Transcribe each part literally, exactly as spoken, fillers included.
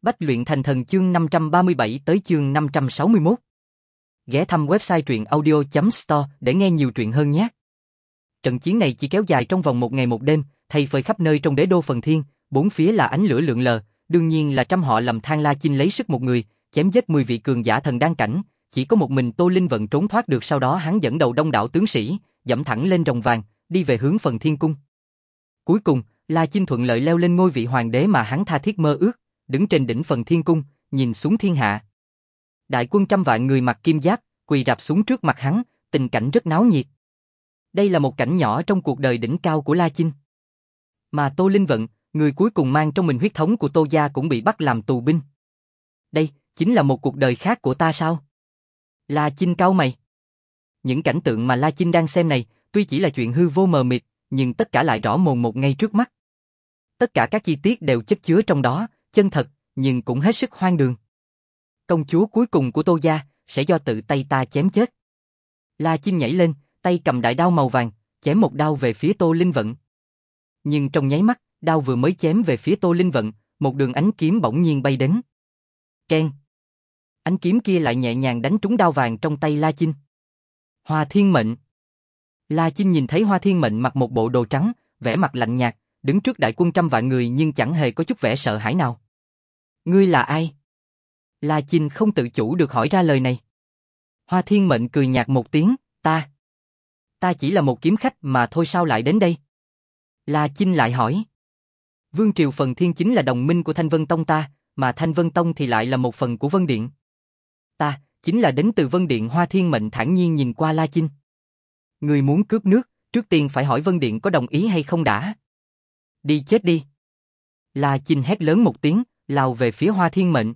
Bách luyện thành thần chương năm trăm ba mươi bảy tới chương năm trăm sáu mươi mốt. Ghé thăm website truyện audio chấm store để nghe nhiều truyện hơn nhé. Trận chiến này chỉ kéo dài trong vòng một ngày một đêm, thây phơi khắp nơi trong đế đô Phần Thiên, bốn phía là ánh lửa lượn lờ, đương nhiên là trăm họ lầm than La Chinh lấy sức một người, chém giết mười vị cường giả thần đan cảnh, chỉ có một mình Tô Linh Vận trốn thoát được, sau đó hắn dẫn đầu đông đảo tướng sĩ, dẫm thẳng lên rồng vàng, đi về hướng Phần Thiên cung. Cuối cùng, La Chinh thuận lợi leo lên ngôi vị hoàng đế mà hắn tha thiết mơ ước, đứng trên đỉnh Phần Thiên cung, nhìn xuống thiên hạ. Đại quân trăm vạn người mặc kim giáp, quỳ rạp xuống trước mặt hắn, tình cảnh rất náo nhiệt. Đây là một cảnh nhỏ trong cuộc đời đỉnh cao của La Chinh. Mà Tô Linh Vận, người cuối cùng mang trong mình huyết thống của Tô gia, cũng bị bắt làm tù binh. Đây, chính là một cuộc đời khác của ta sao? La Chinh cau mày. Những cảnh tượng mà La Chinh đang xem này, tuy chỉ là chuyện hư vô mờ mịt, nhưng tất cả lại rõ mồn một ngay trước mắt. Tất cả các chi tiết đều chất chứa trong đó, chân thật, nhưng cũng hết sức hoang đường. Công chúa cuối cùng của Tô gia sẽ do tự tay ta chém chết. La Chinh nhảy lên, tay cầm đại đao màu vàng, chém một đao về phía Tô Linh Vận. Nhưng trong nháy mắt, đao vừa mới chém về phía Tô Linh Vận, một đường ánh kiếm bỗng nhiên bay đến. Keng! Ánh kiếm kia lại nhẹ nhàng đánh trúng đao vàng trong tay La Chinh. Hoa Thiên Mệnh. La Chinh nhìn thấy Hoa Thiên Mệnh mặc một bộ đồ trắng, vẻ mặt lạnh nhạt, đứng trước đại quân trăm vạn người nhưng chẳng hề có chút vẻ sợ hãi nào. Ngươi là ai? La Chinh không tự chủ được hỏi ra lời này. Hoa Thiên Mệnh cười nhạt một tiếng, ta. Ta chỉ là một kiếm khách mà thôi, sao lại đến đây? La Chinh lại hỏi. Vương triều Phần Thiên chính là đồng minh của Thanh Vân Tông ta, mà Thanh Vân Tông thì lại là một phần của Vân Điện. Ta, chính là đến từ Vân Điện. Hoa Thiên Mệnh thản nhiên nhìn qua La Chinh. Ngươi muốn cướp nước, trước tiên phải hỏi Vân Điện có đồng ý hay không đã. Đi chết đi. La Chinh hét lớn một tiếng, lao về phía Hoa Thiên Mệnh.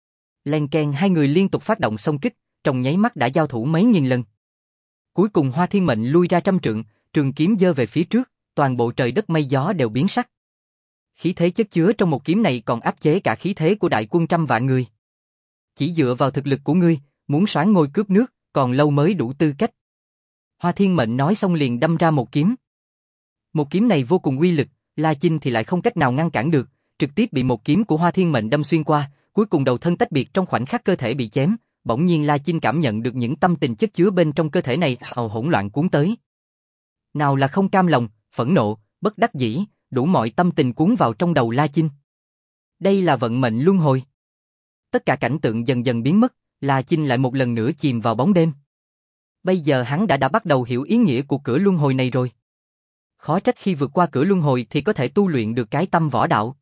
Len keng, hai người liên tục phát động xông kích, trong nháy mắt đã giao thủ mấy nghìn lần. Cuối cùng Hoa Thiên Mệnh lui ra trăm trượng, trường kiếm giơ về phía trước, toàn bộ trời đất mây gió đều biến sắc. Khí thế chất chứa trong một kiếm này còn áp chế cả khí thế của đại quân trăm vạn người. Chỉ dựa vào thực lực của ngươi, muốn soán ngôi cướp nước, còn lâu mới đủ tư cách. Hoa Thiên Mệnh nói xong liền đâm ra một kiếm. Một kiếm này vô cùng uy lực, La Chinh thì lại không cách nào ngăn cản được, trực tiếp bị một kiếm của Hoa Thiên Mệnh đâm xuyên qua, cuối cùng đầu thân tách biệt, trong khoảnh khắc cơ thể bị chém, bỗng nhiên La Chinh cảm nhận được những tâm tình chất chứa bên trong cơ thể này ào hỗn loạn cuốn tới. Nào là không cam lòng, phẫn nộ, bất đắc dĩ, đủ mọi tâm tình cuốn vào trong đầu La Chinh. Đây là vận mệnh luân hồi. Tất cả cảnh tượng dần dần biến mất, La Chinh lại một lần nữa chìm vào bóng đêm. Bây giờ hắn đã đã bắt đầu hiểu ý nghĩa của cửa luân hồi này rồi. Khó trách khi vượt qua cửa luân hồi thì có thể tu luyện được cái tâm võ đạo.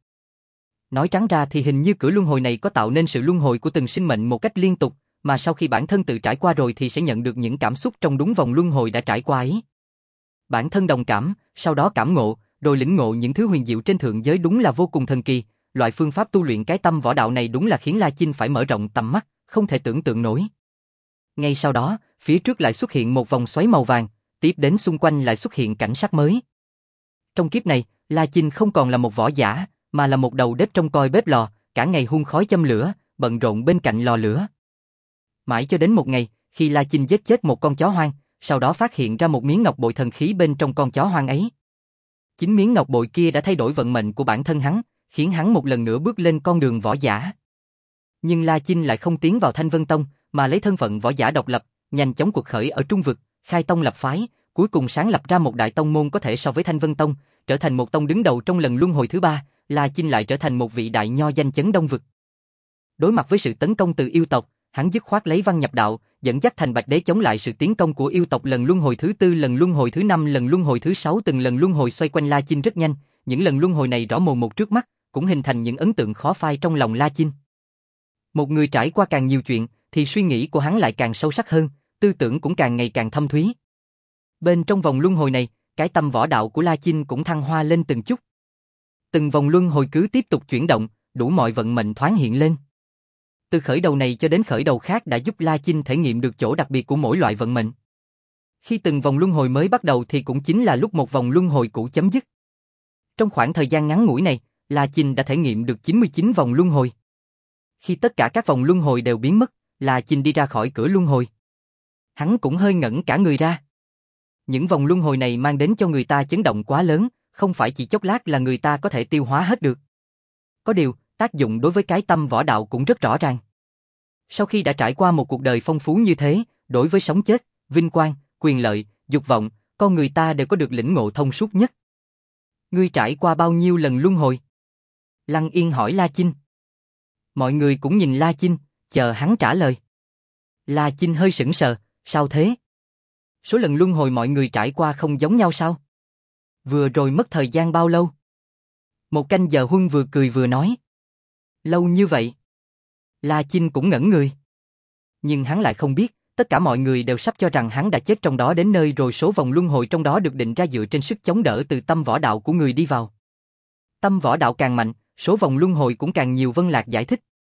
Nói trắng ra thì hình như cửa luân hồi này có tạo nên sự luân hồi của từng sinh mệnh một cách liên tục, mà sau khi bản thân tự trải qua rồi thì sẽ nhận được những cảm xúc trong đúng vòng luân hồi đã trải qua ấy. Bản thân đồng cảm, sau đó cảm ngộ, rồi lĩnh ngộ những thứ huyền diệu trên thượng giới, đúng là vô cùng thần kỳ. Loại phương pháp tu luyện cái tâm võ đạo này đúng là khiến La Chinh phải mở rộng tầm mắt, không thể tưởng tượng nổi. Ngay sau đó, phía trước lại xuất hiện một vòng xoáy màu vàng, tiếp đến xung quanh lại xuất hiện cảnh sắc mới. Trong kiếp này, La Chinh không còn là một võ giả, mà là một đầu bếp trông coi bếp lò, cả ngày hun khói châm lửa, bận rộn bên cạnh lò lửa. Mãi cho đến một ngày, khi La Chinh giết chết một con chó hoang, sau đó phát hiện ra một miếng ngọc bội thần khí bên trong con chó hoang ấy. Chính miếng ngọc bội kia đã thay đổi vận mệnh của bản thân hắn, khiến hắn một lần nữa bước lên con đường võ giả. Nhưng La Chinh lại không tiến vào Thanh Vân Tông, mà lấy thân phận võ giả độc lập, nhanh chóng cuộc khởi ở Trung vực, khai tông lập phái, cuối cùng sáng lập ra một đại tông môn có thể so với Thanh Vân Tông, trở thành một tông đứng đầu trong lần luân hồi thứ ba. La Chinh lại trở thành một vị đại nho danh chấn Đông vực. Đối mặt với sự tấn công từ yêu tộc, hắn dứt khoát lấy văn nhập đạo, dẫn dắt Thành Bạch Đế chống lại sự tiến công của yêu tộc. Lần luân hồi thứ tư, lần luân hồi thứ năm, lần luân hồi thứ sáu, từng lần luân hồi xoay quanh La Chinh rất nhanh, những lần luân hồi này rõ mồn một trước mắt, cũng hình thành những ấn tượng khó phai trong lòng La Chinh. Một người trải qua càng nhiều chuyện, thì suy nghĩ của hắn lại càng sâu sắc hơn, tư tưởng cũng càng ngày càng thâm thúy. Bên trong vòng luân hồi này, cái tâm võ đạo của La Chinh cũng thăng hoa lên từng chút. Từng vòng luân hồi cứ tiếp tục chuyển động, đủ mọi vận mệnh thoáng hiện lên. Từ khởi đầu này cho đến khởi đầu khác đã giúp La Chinh thể nghiệm được chỗ đặc biệt của mỗi loại vận mệnh. Khi từng vòng luân hồi mới bắt đầu thì cũng chính là lúc một vòng luân hồi cũ chấm dứt. Trong khoảng thời gian ngắn ngủi này, La Chinh đã thể nghiệm được chín mươi chín vòng luân hồi. Khi tất cả các vòng luân hồi đều biến mất, La Chinh đi ra khỏi cửa luân hồi. Hắn cũng hơi ngẩn cả người ra. Những vòng luân hồi này mang đến cho người ta chấn động quá lớn, không phải chỉ chốc lát là người ta có thể tiêu hóa hết được. Có điều, tác dụng đối với cái tâm võ đạo cũng rất rõ ràng. Sau khi đã trải qua một cuộc đời phong phú như thế, đối với sống chết, vinh quang, quyền lợi, dục vọng, con người ta đều có được lĩnh ngộ thông suốt nhất. Ngươi trải qua bao nhiêu lần luân hồi? Lăng Yên hỏi La Chinh. Mọi người cũng nhìn La Chinh, chờ hắn trả lời. La Chinh hơi sững sờ, sao thế? Số lần luân hồi mọi người trải qua không giống nhau sao? Vừa rồi mất thời gian bao lâu? Một canh giờ. Huân vừa cười vừa nói. Lâu như vậy. La Chinh cũng ngẩn người. Nhưng hắn lại không biết, tất cả mọi người đều sắp cho rằng hắn đã chết trong đó đến nơi rồi, số vòng luân hồi trong đó được định ra dựa trên sức chống đỡ từ tâm võ đạo của người đi vào. Tâm võ đạo càng mạnh, số vòng luân hồi cũng càng nhiều. Vân Lạc giải thích.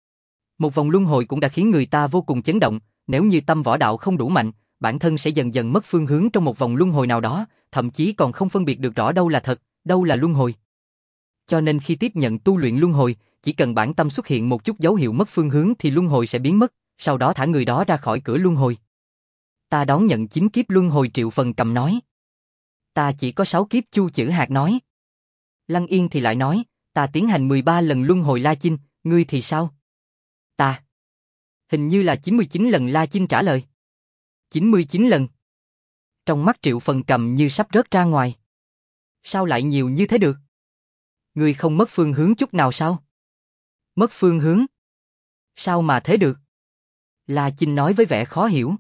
Một vòng luân hồi cũng đã khiến người ta vô cùng chấn động, nếu như tâm võ đạo không đủ mạnh, bản thân sẽ dần dần mất phương hướng trong một vòng luân hồi nào đó, thậm chí còn không phân biệt được rõ đâu là thật, đâu là luân hồi. Cho nên khi tiếp nhận tu luyện luân hồi, chỉ cần bản tâm xuất hiện một chút dấu hiệu mất phương hướng thì luân hồi sẽ biến mất, sau đó thả người đó ra khỏi cửa luân hồi. Ta đón nhận chín kiếp luân hồi. Triệu Phần Cầm nói. Ta chỉ có sáu kiếp. Chu Chữ Hạt nói. Lăng Yên thì lại nói, ta tiến hành mười ba lần luân hồi. La Chinh, ngươi thì sao? Ta. Hình như là chín mươi chín lần. La Chinh trả lời. chín mươi chín lần. Trong mắt Triệu Phần Cầm như sắp rớt ra ngoài. Sao lại nhiều như thế được? Ngươi không mất phương hướng chút nào sao? Mất phương hướng? Sao mà thế được? La Chinh nói với vẻ khó hiểu.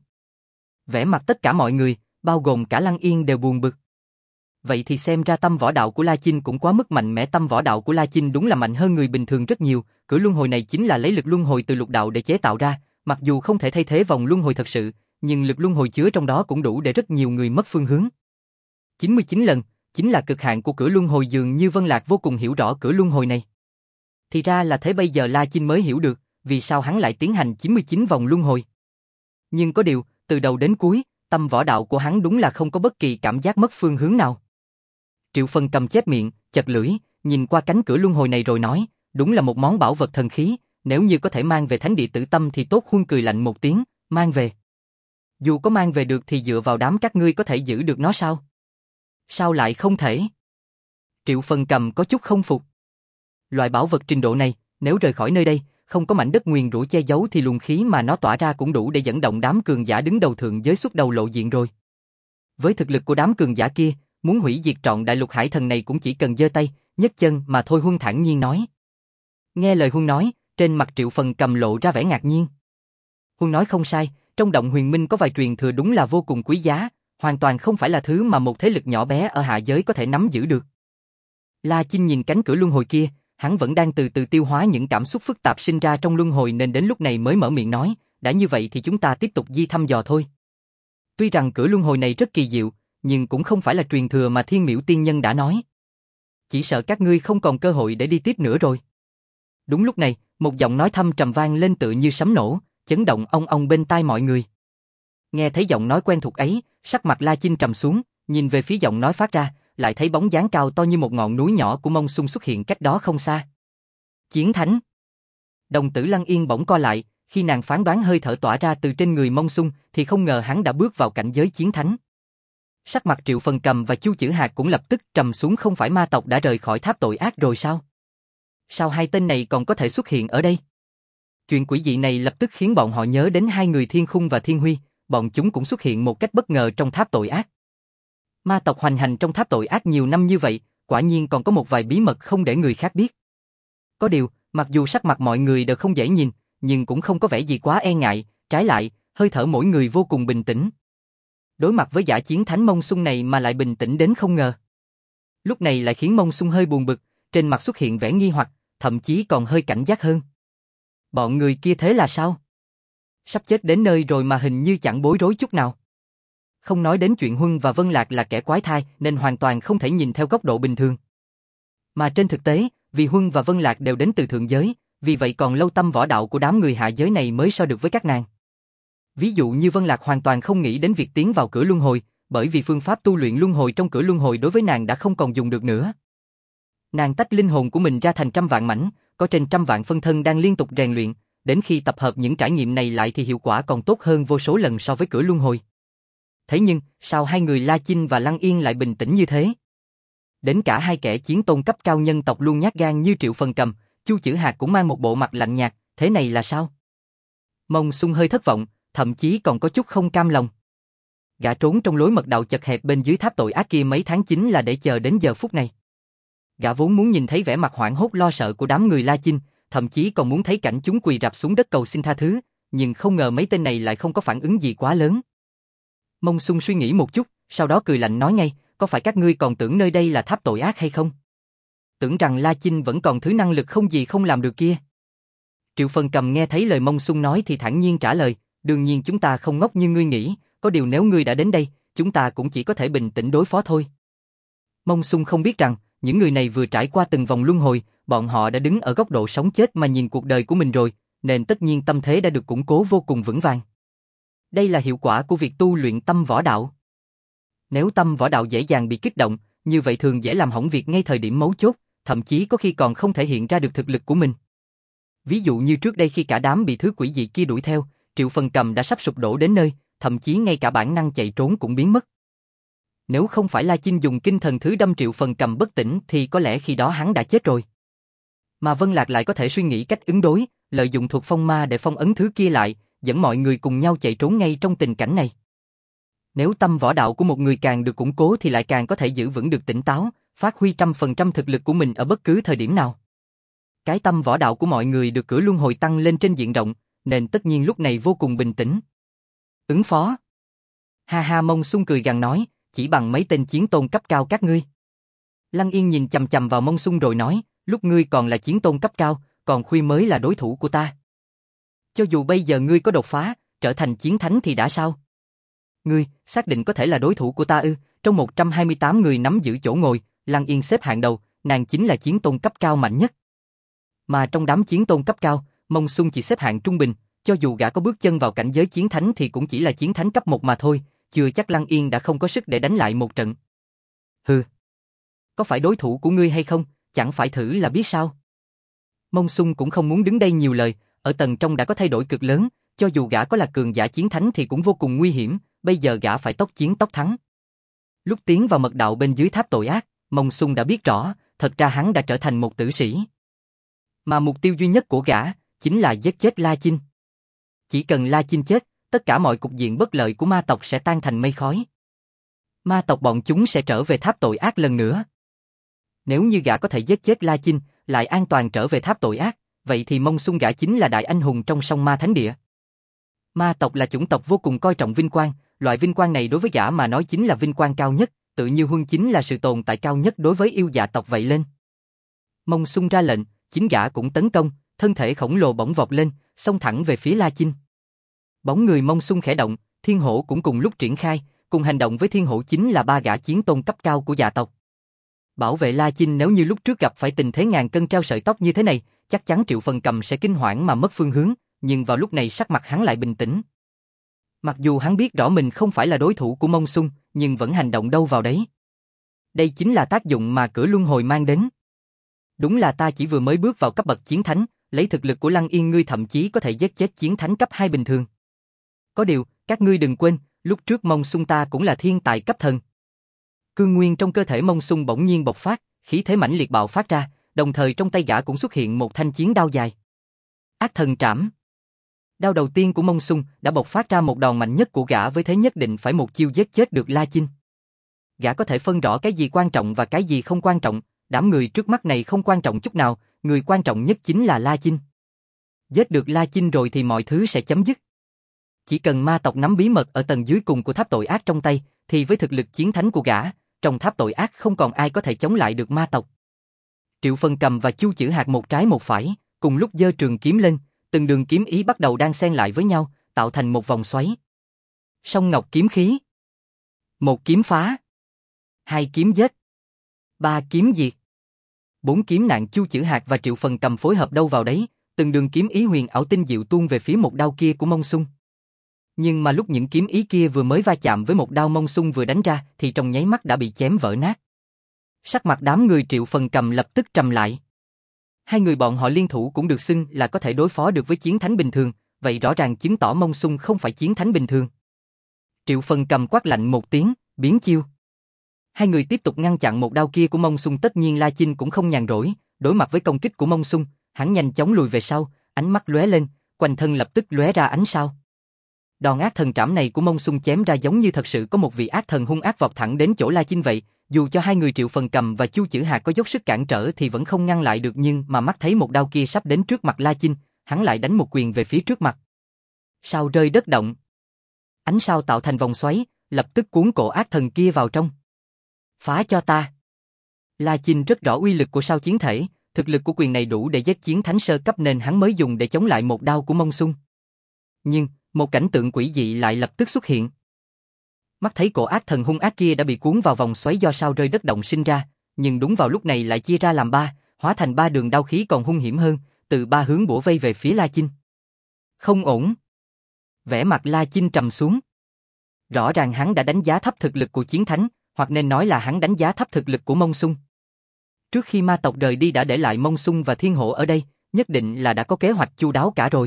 Vẻ mặt tất cả mọi người, bao gồm cả Lăng Yên đều buồn bực. Vậy thì xem ra tâm võ đạo của La Chinh cũng quá mức mạnh mẽ. Tâm võ đạo của La Chinh đúng là mạnh hơn người bình thường rất nhiều. Cửa luân hồi này chính là lấy lực luân hồi từ lục đạo để chế tạo ra, mặc dù không thể thay thế vòng luân hồi thật sự, nhưng lực luân hồi chứa trong đó cũng đủ để rất nhiều người mất phương hướng. chín mươi chín lần, chính là cực hạn của cửa luân hồi. Dường như Vân Lạc vô cùng hiểu rõ cửa luân hồi này. Thì ra là thế. Bây giờ La Chinh mới hiểu được vì sao hắn lại tiến hành chín mươi chín vòng luân hồi. Nhưng có điều, từ đầu đến cuối, tâm võ đạo của hắn đúng là không có bất kỳ cảm giác mất phương hướng nào. Triệu Phần Cầm chép miệng, chật lưỡi, nhìn qua cánh cửa luân hồi này rồi nói, đúng là một món bảo vật thần khí, nếu như có thể mang về thánh địa Tử Tâm thì tốt. Huân cười lạnh một tiếng, mang về. Dù có mang về được thì dựa vào đám các ngươi có thể giữ được nó sao? Sao lại không thể? Triệu Phần Cầm có chút không phục. Loại bảo vật trình độ này, nếu rời khỏi nơi đây, không có mảnh đất nguyền rủa che giấu thì luồng khí mà nó tỏa ra cũng đủ để dẫn động đám cường giả đứng đầu thượng giới xuất đầu lộ diện rồi. Với thực lực của đám cường giả kia, muốn hủy diệt trọn đại lục hải thần này cũng chỉ cần giơ tay, nhấc chân mà thôi. Huân thản nhiên nói. Nghe lời Huân nói, trên mặt Triệu Phần Cầm lộ ra vẻ ngạc nhiên. Huân nói không sai, trong động huyền minh có vài truyền thừa đúng là vô cùng quý giá, hoàn toàn không phải là thứ mà một thế lực nhỏ bé ở hạ giới có thể nắm giữ được. La Chinh nhìn cánh cửa luân hồi kia, hắn vẫn đang từ từ tiêu hóa những cảm xúc phức tạp sinh ra trong luân hồi nên đến lúc này mới mở miệng nói, đã như vậy thì chúng ta tiếp tục di thăm dò thôi. Tuy rằng cửa luân hồi này rất kỳ diệu, nhưng cũng không phải là truyền thừa mà Thiên Miểu Tiên Nhân đã nói. Chỉ sợ các ngươi không còn cơ hội để đi tiếp nữa rồi. Đúng lúc này, một giọng nói thâm trầm vang lên tựa như sấm nổ, chấn động ong ong bên tai mọi người. Nghe thấy giọng nói quen thuộc ấy, sắc mặt La Chinh trầm xuống, nhìn về phía giọng nói phát ra, lại thấy bóng dáng cao to như một ngọn núi nhỏ của Mông Sung xuất hiện cách đó không xa. Chiến Thánh. Đồng tử Lăng Yên bỗng co lại, khi nàng phán đoán hơi thở tỏa ra từ trên người Mông Sung thì không ngờ hắn đã bước vào cảnh giới Chiến Thánh. Sắc mặt Triệu Phần Cầm và Chu Chữ Hạt cũng lập tức trầm xuống. Không phải ma tộc đã rời khỏi tháp tội ác rồi sao? Sao hai tên này còn có thể xuất hiện ở đây? Chuyện quỷ dị này lập tức khiến bọn họ nhớ đến hai người Thiên Khung và Thiên Huy, bọn chúng cũng xuất hiện một cách bất ngờ trong tháp tội ác. Ma tộc hoành hành trong tháp tội ác nhiều năm như vậy, quả nhiên còn có một vài bí mật không để người khác biết. Có điều, mặc dù sắc mặt mọi người đều không dễ nhìn, nhưng cũng không có vẻ gì quá e ngại, trái lại, hơi thở mỗi người vô cùng bình tĩnh. Đối mặt với giả Chiến Thánh Mông Sung này mà lại bình tĩnh đến không ngờ. Lúc này lại khiến Mông Sung hơi buồn bực, trên mặt xuất hiện vẻ nghi hoặc, thậm chí còn hơi cảnh giác hơn. Bọn người kia thế là sao? Sắp chết đến nơi rồi mà hình như chẳng bối rối chút nào. Không nói đến chuyện Huân và Vân Lạc là kẻ quái thai nên hoàn toàn không thể nhìn theo góc độ bình thường. Mà trên thực tế, vì Huân và Vân Lạc đều đến từ thượng giới, vì vậy còn lâu tâm võ đạo của đám người hạ giới này mới so được với các nàng. Ví dụ như Vân Lạc hoàn toàn không nghĩ đến việc tiến vào cửa luân hồi, bởi vì phương pháp tu luyện luân hồi trong cửa luân hồi đối với nàng đã không còn dùng được nữa. Nàng tách linh hồn của mình ra thành trăm vạn mảnh, có trên trăm vạn phân thân đang liên tục rèn luyện, đến khi tập hợp những trải nghiệm này lại thì hiệu quả còn tốt hơn vô số lần so với cửa luân hồi. Thế nhưng, sao hai người La Chinh và Lăng Yên lại bình tĩnh như thế? Đến cả hai kẻ chiến tôn cấp cao nhân tộc luôn nhát gan như Triệu Phần Cầm, Chu Chữ Hạc cũng mang một bộ mặt lạnh nhạt, thế này là sao? Mông Xung hơi thất vọng, thậm chí còn có chút không cam lòng. Gã trốn trong lối mật đạo chật hẹp bên dưới tháp tội ác kia mấy tháng chính là để chờ đến giờ phút này. Gã vốn muốn nhìn thấy vẻ mặt hoảng hốt lo sợ của đám người La Chinh, thậm chí còn muốn thấy cảnh chúng quỳ rạp xuống đất cầu xin tha thứ, nhưng không ngờ mấy tên này lại không có phản ứng gì quá lớn. Mông Xung suy nghĩ một chút, sau đó cười lạnh nói ngay, có phải các ngươi còn tưởng nơi đây là tháp tội ác hay không? Tưởng rằng La Chinh vẫn còn thứ năng lực không gì không làm được kia. Triệu Phần Cầm nghe thấy lời Mông Xung nói thì thản nhiên trả lời, đương nhiên chúng ta không ngốc như ngươi nghĩ, có điều nếu ngươi đã đến đây, chúng ta cũng chỉ có thể bình tĩnh đối phó thôi. Mông Xung không biết rằng, những người này vừa trải qua từng vòng luân hồi, bọn họ đã đứng ở góc độ sống chết mà nhìn cuộc đời của mình rồi, nên tất nhiên tâm thế đã được củng cố vô cùng vững vàng. Đây là hiệu quả của việc tu luyện tâm võ đạo. Nếu tâm võ đạo dễ dàng bị kích động, như vậy thường dễ làm hỏng việc ngay thời điểm mấu chốt, thậm chí có khi còn không thể hiện ra được thực lực của mình. Ví dụ như trước đây khi cả đám bị thứ quỷ dị kia đuổi theo, Triệu Phần Cầm đã sắp sụp đổ đến nơi, thậm chí ngay cả bản năng chạy trốn cũng biến mất. Nếu không phải La Chinh dùng kinh thần thứ đâm Triệu Phần Cầm bất tỉnh thì có lẽ khi đó hắn đã chết rồi. Mà Vân Lạc lại có thể suy nghĩ cách ứng đối, lợi dụng thuật phong ma để phong ấn thứ kia lại, dẫn mọi người cùng nhau chạy trốn ngay trong tình cảnh này. Nếu tâm võ đạo của một người càng được củng cố thì lại càng có thể giữ vững được tỉnh táo, phát huy trăm phần trăm thực lực của mình ở bất cứ thời điểm nào. Cái tâm võ đạo của mọi người được cửa luân hồi tăng lên trên diện rộng, nên tất nhiên lúc này vô cùng bình tĩnh. Ứng phó. Ha ha, Mông Xung cười gằn nói, chỉ bằng mấy tên chiến tôn cấp cao các ngươi. Lăng Yên nhìn chằm chằm vào Mông Xung rồi nói, lúc ngươi còn là chiến tôn cấp cao, còn Khuy mới là đối thủ của ta. Cho dù bây giờ ngươi có đột phá, trở thành chiến thánh thì đã sao? Ngươi, xác định có thể là đối thủ của ta ư? Trong một trăm hai mươi tám người nắm giữ chỗ ngồi, Lăng Yên xếp hạng đầu, nàng chính là chiến tôn cấp cao mạnh nhất. Mà trong đám chiến tôn cấp cao, Mông Xung chỉ xếp hạng trung bình, cho dù gã có bước chân vào cảnh giới chiến thánh thì cũng chỉ là chiến thánh cấp một mà thôi, chưa chắc Lăng Yên đã không có sức để đánh lại một trận. Hừ, có phải đối thủ của ngươi hay không, chẳng phải thử là biết sao? Mông Xung cũng không muốn đứng đây nhiều lời, ở tầng trong đã có thay đổi cực lớn, cho dù gã có là cường giả chiến thánh thì cũng vô cùng nguy hiểm, bây giờ gã phải tốc chiến tốc thắng. Lúc tiến vào mật đạo bên dưới tháp tội ác, Mông Xung đã biết rõ, thật ra hắn đã trở thành một tử sĩ. Mà mục tiêu duy nhất của gã, chính là giết chết La Chinh. Chỉ cần La Chinh chết, tất cả mọi cục diện bất lợi của ma tộc sẽ tan thành mây khói. Ma tộc bọn chúng sẽ trở về tháp tội ác lần nữa. Nếu như gã có thể giết chết La Chinh, lại an toàn trở về tháp tội ác, vậy thì Mông Xung gã chính là đại anh hùng trong sông ma thánh địa. Ma tộc là chủng tộc vô cùng coi trọng vinh quang, loại vinh quang này đối với gã mà nói chính là vinh quang cao nhất, tự như huân chính là sự tồn tại cao nhất đối với yêu dạ tộc vậy lên. Mông Xung ra lệnh, chính gã cũng tấn công, thân thể khổng lồ bỗng vọt lên, xông thẳng về phía La Chinh. Bóng người Mông Xung khẽ động, Thiên Hổ cũng cùng lúc triển khai, cùng hành động với Thiên Hổ chính là ba gã chiến tôn cấp cao của dạ tộc. Bảo vệ La Chinh nếu như lúc trước gặp phải tình thế ngàn cân treo sợi tóc như thế này, chắc chắn Triệu Phần Cầm sẽ kinh hoảng mà mất phương hướng, nhưng vào lúc này sắc mặt hắn lại bình tĩnh. Mặc dù hắn biết rõ mình không phải là đối thủ của Mông Xung, nhưng vẫn hành động đâu vào đấy. Đây chính là tác dụng mà cửa luân hồi mang đến. Đúng là ta chỉ vừa mới bước vào cấp bậc chiến thánh, lấy thực lực của Lăng Yên ngươi thậm chí có thể giết chết chiến thánh cấp hai bình thường. Có điều, các ngươi đừng quên, lúc trước Mông Xung ta cũng là thiên tài cấp thần. Cương nguyên trong cơ thể Mông Xung bỗng nhiên bộc phát, khí thế mãnh liệt bạo phát ra, đồng thời trong tay gã cũng xuất hiện một thanh chiến đao dài. Ác thần trảm. Đao đầu tiên của Mông Xung đã bộc phát ra một đòn mạnh nhất của gã với thế nhất định phải một chiêu giết chết được La Chinh. Gã có thể phân rõ cái gì quan trọng và cái gì không quan trọng, đám người trước mắt này không quan trọng chút nào, người quan trọng nhất chính là La Chinh. Giết được La Chinh rồi thì mọi thứ sẽ chấm dứt. Chỉ cần ma tộc nắm bí mật ở tầng dưới cùng của tháp tội ác trong tay, thì với thực lực chiến thánh của gã, trong tháp tội ác không còn ai có thể chống lại được ma tộc. Triệu Phần Cầm và Chu Chữ Hạc một trái một phải, cùng lúc giơ trường kiếm lên, từng đường kiếm ý bắt đầu đan xen lại với nhau, tạo thành một vòng xoáy. Song Ngọc kiếm khí. Một kiếm phá. Hai kiếm giết. Ba kiếm diệt. Bốn kiếm nạn. Chu Chữ Hạc và Triệu Phần Cầm phối hợp đâu vào đấy, từng đường kiếm ý huyền ảo tinh diệu tuôn về phía một đao kia của Mông Xung. Nhưng mà lúc những kiếm ý kia vừa mới va chạm với một đao Mông Xung vừa đánh ra thì trong nháy mắt đã bị chém vỡ nát. Sắc mặt đám người Triệu Phần Cầm lập tức trầm lại. Hai người bọn họ liên thủ cũng được xưng là có thể đối phó được với chiến thánh bình thường, vậy rõ ràng chứng tỏ Mông Xung không phải chiến thánh bình thường. Triệu Phần Cầm quát lạnh một tiếng, biến chiêu. Hai người tiếp tục ngăn chặn một đao kia của Mông Xung, tất nhiên La Chinh cũng không nhàn rỗi, đối mặt với công kích của Mông Xung, hắn nhanh chóng lùi về sau, ánh mắt lóe lên, quanh thân lập tức lóe ra ánh sao. Đòn ác thần trảm này của Mông Xung chém ra giống như thật sự có một vị ác thần hung ác vọt thẳng đến chỗ La Chinh vậy, dù cho hai người Triệu Phần Cầm và Chu Chử Hạc có dốc sức cản trở thì vẫn không ngăn lại được, nhưng mà mắt thấy một đao kia sắp đến trước mặt La Chinh, hắn lại đánh một quyền về phía trước mặt. Sao rơi đất động. Ánh sao tạo thành vòng xoáy, lập tức cuốn cổ ác thần kia vào trong. Phá cho ta. La Chinh rất rõ uy lực của sao chiến thể, thực lực của quyền này đủ để giết chiến thánh sơ cấp nên hắn mới dùng để chống lại một đao của Mông Xung. Nhưng, một cảnh tượng quỷ dị lại lập tức xuất hiện. Mắt thấy cổ ác thần hung ác kia đã bị cuốn vào vòng xoáy do sao rơi đất động sinh ra, nhưng đúng vào lúc này lại chia ra làm ba, hóa thành ba đường đao khí còn hung hiểm hơn, từ ba hướng bủa vây về phía La Chinh. Không ổn. Vẻ mặt La Chinh trầm xuống. Rõ ràng hắn đã đánh giá thấp thực lực của chiến thánh, hoặc nên nói là hắn đánh giá thấp thực lực của Mông Xung. Trước khi ma tộc rời đi đã để lại Mông Xung và Thiên Hổ ở đây, nhất định là đã có kế hoạch chu đáo cả rồi.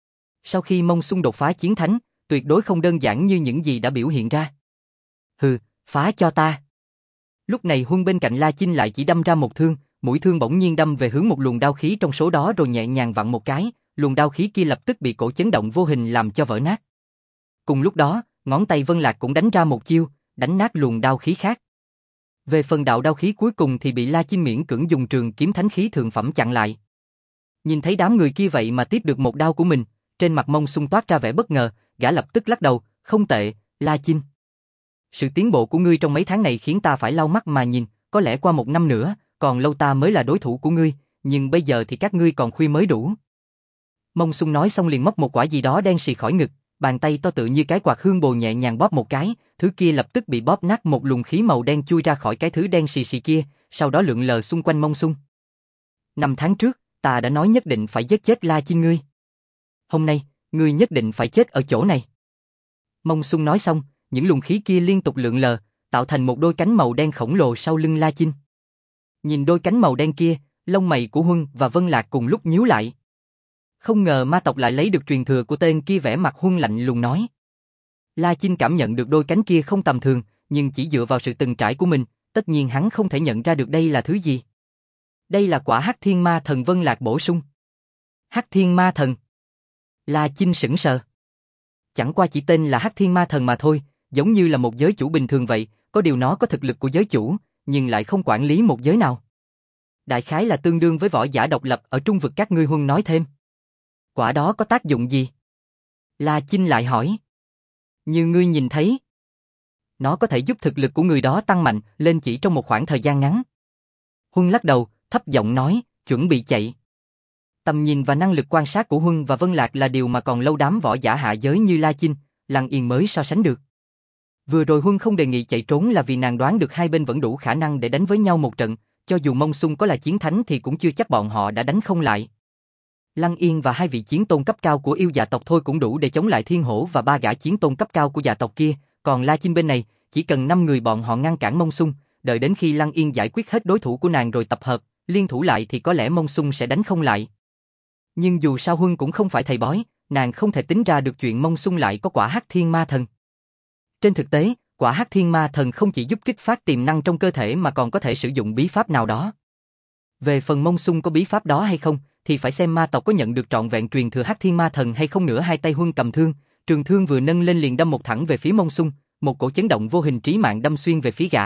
Sau khi Mông Xung đột phá chiến thánh, tuyệt đối không đơn giản như những gì đã biểu hiện ra. Hừ, phá cho ta. Lúc này Huân bên cạnh La Chinh lại chỉ đâm ra một thương, mũi thương bỗng nhiên đâm về hướng một luồng đao khí trong số đó rồi nhẹ nhàng vặn một cái, luồng đao khí kia lập tức bị cổ chấn động vô hình làm cho vỡ nát. Cùng lúc đó, ngón tay Vân Lạc cũng đánh ra một chiêu, đánh nát luồng đao khí khác. Về phần đạo đao khí cuối cùng thì bị La Chinh miễn cưỡng dùng trường kiếm thánh khí thượng phẩm chặn lại. Nhìn thấy đám người kia vậy mà tiếp được một đao của mình, trên mặt Mông Xung toát ra vẻ bất ngờ, gã lập tức lắc đầu, không tệ, La Chinh. Sự tiến bộ của ngươi trong mấy tháng này khiến ta phải lau mắt mà nhìn, có lẽ qua một năm nữa, còn lâu ta mới là đối thủ của ngươi, nhưng bây giờ thì các ngươi còn khuya mới đủ. Mông Xung nói xong liền móc một quả gì đó đen xì khỏi ngực, bàn tay to tự như cái quạt hương bồ nhẹ nhàng bóp một cái, thứ kia lập tức bị bóp nát, một luồng khí màu đen chui ra khỏi cái thứ đen xì xì kia, sau đó lượn lờ xung quanh Mông Xung. Năm tháng trước, ta đã nói nhất định phải giết chết La Chinh ngươi. Hôm nay, ngươi nhất định phải chết ở chỗ này. Mông Xung nói xong, những luồng khí kia liên tục lượn lờ, tạo thành một đôi cánh màu đen khổng lồ sau lưng La Chinh. Nhìn đôi cánh màu đen kia, lông mày của Huân và Vân Lạc cùng lúc nhíu lại. Không ngờ ma tộc lại lấy được truyền thừa của tên kia, vẻ mặt Huân lạnh lùng nói. La Chinh cảm nhận được đôi cánh kia không tầm thường, nhưng chỉ dựa vào sự từng trải của mình, tất nhiên hắn không thể nhận ra được đây là thứ gì. Đây là quả Hắc Thiên Ma Thần. Vân Lạc bổ sung. Hắc Thiên Ma Thần. La Chinh sững sờ. Chẳng qua chỉ tên là Hắc Thiên Ma Thần mà thôi, giống như là một giới chủ bình thường vậy, có điều nó có thực lực của giới chủ, nhưng lại không quản lý một giới nào. Đại khái là tương đương với võ giả độc lập ở trung vực các ngươi. Huân nói thêm. Quả đó có tác dụng gì? La Chinh lại hỏi. Như ngươi nhìn thấy, nó có thể giúp thực lực của người đó tăng mạnh lên chỉ trong một khoảng thời gian ngắn. Huân lắc đầu, thấp giọng nói, chuẩn bị chạy. Tầm nhìn và năng lực quan sát của Huân và Vân Lạc là điều mà còn lâu đám võ giả hạ giới như La Chinh, Lăng Yên mới so sánh được. Vừa rồi Huân không đề nghị chạy trốn là vì nàng đoán được hai bên vẫn đủ khả năng để đánh với nhau một trận, cho dù Mông Xung có là chiến thánh thì cũng chưa chắc bọn họ đã đánh không lại. Lăng Yên và hai vị chiến tôn cấp cao của yêu dạ tộc thôi cũng đủ để chống lại Thiên Hổ và ba gã chiến tôn cấp cao của dạ tộc kia, còn La Chinh bên này, chỉ cần năm người bọn họ ngăn cản Mông Xung, đợi đến khi Lăng Yên giải quyết hết đối thủ của nàng rồi tập hợp, liên thủ lại thì có lẽ Mông Xung sẽ đánh không lại. Nhưng dù sao Huân cũng không phải thầy bói, nàng không thể tính ra được chuyện Mông Xung lại có quả Hắc Thiên Ma Thần. Trên thực tế, quả Hắc Thiên Ma Thần không chỉ giúp kích phát tiềm năng trong cơ thể mà còn có thể sử dụng bí pháp nào đó. Về phần Mông Xung có bí pháp đó hay không, thì phải xem ma tộc có nhận được trọn vẹn truyền thừa Hắc Thiên Ma Thần hay không nữa. Hai tay Huân cầm thương, trường thương vừa nâng lên liền đâm một thẳng về phía Mông Xung, một cổ chấn động vô hình trí mạng đâm xuyên về phía gã.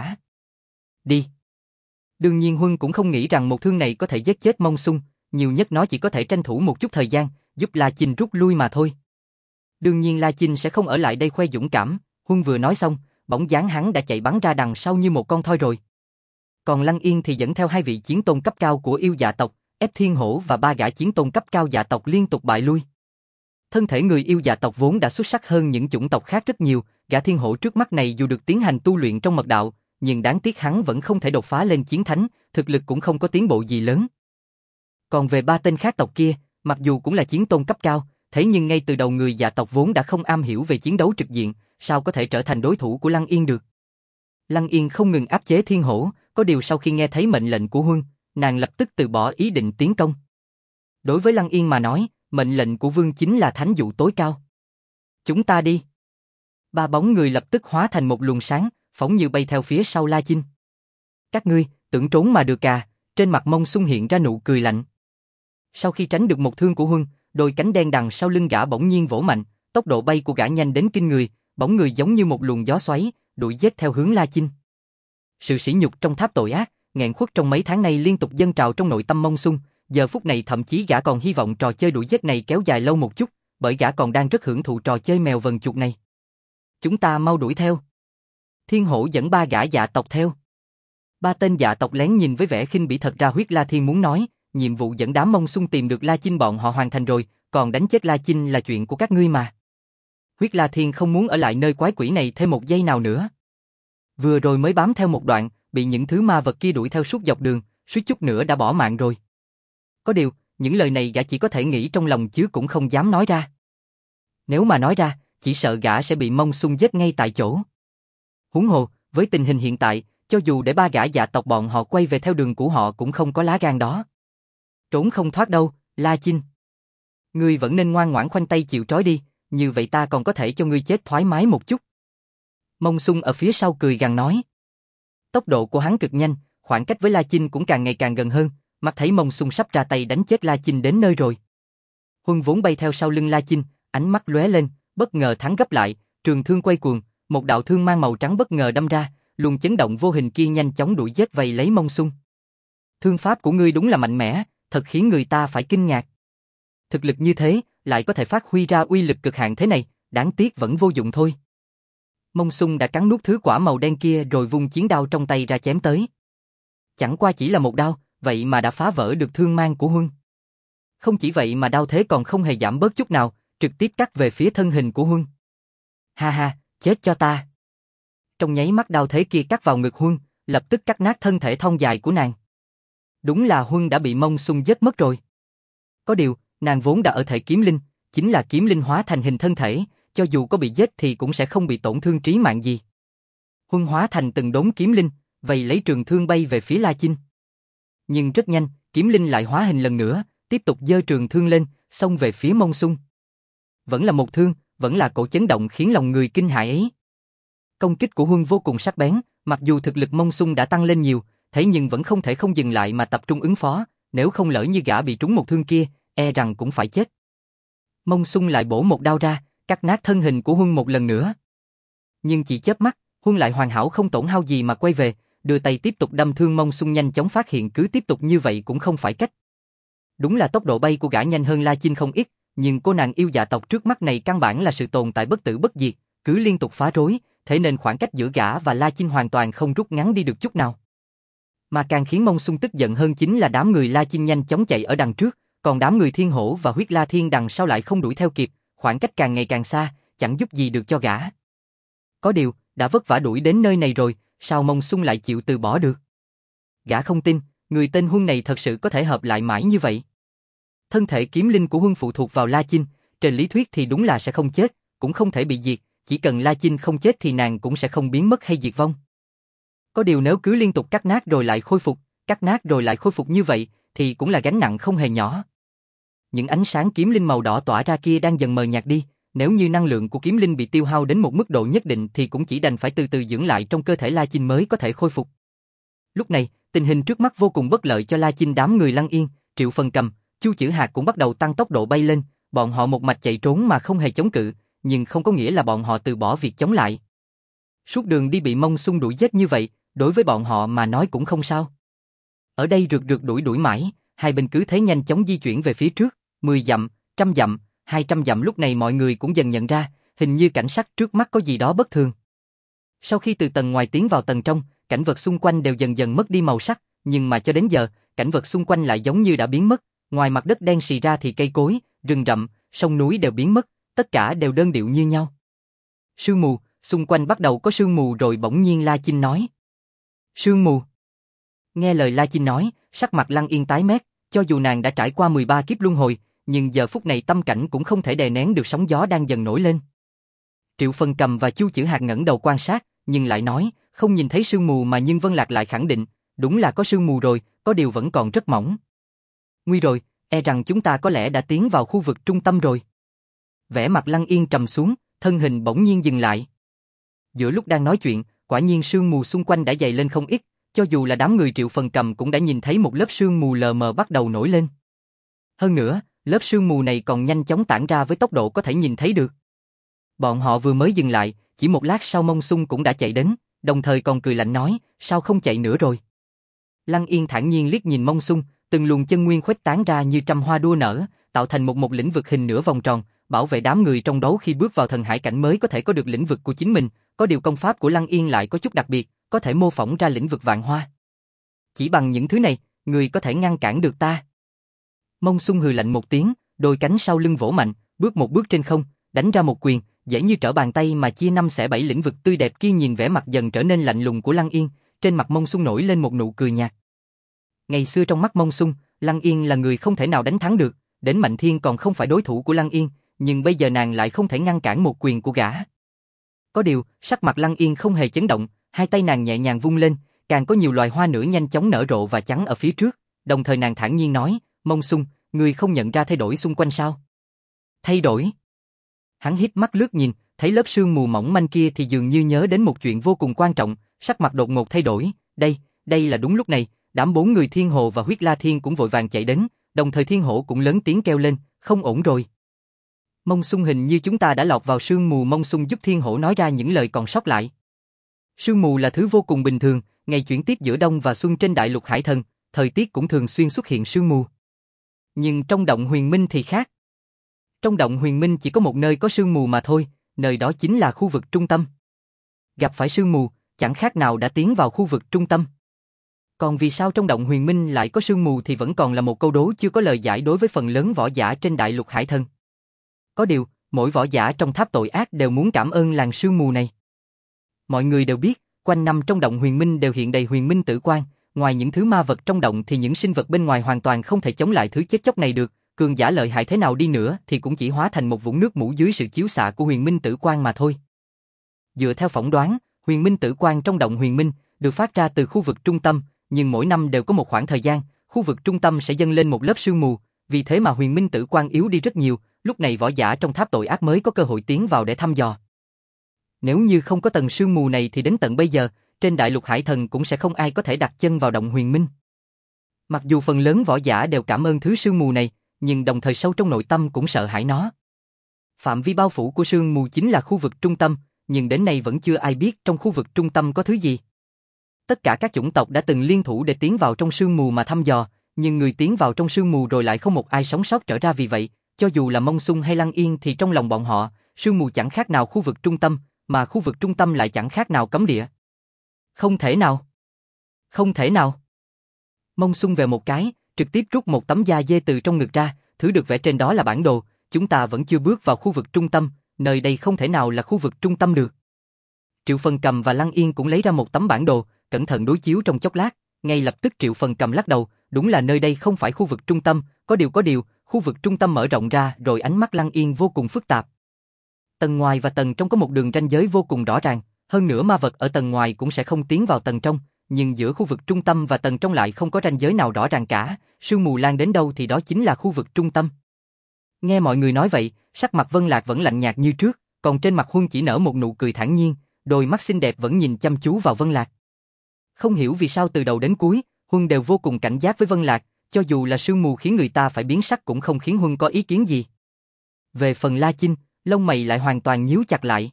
Đi. Đương nhiên Huân cũng không nghĩ rằng một thương này có thể giết chết Mông Xung, nhiều nhất nó chỉ có thể tranh thủ một chút thời gian, giúp La Chinh rút lui mà thôi. Đương nhiên La Chinh sẽ không ở lại đây khoe dũng cảm, Huân vừa nói xong, bóng dáng hắn đã chạy bắn ra đằng sau như một con thoi rồi. Còn Lăng Yên thì dẫn theo hai vị chiến tôn cấp cao của yêu dạ tộc, ép Thiên Hổ và ba gã chiến tôn cấp cao dạ tộc liên tục bại lui. Thân thể người yêu dạ tộc vốn đã xuất sắc hơn những chủng tộc khác rất nhiều, gã Thiên Hổ trước mắt này dù được tiến hành tu luyện trong mật đạo, nhưng đáng tiếc hắn vẫn không thể đột phá lên chiến thánh, thực lực cũng không có tiến bộ gì lớn. Còn về ba tên khác tộc kia, mặc dù cũng là chiến tôn cấp cao, thế nhưng ngay từ đầu người dạ tộc vốn đã không am hiểu về chiến đấu trực diện, sao có thể trở thành đối thủ của Lăng Yên được. Lăng Yên không ngừng áp chế Thiên Hổ, có điều sau khi nghe thấy mệnh lệnh của Huân, nàng lập tức từ bỏ ý định tiến công. Đối với Lăng Yên mà nói, mệnh lệnh của Vương chính là thánh dụ tối cao. Chúng ta đi. Ba bóng người lập tức hóa thành một luồng sáng, phóng như bay theo phía sau La Chinh. Các ngươi, tưởng trốn mà được à? Trên mặt Mông Xung hiện ra nụ cười lạnh. Sau khi tránh được một thương của Huân, đôi cánh đen đằng sau lưng gã bỗng nhiên vỗ mạnh, tốc độ bay của gã nhanh đến kinh người, bóng người giống như một luồng gió xoáy, đuổi giết theo hướng La Chinh. Sự sỉ nhục trong tháp tội ác, nghẹn khuất trong mấy tháng nay liên tục dâng trào trong nội tâm Mông Xung, giờ phút này thậm chí gã còn hy vọng trò chơi đuổi giết này kéo dài lâu một chút, bởi gã còn đang rất hưởng thụ trò chơi mèo vần chuột này. Chúng ta mau đuổi theo. Thiên Hổ dẫn ba gã dạ tộc theo. Ba tên dạ tộc lén nhìn với vẻ khinh bỉ, thật ra Huyết La Thiên muốn nói, nhiệm vụ dẫn đám Mông Xung tìm được La Chinh bọn họ hoàn thành rồi, còn đánh chết La Chinh là chuyện của các ngươi mà. Huyết La Thiên không muốn ở lại nơi quái quỷ này thêm một giây nào nữa. Vừa rồi mới bám theo một đoạn, bị những thứ ma vật kia đuổi theo suốt dọc đường, suýt chút nữa đã bỏ mạng rồi. Có điều, những lời này gã chỉ có thể nghĩ trong lòng chứ cũng không dám nói ra. Nếu mà nói ra, chỉ sợ gã sẽ bị Mông Xung giết ngay tại chỗ. Huống hồ, với tình hình hiện tại, cho dù để ba gã dạ tộc bọn họ quay về theo đường của họ cũng không có lá gan đó. Trốn không thoát đâu, La Chinh. Ngươi vẫn nên ngoan ngoãn khoanh tay chịu trói đi, như vậy ta còn có thể cho ngươi chết thoải mái một chút. Mông Xung ở phía sau cười gằn nói. Tốc độ của hắn cực nhanh, khoảng cách với La Chinh cũng càng ngày càng gần hơn, mắt thấy Mông Xung sắp ra tay đánh chết La Chinh đến nơi rồi. Huân vốn bay theo sau lưng La Chinh, ánh mắt lóe lên, bất ngờ thắng gấp lại, trường thương quay cuồng, một đạo thương mang màu trắng bất ngờ đâm ra, luồng chấn động vô hình kia nhanh chóng đuổi giết vây lấy Mông Xung. Thương pháp của ngươi đúng là mạnh mẽ, thật khiến người ta phải kinh ngạc. Thực lực như thế, lại có thể phát huy ra uy lực cực hạn thế này, đáng tiếc vẫn vô dụng thôi. Mông Xung đã cắn nuốt thứ quả màu đen kia rồi vung chiến đao trong tay ra chém tới. Chẳng qua chỉ là một đao, vậy mà đã phá vỡ được thương mang của Huân. Không chỉ vậy mà đao thế còn không hề giảm bớt chút nào, trực tiếp cắt về phía thân hình của Huân. Ha ha, chết cho ta. Trong nháy mắt đao thế kia cắt vào ngực Huân, lập tức cắt nát thân thể thon dài của nàng. Đúng là Huân đã bị Mông Xung giết mất rồi. Có điều, nàng vốn đã ở thể kiếm linh, chính là kiếm linh hóa thành hình thân thể, cho dù có bị giết thì cũng sẽ không bị tổn thương trí mạng gì. Huân hóa thành từng đốm kiếm linh, vây lấy trường thương bay về phía La Chinh. Nhưng rất nhanh, kiếm linh lại hóa hình lần nữa, tiếp tục giơ trường thương lên, xông về phía Mông Xung. Vẫn là một thương, vẫn là cổ chấn động khiến lòng người kinh hãi ấy. Công kích của Huân vô cùng sắc bén, mặc dù thực lực Mông Xung đã tăng lên nhiều, thế nhưng vẫn không thể không dừng lại mà tập trung ứng phó, nếu không lỡ như gã bị trúng một thương kia, e rằng cũng phải chết. Mông Xung lại bổ một đao ra, cắt nát thân hình của Huân một lần nữa. Nhưng chỉ chớp mắt, Huân lại hoàn hảo không tổn hao gì mà quay về, đưa tay tiếp tục đâm thương. Mông Xung nhanh chóng phát hiện cứ tiếp tục như vậy cũng không phải cách. Đúng là tốc độ bay của gã nhanh hơn La Chinh không ít, nhưng cô nàng yêu dạ tộc trước mắt này căn bản là sự tồn tại bất tử bất diệt, cứ liên tục phá rối, thế nên khoảng cách giữa gã và La Chinh hoàn toàn không rút ngắn đi được chút nào. Mà càng khiến Mông Xung tức giận hơn chính là đám người La Chinh nhanh chóng chạy ở đằng trước, còn đám người Thiên Hổ và Huyết La Thiên đằng sau lại không đuổi theo kịp, khoảng cách càng ngày càng xa, chẳng giúp gì được cho gã. Có điều, đã vất vả đuổi đến nơi này rồi, sao Mông Xung lại chịu từ bỏ được? Gã không tin, người tên Huân này thật sự có thể hợp lại mãi như vậy. Thân thể kiếm linh của Huân phụ thuộc vào La Chinh, trên lý thuyết thì đúng là sẽ không chết, cũng không thể bị diệt, chỉ cần La Chinh không chết thì nàng cũng sẽ không biến mất hay diệt vong. Có điều nếu cứ liên tục cắt nát rồi lại khôi phục, cắt nát rồi lại khôi phục như vậy, thì cũng là gánh nặng không hề nhỏ. Những ánh sáng kiếm linh màu đỏ tỏa ra kia đang dần mờ nhạt đi, nếu như năng lượng của kiếm linh bị tiêu hao đến một mức độ nhất định thì cũng chỉ đành phải từ từ dưỡng lại trong cơ thể La Chinh mới có thể khôi phục. Lúc này, tình hình trước mắt vô cùng bất lợi cho La Chinh. Đám người Lăng Yên, Triệu Phần Cầm, Chu Chử Hạc cũng bắt đầu tăng tốc độ bay lên, bọn họ một mạch chạy trốn mà không hề chống cự, nhưng không có nghĩa là bọn họ từ bỏ việc chống lại. Suốt đường đi bị Mông Xung đuổi giết như vậy, đối với bọn họ mà nói cũng không sao. Ở đây rượt rượt đuổi đuổi mãi, hai bên cứ thế nhanh chóng di chuyển về phía trước, mười dặm, trăm dặm, hai trăm dặm. Lúc này mọi người cũng dần nhận ra, hình như cảnh sắc trước mắt có gì đó bất thường. Sau khi từ tầng ngoài tiến vào tầng trong, cảnh vật xung quanh đều dần dần mất đi màu sắc, nhưng mà cho đến giờ, cảnh vật xung quanh lại giống như đã biến mất, ngoài mặt đất đen xì ra thì cây cối, rừng rậm, sông núi đều biến mất, tất cả đều đơn điệu như nhau. Sương mù, xung quanh bắt đầu có sương mù rồi bỗng nhiên La Chinh nói. Sương mù. Nghe lời La Chinh nói, sắc mặt Lăng Yên tái mét, cho dù nàng đã trải qua mười ba kiếp luân hồi, nhưng giờ phút này tâm cảnh cũng không thể đè nén được sóng gió đang dần nổi lên. Triệu Phần Cầm và Chu Chử Hạc ngẩng đầu quan sát, nhưng lại nói, không nhìn thấy sương mù mà nhưng Vân Lạc lại khẳng định, đúng là có sương mù rồi, có điều vẫn còn rất mỏng. Nguy rồi, e rằng chúng ta có lẽ đã tiến vào khu vực trung tâm rồi. Vẻ mặt Lăng Yên trầm xuống, thân hình bỗng nhiên dừng lại. Giữa lúc đang nói chuyện, quả nhiên sương mù xung quanh đã dày lên không ít, cho dù là đám người Triệu Phần Cầm cũng đã nhìn thấy một lớp sương mù lờ mờ bắt đầu nổi lên. Hơn nữa, lớp sương mù này còn nhanh chóng tản ra với tốc độ có thể nhìn thấy được. Bọn họ vừa mới dừng lại, chỉ một lát sau Mông Xung cũng đã chạy đến, đồng thời còn cười lạnh nói, sao không chạy nữa rồi? Lăng Yên thản nhiên liếc nhìn Mông Xung, từng luồng chân nguyên khuếch tán ra như trăm hoa đua nở, tạo thành một một lĩnh vực hình nửa vòng tròn, bảo vệ đám người trong đấu khi bước vào thần hải cảnh mới có thể có được lĩnh vực của chính mình. Có điều công pháp của Lăng Yên lại có chút đặc biệt, có thể mô phỏng ra lĩnh vực vạn hoa. Chỉ bằng những thứ này, người có thể ngăn cản được ta? Mông Xung hừ lạnh một tiếng, đôi cánh sau lưng vỗ mạnh, bước một bước trên không, đánh ra một quyền, dễ như trở bàn tay mà chia năm xẻ bảy lĩnh vực tươi đẹp kia. Nhìn vẻ mặt dần trở nên lạnh lùng của Lăng Yên, trên mặt Mông Xung nổi lên một nụ cười nhạt. Ngày xưa trong mắt Mông Xung, Lăng Yên là người không thể nào đánh thắng được, đến Mạnh Thiên còn không phải đối thủ của Lăng Yên, nhưng bây giờ nàng lại không thể ngăn cản một quyền của gã. Có điều, sắc mặt Lăng Yên không hề chấn động, hai tay nàng nhẹ nhàng vung lên, càng có nhiều loài hoa nữa nhanh chóng nở rộ và trắng ở phía trước, đồng thời nàng thản nhiên nói, Mông Xung, ngươi không nhận ra thay đổi xung quanh sao? Thay đổi? Hắn híp mắt lướt nhìn, thấy lớp sương mù mỏng manh kia thì dường như nhớ đến một chuyện vô cùng quan trọng, sắc mặt đột ngột thay đổi, đây, đây là đúng lúc này, đám bốn người Thiên Hồ và Huyết La Thiên cũng vội vàng chạy đến, đồng thời Thiên Hổ cũng lớn tiếng kêu lên, không ổn rồi. Mông Xung, hình như chúng ta đã lọt vào sương mù. Mông Xung giúp Thiên Hổ nói ra những lời còn sót lại. Sương mù là thứ vô cùng bình thường, ngày chuyển tiếp giữa đông và xuân trên đại lục hải thần, thời tiết cũng thường xuyên xuất hiện sương mù. Nhưng trong động Huyền Minh thì khác. Trong động Huyền Minh chỉ có một nơi có sương mù mà thôi, nơi đó chính là khu vực trung tâm. Gặp phải sương mù, chẳng khác nào đã tiến vào khu vực trung tâm. Còn vì sao trong động Huyền Minh lại có sương mù thì vẫn còn là một câu đố chưa có lời giải đối với phần lớn võ giả trên đại lục hải thần. Có điều, mỗi võ giả trong tháp tội ác đều muốn cảm ơn làn sương mù này. Mọi người đều biết, quanh năm trong động Huyền Minh đều hiện đầy huyền minh tử quang, ngoài những thứ ma vật trong động thì những sinh vật bên ngoài hoàn toàn không thể chống lại thứ chết chóc này được, cường giả lợi hại thế nào đi nữa thì cũng chỉ hóa thành một vũng nước mũ dưới sự chiếu xạ của huyền minh tử quang mà thôi. Dựa theo phỏng đoán, huyền minh tử quang trong động Huyền Minh được phát ra từ khu vực trung tâm, nhưng mỗi năm đều có một khoảng thời gian, khu vực trung tâm sẽ dâng lên một lớp sương mù, vì thế mà huyền minh tử quang yếu đi rất nhiều, lúc này võ giả trong tháp tội ác mới có cơ hội tiến vào để thăm dò. Nếu như không có tầng sương mù này thì đến tận bây giờ, trên đại lục hải thần cũng sẽ không ai có thể đặt chân vào động Huyền Minh. Mặc dù phần lớn võ giả đều cảm ơn thứ sương mù này, nhưng đồng thời sâu trong nội tâm cũng sợ hãi nó. Phạm vi bao phủ của sương mù chính là khu vực trung tâm, nhưng đến nay vẫn chưa ai biết trong khu vực trung tâm có thứ gì. Tất cả các chủng tộc đã từng liên thủ để tiến vào trong sương mù mà thăm dò, nhưng người tiến vào trong sương mù rồi lại không một ai sống sót trở ra. Vì vậy, cho dù là Mông Xung hay Lăng Yên thì trong lòng bọn họ, sương mù chẳng khác nào khu vực trung tâm, mà khu vực trung tâm lại chẳng khác nào cấm địa. Không thể nào. Không thể nào. Mông Xung về một cái, trực tiếp rút một tấm da dê từ trong ngực ra, thứ được vẽ trên đó là bản đồ, chúng ta vẫn chưa bước vào khu vực trung tâm, nơi đây không thể nào là khu vực trung tâm được. Triệu Phần Cầm và Lăng Yên cũng lấy ra một tấm bản đồ, cẩn thận đối chiếu trong chốc lát, ngay lập tức Triệu Phần Cầm lắc đầu, đúng là nơi đây không phải khu vực trung tâm, có điều có điều, khu vực trung tâm mở rộng ra rồi. Ánh mắt Lăng Yên vô cùng phức tạp. Tầng ngoài và tầng trong có một đường ranh giới vô cùng rõ ràng, hơn nữa ma vật ở tầng ngoài cũng sẽ không tiến vào tầng trong, nhưng giữa khu vực trung tâm và tầng trong lại không có ranh giới nào rõ ràng cả, sương mù lan đến đâu thì đó chính là khu vực trung tâm. Nghe mọi người nói vậy, sắc mặt Vân Lạc vẫn lạnh nhạt như trước, còn trên mặt Huân chỉ nở một nụ cười thản nhiên, đôi mắt xinh đẹp vẫn nhìn chăm chú vào Vân Lạc. Không hiểu vì sao từ đầu đến cuối, Huân đều vô cùng cảnh giác với Vân Lạc, cho dù là sương mù khiến người ta phải biến sắc cũng không khiến Huân có ý kiến gì. Về phần La Chinh, lông mày lại hoàn toàn nhíu chặt lại.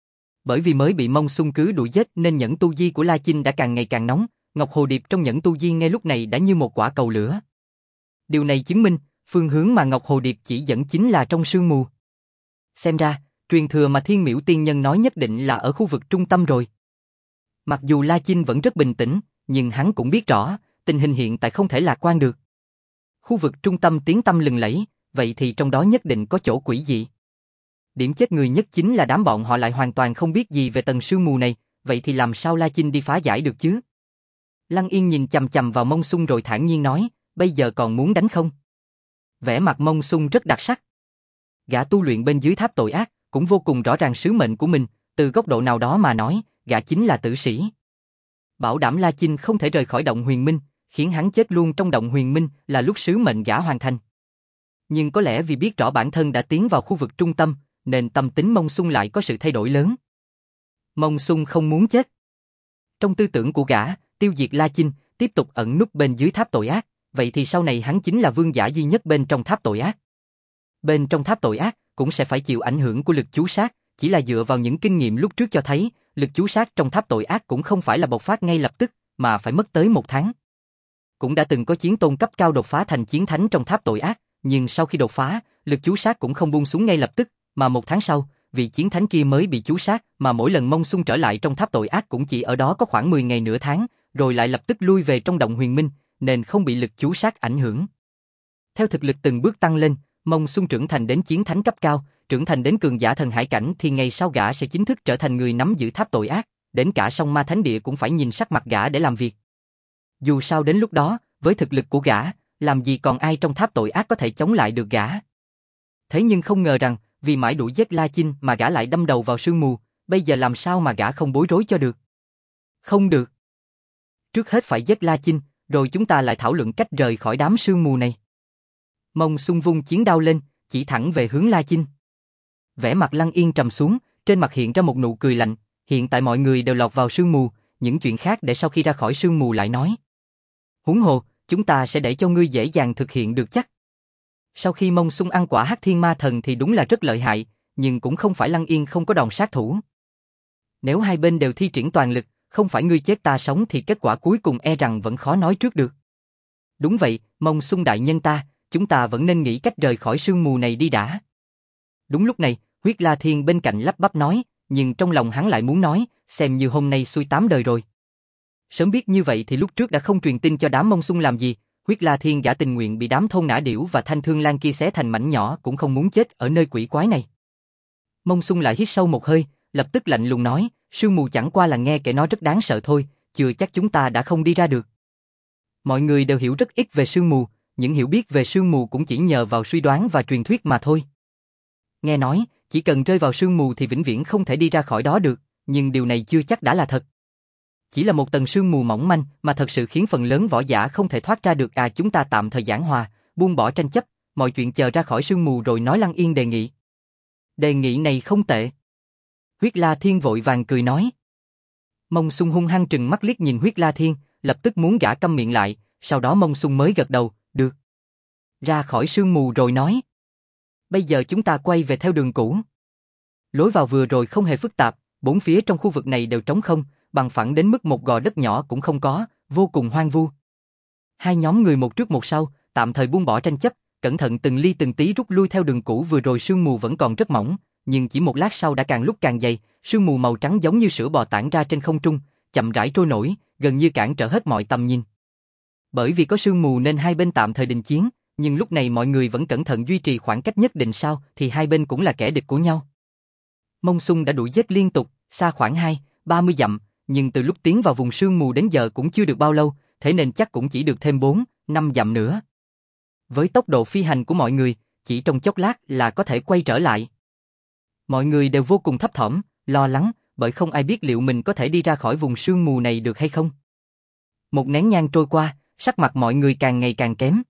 Bởi vì mới bị Mông Xung cứ đuổi giết nên nhẫn tu di của La Chinh đã càng ngày càng nóng, Ngọc Hồ Điệp trong nhẫn tu di ngay lúc này đã như một quả cầu lửa. Điều này chứng minh, phương hướng mà Ngọc Hồ Điệp chỉ dẫn chính là trong sương mù. Xem ra, truyền thừa mà Thiên Miễu Tiên Nhân nói nhất định là ở khu vực trung tâm rồi. Mặc dù La Chinh vẫn rất bình tĩnh, nhưng hắn cũng biết rõ, tình hình hiện tại không thể lạc quan được. Khu vực trung tâm tiếng tăm lừng lẫy, vậy thì trong đó nhất định có chỗ quỷ dị. Điểm chết người nhất chính là đám bọn họ lại hoàn toàn không biết gì về tầng sương mù này, vậy thì làm sao La Chinh đi phá giải được chứ? Lăng Yên nhìn chằm chằm vào Mông Xung rồi thản nhiên nói, bây giờ còn muốn đánh không? Vẻ mặt Mông Xung rất đặc sắc. Gã tu luyện bên dưới tháp tội ác, cũng vô cùng rõ ràng sứ mệnh của mình, từ góc độ nào đó mà nói, gã chính là tử sĩ. Bảo đảm La Chinh không thể rời khỏi động Huyền Minh, khiến hắn chết luôn trong động Huyền Minh là lúc sứ mệnh gã hoàn thành. Nhưng có lẽ vì biết rõ bản thân đã tiến vào khu vực trung tâm, nên tâm tính Mông Xung lại có sự thay đổi lớn. Mông Xung không muốn chết. Trong tư tưởng của gã, tiêu diệt La Chinh, tiếp tục ẩn núp bên dưới tháp tội ác, vậy thì sau này hắn chính là vương giả duy nhất bên trong tháp tội ác. Bên trong tháp tội ác cũng sẽ phải chịu ảnh hưởng của lực chú sát, chỉ là dựa vào những kinh nghiệm lúc trước cho thấy, lực chú sát trong tháp tội ác cũng không phải là bộc phát ngay lập tức, mà phải mất tới một tháng. Cũng đã từng có chiến tôn cấp cao đột phá thành chiến thánh trong tháp tội ác, nhưng sau khi đột phá, lực chú sát cũng không buông xuống ngay lập tức, mà một tháng sau, vị chiến thánh kia mới bị chú sát, mà mỗi lần Mông Xung trở lại trong tháp tội ác cũng chỉ ở đó có khoảng mười ngày nửa tháng, rồi lại lập tức lui về trong động huyền minh, nên không bị lực chú sát ảnh hưởng. Theo thực lực từng bước tăng lên, Mông Xung trưởng thành đến chiến thánh cấp cao, trưởng thành đến cường giả thần hải cảnh thì ngày sau gã sẽ chính thức trở thành người nắm giữ tháp tội ác, đến cả song ma thánh địa cũng phải nhìn sắc mặt gã để làm việc. Dù sao đến lúc đó, với thực lực của gã, làm gì còn ai trong tháp tội ác có thể chống lại được gã. Thế nhưng không ngờ rằng, vì mãi đuổi giết La Chinh mà gã lại đâm đầu vào sương mù, bây giờ làm sao mà gã không bối rối cho được. Không được. Trước hết phải giết La Chinh, rồi chúng ta lại thảo luận cách rời khỏi đám sương mù này. Mông Xung vung chiến đao lên, chỉ thẳng về hướng La Chinh. Vẻ mặt Lăng Yên trầm xuống, trên mặt hiện ra một nụ cười lạnh, hiện tại mọi người đều lọt vào sương mù, những chuyện khác để sau khi ra khỏi sương mù lại nói. Huống hồ, chúng ta sẽ để cho ngươi dễ dàng thực hiện được chắc. Sau khi Mông Xung ăn quả Hắc Thiên Ma Thần thì đúng là rất lợi hại, nhưng cũng không phải Lăng Yên không có đòn sát thủ. Nếu hai bên đều thi triển toàn lực, không phải ngươi chết ta sống thì kết quả cuối cùng e rằng vẫn khó nói trước được. Đúng vậy, Mông Xung đại nhân ta, chúng ta vẫn nên nghĩ cách rời khỏi sương mù này đi đã. Đúng lúc này, Huyết La Thiên bên cạnh lắp bắp nói, nhưng trong lòng hắn lại muốn nói, xem như hôm nay xui tám đời rồi. Sớm biết như vậy thì lúc trước đã không truyền tin cho đám Mông Xung làm gì. Huyết La Thiên gã tình nguyện bị đám thôn nã điểu và Thanh Thương Lan kia xé thành mảnh nhỏ cũng không muốn chết ở nơi quỷ quái này. Mông Xung lại hít sâu một hơi, lập tức lạnh lùng nói, sương mù chẳng qua là nghe kẻ nói rất đáng sợ thôi, chưa chắc chúng ta đã không đi ra được. Mọi người đều hiểu rất ít về sương mù, những hiểu biết về sương mù cũng chỉ nhờ vào suy đoán và truyền thuyết mà thôi. Nghe nói, chỉ cần rơi vào sương mù thì vĩnh viễn không thể đi ra khỏi đó được, nhưng điều này chưa chắc đã là thật. Chỉ là một tầng sương mù mỏng manh mà thật sự khiến phần lớn võ giả không thể thoát ra được à chúng ta tạm thời giảng hòa, buông bỏ tranh chấp, mọi chuyện chờ ra khỏi sương mù rồi nói. Lăng Yên đề nghị. Đề nghị này không tệ. Huyết La Thiên vội vàng cười nói. Mông Xung hung hăng trừng mắt liếc nhìn Huyết La Thiên, lập tức muốn gã câm miệng lại, sau đó Mông Xung mới gật đầu, được. Ra khỏi sương mù rồi nói. Bây giờ chúng ta quay về theo đường cũ. Lối vào vừa rồi không hề phức tạp, bốn phía trong khu vực này đều trống không, bằng phẳng đến mức một gò đất nhỏ cũng không có, vô cùng hoang vu. Hai nhóm người một trước một sau, tạm thời buông bỏ tranh chấp, cẩn thận từng ly từng tí rút lui theo đường cũ. Vừa rồi sương mù vẫn còn rất mỏng, nhưng chỉ một lát sau đã càng lúc càng dày, sương mù màu trắng giống như sữa bò tản ra trên không trung, chậm rãi trôi nổi, gần như cản trở hết mọi tầm nhìn. Bởi vì có sương mù nên hai bên tạm thời đình chiến, nhưng lúc này mọi người vẫn cẩn thận duy trì khoảng cách nhất định sao thì hai bên cũng là kẻ địch của nhau. Mông Xung đã đuổi giết liên tục, xa khoảng hai, ba mươi dặm, nhưng từ lúc tiến vào vùng sương mù đến giờ cũng chưa được bao lâu, thế nên chắc cũng chỉ được thêm bốn, năm dặm nữa. Với tốc độ phi hành của mọi người, chỉ trong chốc lát là có thể quay trở lại. Mọi người đều vô cùng thấp thỏm, lo lắng, bởi không ai biết liệu mình có thể đi ra khỏi vùng sương mù này được hay không. Một nén nhang trôi qua, sắc mặt mọi người càng ngày càng kém.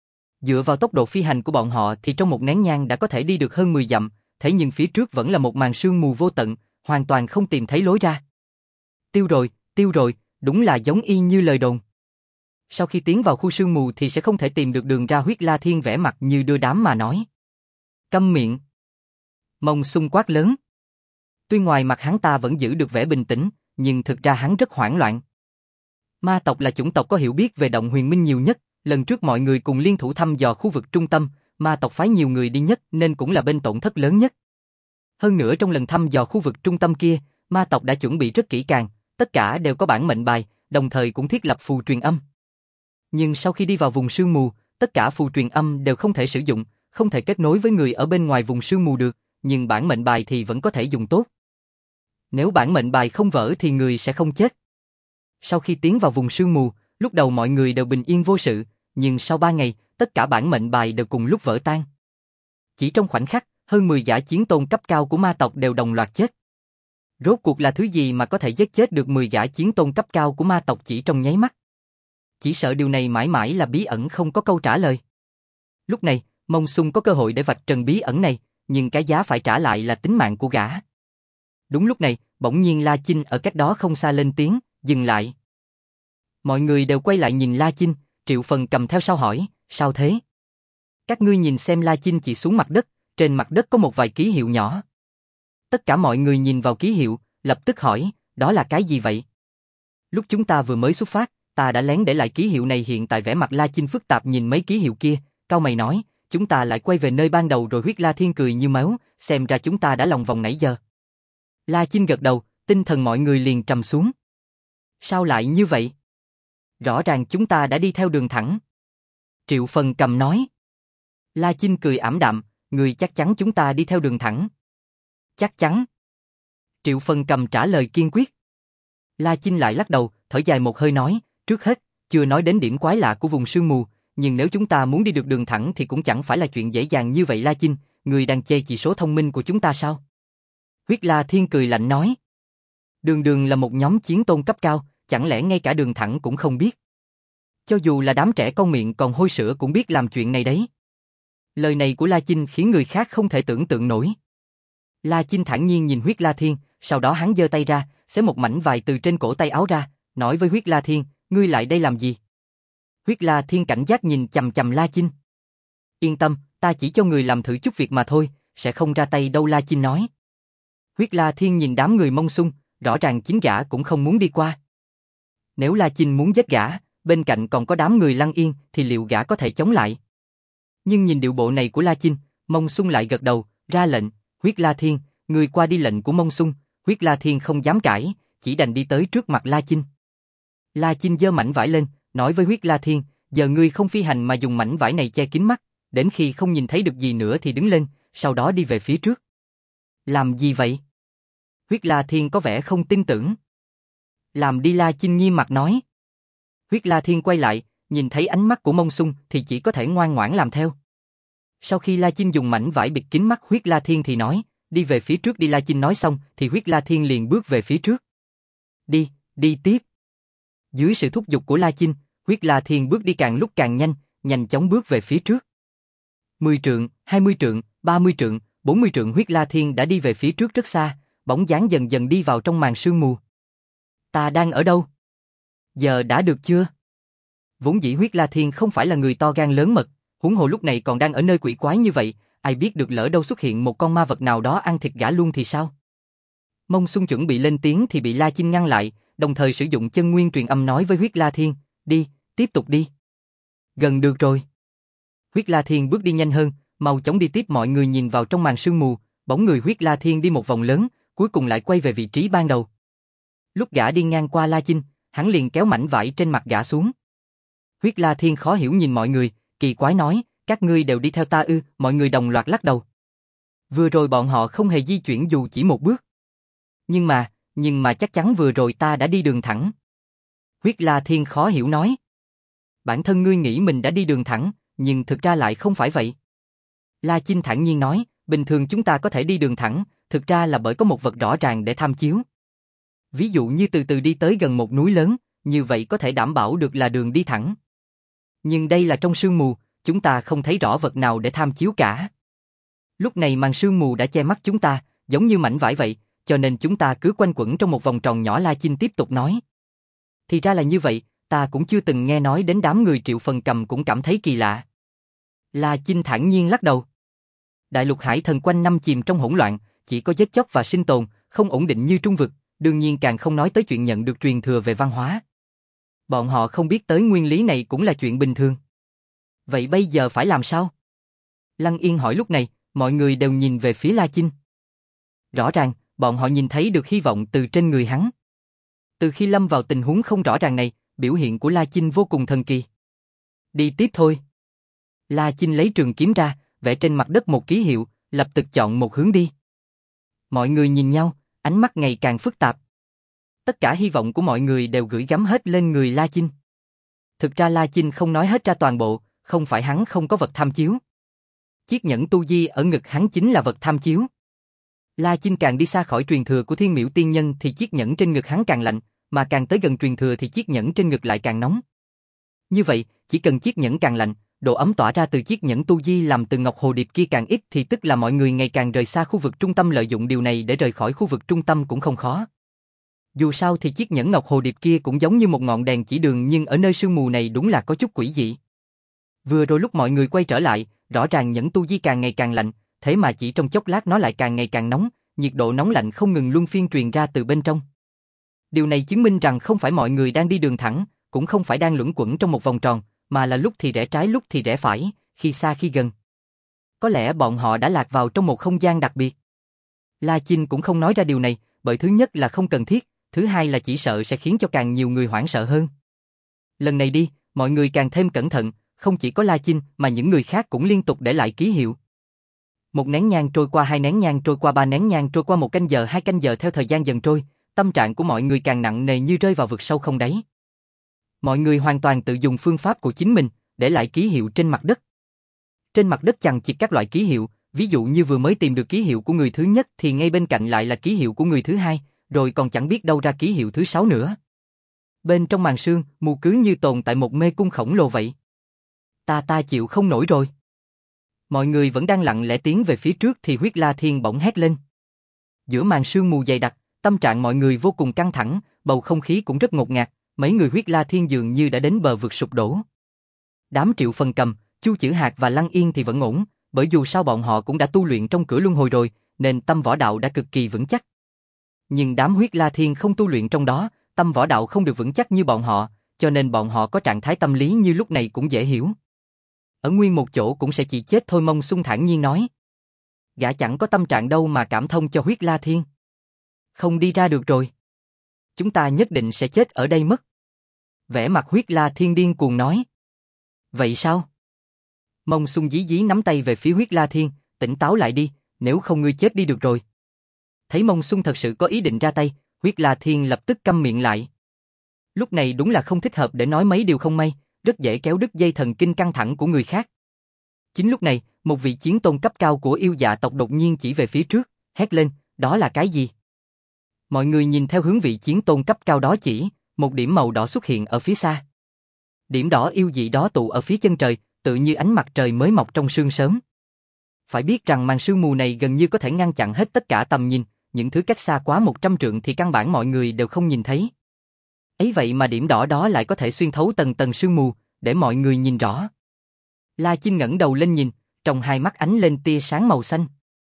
Dựa vào tốc độ phi hành của bọn họ thì trong một nén nhang đã có thể đi được hơn mười dặm, thế nhưng phía trước vẫn là một màn sương mù vô tận, hoàn toàn không tìm thấy lối ra. Tiêu rồi, tiêu rồi, đúng là giống y như lời đồn. Sau khi tiến vào khu sương mù thì sẽ không thể tìm được đường ra. Huyết La Thiên vẻ mặt như đưa đám mà nói. Câm miệng. Mông Xung quát lớn. Tuy ngoài mặt hắn ta vẫn giữ được vẻ bình tĩnh, nhưng thực ra hắn rất hoảng loạn. Ma tộc là chủng tộc có hiểu biết về động huyền minh nhiều nhất, lần trước mọi người cùng liên thủ thăm dò khu vực trung tâm, ma tộc phái nhiều người đi nhất nên cũng là bên tổn thất lớn nhất. Hơn nữa trong lần thăm dò khu vực trung tâm kia, ma tộc đã chuẩn bị rất kỹ càng, tất cả đều có bản mệnh bài, đồng thời cũng thiết lập phù truyền âm. Nhưng sau khi đi vào vùng sương mù, tất cả phù truyền âm đều không thể sử dụng, không thể kết nối với người ở bên ngoài vùng sương mù được, nhưng bản mệnh bài thì vẫn có thể dùng tốt. Nếu bản mệnh bài không vỡ thì người sẽ không chết. Sau khi tiến vào vùng sương mù, lúc đầu mọi người đều bình yên vô sự, nhưng sau ba ngày, tất cả bản mệnh bài đều cùng lúc vỡ tan. Chỉ trong khoảnh khắc, hơn mười gã chiến tôn cấp cao của ma tộc đều đồng loạt chết. Rốt cuộc là thứ gì mà có thể giết chết được mười gã chiến tôn cấp cao của ma tộc chỉ trong nháy mắt? Chỉ sợ điều này mãi mãi là bí ẩn không có câu trả lời. Lúc này, Mông Xung có cơ hội để vạch trần bí ẩn này, nhưng cái giá phải trả lại là tính mạng của gã. Đúng lúc này, bỗng nhiên La Chinh ở cách đó không xa lên tiếng, dừng lại. Mọi người đều quay lại nhìn La Chinh, Triệu Phần Cầm theo sau hỏi, sao thế? Các ngươi nhìn xem. La Chinh chỉ xuống mặt đất, trên mặt đất có một vài ký hiệu nhỏ. Tất cả mọi người nhìn vào ký hiệu, lập tức hỏi, đó là cái gì vậy? Lúc chúng ta vừa mới xuất phát, ta đã lén để lại ký hiệu này. Hiện tại vẻ mặt La Chinh phức tạp nhìn mấy ký hiệu kia, cau mày nói, chúng ta lại quay về nơi ban đầu rồi. Huyết La Thiên cười như máu, xem ra chúng ta đã lòng vòng nãy giờ. La Chinh gật đầu, tinh thần mọi người liền trầm xuống. Sao lại như vậy? Rõ ràng chúng ta đã đi theo đường thẳng. Triệu Phần Cầm nói. La Chinh cười ảm đạm, người chắc chắn chúng ta đi theo đường thẳng. Chắc chắn. Triệu Phần Cầm trả lời kiên quyết. La Chinh lại lắc đầu, thở dài một hơi nói, trước hết, chưa nói đến điểm quái lạ của vùng sương mù, nhưng nếu chúng ta muốn đi được đường thẳng thì cũng chẳng phải là chuyện dễ dàng như vậy. La Chinh, người đang chê chỉ số thông minh của chúng ta sao? Huyết La Thiên cười lạnh nói. Đường đường là một nhóm chiến tôn cấp cao, chẳng lẽ ngay cả đường thẳng cũng không biết? Cho dù là đám trẻ con miệng còn hôi sữa cũng biết làm chuyện này đấy. Lời này của La Chinh khiến người khác không thể tưởng tượng nổi. La Chinh thản nhiên nhìn Huyết La Thiên, sau đó hắn giơ tay ra, xé một mảnh vải từ trên cổ tay áo ra, nói với Huyết La Thiên, ngươi lại đây làm gì? Huyết La Thiên cảnh giác nhìn chằm chằm La Chinh. Yên tâm, ta chỉ cho người làm thử chút việc mà thôi, sẽ không ra tay đâu. La Chinh nói. Huyết La Thiên nhìn đám người Mông Xung, rõ ràng chính gã cũng không muốn đi qua. Nếu La Chinh muốn giết gã, bên cạnh còn có đám người Lăng Yên thì liệu gã có thể chống lại? Nhưng nhìn điệu bộ này của La Chinh, Mông Xung lại gật đầu, ra lệnh, Huyết La Thiên, người qua đi. Lệnh của Mông Xung, Huyết La Thiên không dám cãi, chỉ đành đi tới trước mặt La Chinh. La Chinh giơ mảnh vải lên, nói với Huyết La Thiên, giờ ngươi không phi hành mà dùng mảnh vải này che kín mắt, đến khi không nhìn thấy được gì nữa thì đứng lên, sau đó đi về phía trước. Làm gì vậy? Huyết La Thiên có vẻ không tin tưởng. Làm đi. La Chinh nghiêm mặt nói. Huyết La Thiên quay lại, nhìn thấy ánh mắt của Mông Xung thì chỉ có thể ngoan ngoãn làm theo. Sau khi La Chinh dùng mảnh vải bịt kín mắt Huyết La Thiên thì nói, đi về phía trước đi. La Chinh nói xong thì Huyết La Thiên liền bước về phía trước. Đi, đi tiếp. Dưới sự thúc giục của La Chinh, Huyết La Thiên bước đi càng lúc càng nhanh, nhanh chóng bước về phía trước. mười trượng, hai mươi trượng, ba mươi trượng, bốn mươi trượng Huyết La Thiên đã đi về phía trước rất xa, bóng dáng dần dần đi vào trong màn sương mù. Ta đang ở đâu? Giờ đã được chưa? Vốn dĩ Huyết La Thiên không phải là người to gan lớn mật, huống hồ lúc này còn đang ở nơi quỷ quái như vậy, ai biết được lỡ đâu xuất hiện một con ma vật nào đó ăn thịt gã luôn thì sao? Mông Xung chuẩn bị lên tiếng thì bị La Chinh ngăn lại, đồng thời sử dụng chân nguyên truyền âm nói với Huyết La Thiên, đi, tiếp tục đi. Gần được rồi. Huyết La Thiên bước đi nhanh hơn, mau chóng đi tiếp. Mọi người nhìn vào trong màn sương mù, bóng người Huyết La Thiên đi một vòng lớn, cuối cùng lại quay về vị trí ban đầu. Lúc gã đi ngang qua La Chinh, hắn liền kéo mảnh vải trên mặt gã xuống. Huyết La Thiên khó hiểu nhìn mọi người, kỳ quái nói, các ngươi đều đi theo ta ư? Mọi người đồng loạt lắc đầu. Vừa rồi bọn họ không hề di chuyển dù chỉ một bước. Nhưng mà, nhưng mà chắc chắn vừa rồi ta đã đi đường thẳng. Huyết La Thiên khó hiểu nói. Bản thân ngươi nghĩ mình đã đi đường thẳng, nhưng thực ra lại không phải vậy. La Chinh thản nhiên nói, bình thường chúng ta có thể đi đường thẳng, thực ra là bởi có một vật rõ ràng để tham chiếu. Ví dụ như từ từ đi tới gần một núi lớn, như vậy có thể đảm bảo được là đường đi thẳng. Nhưng đây là trong sương mù, chúng ta không thấy rõ vật nào để tham chiếu cả. Lúc này màn sương mù đã che mắt chúng ta, giống như mảnh vải vậy, cho nên chúng ta cứ quanh quẩn trong một vòng tròn nhỏ. La Chinh tiếp tục nói. Thì ra là như vậy, ta cũng chưa từng nghe nói đến. Đám người Triệu Phần Cầm cũng cảm thấy kỳ lạ. La Chinh thản nhiên lắc đầu. Đại lục hải thần quanh năm chìm trong hỗn loạn, chỉ có giết chóc và sinh tồn, không ổn định như trung vực, đương nhiên càng không nói tới chuyện nhận được truyền thừa về văn hóa. Bọn họ không biết tới nguyên lý này cũng là chuyện bình thường. Vậy bây giờ phải làm sao? Lăng Yên hỏi. Lúc này, mọi người đều nhìn về phía La Chinh. Rõ ràng, bọn họ nhìn thấy được hy vọng từ trên người hắn. Từ khi lâm vào tình huống không rõ ràng này, biểu hiện của La Chinh vô cùng thần kỳ. Đi tiếp thôi. La Chinh lấy trường kiếm ra, vẽ trên mặt đất một ký hiệu, lập tức chọn một hướng đi. Mọi người nhìn nhau, ánh mắt ngày càng phức tạp. Tất cả hy vọng của mọi người đều gửi gắm hết lên người La Chinh. Thực ra La Chinh không nói hết ra toàn bộ, không phải hắn không có vật tham chiếu. Chiếc nhẫn tu di ở ngực hắn chính là vật tham chiếu. La Chinh càng đi xa khỏi truyền thừa của Thiên Miểu Tiên Nhân thì chiếc nhẫn trên ngực hắn càng lạnh, mà càng tới gần truyền thừa thì chiếc nhẫn trên ngực lại càng nóng. Như vậy, chỉ cần chiếc nhẫn càng lạnh, độ ấm tỏa ra từ chiếc nhẫn tu di làm từ ngọc hồ điệp kia càng ít thì tức là mọi người ngày càng rời xa khu vực trung tâm. Lợi dụng điều này để rời khỏi khu vực trung tâm cũng không khó. Dù sao thì chiếc nhẫn ngọc hồ điệp kia cũng giống như một ngọn đèn chỉ đường, nhưng ở nơi sương mù này đúng là có chút quỷ dị. Vừa rồi lúc mọi người quay trở lại, rõ ràng nhẫn tu di càng ngày càng lạnh, thế mà chỉ trong chốc lát nó lại càng ngày càng nóng, nhiệt độ nóng lạnh không ngừng luân phiên truyền ra từ bên trong. Điều này chứng minh rằng không phải mọi người đang đi đường thẳng, cũng không phải đang luẩn quẩn trong một vòng tròn, mà là lúc thì rẽ trái lúc thì rẽ phải, khi xa khi gần. Có lẽ bọn họ đã lạc vào trong một không gian đặc biệt. La Chinh cũng không nói ra điều này, bởi thứ nhất là không cần thiết, thứ hai là chỉ sợ sẽ khiến cho càng nhiều người hoảng sợ hơn. Lần này đi, mọi người càng thêm cẩn thận, không chỉ có La Chinh mà những người khác cũng liên tục để lại ký hiệu. Một nén nhang trôi qua, hai nén nhang trôi qua, ba nén nhang trôi qua, một canh giờ, hai canh giờ, theo thời gian dần trôi, tâm trạng của mọi người càng nặng nề như rơi vào vực sâu không đáy. Mọi người hoàn toàn tự dùng phương pháp của chính mình, để lại ký hiệu trên mặt đất. Trên mặt đất chằng chịt các loại ký hiệu, ví dụ như vừa mới tìm được ký hiệu của người thứ nhất thì ngay bên cạnh lại là ký hiệu của người thứ hai, rồi còn chẳng biết đâu ra ký hiệu thứ sáu nữa. Bên trong màn sương, mù cứ như tồn tại một mê cung khổng lồ vậy. Ta ta chịu không nổi rồi. Mọi người vẫn đang lặng lẽ tiến về phía trước thì Huyết La Thiên bỗng hét lên. Giữa màn sương mù dày đặc, tâm trạng mọi người vô cùng căng thẳng, bầu không khí cũng rất ngột ngạt, mấy người Huyết La Thiên dường như đã đến bờ vực sụp đổ. Đám Triệu Phần Cầm, Chu Chử Hạc và Lăng Yên thì vẫn ổn, bởi dù sao bọn họ cũng đã tu luyện trong cửa luân hồi rồi, nên tâm võ đạo đã cực kỳ vững chắc. Nhưng đám Huyết La Thiên không tu luyện trong đó, tâm võ đạo không được vững chắc như bọn họ, cho nên bọn họ có trạng thái tâm lý như lúc này cũng dễ hiểu. Ở nguyên một chỗ cũng sẽ chỉ chết thôi. Mông Xung thản nhiên nói. Gã chẳng có tâm trạng đâu mà cảm thông cho Huyết La Thiên. Không đi ra được rồi. Chúng ta nhất định sẽ chết ở đây mất. Vẻ mặt Huyết La Thiên điên cuồng nói. Vậy sao? Mông Xung dí dí nắm tay về phía Huyết La Thiên, tỉnh táo lại đi, nếu không ngươi chết đi được rồi. Thấy Mông Xung thật sự có ý định ra tay, Huyết La Thiên lập tức câm miệng lại. Lúc này đúng là không thích hợp để nói mấy điều không may, rất dễ kéo đứt dây thần kinh căng thẳng của người khác. Chính lúc này, một vị chiến tôn cấp cao của yêu dạ tộc đột nhiên chỉ về phía trước, hét lên, đó là cái gì? Mọi người nhìn theo hướng vị chiến tôn cấp cao đó chỉ, một điểm màu đỏ xuất hiện ở phía xa. Điểm đỏ yêu dị đó tụ ở phía chân trời, tự như ánh mặt trời mới mọc trong sương sớm. Phải biết rằng màn sương mù này gần như có thể ngăn chặn hết tất cả tầm nhìn, những thứ cách xa quá một trăm trượng thì căn bản mọi người đều không nhìn thấy. Ấy vậy mà điểm đỏ đó lại có thể xuyên thấu tầng tầng sương mù, để mọi người nhìn rõ. La Chinh ngẩng đầu lên nhìn, trong hai mắt ánh lên tia sáng màu xanh.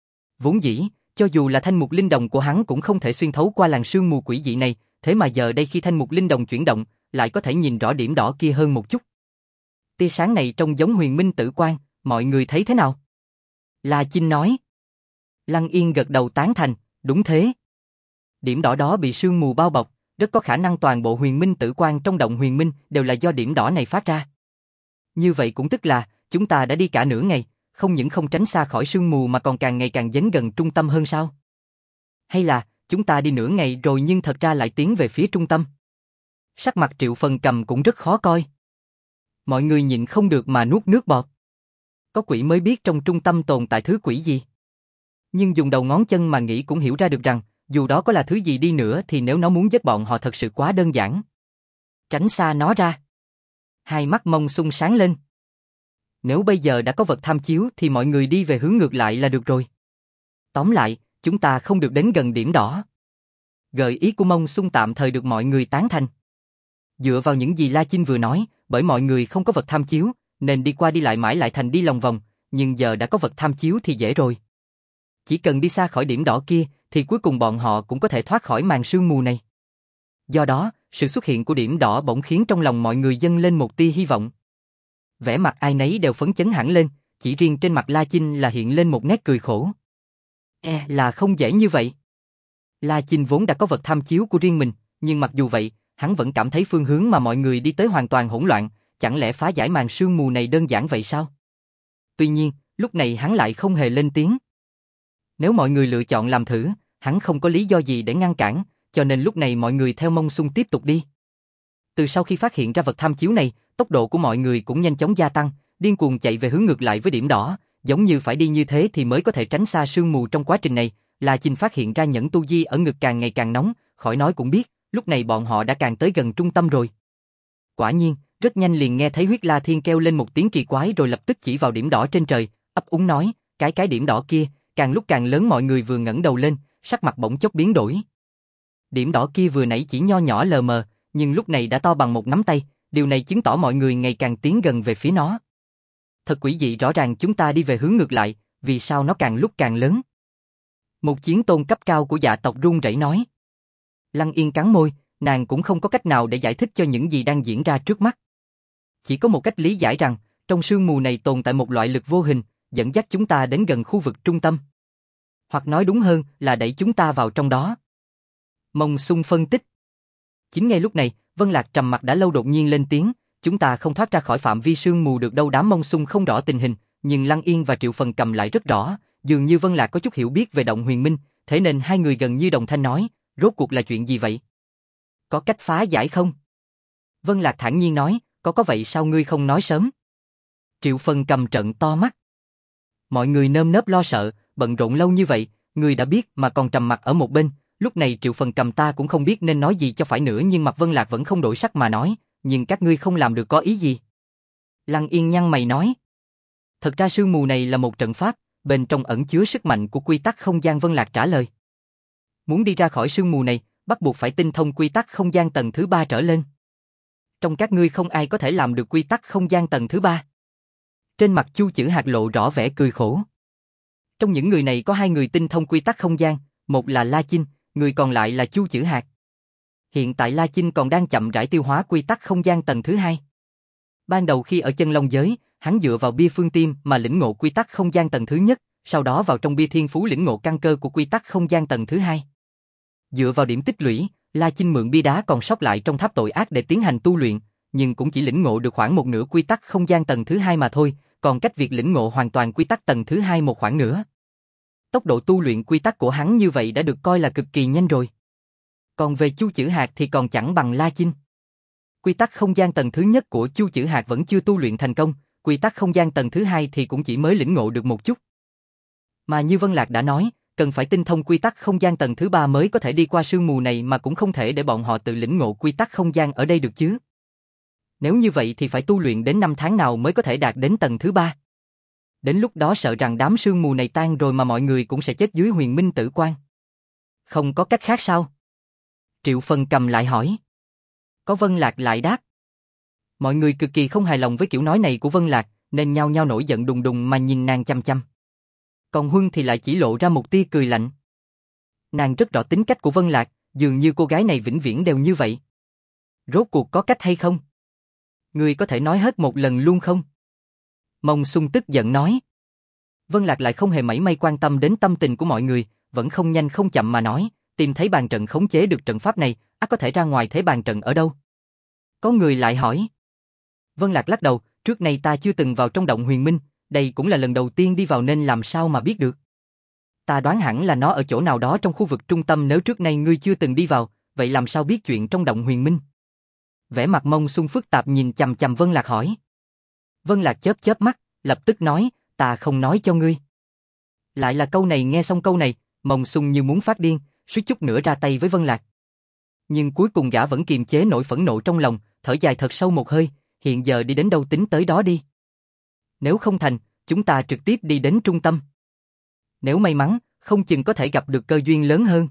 Vốn dĩ, cho dù là thanh mục linh đồng của hắn cũng không thể xuyên thấu qua làn sương mù quỷ dị này, thế mà giờ đây khi thanh mục linh đồng chuyển động, lại có thể nhìn rõ điểm đỏ kia hơn một chút. Tia sáng này trông giống huyền minh tử quang, mọi người thấy thế nào? La Chinh nói. Lăng Yên gật đầu tán thành, đúng thế. Điểm đỏ đó bị sương mù bao bọc, rất có khả năng toàn bộ huyền minh tử quang trong động huyền minh đều là do điểm đỏ này phát ra. Như vậy cũng tức là, chúng ta đã đi cả nửa ngày, không những không tránh xa khỏi sương mù mà còn càng ngày càng dấn gần trung tâm hơn sao? Hay là, chúng ta đi nửa ngày rồi nhưng thật ra lại tiến về phía trung tâm? Sắc mặt Triệu Phần Cầm cũng rất khó coi. Mọi người nhịn không được mà nuốt nước bọt. Có quỷ mới biết trong trung tâm tồn tại thứ quỷ gì. Nhưng dùng đầu ngón chân mà nghĩ cũng hiểu ra được rằng, dù đó có là thứ gì đi nữa thì nếu nó muốn giết bọn họ thật sự quá đơn giản. Tránh xa nó ra. Hai mắt Mông Xung sáng lên. Nếu bây giờ đã có vật tham chiếu thì mọi người đi về hướng ngược lại là được rồi. Tóm lại, chúng ta không được đến gần điểm đỏ. Gợi ý của Mông Xung tạm thời được mọi người tán thành. Dựa vào những gì La Chinh vừa nói, bởi mọi người không có vật tham chiếu, nên đi qua đi lại mãi lại thành đi lòng vòng, nhưng giờ đã có vật tham chiếu thì dễ rồi. Chỉ cần đi xa khỏi điểm đỏ kia, thì cuối cùng bọn họ cũng có thể thoát khỏi màn sương mù này. Do đó, sự xuất hiện của điểm đỏ bỗng khiến trong lòng mọi người dâng lên một tia hy vọng. Vẻ mặt ai nấy đều phấn chấn hẳn lên, chỉ riêng trên mặt La Chinh là hiện lên một nét cười khổ. E là không dễ như vậy. La Chinh vốn đã có vật tham chiếu của riêng mình, nhưng mặc dù vậy, hắn vẫn cảm thấy phương hướng mà mọi người đi tới hoàn toàn hỗn loạn, chẳng lẽ phá giải màn sương mù này đơn giản vậy sao? Tuy nhiên, lúc này hắn lại không hề lên tiếng. Nếu mọi người lựa chọn làm thử, hắn không có lý do gì để ngăn cản, cho nên lúc này mọi người theo Mông Xung tiếp tục đi. Từ sau khi phát hiện ra vật tham chiếu này, tốc độ của mọi người cũng nhanh chóng gia tăng, điên cuồng chạy về hướng ngược lại với điểm đỏ, giống như phải đi như thế thì mới có thể tránh xa sương mù. Trong quá trình này, La Chinh phát hiện ra nhẫn tu di ở ngực càng ngày càng nóng, khỏi nói cũng biết, lúc này bọn họ đã càng tới gần trung tâm rồi. Quả nhiên, rất nhanh liền nghe thấy Huyết La Thiên kêu lên một tiếng kỳ quái rồi lập tức chỉ vào điểm đỏ trên trời, ấp úng nói, cái cái điểm đỏ kia. Càng lúc càng lớn. Mọi người vừa ngẩng đầu lên, sắc mặt bỗng chốc biến đổi. Điểm đỏ kia vừa nãy chỉ nho nhỏ lờ mờ, nhưng lúc này đã to bằng một nắm tay, điều này chứng tỏ mọi người ngày càng tiến gần về phía nó. Thật quỷ dị, rõ ràng chúng ta đi về hướng ngược lại, vì sao nó càng lúc càng lớn? Một chiến tôn cấp cao của dạ tộc run rẩy nói. Lăng Yên cắn môi, nàng cũng không có cách nào để giải thích cho những gì đang diễn ra trước mắt. Chỉ có một cách lý giải rằng, trong sương mù này tồn tại một loại lực vô hình, dẫn dắt chúng ta đến gần khu vực trung tâm. Hoặc nói đúng hơn là đẩy chúng ta vào trong đó. Mông Sung phân tích. Chính ngay lúc này, Vân Lạc trầm mặc đã lâu đột nhiên lên tiếng, chúng ta không thoát ra khỏi phạm vi sương mù được đâu. Đám Mông Sung không rõ tình hình, nhưng Lăng Yên và Triệu Phần Cầm lại rất rõ, dường như Vân Lạc có chút hiểu biết về động huyền minh, thế nên hai người gần như đồng thanh nói, rốt cuộc là chuyện gì vậy? Có cách phá giải không? Vân Lạc thản nhiên nói, có có vậy sao ngươi không nói sớm? Triệu Phần Cầm trợn to mắt. Mọi người nơm nớp lo sợ, bận rộn lâu như vậy, ngươi đã biết mà còn trầm mặc ở một bên. Lúc này Triệu Phần Cầm ta cũng không biết nên nói gì cho phải nữa, nhưng mặt Vân Lạc vẫn không đổi sắc mà nói, nhưng các ngươi không làm được có ý gì? Lăng Yên nhăn mày nói. Thật ra sương mù này là một trận pháp, bên trong ẩn chứa sức mạnh của quy tắc không gian. Vân Lạc trả lời. Muốn đi ra khỏi sương mù này, bắt buộc phải tinh thông quy tắc không gian tầng thứ ba trở lên. Trong các ngươi không ai có thể làm được quy tắc không gian tầng thứ ba. Trên mặt Chu Chữ Hạc lộ rõ vẻ cười khổ. Trong những người này có hai người tinh thông quy tắc không gian, một là La Chinh, người còn lại là Chu Chữ Hạc. Hiện tại La Chinh còn đang chậm rãi tiêu hóa quy tắc không gian tầng thứ hai. Ban đầu khi ở Chân Long giới, hắn dựa vào bia phương tim mà lĩnh ngộ quy tắc không gian tầng thứ nhất, sau đó vào trong bia thiên phú lĩnh ngộ căn cơ của quy tắc không gian tầng thứ hai. Dựa vào điểm tích lũy, La Chinh mượn bia đá còn sót lại trong tháp tội ác để tiến hành tu luyện, nhưng cũng chỉ lĩnh ngộ được khoảng một nửa quy tắc không gian tầng thứ hai mà thôi, còn cách việc lĩnh ngộ hoàn toàn quy tắc tầng thứ hai một khoảng nữa. Tốc độ tu luyện quy tắc của hắn như vậy đã được coi là cực kỳ nhanh rồi. Còn về Chu Chữ Hạc thì còn chẳng bằng La Chinh. Quy tắc không gian tầng thứ nhất của Chu Chữ Hạc vẫn chưa tu luyện thành công, quy tắc không gian tầng thứ hai thì cũng chỉ mới lĩnh ngộ được một chút. Mà như Vân Lạc đã nói, cần phải tinh thông quy tắc không gian tầng thứ ba mới có thể đi qua sương mù này, mà cũng không thể để bọn họ tự lĩnh ngộ quy tắc không gian ở đây được chứ. Nếu như vậy thì phải tu luyện đến năm tháng nào mới có thể đạt đến tầng thứ ba. Đến lúc đó sợ rằng đám sương mù này tan rồi mà mọi người cũng sẽ chết dưới huyền minh tử quan. Không có cách khác sao? Triệu Phần Cầm lại hỏi. Có. Vân Lạc lại đáp. Mọi người cực kỳ không hài lòng với kiểu nói này của Vân Lạc, nên nhao nhao nổi giận đùng đùng mà nhìn nàng chăm chăm. Còn Huân thì lại chỉ lộ ra một tia cười lạnh. Nàng rất rõ tính cách của Vân Lạc, dường như cô gái này vĩnh viễn đều như vậy. Rốt cuộc có cách hay không? Ngươi có thể nói hết một lần luôn không? Mông Sung tức giận nói. Vân Lạc lại không hề mảy may quan tâm đến tâm tình của mọi người, vẫn không nhanh không chậm mà nói, tìm thấy bàn trận khống chế được trận pháp này, ắt có thể ra ngoài. Thế bàn trận ở đâu? Có người lại hỏi. Vân Lạc lắc đầu, trước nay ta chưa từng vào trong động huyền minh, đây cũng là lần đầu tiên đi vào nên làm sao mà biết được. Ta đoán hẳn là nó ở chỗ nào đó trong khu vực trung tâm. Nếu trước nay ngươi chưa từng đi vào, vậy làm sao biết chuyện trong động huyền minh? Vẻ mặt Mông Sung phức tạp nhìn chằm chằm Vân Lạc hỏi. Vân Lạc chớp chớp mắt, lập tức nói, ta không nói cho ngươi. Lại là câu này. Nghe xong câu này, Mông Sung như muốn phát điên, suýt chút nữa ra tay với Vân Lạc. Nhưng cuối cùng gã vẫn kiềm chế nỗi phẫn nộ trong lòng, thở dài thật sâu một hơi, hiện giờ đi đến đâu tính tới đó đi. Nếu không thành, chúng ta trực tiếp đi đến trung tâm. Nếu may mắn, không chừng có thể gặp được cơ duyên lớn hơn.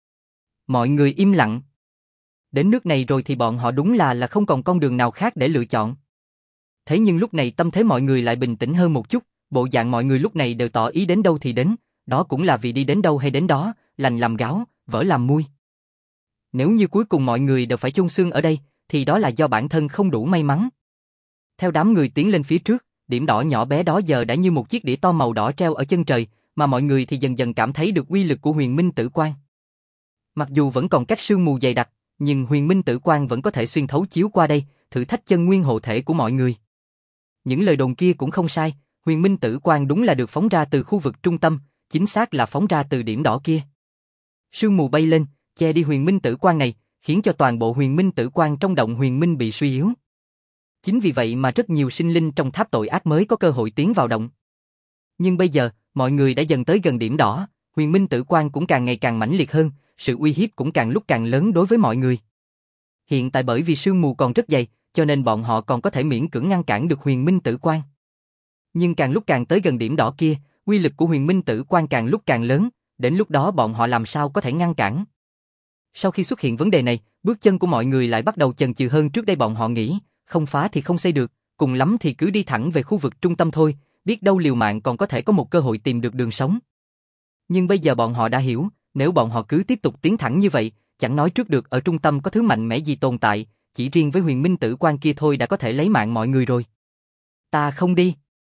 Mọi người im lặng. Đến nước này rồi thì bọn họ đúng là là không còn con đường nào khác để lựa chọn. Thế nhưng lúc này tâm thế mọi người lại bình tĩnh hơn một chút, bộ dạng mọi người lúc này đều tỏ ý đến đâu thì đến, đó cũng là vì đi đến đâu hay đến đó, lành làm gáo, vỡ làm muôi. Nếu như cuối cùng mọi người đều phải chôn xương ở đây, thì đó là do bản thân không đủ may mắn. Theo đám người tiến lên phía trước, điểm đỏ nhỏ bé đó giờ đã như một chiếc đĩa to màu đỏ treo ở chân trời, mà mọi người thì dần dần cảm thấy được uy lực của huyền minh tử quan. Mặc dù vẫn còn cách sương mù dày đặc, nhưng huyền minh tử quan vẫn có thể xuyên thấu chiếu qua đây, thử thách chân nguyên hộ thể của mọi người. Những lời đồn kia cũng không sai, huyền minh tử quan đúng là được phóng ra từ khu vực trung tâm, chính xác là phóng ra từ điểm đỏ kia. Sương mù bay lên, che đi huyền minh tử quan này, khiến cho toàn bộ huyền minh tử quan trong động huyền minh bị suy yếu. Chính vì vậy mà rất nhiều sinh linh trong tháp tội ác mới có cơ hội tiến vào động. Nhưng bây giờ, mọi người đã dần tới gần điểm đỏ, huyền minh tử quan cũng càng ngày càng mãnh liệt hơn, sự uy hiếp cũng càng lúc càng lớn đối với mọi người. Hiện tại bởi vì sương mù còn rất dày, cho nên bọn họ còn có thể miễn cưỡng ngăn cản được huyền minh tử quan. Nhưng càng lúc càng tới gần điểm đỏ kia, uy lực của huyền minh tử quan càng lúc càng lớn, đến lúc đó bọn họ làm sao có thể ngăn cản. Sau khi xuất hiện vấn đề này, bước chân của mọi người lại bắt đầu chần chừ hơn trước đây bọn họ nghĩ, không phá thì không xây được, cùng lắm thì cứ đi thẳng về khu vực trung tâm thôi, biết đâu liều mạng còn có thể có một cơ hội tìm được đường sống. Nhưng bây giờ bọn họ đã hiểu, nếu bọn họ cứ tiếp tục tiến thẳng như vậy, chẳng nói trước được ở trung tâm có thứ mạnh mẽ gì tồn tại, chỉ riêng với huyền minh tử quan kia thôi đã có thể lấy mạng mọi người rồi. Ta không đi.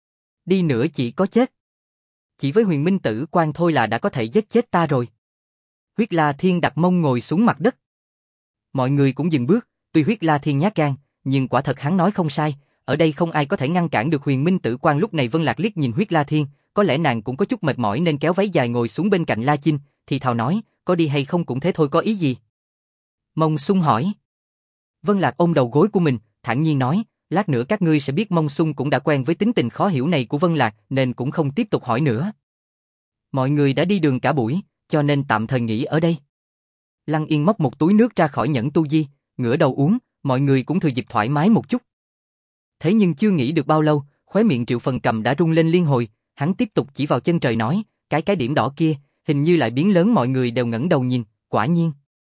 Đi nữa chỉ có chết. Chỉ với huyền minh tử quan thôi là đã có thể giết chết ta rồi. Huyết La Thiên đặt mông ngồi xuống mặt đất. Mọi người cũng dừng bước, tuy Huyết La Thiên nhát gan, nhưng quả thật hắn nói không sai, ở đây không ai có thể ngăn cản được huyền minh tử quan. Lúc này Vân Lạc liếc nhìn Huyết La Thiên, có lẽ nàng cũng có chút mệt mỏi nên kéo váy dài ngồi xuống bên cạnh La Chinh, thì thào nói, có đi hay không cũng thế thôi, có ý gì? Mông Sung hỏi. Vân Lạc ôm đầu gối của mình, thản nhiên nói, lát nữa các ngươi sẽ biết. Mông Sung cũng đã quen với tính tình khó hiểu này của Vân Lạc nên cũng không tiếp tục hỏi nữa. Mọi người đã đi đường cả buổi, cho nên tạm thời nghỉ ở đây. Lăng Yên móc một túi nước ra khỏi nhẫn tu di, ngửa đầu uống, mọi người cũng thừa dịp thoải mái một chút. Thế nhưng chưa nghỉ được bao lâu, khóe miệng Triệu Phần Cầm đã rung lên liên hồi, hắn tiếp tục chỉ vào chân trời nói, cái cái điểm đỏ kia, hình như lại biến lớn. Mọi người đều ngẩng đầu nhìn, quả nhiên.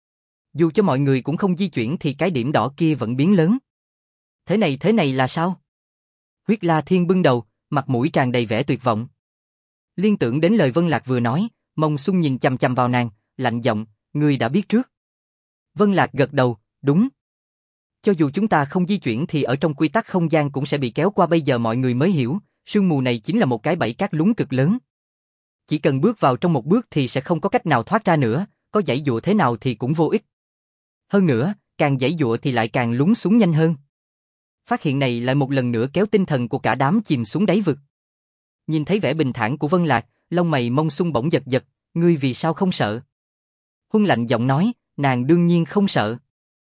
Dù cho mọi người cũng không di chuyển thì cái điểm đỏ kia vẫn biến lớn. Thế này thế này là sao? Huyết La Thiên bưng đầu, mặt mũi tràn đầy vẻ tuyệt vọng. Liên tưởng đến lời Vân Lạc vừa nói, Mông Sung nhìn chằm chằm vào nàng, lạnh giọng, ngươi đã biết trước. Vân Lạc gật đầu, đúng. Cho dù chúng ta không di chuyển thì ở trong quy tắc không gian cũng sẽ bị kéo qua. Bây giờ mọi người mới hiểu, sương mù này chính là một cái bẫy cát lún cực lớn. Chỉ cần bước vào trong một bước thì sẽ không có cách nào thoát ra nữa, có giãy dụa thế nào thì cũng vô ích. Hơn nữa, càng giãy dụa thì lại càng lún xuống nhanh hơn. Phát hiện này lại một lần nữa kéo tinh thần của cả đám chìm xuống đáy vực. Nhìn thấy vẻ bình thản của Vân Lạc, lông mày Mông Sung bỗng giật giật, ngươi vì sao không sợ? Huân lạnh giọng nói, nàng đương nhiên không sợ.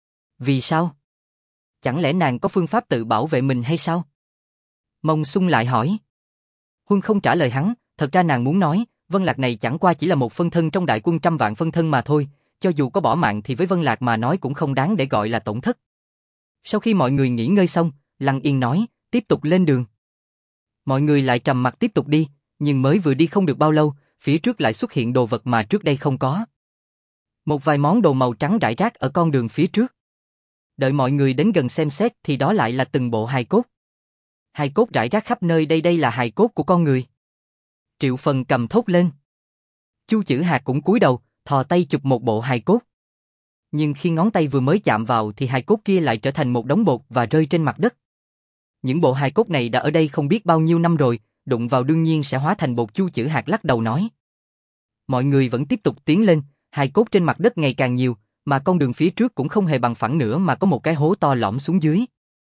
Vì sao? Chẳng lẽ nàng có phương pháp tự bảo vệ mình hay sao? Mông Sung lại hỏi. Huân không trả lời hắn, thật ra nàng muốn nói, Vân Lạc này chẳng qua chỉ là một phân thân trong đại quân trăm vạn phân thân mà thôi, cho dù có bỏ mạng thì với Vân Lạc mà nói cũng không đáng để gọi là tổn thất. Sau khi mọi người nghỉ ngơi xong, Lăng Yên nói, tiếp tục lên đường. Mọi người lại trầm mặc tiếp tục đi, nhưng mới vừa đi không được bao lâu, phía trước lại xuất hiện đồ vật mà trước đây không có. Một vài món đồ màu trắng rải rác ở con đường phía trước. Đợi mọi người đến gần xem xét thì đó lại là từng bộ hài cốt. Hài cốt rải rác khắp nơi, đây đây là hài cốt của con người. Triệu Phần Cầm thốt lên. Chu Chữ Hạc cũng cúi đầu, thò tay chụp một bộ hài cốt. Nhưng khi ngón tay vừa mới chạm vào thì hài cốt kia lại trở thành một đống bột và rơi trên mặt đất. Những bộ hài cốt này đã ở đây không biết bao nhiêu năm rồi, đụng vào đương nhiên sẽ hóa thành bột. Chu Chữ Hạc lắc đầu nói. Mọi người vẫn tiếp tục tiến lên, hài cốt trên mặt đất ngày càng nhiều, mà con đường phía trước cũng không hề bằng phẳng nữa mà có một cái hố to lõm xuống dưới.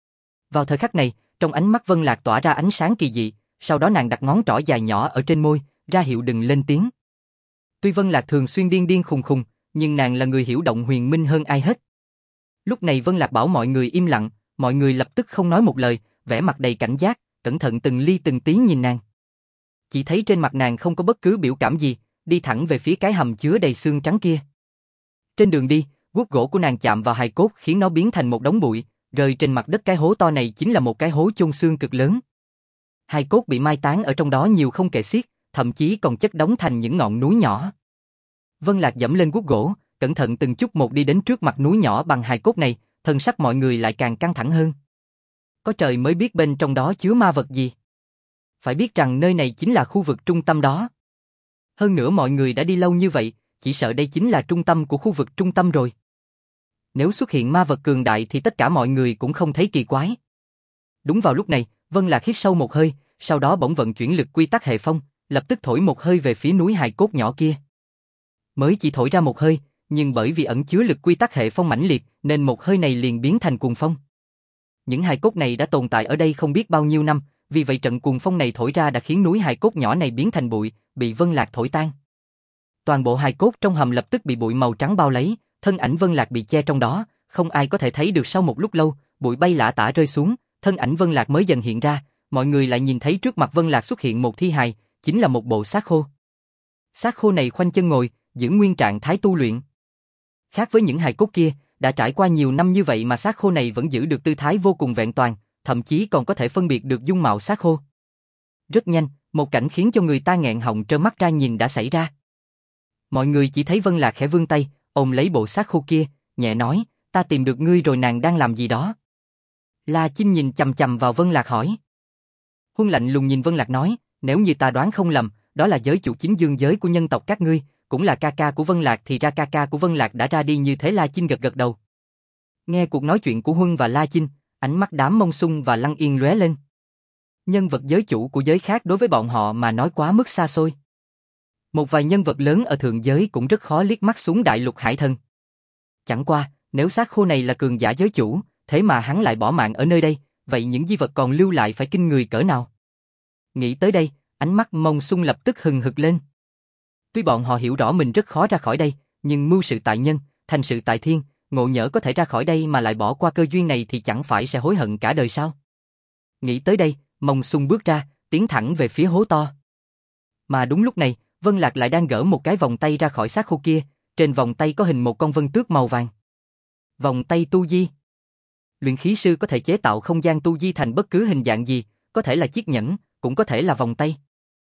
Vào thời khắc này, trong ánh mắt Vân Lạc tỏa ra ánh sáng kỳ dị, sau đó nàng đặt ngón trỏ dài nhỏ ở trên môi, ra hiệu đừng lên tiếng. Tuy Vân Lạc thường xuyên điên điên khùng khùng, nhưng nàng là người hiểu động huyền minh hơn ai hết. Lúc này Vân Lạc bảo mọi người im lặng, mọi người lập tức không nói một lời, vẻ mặt đầy cảnh giác, cẩn thận từng ly từng tí nhìn nàng. Chỉ thấy trên mặt nàng không có bất cứ biểu cảm gì, đi thẳng về phía cái hầm chứa đầy xương trắng kia. Trên đường đi, guốc gỗ của nàng chạm vào hài cốt khiến nó biến thành một đống bụi, rơi trên mặt đất. Cái hố to này chính là một cái hố chôn xương cực lớn. Hài cốt bị mai táng ở trong đó nhiều không kể xiết, thậm chí còn chất đống thành những ngọn núi nhỏ. Vân Lạc dẫm lên guốc gỗ, cẩn thận từng chút một đi đến trước mặt núi nhỏ bằng hài cốt này, thân sắc mọi người lại càng căng thẳng hơn. Có trời mới biết bên trong đó chứa ma vật gì. Phải biết rằng nơi này chính là khu vực trung tâm đó. Hơn nữa mọi người đã đi lâu như vậy, chỉ sợ đây chính là trung tâm của khu vực trung tâm rồi. Nếu xuất hiện ma vật cường đại thì tất cả mọi người cũng không thấy kỳ quái. Đúng vào lúc này, Vân Lạc hít sâu một hơi, sau đó bỗng vận chuyển lực quy tắc hệ phong, lập tức thổi một hơi về phía núi hài cốt nhỏ kia. Mới chỉ thổi ra một hơi, nhưng bởi vì ẩn chứa lực quy tắc hệ phong mãnh liệt, nên một hơi này liền biến thành cuồng phong. Những hài cốt này đã tồn tại ở đây không biết bao nhiêu năm, vì vậy trận cuồng phong này thổi ra đã khiến núi hài cốt nhỏ này biến thành bụi, bị Vân Lạc thổi tan. Toàn bộ hài cốt trong hầm lập tức bị bụi màu trắng bao lấy, thân ảnh Vân Lạc bị che trong đó, không ai có thể thấy được. Sau một lúc lâu, bụi bay lả tả rơi xuống, thân ảnh Vân Lạc mới dần hiện ra, mọi người lại nhìn thấy trước mặt Vân Lạc xuất hiện một thi hài, chính là một bộ xác khô. Xác khô này khoanh chân ngồi, giữ nguyên trạng thái tu luyện. Khác với những hài cốt kia, đã trải qua nhiều năm như vậy mà xác khô này vẫn giữ được tư thái vô cùng vẹn toàn, thậm chí còn có thể phân biệt được dung mạo xác khô. Rất nhanh, một cảnh khiến cho người ta nghẹn họng trơ mắt ra nhìn đã xảy ra. Mọi người chỉ thấy Vân Lạc khẽ vươn tay, ôm lấy bộ xác khô kia, nhẹ nói, ta tìm được ngươi rồi, nàng đang làm gì đó? La Chinh nhìn chằm chằm vào Vân Lạc hỏi. Huân lạnh lùng nhìn Vân Lạc nói, nếu như ta đoán không lầm, đó là giới chủ chính dương giới của nhân tộc các ngươi, cũng là ca ca của Vân Lạc, thì ra ca ca của Vân Lạc đã ra đi như thế. La Chinh gật gật đầu. Nghe cuộc nói chuyện của Huân và La Chinh, ánh mắt đám Mông Xung và Lăng Yên lóe lên. Nhân vật giới chủ của giới khác đối với bọn họ mà nói quá mức xa xôi. Một vài nhân vật lớn ở thượng giới cũng rất khó liếc mắt xuống đại lục hải thần. Chẳng qua, nếu xác khô này là cường giả giới chủ, thế mà hắn lại bỏ mạng ở nơi đây, vậy những di vật còn lưu lại phải kinh người cỡ nào? Nghĩ tới đây, ánh mắt Mông Xung lập tức hừng hực lên. Tuy bọn họ hiểu rõ mình rất khó ra khỏi đây, nhưng mưu sự tại nhân, thành sự tại thiên, ngộ nhỡ có thể ra khỏi đây mà lại bỏ qua cơ duyên này thì chẳng phải sẽ hối hận cả đời sao? Nghĩ tới đây, Mông Xung bước ra, tiến thẳng về phía hố to. Mà đúng lúc này, Vân Lạc lại đang gỡ một cái vòng tay ra khỏi xác khô kia, trên vòng tay có hình một con vân tước màu vàng. Vòng tay tu di. Luyện khí sư có thể chế tạo không gian tu di thành bất cứ hình dạng gì, có thể là chiếc nhẫn, cũng có thể là vòng tay.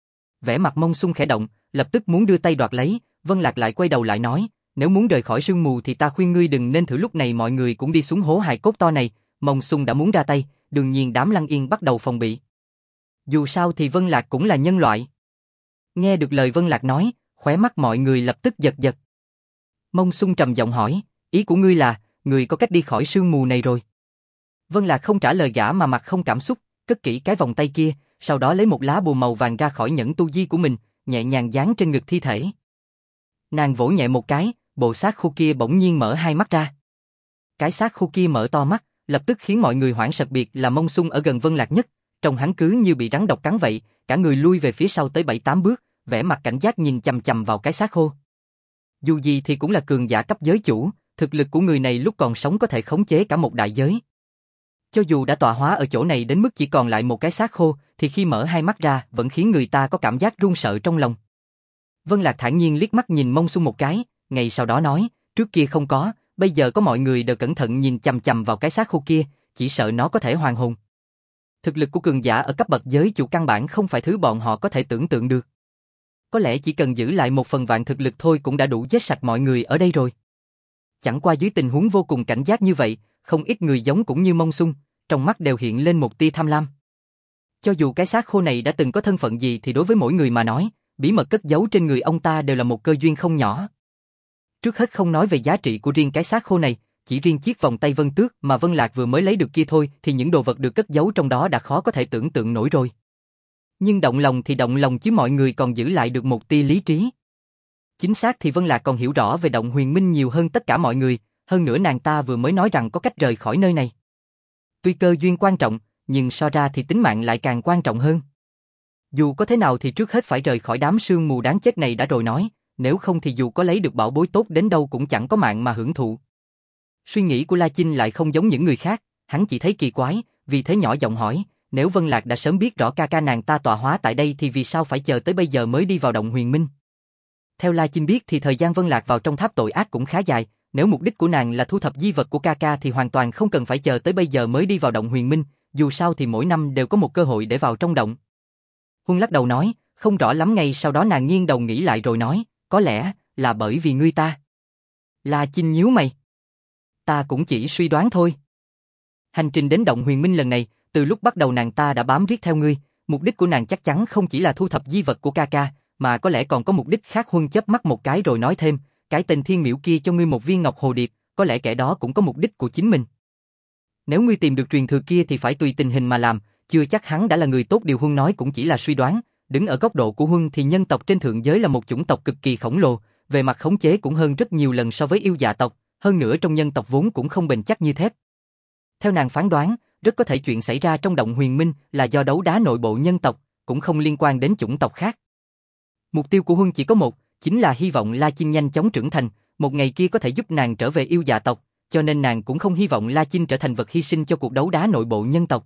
Vẻ mặt Mông Xung khẽ động, lập tức muốn đưa tay đoạt lấy, Vân Lạc lại quay đầu lại nói, nếu muốn rời khỏi sương mù thì ta khuyên ngươi đừng nên thử. Lúc này mọi người cũng đi xuống hố hài cốt to này, Mông Xung đã muốn ra tay, đương nhiên đám Lăng Yên bắt đầu phòng bị. Dù sao thì Vân Lạc cũng là nhân loại. Nghe được lời Vân Lạc nói, khóe mắt mọi người lập tức giật giật. Mông Xung trầm giọng hỏi, ý của ngươi là, ngươi có cách đi khỏi sương mù này rồi? Vân Lạc không trả lời gã mà mặt không cảm xúc, cất kỹ cái vòng tay kia, sau đó lấy một lá bùa màu vàng ra khỏi nhẫn tu di của mình, nhẹ nhàng dán trên ngực thi thể. Nàng vỗ nhẹ một cái, bộ xác khô kia bỗng nhiên mở hai mắt ra. Cái xác khô kia mở to mắt, lập tức khiến mọi người hoảng sợ, biệt là Mông Xung ở gần Vân Lạc nhất, trông hắn cứ như bị rắn độc cắn vậy, cả người lui về phía sau tới bảy tám bước, vẻ mặt cảnh giác nhìn chằm chằm vào cái xác khô. Dù gì thì cũng là cường giả cấp giới chủ, thực lực của người này lúc còn sống có thể khống chế cả một đại giới. Cho dù đã tọa hóa ở chỗ này đến mức chỉ còn lại một cái xác khô, thì khi mở hai mắt ra vẫn khiến người ta có cảm giác run sợ trong lòng. Vân Lạc thản nhiên liếc mắt nhìn Mông Xung một cái, ngay sau đó nói, trước kia không có, bây giờ có, mọi người đều cẩn thận nhìn chằm chằm vào cái xác khô kia, chỉ sợ nó có thể hoàn hồn. Thực lực của cường giả ở cấp bậc giới chủ căn bản không phải thứ bọn họ có thể tưởng tượng được. Có lẽ chỉ cần giữ lại một phần vạn thực lực thôi cũng đã đủ giết sạch mọi người ở đây rồi. Chẳng qua dưới tình huống vô cùng cảnh giác như vậy, không ít người giống cũng như Mông Xung, trong mắt đều hiện lên một tia tham lam. Cho dù cái xác khô này đã từng có thân phận gì thì đối với mỗi người mà nói, bí mật cất giấu trên người ông ta đều là một cơ duyên không nhỏ. Trước hết không nói về giá trị của riêng cái xác khô này, chỉ riêng chiếc vòng tay vân tước mà Vân Lạc vừa mới lấy được kia thôi thì những đồ vật được cất giấu trong đó đã khó có thể tưởng tượng nổi rồi. Nhưng động lòng thì động lòng chứ mọi người còn giữ lại được một tia lý trí. Chính xác thì Vân Lạc còn hiểu rõ về động huyền minh nhiều hơn tất cả mọi người, hơn nữa nàng ta vừa mới nói rằng có cách rời khỏi nơi này. Tuy cơ duyên quan trọng, nhưng so ra thì tính mạng lại càng quan trọng hơn. Dù có thế nào thì trước hết phải rời khỏi đám sương mù đáng chết này đã rồi nói, nếu không thì dù có lấy được bảo bối tốt đến đâu cũng chẳng có mạng mà hưởng thụ. Suy nghĩ của La Chinh lại không giống những người khác, hắn chỉ thấy kỳ quái, vì thế nhỏ giọng hỏi, nếu Vân Lạc đã sớm biết rõ ca ca nàng ta tọa hóa tại đây thì vì sao phải chờ tới bây giờ mới đi vào động huyền minh? Theo La Chinh biết thì thời gian Vân Lạc vào trong tháp tội ác cũng khá dài, nếu mục đích của nàng là thu thập di vật của ca ca thì hoàn toàn không cần phải chờ tới bây giờ mới đi vào động huyền minh, dù sao thì mỗi năm đều có một cơ hội để vào trong động. Huân lắc đầu nói, không rõ lắm. Ngay sau đó nàng nghiêng đầu nghĩ lại rồi nói, có lẽ là bởi vì ngươi ta. La Chinh nhíu mày. Ta cũng chỉ suy đoán thôi. Hành trình đến động huyền minh lần này, từ lúc bắt đầu nàng ta đã bám riết theo ngươi, mục đích của nàng chắc chắn không chỉ là thu thập di vật của ca ca, mà có lẽ còn có mục đích khác. Huân chớp mắt một cái rồi nói thêm, cái tên thiên miễu kia cho ngươi một viên ngọc hồ điệp, có lẽ kẻ đó cũng có mục đích của chính mình. Nếu ngươi tìm được truyền thừa kia thì phải tùy tình hình mà làm, chưa chắc hắn đã là người tốt. Điều Huân nói cũng chỉ là suy đoán, đứng ở góc độ của Huân thì nhân tộc trên thượng giới là một chủng tộc cực kỳ khổng lồ, về mặt khống chế cũng hơn rất nhiều lần so với yêu dạ tộc, hơn nữa trong nhân tộc vốn cũng không bền chắc như thép. Theo nàng phán đoán, rất có thể chuyện xảy ra trong động huyền minh là do đấu đá nội bộ nhân tộc, cũng không liên quan đến chủng tộc khác. Mục tiêu của Huân chỉ có một, chính là hy vọng La Chinh nhanh chóng trưởng thành, một ngày kia có thể giúp nàng trở về yêu dạ tộc, cho nên nàng cũng không hy vọng La Chinh trở thành vật hy sinh cho cuộc đấu đá nội bộ nhân tộc.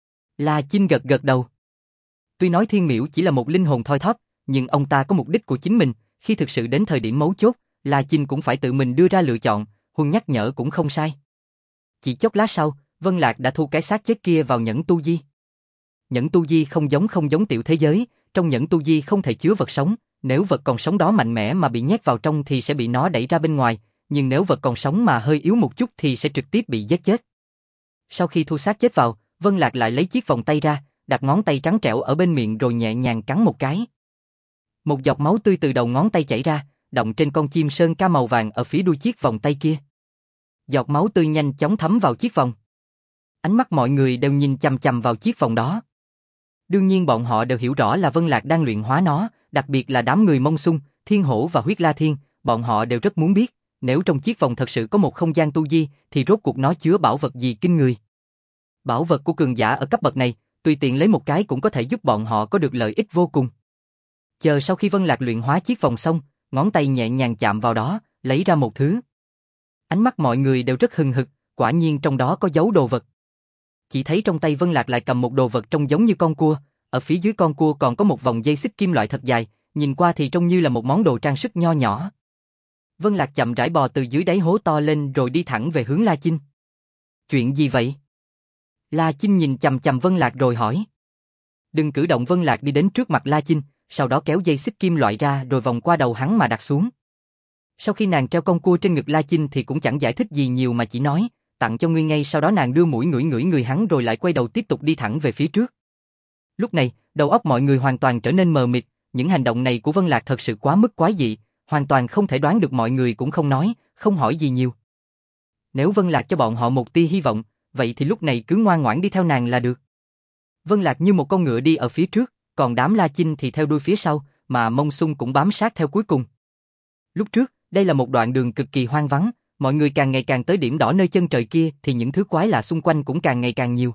La Chinh gật gật đầu. Tuy nói thiên miễu chỉ là một linh hồn thoi thóp, nhưng ông ta có mục đích của chính mình, khi thực sự đến thời điểm mấu chốt, La Chinh cũng phải tự mình đưa ra lựa chọn, Huân nhắc nhở cũng không sai. Chỉ chốc lát sau, Vân Lạc đã thu cái xác chết kia vào nhẫn tu di. Nhẫn tu di không giống không giống tiểu thế giới, trong nhẫn tu di không thể chứa vật sống, nếu vật còn sống đó mạnh mẽ mà bị nhét vào trong thì sẽ bị nó đẩy ra bên ngoài, nhưng nếu vật còn sống mà hơi yếu một chút thì sẽ trực tiếp bị giết chết. Sau khi thu xác chết vào, Vân Lạc lại lấy chiếc vòng tay ra, đặt ngón tay trắng trẻo ở bên miệng rồi nhẹ nhàng cắn một cái. Một giọt máu tươi từ đầu ngón tay chảy ra, đọng trên con chim sơn ca màu vàng ở phía đuôi chiếc vòng tay kia. Giọt máu tươi nhanh chóng thấm vào chiếc vòng. Ánh mắt mọi người đều nhìn chằm chằm vào chiếc vòng đó. Đương nhiên bọn họ đều hiểu rõ là Vân Lạc đang luyện hóa nó, đặc biệt là đám người Mông Xung, Thiên Hổ và Huyết La Thiên, bọn họ đều rất muốn biết, nếu trong chiếc vòng thật sự có một không gian tu di, thì rốt cuộc nó chứa bảo vật gì kinh người. Bảo vật của cường giả ở cấp bậc này, tùy tiện lấy một cái cũng có thể giúp bọn họ có được lợi ích vô cùng. Chờ sau khi Vân Lạc luyện hóa chiếc vòng xong, ngón tay nhẹ nhàng chạm vào đó, lấy ra một thứ. Ánh mắt mọi người đều rất hừng hực, quả nhiên trong đó có dấu đồ vật. Chỉ thấy trong tay Vân Lạc lại cầm một đồ vật trông giống như con cua, ở phía dưới con cua còn có một vòng dây xích kim loại thật dài, nhìn qua thì trông như là một món đồ trang sức nho nhỏ. Vân Lạc chậm rãi bò từ dưới đáy hố to lên rồi đi thẳng về hướng La Chinh. Chuyện gì vậy? La Chinh nhìn chằm chằm Vân Lạc rồi hỏi. Đừng cử động. Vân Lạc đi đến trước mặt La Chinh, sau đó kéo dây xích kim loại ra rồi vòng qua đầu hắn mà đặt xuống. Sau khi nàng treo con cua trên ngực La Chinh thì cũng chẳng giải thích gì nhiều mà chỉ nói, tặng cho ngươi ngay. Sau đó nàng đưa mũi ngửi ngửi người hắn rồi lại quay đầu tiếp tục đi thẳng về phía trước. Lúc này, đầu óc mọi người hoàn toàn trở nên mờ mịt, những hành động này của Vân Lạc thật sự quá mức quái dị, hoàn toàn không thể đoán được. Mọi người cũng không nói, không hỏi gì nhiều. Nếu Vân Lạc cho bọn họ một tia hy vọng, vậy thì lúc này cứ ngoan ngoãn đi theo nàng là được. Vân Lạc như một con ngựa đi ở phía trước, còn đám La Chinh thì theo đuôi phía sau, mà Mông Xung cũng bám sát theo cuối cùng. Lúc trước, đây là một đoạn đường cực kỳ hoang vắng, mọi người càng ngày càng tới điểm đỏ nơi chân trời kia thì những thứ quái lạ xung quanh cũng càng ngày càng nhiều.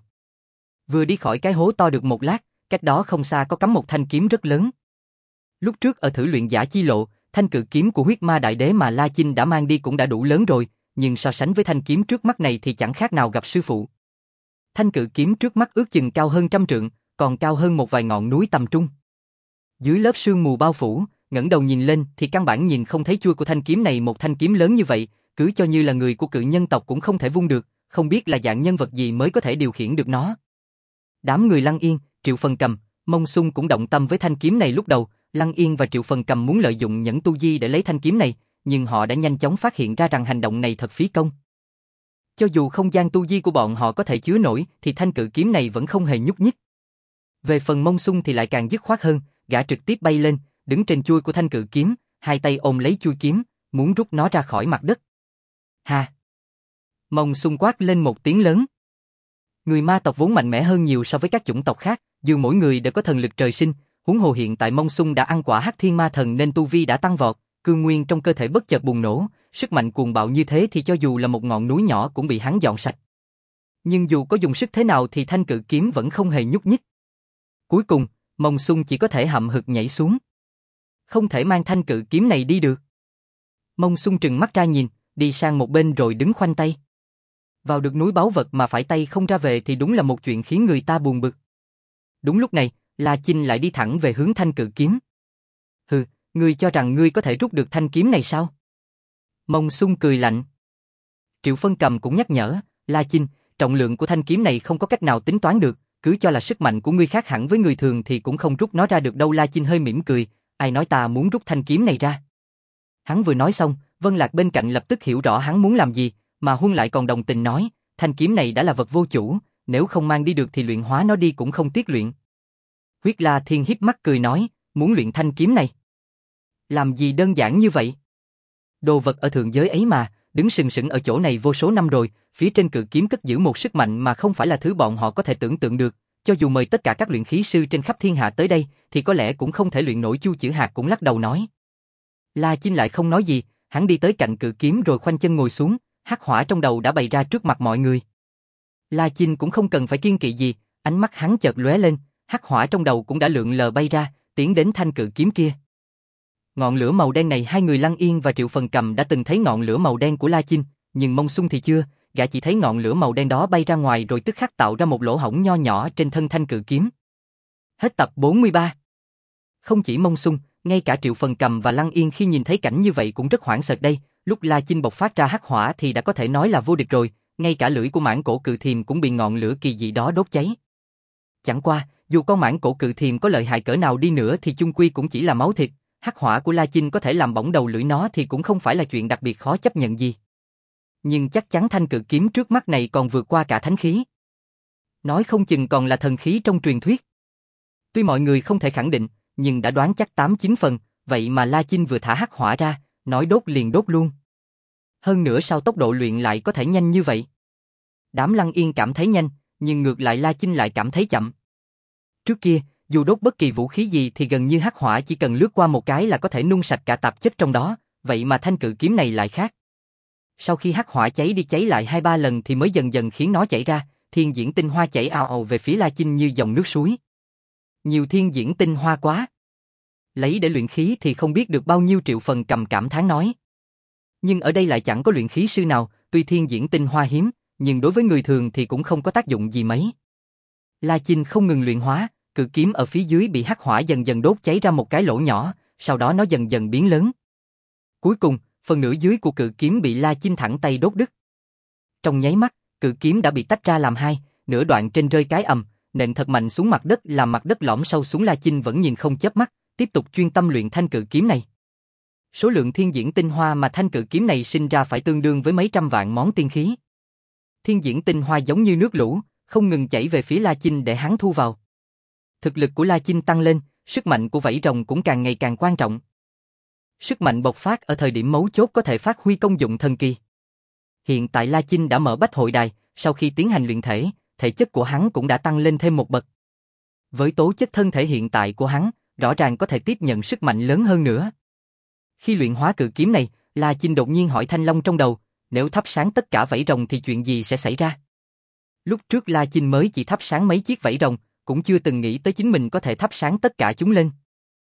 Vừa đi khỏi cái hố to được một lát, cách đó không xa có cắm một thanh kiếm rất lớn. Lúc trước ở thử luyện giả chi lộ, thanh cự kiếm của huyết ma đại đế mà La Chinh đã mang đi cũng đã đủ lớn rồi, nhưng so sánh với thanh kiếm trước mắt này thì chẳng khác nào gặp sư phụ. Thanh cự kiếm trước mắt ước chừng cao hơn trăm trượng, còn cao hơn một vài ngọn núi tầm trung. Dưới lớp sương mù bao phủ, ngẩng đầu nhìn lên thì căn bản nhìn không thấy chuôi của thanh kiếm này. Một thanh kiếm lớn như vậy, cứ cho như là người của cự nhân tộc cũng không thể vung được, không biết là dạng nhân vật gì mới có thể điều khiển được nó. Đám người Lăng Yên, Triệu Phần Cầm, Mông Xung cũng động tâm với thanh kiếm này. Lúc đầu, Lăng Yên và Triệu Phần Cầm muốn lợi dụng nhẫn tu di để lấy thanh kiếm này, nhưng họ đã nhanh chóng phát hiện ra rằng hành động này thật phí công. Cho dù không gian tu di của bọn họ có thể chứa nổi, thì thanh cự kiếm này vẫn không hề nhúc nhích. Về phần Mông Xung thì lại càng dứt khoát hơn, gã trực tiếp bay lên, đứng trên chuôi của thanh cự kiếm, hai tay ôm lấy chuôi kiếm, muốn rút nó ra khỏi mặt đất. Ha! Mông Xung quát lên một tiếng lớn. Người ma tộc vốn mạnh mẽ hơn nhiều so với các chủng tộc khác, dù mỗi người đều có thần lực trời sinh, huống hồ hiện tại Mông Xung đã ăn quả Hắc Thiên Ma Thần nên tu vi đã tăng vọt, cương nguyên trong cơ thể bất chợt bùng nổ, sức mạnh cuồng bạo như thế thì cho dù là một ngọn núi nhỏ cũng bị hắn dọn sạch. Nhưng dù có dùng sức thế nào thì thanh cự kiếm vẫn không hề nhúc nhích. Cuối cùng, Mông Xung chỉ có thể hậm hực nhảy xuống. Không thể mang thanh cự kiếm này đi được. Mông Xung trừng mắt ra nhìn, đi sang một bên rồi đứng khoanh tay. Vào được núi báu vật mà phải tay không ra về thì đúng là một chuyện khiến người ta buồn bực. Đúng lúc này, La Chinh lại đi thẳng về hướng thanh cự kiếm. Hừ, ngươi cho rằng ngươi có thể rút được thanh kiếm này sao? Mông Xung cười lạnh. Triệu Phân Cầm cũng nhắc nhở, La Chinh, trọng lượng của thanh kiếm này không có cách nào tính toán được, cứ cho là sức mạnh của ngươi khác hẳn với người thường thì cũng không rút nó ra được đâu. La Chinh hơi mỉm cười, ai nói ta muốn rút thanh kiếm này ra? Hắn vừa nói xong, Vân Lạc bên cạnh lập tức hiểu rõ hắn muốn làm gì, mà Huân lại còn đồng tình nói, thanh kiếm này đã là vật vô chủ, nếu không mang đi được thì luyện hóa nó đi cũng không tiếc luyện. Huyết La Thiên híp mắt cười nói, muốn luyện thanh kiếm này? Làm gì đơn giản như vậy? Đồ vật ở thượng giới ấy mà, đứng sừng sững ở chỗ này vô số năm rồi, phía trên cự kiếm cất giữ một sức mạnh mà không phải là thứ bọn họ có thể tưởng tượng được, cho dù mời tất cả các luyện khí sư trên khắp thiên hạ tới đây, thì có lẽ cũng không thể luyện nổi. Chu Chữ Hạt cũng lắc đầu nói. La Chinh lại không nói gì, hắn đi tới cạnh cự kiếm rồi khoanh chân ngồi xuống, hắc hỏa trong đầu đã bày ra trước mặt mọi người. La Chinh cũng không cần phải kiêng kỵ gì, ánh mắt hắn chợt lóe lên, hắc hỏa trong đầu cũng đã lượn lờ bay ra, tiến đến thanh cự kiếm kia. Ngọn lửa màu đen này hai người Lăng Yên và Triệu Phần Cầm đã từng thấy ngọn lửa màu đen của La Chinh, nhưng Mông Xung thì chưa, gã chỉ thấy ngọn lửa màu đen đó bay ra ngoài rồi tức khắc tạo ra một lỗ hổng nho nhỏ trên thân thanh cự kiếm. Hết tập bốn mươi ba. Không chỉ Mông Xung, ngay cả Triệu Phần Cầm và Lăng Yên khi nhìn thấy cảnh như vậy cũng rất hoảng sợ đây, lúc La Chinh bộc phát ra hắc hỏa thì đã có thể nói là vô địch rồi, ngay cả lưỡi của mãng cổ cự thiềm cũng bị ngọn lửa kỳ dị đó đốt cháy. Chẳng qua, dù con mãng cổ cự thiềm có lợi hại cỡ nào đi nữa thì chung quy cũng chỉ là máu thịt, hắc hỏa của La Chinh có thể làm bỏng đầu lưỡi nó thì cũng không phải là chuyện đặc biệt khó chấp nhận gì. Nhưng chắc chắn thanh cự kiếm trước mắt này còn vượt qua cả thánh khí. Nói không chừng còn là thần khí trong truyền thuyết. Tuy mọi người không thể khẳng định, nhưng đã đoán chắc tám chín phần, vậy mà La Chinh vừa thả hắc hỏa ra, nói đốt liền đốt luôn. Hơn nữa sao tốc độ luyện lại có thể nhanh như vậy? Đám Lăng Yên cảm thấy nhanh, nhưng ngược lại La Chinh lại cảm thấy chậm. Trước kia, dù đốt bất kỳ vũ khí gì thì gần như hắc hỏa chỉ cần lướt qua một cái là có thể nung sạch cả tạp chất trong đó, vậy mà thanh cự kiếm này lại khác. Sau khi hắc hỏa cháy đi cháy lại hai ba lần thì mới dần dần khiến nó chảy ra, thiên diễn tinh hoa chảy ào ào về phía La Chinh như dòng nước suối. Nhiều thiên diễn tinh hoa quá. Lấy để luyện khí thì không biết được bao nhiêu triệu phần cầm cảm thán nói. Nhưng ở đây lại chẳng có luyện khí sư nào, tuy thiên diễn tinh hoa hiếm, nhưng đối với người thường thì cũng không có tác dụng gì mấy. La Chinh không ngừng luyện hóa, cự kiếm ở phía dưới bị hắc hỏa dần dần đốt cháy ra một cái lỗ nhỏ, sau đó nó dần dần biến lớn. Cuối cùng, phần nửa dưới của cự kiếm bị La Chinh thẳng tay đốt đứt. Trong nháy mắt, cự kiếm đã bị tách ra làm hai, nửa đoạn trên rơi cái ầm, nện thật mạnh xuống mặt đất làm mặt đất lõm sâu xuống. La Chinh vẫn nhìn không chớp mắt, tiếp tục chuyên tâm luyện thanh cự kiếm này. Số lượng thiên diễn tinh hoa mà thanh cự kiếm này sinh ra phải tương đương với mấy trăm vạn món tiên khí. Thiên diễn tinh hoa giống như nước lũ, không ngừng chảy về phía La Chinh để hắn thu vào. Thực lực của La Chinh tăng lên, sức mạnh của vảy rồng cũng càng ngày càng quan trọng. Sức mạnh bộc phát ở thời điểm mấu chốt có thể phát huy công dụng thần kỳ. Hiện tại La Chinh đã mở bách hội đài, sau khi tiến hành luyện thể, thể chất của hắn cũng đã tăng lên thêm một bậc. Với tố chất thân thể hiện tại của hắn, rõ ràng có thể tiếp nhận sức mạnh lớn hơn nữa. Khi luyện hóa cự kiếm này, La Chinh đột nhiên hỏi Thanh Long trong đầu, nếu thắp sáng tất cả vảy rồng thì chuyện gì sẽ xảy ra? Lúc trước La Chinh mới chỉ thắp sáng mấy chiếc vảy rồng, cũng chưa từng nghĩ tới chính mình có thể thắp sáng tất cả chúng lên.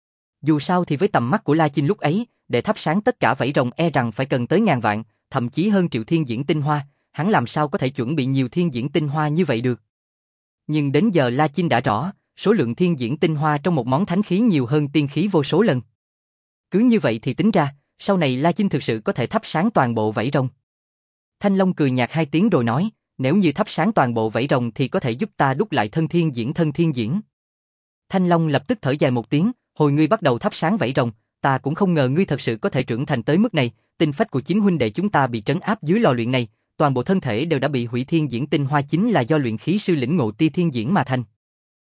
Dù sao thì với tầm mắt của La Chinh lúc ấy, để thắp sáng tất cả vảy rồng e rằng phải cần tới ngàn vạn, thậm chí hơn triệu thiên diễn tinh hoa, hắn làm sao có thể chuẩn bị nhiều thiên diễn tinh hoa như vậy được. Nhưng đến giờ La Chinh đã rõ, số lượng thiên diễn tinh hoa trong một món thánh khí nhiều hơn tiên khí vô số lần. Cứ như vậy thì tính ra, sau này La Chinh thực sự có thể thắp sáng toàn bộ vảy rồng. Thanh Long cười nhạt hai tiếng rồi nói, nếu như thắp sáng toàn bộ vảy rồng thì có thể giúp ta đúc lại thân thiên diễn thân thiên diễn. Thanh Long lập tức thở dài một tiếng, hồi ngươi bắt đầu thắp sáng vảy rồng, ta cũng không ngờ ngươi thật sự có thể trưởng thành tới mức này, tinh phách của chính huynh đệ chúng ta bị trấn áp dưới lò luyện này, toàn bộ thân thể đều đã bị hủy thiên diễn tinh hoa chính là do luyện khí sư lĩnh ngộ ti thiên diễn mà thành.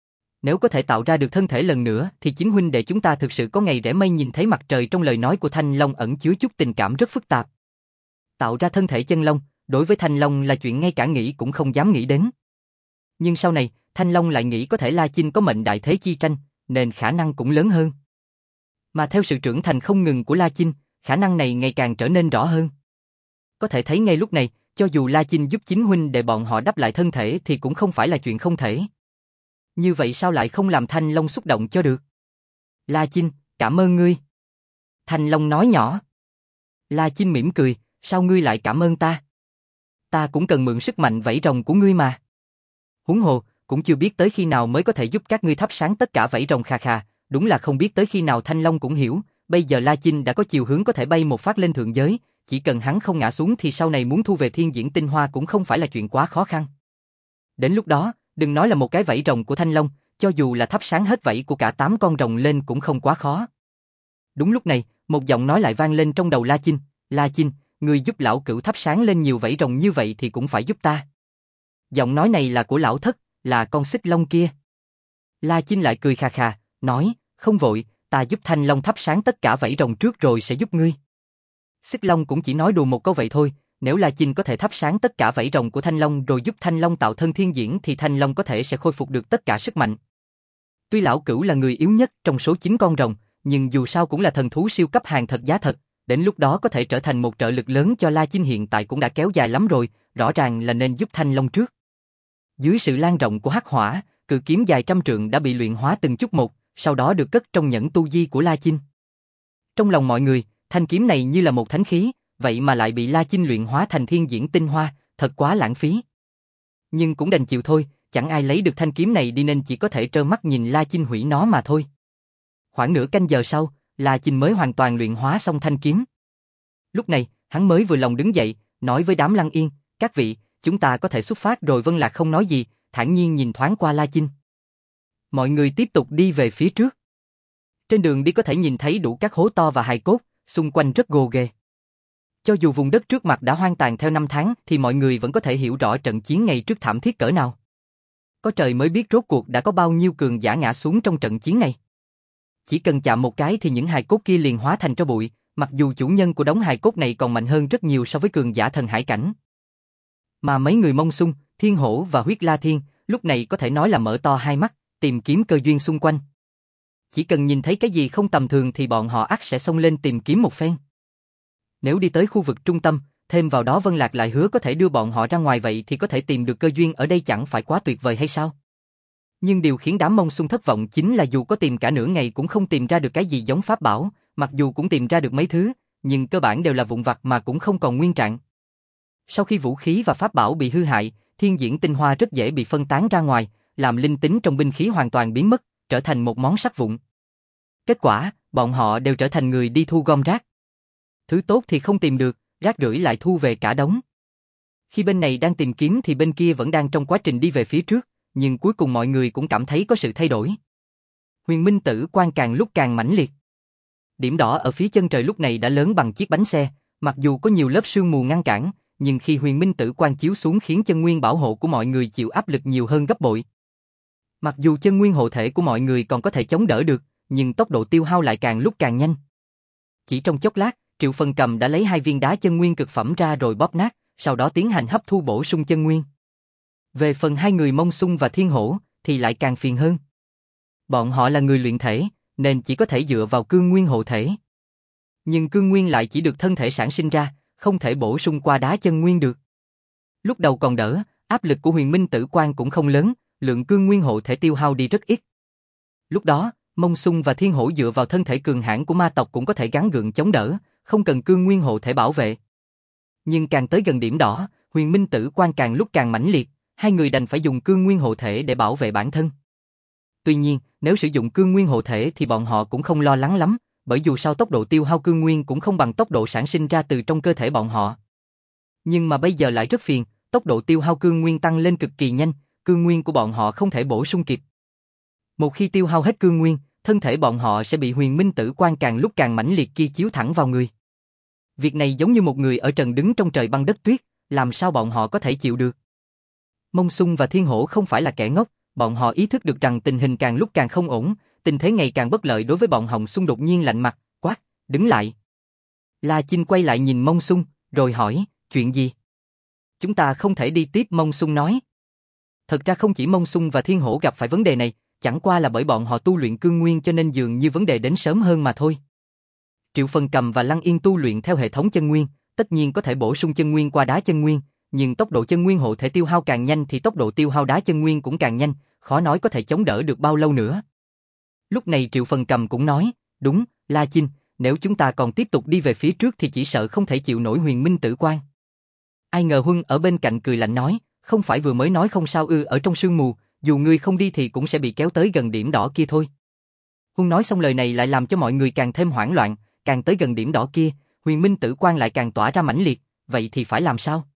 Nếu có thể tạo ra được thân thể lần nữa thì chính huynh đệ chúng ta thực sự có ngày rẽ mây nhìn thấy mặt trời. Trong lời nói của Thanh Long ẩn chứa chút tình cảm rất phức tạp. Tạo ra thân thể chân long, đối với Thanh Long là chuyện ngay cả nghĩ cũng không dám nghĩ đến. Nhưng sau này, Thanh Long lại nghĩ có thể La Chinh có mệnh đại thế chi tranh, nên khả năng cũng lớn hơn. Mà theo sự trưởng thành không ngừng của La Chinh, khả năng này ngày càng trở nên rõ hơn. Có thể thấy ngay lúc này, cho dù La Chinh giúp chính huynh để bọn họ đắp lại thân thể thì cũng không phải là chuyện không thể. Như vậy sao lại không làm Thanh Long xúc động cho được? La Chinh, cảm ơn ngươi. Thanh Long nói nhỏ. La Chinh mỉm cười, sao ngươi lại cảm ơn ta? Ta cũng cần mượn sức mạnh vảy rồng của ngươi mà. Huống hồ, cũng chưa biết tới khi nào mới có thể giúp các ngươi thắp sáng tất cả vảy rồng. Khà khà, đúng là không biết tới khi nào. Thanh Long cũng hiểu, bây giờ La Chinh đã có chiều hướng có thể bay một phát lên thượng giới, chỉ cần hắn không ngã xuống thì sau này muốn thu về thiên diễn tinh hoa cũng không phải là chuyện quá khó khăn. Đến lúc đó, đừng nói là một cái vảy rồng của Thanh Long, cho dù là thắp sáng hết vảy của cả tám con rồng lên cũng không quá khó. Đúng lúc này, một giọng nói lại vang lên trong đầu La Chinh, La Chinh, ngươi giúp lão cửu thắp sáng lên nhiều vảy rồng như vậy thì cũng phải giúp ta. Giọng nói này là của lão thất, là con xích long kia. La Chinh lại cười khà khà, nói, không vội, ta giúp Thanh Long thắp sáng tất cả vảy rồng trước rồi sẽ giúp ngươi. Xích Long cũng chỉ nói đùa một câu vậy thôi, nếu La Chinh có thể thắp sáng tất cả vảy rồng của Thanh Long rồi giúp Thanh Long tạo thân thiên diễn thì Thanh Long có thể sẽ khôi phục được tất cả sức mạnh. Tuy lão cửu là người yếu nhất trong số chín con rồng, nhưng dù sao cũng là thần thú siêu cấp hàng thật giá thật, đến lúc đó có thể trở thành một trợ lực lớn cho La Chinh. Hiện tại cũng đã kéo dài lắm rồi, rõ ràng là nên giúp Thanh Long trước. Dưới sự lan rộng của hắc hỏa, cự kiếm dài trăm trượng đã bị luyện hóa từng chút một, sau đó được cất trong nhẫn tu di của La Chinh. Trong lòng mọi người, thanh kiếm này như là một thánh khí, vậy mà lại bị La Chinh luyện hóa thành thiên diễn tinh hoa, thật quá lãng phí. Nhưng cũng đành chịu thôi, chẳng ai lấy được thanh kiếm này đi nên chỉ có thể trơ mắt nhìn La Chinh hủy nó mà thôi. Khoảng nửa canh giờ sau, La Chinh mới hoàn toàn luyện hóa xong thanh kiếm. Lúc này, hắn mới vừa lòng đứng dậy, nói với đám Lăng Yên, các vị, chúng ta có thể xuất phát rồi. Vân Lạc không nói gì, thản nhiên nhìn thoáng qua La Chinh. Mọi người tiếp tục đi về phía trước. Trên đường đi có thể nhìn thấy đủ các hố to và hài cốt, xung quanh rất gồ ghề. Cho dù vùng đất trước mặt đã hoang tàn theo năm tháng thì mọi người vẫn có thể hiểu rõ trận chiến ngày trước thảm thiết cỡ nào. Có trời mới biết rốt cuộc đã có bao nhiêu cường giả ngã xuống trong trận chiến này. Chỉ cần chạm một cái thì những hài cốt kia liền hóa thành tro bụi, mặc dù chủ nhân của đống hài cốt này còn mạnh hơn rất nhiều so với cường giả thần hải cảnh. Mà mấy người Mông Xung, Thiên Hổ và Huyết La Thiên, lúc này có thể nói là mở to hai mắt, tìm kiếm cơ duyên xung quanh. Chỉ cần nhìn thấy cái gì không tầm thường thì bọn họ ắt sẽ xông lên tìm kiếm một phen. Nếu đi tới khu vực trung tâm, thêm vào đó Vân Lạc lại hứa có thể đưa bọn họ ra ngoài vậy thì có thể tìm được cơ duyên ở đây chẳng phải quá tuyệt vời hay sao? Nhưng điều khiến đám Mông Xung thất vọng chính là dù có tìm cả nửa ngày cũng không tìm ra được cái gì giống pháp bảo, mặc dù cũng tìm ra được mấy thứ, nhưng cơ bản đều là vụn vặt mà cũng không còn nguyên trạng. Sau khi vũ khí và pháp bảo bị hư hại, thiên diễn tinh hoa rất dễ bị phân tán ra ngoài, làm linh tính trong binh khí hoàn toàn biến mất, trở thành một món sắt vụn. Kết quả, bọn họ đều trở thành người đi thu gom rác. Thứ tốt thì không tìm được, rác rưởi lại thu về cả đống. Khi bên này đang tìm kiếm thì bên kia vẫn đang trong quá trình đi về phía trước, nhưng cuối cùng mọi người cũng cảm thấy có sự thay đổi. Huyền Minh Tử Quang càng lúc càng mãnh liệt. Điểm đỏ ở phía chân trời lúc này đã lớn bằng chiếc bánh xe, mặc dù có nhiều lớp sương mù ngăn cản, nhưng khi Huyền Minh Tử Quang chiếu xuống khiến chân nguyên bảo hộ của mọi người chịu áp lực nhiều hơn gấp bội. Mặc dù chân nguyên hộ thể của mọi người còn có thể chống đỡ được, nhưng tốc độ tiêu hao lại càng lúc càng nhanh. Chỉ trong chốc lát, Triệu Phần Cầm đã lấy hai viên đá chân nguyên cực phẩm ra rồi bóp nát, sau đó tiến hành hấp thu bổ sung chân nguyên. Về phần hai người Mông Xung và Thiên Hổ thì lại càng phiền hơn. Bọn họ là người luyện thể, nên chỉ có thể dựa vào cương nguyên hộ thể. Nhưng cương nguyên lại chỉ được thân thể sản sinh ra, không thể bổ sung qua đá chân nguyên được. Lúc đầu còn đỡ, áp lực của Huyền Minh Tử Quang cũng không lớn, lượng cương nguyên hộ thể tiêu hao đi rất ít. Lúc đó, Mông Xung và Thiên Hổ dựa vào thân thể cường hãn của ma tộc cũng có thể gắng gượng chống đỡ, không cần cương nguyên hộ thể bảo vệ. Nhưng càng tới gần điểm đỏ, Huyền Minh Tử Quang càng lúc càng mãnh liệt, hai người đành phải dùng cương nguyên hộ thể để bảo vệ bản thân. Tuy nhiên, nếu sử dụng cương nguyên hộ thể thì bọn họ cũng không lo lắng lắm, bởi dù sao tốc độ tiêu hao cương nguyên cũng không bằng tốc độ sản sinh ra từ trong cơ thể bọn họ. Nhưng mà bây giờ lại rất phiền, tốc độ tiêu hao cương nguyên tăng lên cực kỳ nhanh, cương nguyên của bọn họ không thể bổ sung kịp. Một khi tiêu hao hết cương nguyên, thân thể bọn họ sẽ bị Huyền Minh Tử Quang càng lúc càng mãnh liệt kia chiếu thẳng vào người. Việc này giống như một người ở trần đứng trong trời băng đất tuyết, làm sao bọn họ có thể chịu được? Mông Xung và Thiên Hổ không phải là kẻ ngốc, bọn họ ý thức được rằng tình hình càng lúc càng không ổn, tình thế ngày càng bất lợi đối với bọn Hồng Xung đột nhiên lạnh mặt, quát, đứng lại. La Chinh quay lại nhìn Mông Xung, rồi hỏi, chuyện gì? Chúng ta không thể đi tiếp, Mông Xung nói. Thật ra không chỉ Mông Xung và Thiên Hổ gặp phải vấn đề này, chẳng qua là bởi bọn họ tu luyện cương nguyên cho nên dường như vấn đề đến sớm hơn mà thôi. Triệu Phần Cầm và Lăng Yên tu luyện theo hệ thống chân nguyên, tất nhiên có thể bổ sung chân nguyên qua đá chân nguyên, nhưng tốc độ chân nguyên hộ thể tiêu hao càng nhanh thì tốc độ tiêu hao đá chân nguyên cũng càng nhanh, khó nói có thể chống đỡ được bao lâu nữa. Lúc này Triệu Phần Cầm cũng nói, đúng, La Chinh, nếu chúng ta còn tiếp tục đi về phía trước thì chỉ sợ không thể chịu nổi Huyền Minh Tử Quang. Ai ngờ Huân ở bên cạnh cười lạnh nói, không phải vừa mới nói không sao ư, ở trong sương mù, dù ngươi không đi thì cũng sẽ bị kéo tới gần điểm đỏ kia thôi. Huân nói xong lời này lại làm cho mọi người càng thêm hoảng loạn, càng tới gần điểm đỏ kia, Huyền Minh Tử Quang lại càng tỏa ra mãnh liệt, vậy thì phải làm sao?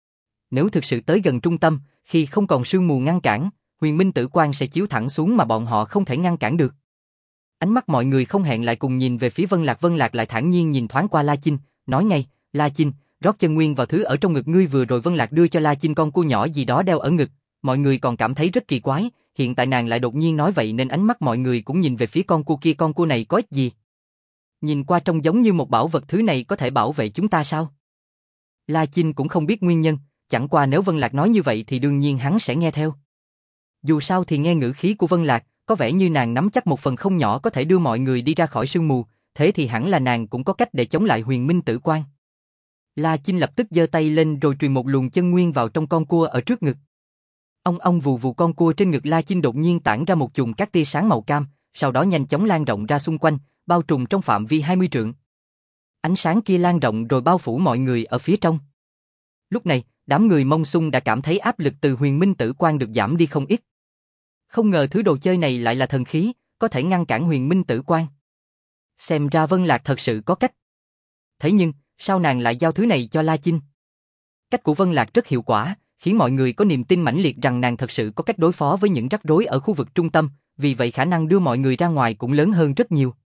Nếu thực sự tới gần trung tâm, khi không còn sương mù ngăn cản, Huyền Minh Tử Quang sẽ chiếu thẳng xuống mà bọn họ không thể ngăn cản được. Ánh mắt mọi người không hẹn lại cùng nhìn về phía Vân Lạc, Vân Lạc lại thản nhiên nhìn thoáng qua La Chinh, nói ngay, La Chinh, rót chân nguyên vào thứ ở trong ngực ngươi. Vừa rồi Vân Lạc đưa cho La Chinh con cua nhỏ gì đó đeo ở ngực, mọi người còn cảm thấy rất kỳ quái, hiện tại nàng lại đột nhiên nói vậy nên ánh mắt mọi người cũng nhìn về phía con cua kia. Con cua này có ích gì? Nhìn qua trông giống như một bảo vật, thứ này có thể bảo vệ chúng ta sao? La Chinh cũng không biết nguyên nhân, chẳng qua nếu Vân Lạc nói như vậy thì đương nhiên hắn sẽ nghe theo. Dù sao thì nghe ngữ khí của Vân Lạc, có vẻ như nàng nắm chắc một phần không nhỏ có thể đưa mọi người đi ra khỏi sương mù, thế thì hẳn là nàng cũng có cách để chống lại Huyền Minh Tử Quang. La Chinh lập tức giơ tay lên rồi truyền một luồng chân nguyên vào trong con cua ở trước ngực. Ông ông vù vù, con cua trên ngực La Chinh đột nhiên tản ra một chùm các tia sáng màu cam, sau đó nhanh chóng lan rộng ra xung quanh, bao trùm trong phạm vi hai mươi trượng. Ánh sáng kia lan rộng rồi bao phủ mọi người ở phía trong. Lúc này, đám người Mông Xung đã cảm thấy áp lực từ Huyền Minh Tử Quang được giảm đi không ít. Không ngờ thứ đồ chơi này lại là thần khí, có thể ngăn cản Huyền Minh Tử Quang. Xem ra Vân Lạc thật sự có cách. Thế nhưng, sao nàng lại giao thứ này cho La Chinh? Cách của Vân Lạc rất hiệu quả, khiến mọi người có niềm tin mãnh liệt rằng nàng thật sự có cách đối phó với những rắc rối ở khu vực trung tâm, vì vậy khả năng đưa mọi người ra ngoài cũng lớn hơn rất nhiều.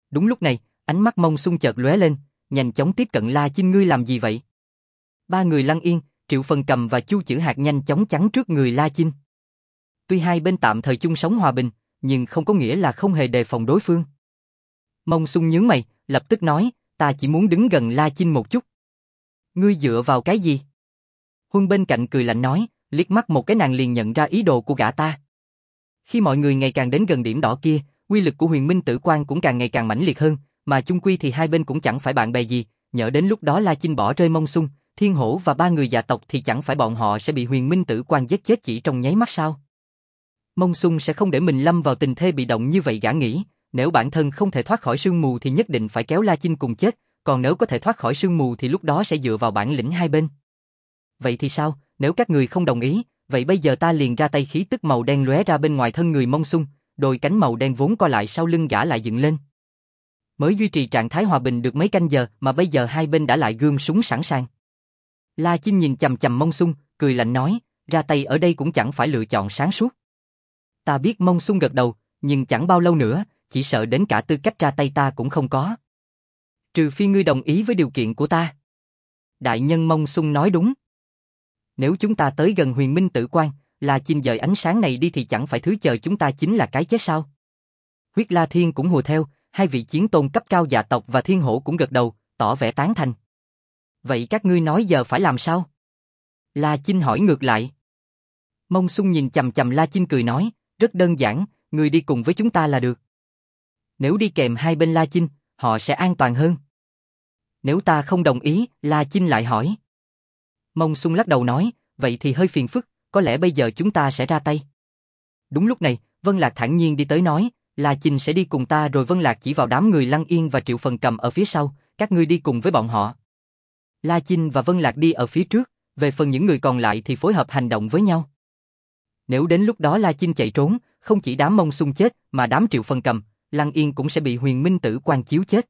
Đúng lúc này, ánh mắt Mông Xung chợt lóe lên, nhanh chóng tiếp cận La Chinh. Ngươi làm gì vậy? Ba người Lăng Yên, Triệu Phần Cầm và Chu Chữ Hạt nhanh chóng chắn trước người La Chinh. Tuy hai bên tạm thời chung sống hòa bình, nhưng không có nghĩa là không hề đề phòng đối phương. Mông Xung nhướng mày, lập tức nói, ta chỉ muốn đứng gần La Chinh một chút. Ngươi dựa vào cái gì? Huân bên cạnh cười lạnh nói, liếc mắt một cái nàng liền nhận ra ý đồ của gã ta. Khi mọi người ngày càng đến gần điểm đỏ kia, uy lực của Huyền Minh Tử Quang cũng càng ngày càng mãnh liệt hơn, mà chung quy thì hai bên cũng chẳng phải bạn bè gì, nhỡ đến lúc đó La Chinh bỏ rơi Mông Xung, Thiên Hổ và ba người gia tộc thì chẳng phải bọn họ sẽ bị Huyền Minh Tử Quang giết chết chỉ trong nháy mắt sao? Mông Xung sẽ không để mình lâm vào tình thế bị động như vậy. Gã nghĩ, nếu bản thân không thể thoát khỏi sương mù thì nhất định phải kéo La Chinh cùng chết, còn nếu có thể thoát khỏi sương mù thì lúc đó sẽ dựa vào bản lĩnh hai bên. Vậy thì sao, nếu các người không đồng ý, vậy bây giờ ta liền ra tay. Khí tức màu đen lóe ra bên ngoài thân người Mông Xung, đôi cánh màu đen vốn co lại sau lưng gã lại dựng lên. Mới duy trì trạng thái hòa bình được mấy canh giờ mà bây giờ hai bên đã lại gươm súng sẵn sàng. La Chinh nhìn chằm chằm Mông Xung, cười lạnh nói, ra tay ở đây cũng chẳng phải lựa chọn sáng suốt. Ta biết. Mông Xung gật đầu, nhưng chẳng bao lâu nữa, chỉ sợ đến cả tư cách ra tay ta cũng không có. Trừ phi ngươi đồng ý với điều kiện của ta. Đại nhân Mông Xung nói đúng. Nếu chúng ta tới gần Huyền Minh Tử Quang, La Chinh dời ánh sáng này đi thì chẳng phải thứ chờ chúng ta chính là cái chết sao? Huyết La Thiên cũng hùa theo, hai vị chiến tôn cấp cao dạ tộc và Thiên Hổ cũng gật đầu, tỏ vẻ tán thành. Vậy các ngươi nói giờ phải làm sao? La Chinh hỏi ngược lại. Mông Xung nhìn chằm chằm La Chinh cười nói, rất đơn giản, ngươi đi cùng với chúng ta là được. Nếu đi kèm hai bên La Chinh, họ sẽ an toàn hơn. Nếu ta không đồng ý, La Chinh lại hỏi. Mông Xung lắc đầu nói, vậy thì hơi phiền phức, có lẽ bây giờ chúng ta sẽ ra tay. Đúng lúc này, Vân Lạc thản nhiên đi tới nói, La Chinh sẽ đi cùng ta. Rồi Vân Lạc chỉ vào đám người Lăng Yên và Triệu Phần Cầm ở phía sau, các ngươi đi cùng với bọn họ. La Chinh và Vân Lạc đi ở phía trước, về phần những người còn lại thì phối hợp hành động với nhau. Nếu đến lúc đó La Chinh chạy trốn, không chỉ đám Mông Xung chết, mà đám Triệu Phần Cầm, Lăng Yên cũng sẽ bị Huyền Minh Tử Quang chiếu chết.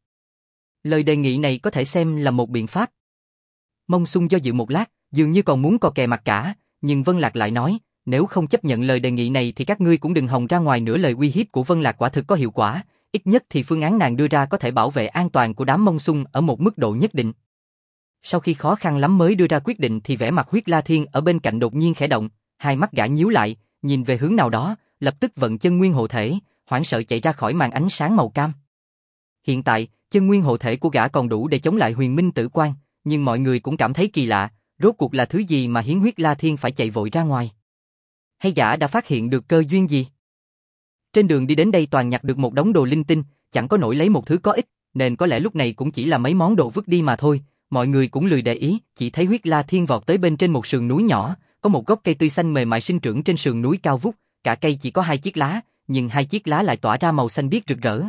Lời đề nghị này có thể xem là một biện pháp. Mông Xung do dự một lát, dường như còn muốn co kè mặt cả, nhưng Vân Lạc lại nói, nếu không chấp nhận lời đề nghị này thì các ngươi cũng đừng hòng ra ngoài nữa. Lời uy hiếp của Vân Lạc quả thực có hiệu quả, ít nhất thì phương án nàng đưa ra có thể bảo vệ an toàn của đám Mông Xung ở một mức độ nhất định. Sau khi khó khăn lắm mới đưa ra quyết định thì vẻ mặt Huyết La Thiên ở bên cạnh đột nhiên khẽ động, hai mắt gã nhíu lại, nhìn về hướng nào đó, lập tức vận chân nguyên hộ thể, hoảng sợ chạy ra khỏi màn ánh sáng màu cam. Hiện tại, chân nguyên hộ thể của gã còn đủ để chống lại Huyền Minh Tử Quang, nhưng mọi người cũng cảm thấy kỳ lạ, rốt cuộc là thứ gì mà khiến Huyết La Thiên phải chạy vội ra ngoài? Hay gã đã phát hiện được cơ duyên gì? Trên đường đi đến đây toàn nhặt được một đống đồ linh tinh, chẳng có nổi lấy một thứ có ích, nên có lẽ lúc này cũng chỉ là mấy món đồ vứt đi mà thôi. Mọi người cũng lười để ý, chỉ thấy Huyết La Thiên vọt tới bên trên một sườn núi nhỏ, có một gốc cây tươi xanh mềm mại sinh trưởng trên sườn núi cao vút, cả cây chỉ có hai chiếc lá, nhưng hai chiếc lá lại tỏa ra màu xanh biếc rực rỡ.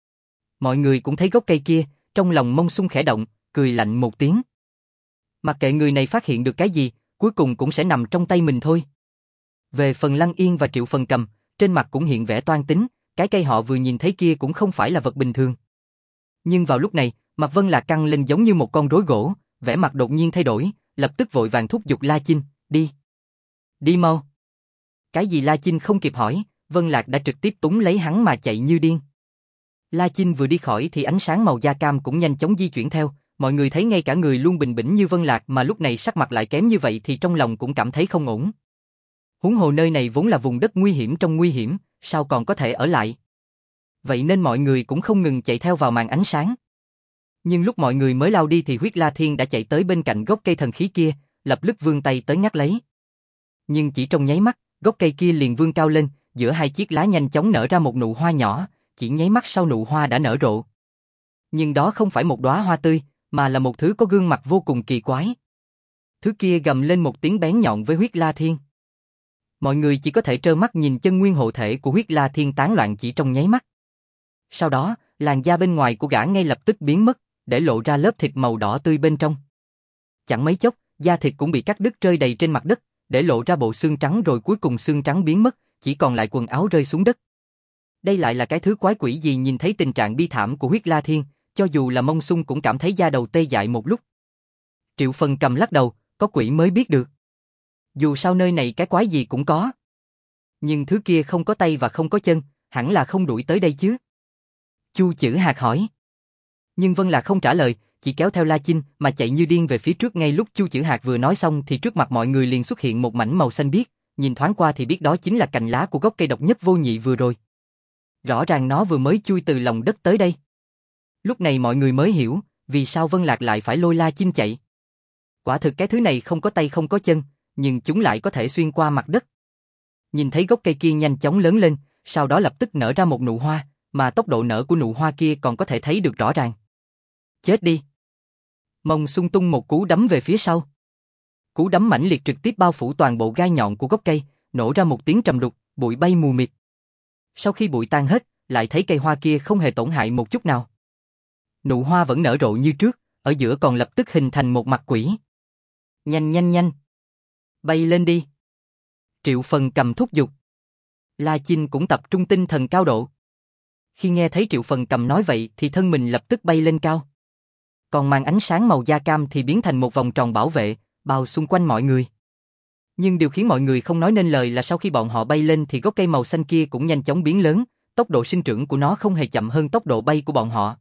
Mọi người cũng thấy gốc cây kia, trong lòng Mông Xung khẽ động, cười lạnh một tiếng. Mặc kệ người này phát hiện được cái gì, cuối cùng cũng sẽ nằm trong tay mình thôi. Về phần Lăng Yên và Triệu Phần Cầm, trên mặt cũng hiện vẻ toan tính, cái cây họ vừa nhìn thấy kia cũng không phải là vật bình thường. Nhưng vào lúc này, mặt Vân Lạc căng lên giống như một con rối gỗ, vẻ mặt đột nhiên thay đổi, lập tức vội vàng thúc giục La Chinh, đi. Đi mau. Cái gì La Chinh không kịp hỏi, Vân Lạc đã trực tiếp túm lấy hắn mà chạy như điên. La Chinh vừa đi khỏi thì ánh sáng màu da cam cũng nhanh chóng di chuyển theo, mọi người thấy ngay cả người luôn bình bĩnh như Vân Lạc mà lúc này sắc mặt lại kém như vậy thì trong lòng cũng cảm thấy không ổn. Huống hồ nơi này vốn là vùng đất nguy hiểm trong nguy hiểm, sao còn có thể ở lại? Vậy nên mọi người cũng không ngừng chạy theo vào màn ánh sáng. Nhưng lúc mọi người mới lao đi thì Huyết La Thiên đã chạy tới bên cạnh gốc cây thần khí kia, lập tức vươn tay tới ngắt lấy. Nhưng chỉ trong nháy mắt, gốc cây kia liền vươn cao lên, giữa hai chiếc lá nhanh chóng nở ra một nụ hoa nhỏ, chỉ nháy mắt sau nụ hoa đã nở rộ. Nhưng đó không phải một đóa hoa tươi, mà là một thứ có gương mặt vô cùng kỳ quái. Thứ kia gầm lên một tiếng bén nhọn với Huyết La Thiên. Mọi người chỉ có thể trơ mắt nhìn chân nguyên hộ thể của Huyết La Thiên tán loạn chỉ trong nháy mắt. Sau đó, làn da bên ngoài của gã ngay lập tức biến mất, để lộ ra lớp thịt màu đỏ tươi bên trong. Chẳng mấy chốc, da thịt cũng bị cắt đứt rơi đầy trên mặt đất, để lộ ra bộ xương trắng, rồi cuối cùng xương trắng biến mất, chỉ còn lại quần áo rơi xuống đất. Đây lại là cái thứ quái quỷ gì? Nhìn thấy tình trạng bi thảm của Huyết La Thiên, cho dù là Mông Xung cũng cảm thấy da đầu tê dại một lúc. Triệu Phần Cầm lắc đầu, có quỷ mới biết được. Dù sao nơi này cái quái gì cũng có. Nhưng thứ kia không có tay và không có chân, hẳn là không đuổi tới đây chứ. Chu Chữ Hạc hỏi. Nhưng Vân Lạc không trả lời, chỉ kéo theo La Chinh mà chạy như điên về phía trước. Ngay lúc Chu Chữ Hạc vừa nói xong thì trước mặt mọi người liền xuất hiện một mảnh màu xanh biếc, nhìn thoáng qua thì biết đó chính là cành lá của gốc cây độc nhất vô nhị vừa rồi. Rõ ràng nó vừa mới chui từ lòng đất tới đây. Lúc này mọi người mới hiểu, vì sao Vân Lạc lại phải lôi La Chinh chạy. Quả thực cái thứ này không có tay không có chân, nhưng chúng lại có thể xuyên qua mặt đất. Nhìn thấy gốc cây kia nhanh chóng lớn lên, sau đó lập tức nở ra một nụ hoa, mà tốc độ nở của nụ hoa kia còn có thể thấy được rõ ràng. Chết đi! Mông Sung tung một cú đấm về phía sau. Cú đấm mãnh liệt trực tiếp bao phủ toàn bộ gai nhọn của gốc cây, nổ ra một tiếng trầm đục, bụi bay mù mịt. Sau khi bụi tan hết, lại thấy cây hoa kia không hề tổn hại một chút nào. Nụ hoa vẫn nở rộ như trước, ở giữa còn lập tức hình thành một mặt quỷ. Nhanh nhanh nhanh! Bay lên đi! Triệu Phần Cầm thúc giục. La Chinh cũng tập trung tinh thần cao độ. Khi nghe thấy Triệu Phần Cầm nói vậy thì thân mình lập tức bay lên cao. Còn màn ánh sáng màu da cam thì biến thành một vòng tròn bảo vệ, bao xung quanh mọi người. Nhưng điều khiến mọi người không nói nên lời là sau khi bọn họ bay lên thì gốc cây màu xanh kia cũng nhanh chóng biến lớn, tốc độ sinh trưởng của nó không hề chậm hơn tốc độ bay của bọn họ.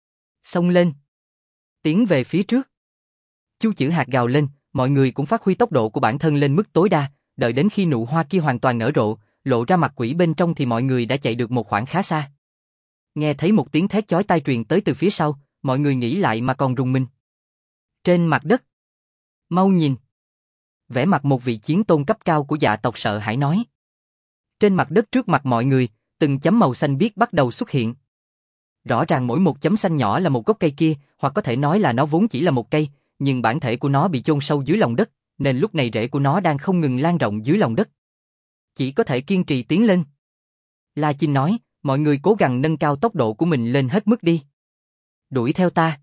Xông lên! Tiến về phía trước! Chu Chữ Hạc gào lên, mọi người cũng phát huy tốc độ của bản thân lên mức tối đa, đợi đến khi nụ hoa kia hoàn toàn nở rộ, lộ ra mặt quỷ bên trong thì mọi người đã chạy được một khoảng khá xa. Nghe thấy một tiếng thét chói tai truyền tới từ phía sau, mọi người nghĩ lại mà còn rùng mình. Trên mặt đất. Mau nhìn. Vẻ mặt một vị chiến tôn cấp cao của Dạ tộc sợ hãi nói. Trên mặt đất trước mặt mọi người, từng chấm màu xanh biếc bắt đầu xuất hiện. Rõ ràng mỗi một chấm xanh nhỏ là một gốc cây kia, hoặc có thể nói là nó vốn chỉ là một cây, nhưng bản thể của nó bị chôn sâu dưới lòng đất, nên lúc này rễ của nó đang không ngừng lan rộng dưới lòng đất. Chỉ có thể kiên trì tiến lên. La Chinh nói, mọi người cố gắng nâng cao tốc độ của mình lên hết mức đi. Đuổi theo ta.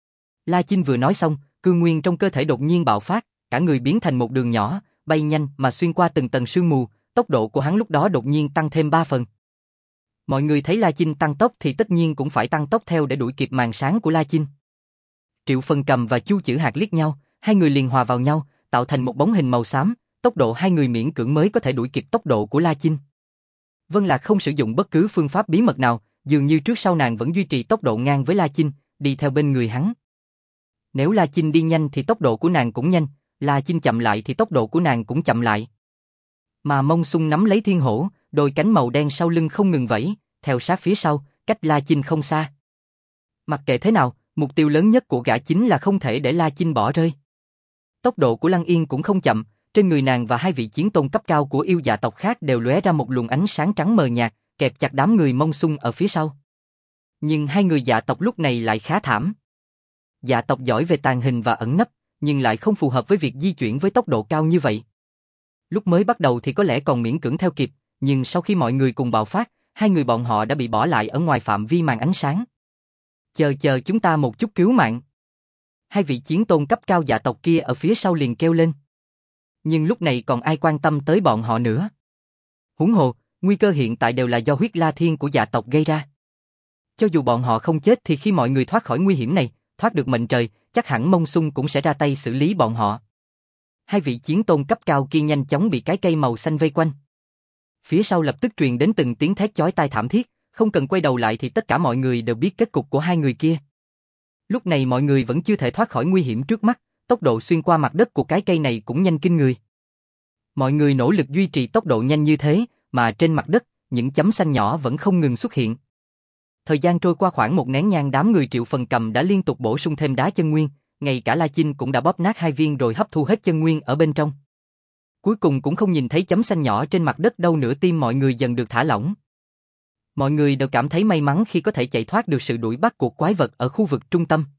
La Chinh vừa nói xong, cương nguyên trong cơ thể đột nhiên bạo phát, cả người biến thành một đường nhỏ, bay nhanh mà xuyên qua từng tầng sương mù, tốc độ của hắn lúc đó đột nhiên tăng thêm ba phần. Mọi người thấy La Chinh tăng tốc thì tất nhiên cũng phải tăng tốc theo để đuổi kịp màn sáng của La Chinh. Triệu Phần Cầm và Chu Chữ Hạc liếc nhau, hai người liền hòa vào nhau, tạo thành một bóng hình màu xám, tốc độ hai người miễn cưỡng mới có thể đuổi kịp tốc độ của La Chinh. Vân Lạc không sử dụng bất cứ phương pháp bí mật nào, dường như trước sau nàng vẫn duy trì tốc độ ngang với La Chinh, đi theo bên người hắn. Nếu La Chinh đi nhanh thì tốc độ của nàng cũng nhanh, La Chinh chậm lại thì tốc độ của nàng cũng chậm lại. Mà Mông Sung nắm lấy thiên hổ, đôi cánh màu đen sau lưng không ngừng vẫy, theo sát phía sau, cách La Chinh không xa. Mặc kệ thế nào, mục tiêu lớn nhất của gã chính là không thể để La Chinh bỏ rơi. Tốc độ của Lăng Yên cũng không chậm, trên người nàng và hai vị chiến tôn cấp cao của yêu dạ tộc khác đều lóe ra một luồng ánh sáng trắng mờ nhạt, kẹp chặt đám người Mông Sung ở phía sau. Nhưng hai người dạ tộc lúc này lại khá thảm. Dạ tộc giỏi về tàng hình và ẩn nấp, nhưng lại không phù hợp với việc di chuyển với tốc độ cao như vậy. Lúc mới bắt đầu thì có lẽ còn miễn cưỡng theo kịp, nhưng sau khi mọi người cùng bạo phát, hai người bọn họ đã bị bỏ lại ở ngoài phạm vi màn ánh sáng. Chờ chờ chúng ta một chút cứu mạng. Hai vị chiến tôn cấp cao dạ tộc kia ở phía sau liền kêu lên. Nhưng lúc này còn ai quan tâm tới bọn họ nữa. Huống hồ, nguy cơ hiện tại đều là do huyết la thiên của dạ tộc gây ra. Cho dù bọn họ không chết thì khi mọi người thoát khỏi nguy hiểm này, thoát được mệnh trời, chắc hẳn Mông Sung cũng sẽ ra tay xử lý bọn họ. Hai vị chiến tôn cấp cao kia nhanh chóng bị cái cây màu xanh vây quanh. Phía sau lập tức truyền đến từng tiếng thét chói tai thảm thiết, không cần quay đầu lại thì tất cả mọi người đều biết kết cục của hai người kia. Lúc này mọi người vẫn chưa thể thoát khỏi nguy hiểm trước mắt, tốc độ xuyên qua mặt đất của cái cây này cũng nhanh kinh người. Mọi người nỗ lực duy trì tốc độ nhanh như thế, mà trên mặt đất, những chấm xanh nhỏ vẫn không ngừng xuất hiện. Thời gian trôi qua khoảng một nén nhang, đám người Triệu Phần Cầm đã liên tục bổ sung thêm đá chân nguyên, ngay cả La Chinh cũng đã bóp nát hai viên rồi hấp thu hết chân nguyên ở bên trong. Cuối cùng cũng không nhìn thấy chấm xanh nhỏ trên mặt đất đâu nữa, tim mọi người dần được thả lỏng. Mọi người đều cảm thấy may mắn khi có thể chạy thoát được sự đuổi bắt của quái vật ở khu vực trung tâm.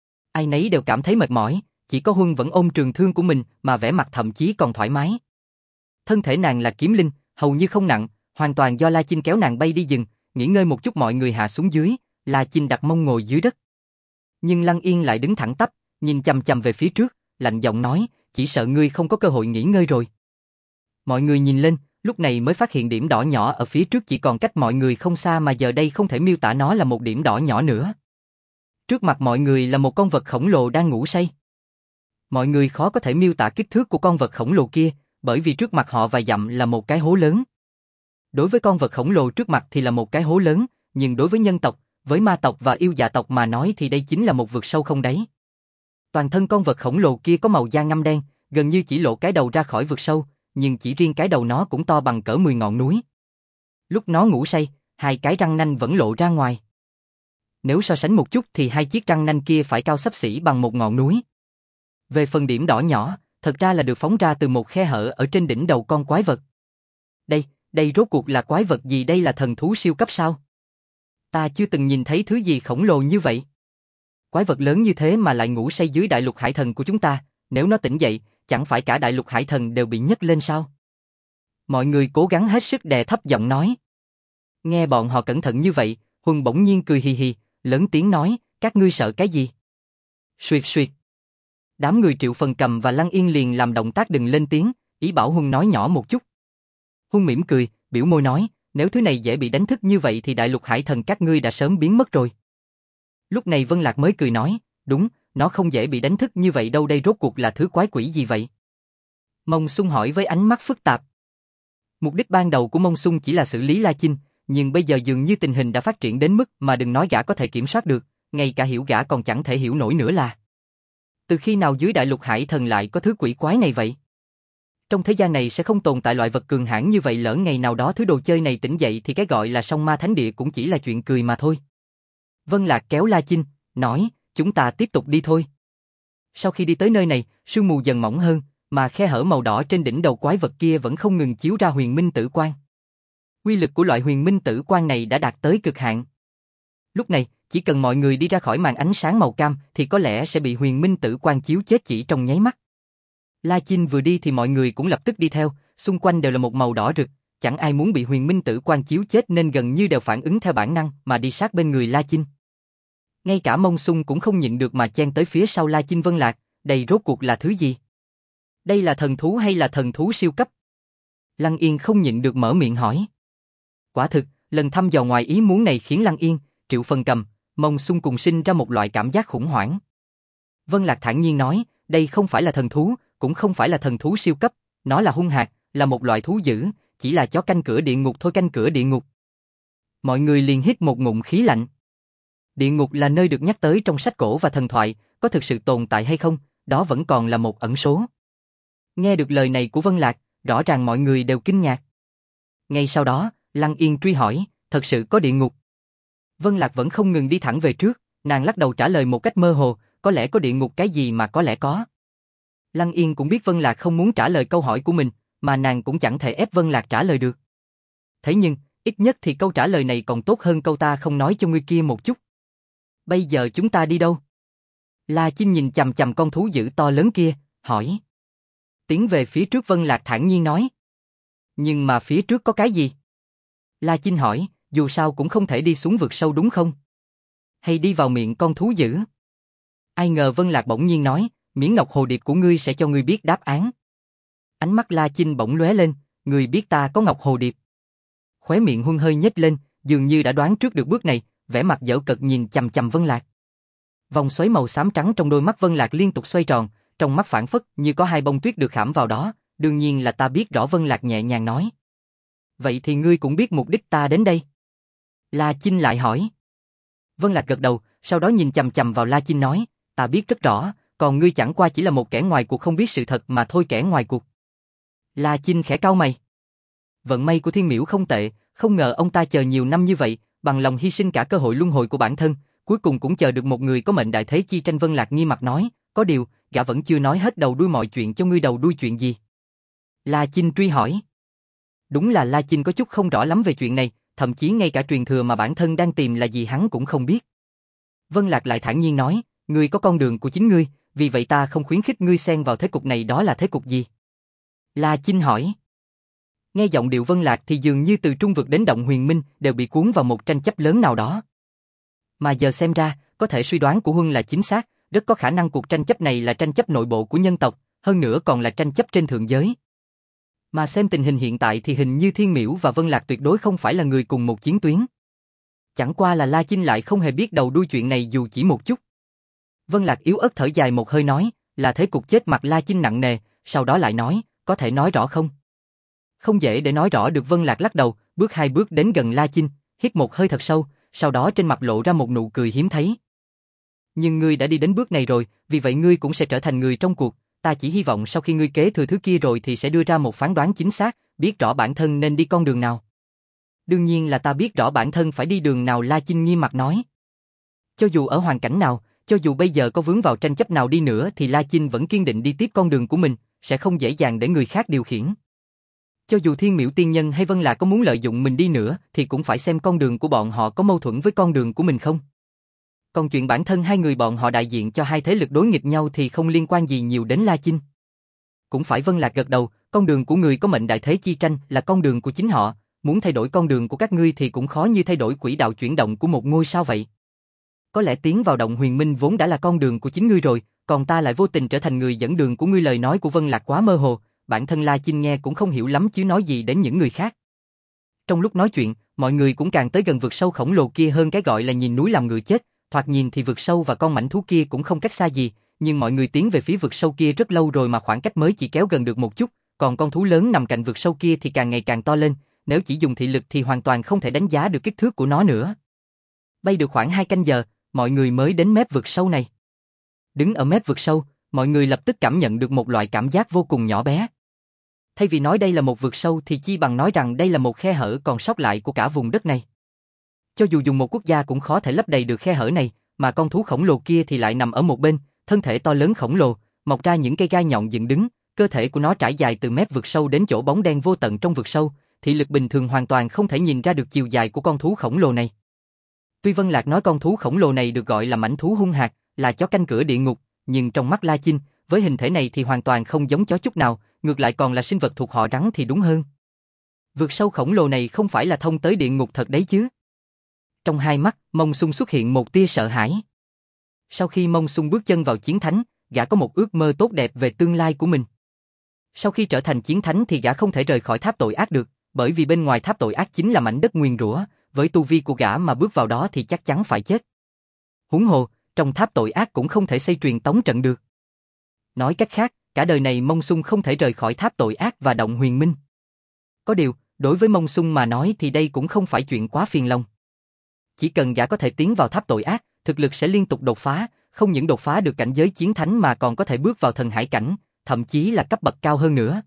Ai nấy đều cảm thấy mệt mỏi, chỉ có Huân vẫn ôm trường thương của mình mà vẻ mặt thậm chí còn thoải mái. Thân thể nàng là kiếm linh, hầu như không nặng, hoàn toàn do La Chinh kéo nàng bay đi rừng, nghỉ ngơi một chút mọi người hạ xuống dưới, La Chinh đặt mông ngồi dưới đất. Nhưng Lăng Yên lại đứng thẳng tắp, nhìn chằm chằm về phía trước, lạnh giọng nói, chỉ sợ ngươi không có cơ hội nghỉ ngơi rồi. Mọi người nhìn lên, lúc này mới phát hiện điểm đỏ nhỏ ở phía trước chỉ còn cách mọi người không xa, mà giờ đây không thể miêu tả nó là một điểm đỏ nhỏ nữa. Trước mặt mọi người là một con vật khổng lồ đang ngủ say. Mọi người khó có thể miêu tả kích thước của con vật khổng lồ kia, bởi vì trước mặt họ vài dặm là một cái hố lớn. Đối với con vật khổng lồ trước mặt thì là một cái hố lớn, nhưng đối với nhân tộc, Với ma tộc và yêu dạ tộc mà nói thì đây chính là một vực sâu không đáy. Toàn thân con vật khổng lồ kia có màu da ngăm đen, gần như chỉ lộ cái đầu ra khỏi vực sâu, nhưng chỉ riêng cái đầu nó cũng to bằng cỡ mười ngọn núi. Lúc nó ngủ say, hai cái răng nanh vẫn lộ ra ngoài. Nếu so sánh một chút thì hai chiếc răng nanh kia phải cao xấp xỉ bằng một ngọn núi. Về phần điểm đỏ nhỏ, thật ra là được phóng ra từ một khe hở ở trên đỉnh đầu con quái vật. Đây, đây rốt cuộc là quái vật gì, đây là thần thú siêu cấp sao? Ta chưa từng nhìn thấy thứ gì khổng lồ như vậy. Quái vật lớn như thế mà lại ngủ say dưới đại lục hải thần của chúng ta, nếu nó tỉnh dậy, chẳng phải cả đại lục hải thần đều bị nhấc lên sao? Mọi người cố gắng hết sức đè thấp giọng nói. Nghe bọn họ cẩn thận như vậy, Huân bỗng nhiên cười hì hì, lớn tiếng nói, các ngươi sợ cái gì? Xuyệt xuyệt. Đám người Triệu Phần Cầm và Lăng Yên liền làm động tác đừng lên tiếng, ý bảo Huân nói nhỏ một chút. Huân mỉm cười, biểu môi nói, nếu thứ này dễ bị đánh thức như vậy thì đại lục hải thần các ngươi đã sớm biến mất rồi. Lúc này Vân Lạc mới cười nói, đúng, nó không dễ bị đánh thức như vậy đâu, đây rốt cuộc là thứ quái quỷ gì vậy? Mông Sung hỏi với ánh mắt phức tạp. Mục đích ban đầu của Mông Sung chỉ là xử lý La Chinh, nhưng bây giờ dường như tình hình đã phát triển đến mức mà đừng nói gã có thể kiểm soát được, ngay cả hiểu gã còn chẳng thể hiểu nổi nữa là. Từ khi nào dưới đại lục hải thần lại có thứ quỷ quái này vậy? Trong thế gian này sẽ không tồn tại loại vật cường hãn như vậy, lỡ ngày nào đó thứ đồ chơi này tỉnh dậy thì cái gọi là song ma thánh địa cũng chỉ là chuyện cười mà thôi. Vân Lạc kéo La Chinh, nói, chúng ta tiếp tục đi thôi. Sau khi đi tới nơi này, sương mù dần mỏng hơn, mà khe hở màu đỏ trên đỉnh đầu quái vật kia vẫn không ngừng chiếu ra huyền minh tử quang. Uy lực của loại huyền minh tử quang này đã đạt tới cực hạn. Lúc này, chỉ cần mọi người đi ra khỏi màn ánh sáng màu cam thì có lẽ sẽ bị huyền minh tử quang chiếu chết chỉ trong nháy mắt. La Chinh vừa đi thì mọi người cũng lập tức đi theo, xung quanh đều là một màu đỏ rực, chẳng ai muốn bị huyền minh tử quang chiếu chết nên gần như đều phản ứng theo bản năng mà đi sát bên người La Chinh. Ngay cả Mông Sung cũng không nhịn được mà chen tới phía sau La Chinh. Vân Lạc, đây rốt cuộc là thứ gì? Đây là thần thú hay là thần thú siêu cấp? Lăng Yên không nhịn được mở miệng hỏi. Quả thực, lần thăm dò ngoài ý muốn này khiến Lăng Yên, Triệu Phần Cầm, Mông Sung cùng sinh ra một loại cảm giác khủng hoảng. Vân Lạc thản nhiên nói, đây không phải là thần thú, cũng không phải là thần thú siêu cấp, nó là hung hạc, là một loại thú dữ, chỉ là chó canh cửa địa ngục thôi. Canh cửa địa ngục. Mọi người liền hít một ngụm khí lạnh. Địa ngục là nơi được nhắc tới trong sách cổ và thần thoại, có thực sự tồn tại hay không, đó vẫn còn là một ẩn số. Nghe được lời này của Vân Lạc, rõ ràng mọi người đều kinh ngạc. Ngay sau đó, Lăng Yên truy hỏi, thật sự có địa ngục? Vân Lạc vẫn không ngừng đi thẳng về trước, nàng lắc đầu trả lời một cách mơ hồ, có lẽ có địa ngục cái gì mà có lẽ có. Lăng Yên cũng biết Vân Lạc không muốn trả lời câu hỏi của mình, mà nàng cũng chẳng thể ép Vân Lạc trả lời được. Thế nhưng, ít nhất thì câu trả lời này còn tốt hơn câu ta không nói cho ngươi kia một chút. Bây giờ chúng ta đi đâu? La Chinh nhìn chằm chằm con thú dữ to lớn kia, hỏi. Tiến về phía trước, Vân Lạc thản nhiên nói. Nhưng mà phía trước có cái gì? La Chinh hỏi, dù sao cũng không thể đi xuống vực sâu đúng không? Hay đi vào miệng con thú dữ? Ai ngờ Vân Lạc bỗng nhiên nói, miếng ngọc hồ điệp của ngươi sẽ cho ngươi biết đáp án. Ánh mắt La Chinh bỗng lóe lên, ngươi biết ta có ngọc hồ điệp. Khóe miệng Huân hơi nhếch lên, dường như đã đoán trước được bước này, vẻ mặt giễu cợt nhìn chằm chằm Vân Lạc. Vòng xoáy màu xám trắng trong đôi mắt Vân Lạc liên tục xoay tròn, trong mắt phảng phất như có hai bông tuyết được khảm vào đó, đương nhiên là ta biết rõ. Vân Lạc nhẹ nhàng nói. Vậy thì ngươi cũng biết mục đích ta đến đây? La Chinh lại hỏi. Vân Lạc gật đầu, sau đó nhìn chằm chằm vào La Chinh nói, ta biết rất rõ, còn ngươi chẳng qua chỉ là một kẻ ngoài cuộc không biết sự thật mà thôi. Kẻ ngoài cuộc. La Chinh khẽ cau mày. Vận may của Thiên Miễu không tệ, không ngờ ông ta chờ nhiều năm như vậy, bằng lòng hy sinh cả cơ hội luân hồi của bản thân, cuối cùng cũng chờ được một người có mệnh đại thế chi tranh. Vân Lạc nghiêm mặt nói, có điều, gã vẫn chưa nói hết đầu đuôi mọi chuyện cho ngươi. Đầu đuôi chuyện gì? La Chinh truy hỏi. Đúng là La Chinh có chút không rõ lắm về chuyện này, thậm chí ngay cả truyền thừa mà bản thân đang tìm là gì hắn cũng không biết. Vân Lạc lại thản nhiên nói, ngươi có con đường của chính ngươi, vì vậy ta không khuyến khích ngươi xen vào thế cục này. Đó là thế cục gì? La Chinh hỏi. Nghe giọng điệu Vân Lạc thì dường như từ Trung Vực đến Động Huyền Minh đều bị cuốn vào một tranh chấp lớn nào đó. Mà giờ xem ra, có thể suy đoán của Huân là chính xác, rất có khả năng cuộc tranh chấp này là tranh chấp nội bộ của nhân tộc, hơn nữa còn là tranh chấp trên thượng giới. Mà xem tình hình hiện tại thì hình như Thiên Miễu và Vân Lạc tuyệt đối không phải là người cùng một chiến tuyến. Chẳng qua là La Chinh lại không hề biết đầu đuôi chuyện này dù chỉ một chút. Vân Lạc yếu ớt thở dài một hơi nói, là thế cục. Chết mặt La Chinh nặng nề, sau đó lại nói, có thể nói rõ không? Không dễ để nói rõ được. Vân Lạc lắc đầu, bước hai bước đến gần La Chinh, hít một hơi thật sâu, sau đó trên mặt lộ ra một nụ cười hiếm thấy. Nhưng ngươi đã đi đến bước này rồi, vì vậy ngươi cũng sẽ trở thành người trong cuộc, ta chỉ hy vọng sau khi ngươi kế thừa thứ kia rồi thì sẽ đưa ra một phán đoán chính xác, biết rõ bản thân nên đi con đường nào. Đương nhiên là ta biết rõ bản thân phải đi đường nào, La Chinh nghiêm mặt nói. Cho dù ở hoàn cảnh nào, cho dù bây giờ có vướng vào tranh chấp nào đi nữa thì La Chinh vẫn kiên định đi tiếp con đường của mình, sẽ không dễ dàng để người khác điều khiển. Cho dù Thiên Miểu Tiên Nhân hay Vân Lạc có muốn lợi dụng mình đi nữa thì cũng phải xem con đường của bọn họ có mâu thuẫn với con đường của mình không. Còn chuyện bản thân hai người bọn họ đại diện cho hai thế lực đối nghịch nhau thì không liên quan gì nhiều đến La Chinh. Cũng phải, Vân Lạc gật đầu, con đường của người có mệnh đại thế chi tranh là con đường của chính họ, muốn thay đổi con đường của các ngươi thì cũng khó như thay đổi quỹ đạo chuyển động của một ngôi sao vậy. Có lẽ tiến vào động huyền minh vốn đã là con đường của chính ngươi rồi, còn ta lại vô tình trở thành người dẫn đường của ngươi. Lời nói của Vân Lạc quá mơ hồ, bản thân La Chinh nghe cũng không hiểu lắm chứ nói gì đến những người khác. Trong lúc nói chuyện, mọi người cũng càng tới gần vực sâu khổng lồ kia hơn. Cái gọi là nhìn núi làm ngựa chết, thoạt nhìn thì vực sâu và con mãnh thú kia cũng không cách xa gì, nhưng mọi người tiến về phía vực sâu kia rất lâu rồi mà khoảng cách mới chỉ kéo gần được một chút, còn con thú lớn nằm cạnh vực sâu kia thì càng ngày càng to lên, nếu chỉ dùng thị lực thì hoàn toàn không thể đánh giá được kích thước của nó nữa. Bay được khoảng hai canh giờ, mọi người mới đến mép vực sâu này. Đứng ở mép vực sâu, mọi người lập tức cảm nhận được một loại cảm giác vô cùng nhỏ bé. Thay vì nói đây là một vực sâu thì chi bằng nói rằng đây là một khe hở còn sót lại của cả vùng đất này. Cho dù dùng một quốc gia cũng khó thể lấp đầy được khe hở này, mà con thú khổng lồ kia thì lại nằm ở một bên, thân thể to lớn khổng lồ, mọc ra những cây gai nhọn dựng đứng, cơ thể của nó trải dài từ mép vực sâu đến chỗ bóng đen vô tận trong vực sâu, thị lực bình thường hoàn toàn không thể nhìn ra được chiều dài của con thú khổng lồ này. Tuy Vân Lạc nói con thú khổng lồ này được gọi là mãnh thú hung hạc, là chó canh cửa địa ngục, nhưng trong mắt La Chinh, với hình thể này thì hoàn toàn không giống chó chút nào, ngược lại còn là sinh vật thuộc họ rắn thì đúng hơn. Vực sâu khổng lồ này không phải là thông tới địa ngục thật đấy chứ? Trong hai mắt, Mông Sung xuất hiện một tia sợ hãi. Sau khi Mông Sung bước chân vào chiến thánh, gã có một ước mơ tốt đẹp về tương lai của mình. Sau khi trở thành chiến thánh thì gã không thể rời khỏi tháp tội ác được, bởi vì bên ngoài tháp tội ác chính là mảnh đất nguyền rủa, với tu vi của gã mà bước vào đó thì chắc chắn phải chết. Huống hồ, trong tháp tội ác cũng không thể xây truyền tống trận được. Nói cách khác, cả đời này Mông Sung không thể rời khỏi tháp tội ác và động huyền minh. Có điều, đối với Mông Sung mà nói thì đây cũng không phải chuyện quá phiền lòng. Chỉ cần gã có thể tiến vào tháp tội ác, thực lực sẽ liên tục đột phá, không những đột phá được cảnh giới chiến thánh mà còn có thể bước vào thần hải cảnh, thậm chí là cấp bậc cao hơn nữa.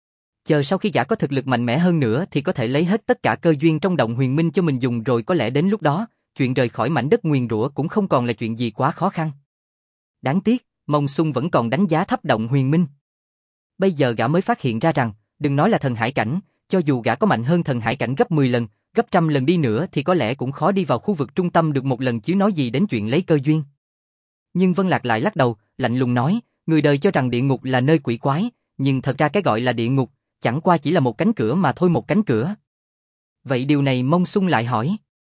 Chờ sau khi gã có thực lực mạnh mẽ hơn nữa thì có thể lấy hết tất cả cơ duyên trong động huyền minh cho mình dùng, rồi có lẽ đến lúc đó, chuyện rời khỏi mảnh đất nguyền rủa cũng không còn là chuyện gì quá khó khăn. Đáng tiếc, Mông Sung vẫn còn đánh giá thấp động huyền minh. Bây giờ gã mới phát hiện ra rằng, đừng nói là thần hải cảnh, cho dù gã có mạnh hơn thần hải cảnh gấp mười lần, gấp trăm lần đi nữa thì có lẽ cũng khó đi vào khu vực trung tâm được một lần, chứ nói gì đến chuyện lấy cơ duyên. Nhưng Vân Lạc lại lắc đầu, lạnh lùng nói, người đời cho rằng địa ngục là nơi quỷ quái, nhưng thật ra cái gọi là địa ngục, chẳng qua chỉ là một cánh cửa mà thôi, một cánh cửa. Vậy điều này Mông Sung lại hỏi.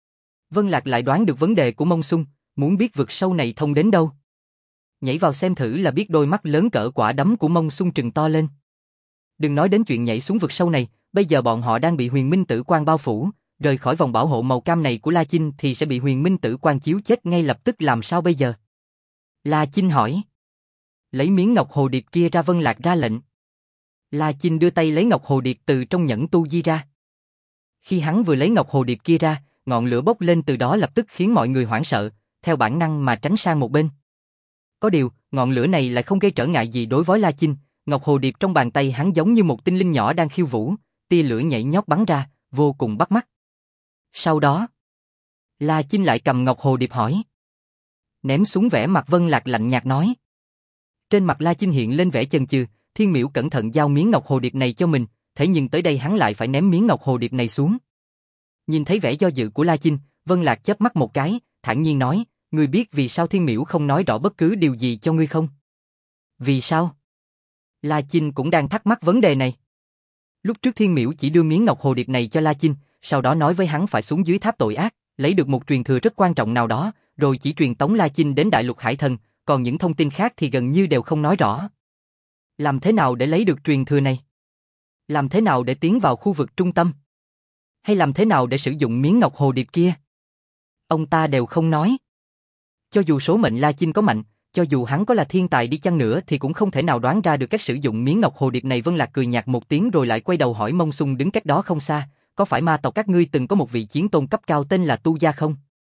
Vân Lạc lại đoán được vấn đề của Mông Sung, muốn biết vực sâu này thông đến đâu. Nhảy vào xem thử là biết. Đôi mắt lớn cỡ quả đấm của Mông Sung trừng to lên. Đừng nói đến chuyện nhảy xuống vực sâu này, bây giờ bọn họ đang bị huyền minh tử quang bao phủ, rời khỏi vòng bảo hộ màu cam này của La Chinh thì sẽ bị huyền minh tử quang chiếu chết ngay lập tức, làm sao bây giờ? La Chinh hỏi. Lấy miếng ngọc hồ điệp kia ra, Vân Lạc ra lệnh. La Chinh đưa tay lấy ngọc hồ điệp từ trong nhẫn tu di ra. Khi hắn vừa lấy ngọc hồ điệp kia ra, ngọn lửa bốc lên từ đó lập tức khiến mọi người hoảng sợ, theo bản năng mà tránh sang một bên. Có điều, ngọn lửa này lại không gây trở ngại gì đối với La Chinh, ngọc hồ điệp trong bàn tay hắn giống như một tinh linh nhỏ đang khiêu vũ, tia lửa nhảy nhót bắn ra, vô cùng bắt mắt. Sau đó, La Chinh lại cầm ngọc hồ điệp hỏi. Ném xuống, vẻ mặt Vân Lạc lạnh nhạt nói. Trên mặt La Chinh hiện lên vẻ chần chừ, Thiên Miểu cẩn thận giao miếng ngọc hồ điệp này cho mình, thế nhưng tới đây hắn lại phải ném miếng ngọc hồ điệp này xuống. Nhìn thấy vẻ do dự của La Chinh, Vân Lạc chớp mắt một cái, thản nhiên nói, ngươi biết vì sao Thiên Miểu không nói rõ bất cứ điều gì cho ngươi không? Vì sao? La Chinh cũng đang thắc mắc vấn đề này. Lúc trước Thiên Miểu chỉ đưa miếng ngọc hồ điệp này cho La Chinh, sau đó nói với hắn phải xuống dưới tháp tội ác, lấy được một truyền thừa rất quan trọng nào đó, rồi chỉ truyền tống La Chinh đến Đại Lục Hải Thần, còn những thông tin khác thì gần như đều không nói rõ. Làm thế nào để lấy được truyền thừa này? Làm thế nào để tiến vào khu vực trung tâm? Hay làm thế nào để sử dụng miếng ngọc hồ điệp kia? Ông ta đều không nói. Cho dù số mệnh La Chinh có mạnh, cho dù hắn có là thiên tài đi chăng nữa thì cũng không thể nào đoán ra được cách sử dụng miếng ngọc hồ điệp này. Vân Lạc cười nhạt một tiếng rồi lại quay đầu hỏi Mông Sung đứng cách đó không xa, có phải ma tộc các ngươi từng có một vị chiến tôn cấp cao tên là Tu Gia không?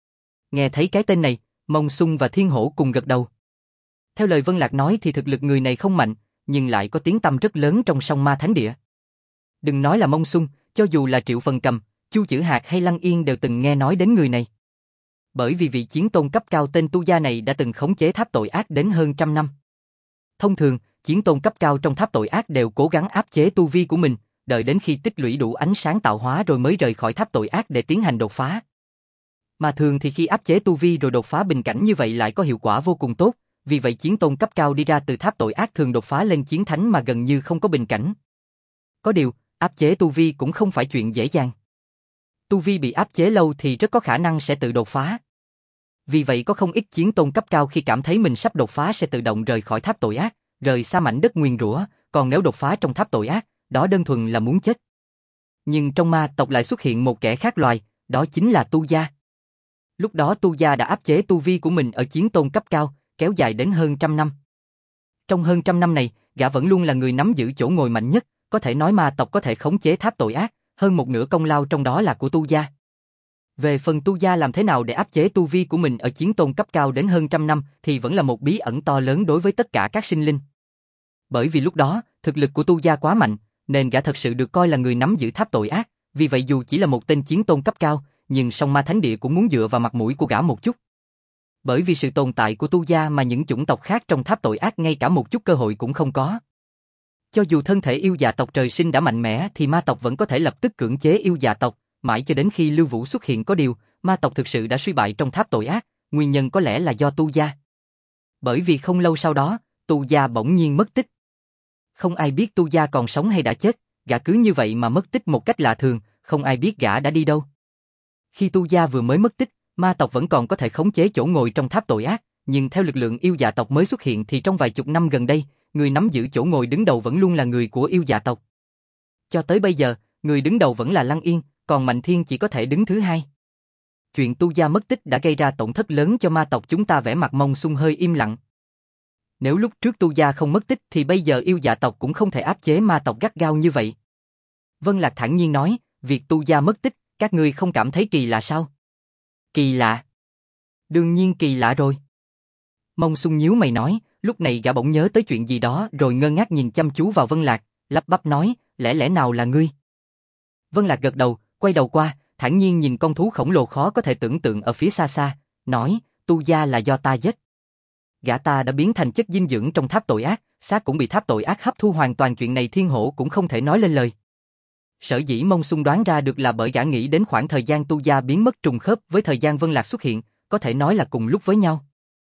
Nghe thấy cái tên này, Mông Xung và Thiên Hổ cùng gật đầu. Theo lời Vân Lạc nói thì thực lực người này không mạnh, nhưng lại có tiếng tăm rất lớn trong song ma thánh địa. Đừng nói là Mông Xung, cho dù là Triệu Phần Cầm, Chu Chử Hạc hay Lăng Yên đều từng nghe nói đến người này. Bởi vì vị chiến tôn cấp cao tên Tu Gia này đã từng khống chế tháp tội ác đến hơn trăm năm. Thông thường, chiến tôn cấp cao trong tháp tội ác đều cố gắng áp chế tu vi của mình, đợi đến khi tích lũy đủ ánh sáng tạo hóa rồi mới rời khỏi tháp tội ác để tiến hành đột phá. Mà thường thì khi áp chế tu vi rồi đột phá bình cảnh như vậy lại có hiệu quả vô cùng tốt, vì vậy chiến tôn cấp cao đi ra từ tháp tội ác thường đột phá lên chiến thánh mà gần như không có bình cảnh. Có điều, áp chế tu vi cũng không phải chuyện dễ dàng. Tu vi bị áp chế lâu thì rất có khả năng sẽ tự đột phá. Vì vậy có không ít chiến tôn cấp cao khi cảm thấy mình sắp đột phá sẽ tự động rời khỏi tháp tội ác, rời xa mảnh đất nguyền rủa, còn nếu đột phá trong tháp tội ác, đó đơn thuần là muốn chết. Nhưng trong ma tộc lại xuất hiện một kẻ khác loài, đó chính là Tu Gia. Lúc đó Tu Gia đã áp chế tu vi của mình ở chiến tôn cấp cao, kéo dài đến hơn trăm năm. Trong hơn trăm năm này, gã vẫn luôn là người nắm giữ chỗ ngồi mạnh nhất, có thể nói ma tộc có thể khống chế tháp tội ác, hơn một nửa công lao trong đó là của Tu Gia. Về phần Tu Gia làm thế nào để áp chế tu vi của mình ở chiến tôn cấp cao đến hơn trăm năm thì vẫn là một bí ẩn to lớn đối với tất cả các sinh linh. Bởi vì lúc đó, thực lực của Tu Gia quá mạnh, nên gã thật sự được coi là người nắm giữ tháp tội ác, vì vậy dù chỉ là một tên chiến tôn cấp cao, nhưng song ma thánh địa cũng muốn dựa vào mặt mũi của gã một chút. Bởi vì sự tồn tại của Tu Gia mà những chủng tộc khác trong tháp tội ác ngay cả một chút cơ hội cũng không có. Cho dù thân thể yêu dạ tộc trời sinh đã mạnh mẽ thì ma tộc vẫn có thể lập tức cưỡng chế yêu dạ tộc, mãi cho đến khi Lưu Vũ xuất hiện có điều, ma tộc thực sự đã suy bại trong tháp tội ác, nguyên nhân có lẽ là do Tu Gia. Bởi vì không lâu sau đó, Tu Gia bỗng nhiên mất tích. Không ai biết Tu Gia còn sống hay đã chết, gã cứ như vậy mà mất tích một cách lạ thường, không ai biết gã đã đi đâu. Khi Tu Gia vừa mới mất tích, ma tộc vẫn còn có thể khống chế chỗ ngồi trong tháp tội ác, nhưng theo lực lượng yêu dạ tộc mới xuất hiện thì trong vài chục năm gần đây, người nắm giữ chỗ ngồi đứng đầu vẫn luôn là người của yêu dạ tộc. Cho tới bây giờ, người đứng đầu vẫn là Lăng Yên, còn Mạnh Thiên chỉ có thể đứng thứ hai. Chuyện Tu Gia mất tích đã gây ra tổn thất lớn cho ma tộc chúng ta, vẻ mặt Mông Xung hơi im lặng. Nếu lúc trước Tu Gia không mất tích thì bây giờ yêu dạ tộc cũng không thể áp chế ma tộc gắt gao như vậy. Vân Lạc thản nhiên nói, việc Tu Gia mất tích, các ngươi không cảm thấy kỳ lạ sao? Kỳ lạ? Đương nhiên kỳ lạ rồi. Mông Xung nhíu mày nói, lúc này gã bỗng nhớ tới chuyện gì đó rồi ngơ ngác nhìn chăm chú vào Vân Lạc, lắp bắp nói, lẽ lẽ nào là ngươi? Vân Lạc gật đầu, quay đầu qua, thản nhiên nhìn con thú khổng lồ khó có thể tưởng tượng ở phía xa xa, nói, Tu Gia là do ta giết. Gã ta đã biến thành chất dinh dưỡng trong tháp tội ác, xác cũng bị tháp tội ác hấp thu hoàn toàn, chuyện này Thiên Hổ cũng không thể nói lên lời. Sở dĩ Mông Xung đoán ra được là bởi gã nghĩ đến khoảng thời gian Tu Gia biến mất trùng khớp với thời gian Vân Lạc xuất hiện, có thể nói là cùng lúc với nhau.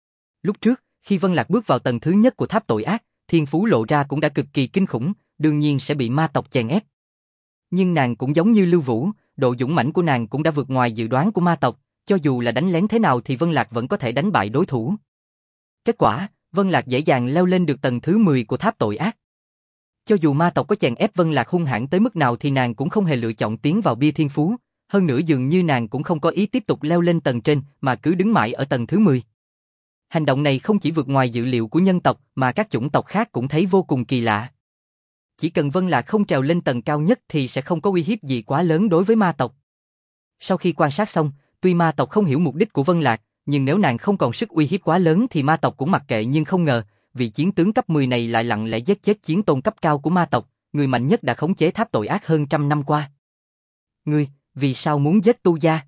Lúc trước, khi Vân Lạc bước vào tầng thứ nhất của tháp tội ác, thiên phú lộ ra cũng đã cực kỳ kinh khủng, đương nhiên sẽ bị ma tộc chèn ép. Nhưng nàng cũng giống như Lưu Vũ, độ dũng mãnh của nàng cũng đã vượt ngoài dự đoán của ma tộc, cho dù là đánh lén thế nào thì Vân Lạc vẫn có thể đánh bại đối thủ. Kết quả, Vân Lạc dễ dàng leo lên được tầng thứ mười của tháp tội ác. Cho dù ma tộc có chèn ép Vân Lạc hung hãn tới mức nào thì nàng cũng không hề lựa chọn tiến vào bia thiên phú, hơn nữa dường như nàng cũng không có ý tiếp tục leo lên tầng trên mà cứ đứng mãi ở tầng thứ mười. Hành động này không chỉ vượt ngoài dự liệu của nhân tộc mà các chủng tộc khác cũng thấy vô cùng kỳ lạ. Chỉ cần Vân Lạc không trèo lên tầng cao nhất thì sẽ không có uy hiếp gì quá lớn đối với ma tộc. Sau khi quan sát xong, tuy ma tộc không hiểu mục đích của Vân Lạc, nhưng nếu nàng không còn sức uy hiếp quá lớn thì ma tộc cũng mặc kệ, nhưng không ngờ, vị chiến tướng cấp mười này lại lặng lẽ giết chết chiến tôn cấp cao của ma tộc, người mạnh nhất đã khống chế tháp tội ác hơn trăm năm qua. Ngươi, vì sao muốn giết Tu Gia?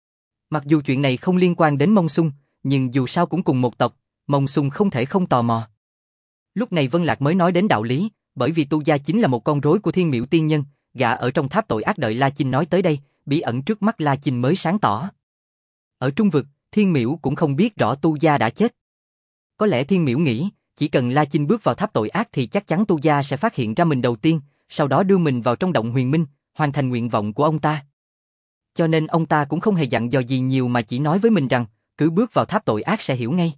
Mặc dù chuyện này không liên quan đến Mông Xung, nhưng dù sao cũng cùng một tộc, Mông Xung không thể không tò mò. Lúc này Vân Lạc mới nói đến đạo lý, bởi vì Tu Gia chính là một con rối của Thiên Miểu Tiên Nhân, gã ở trong tháp tội ác đợi La Chinh nói tới đây, bí ẩn trước mắt La Chinh mới sáng tỏ. Ở Trung Vực, Thiên Miểu cũng không biết rõ Tu Gia đã chết. Có lẽ Thiên Miểu nghĩ, chỉ cần La Chinh bước vào tháp tội ác thì chắc chắn Tu Gia sẽ phát hiện ra mình đầu tiên, sau đó đưa mình vào trong động huyền minh, hoàn thành nguyện vọng của ông ta. Cho nên ông ta cũng không hề dặn dò gì nhiều mà chỉ nói với mình rằng, cứ bước vào tháp tội ác sẽ hiểu ngay.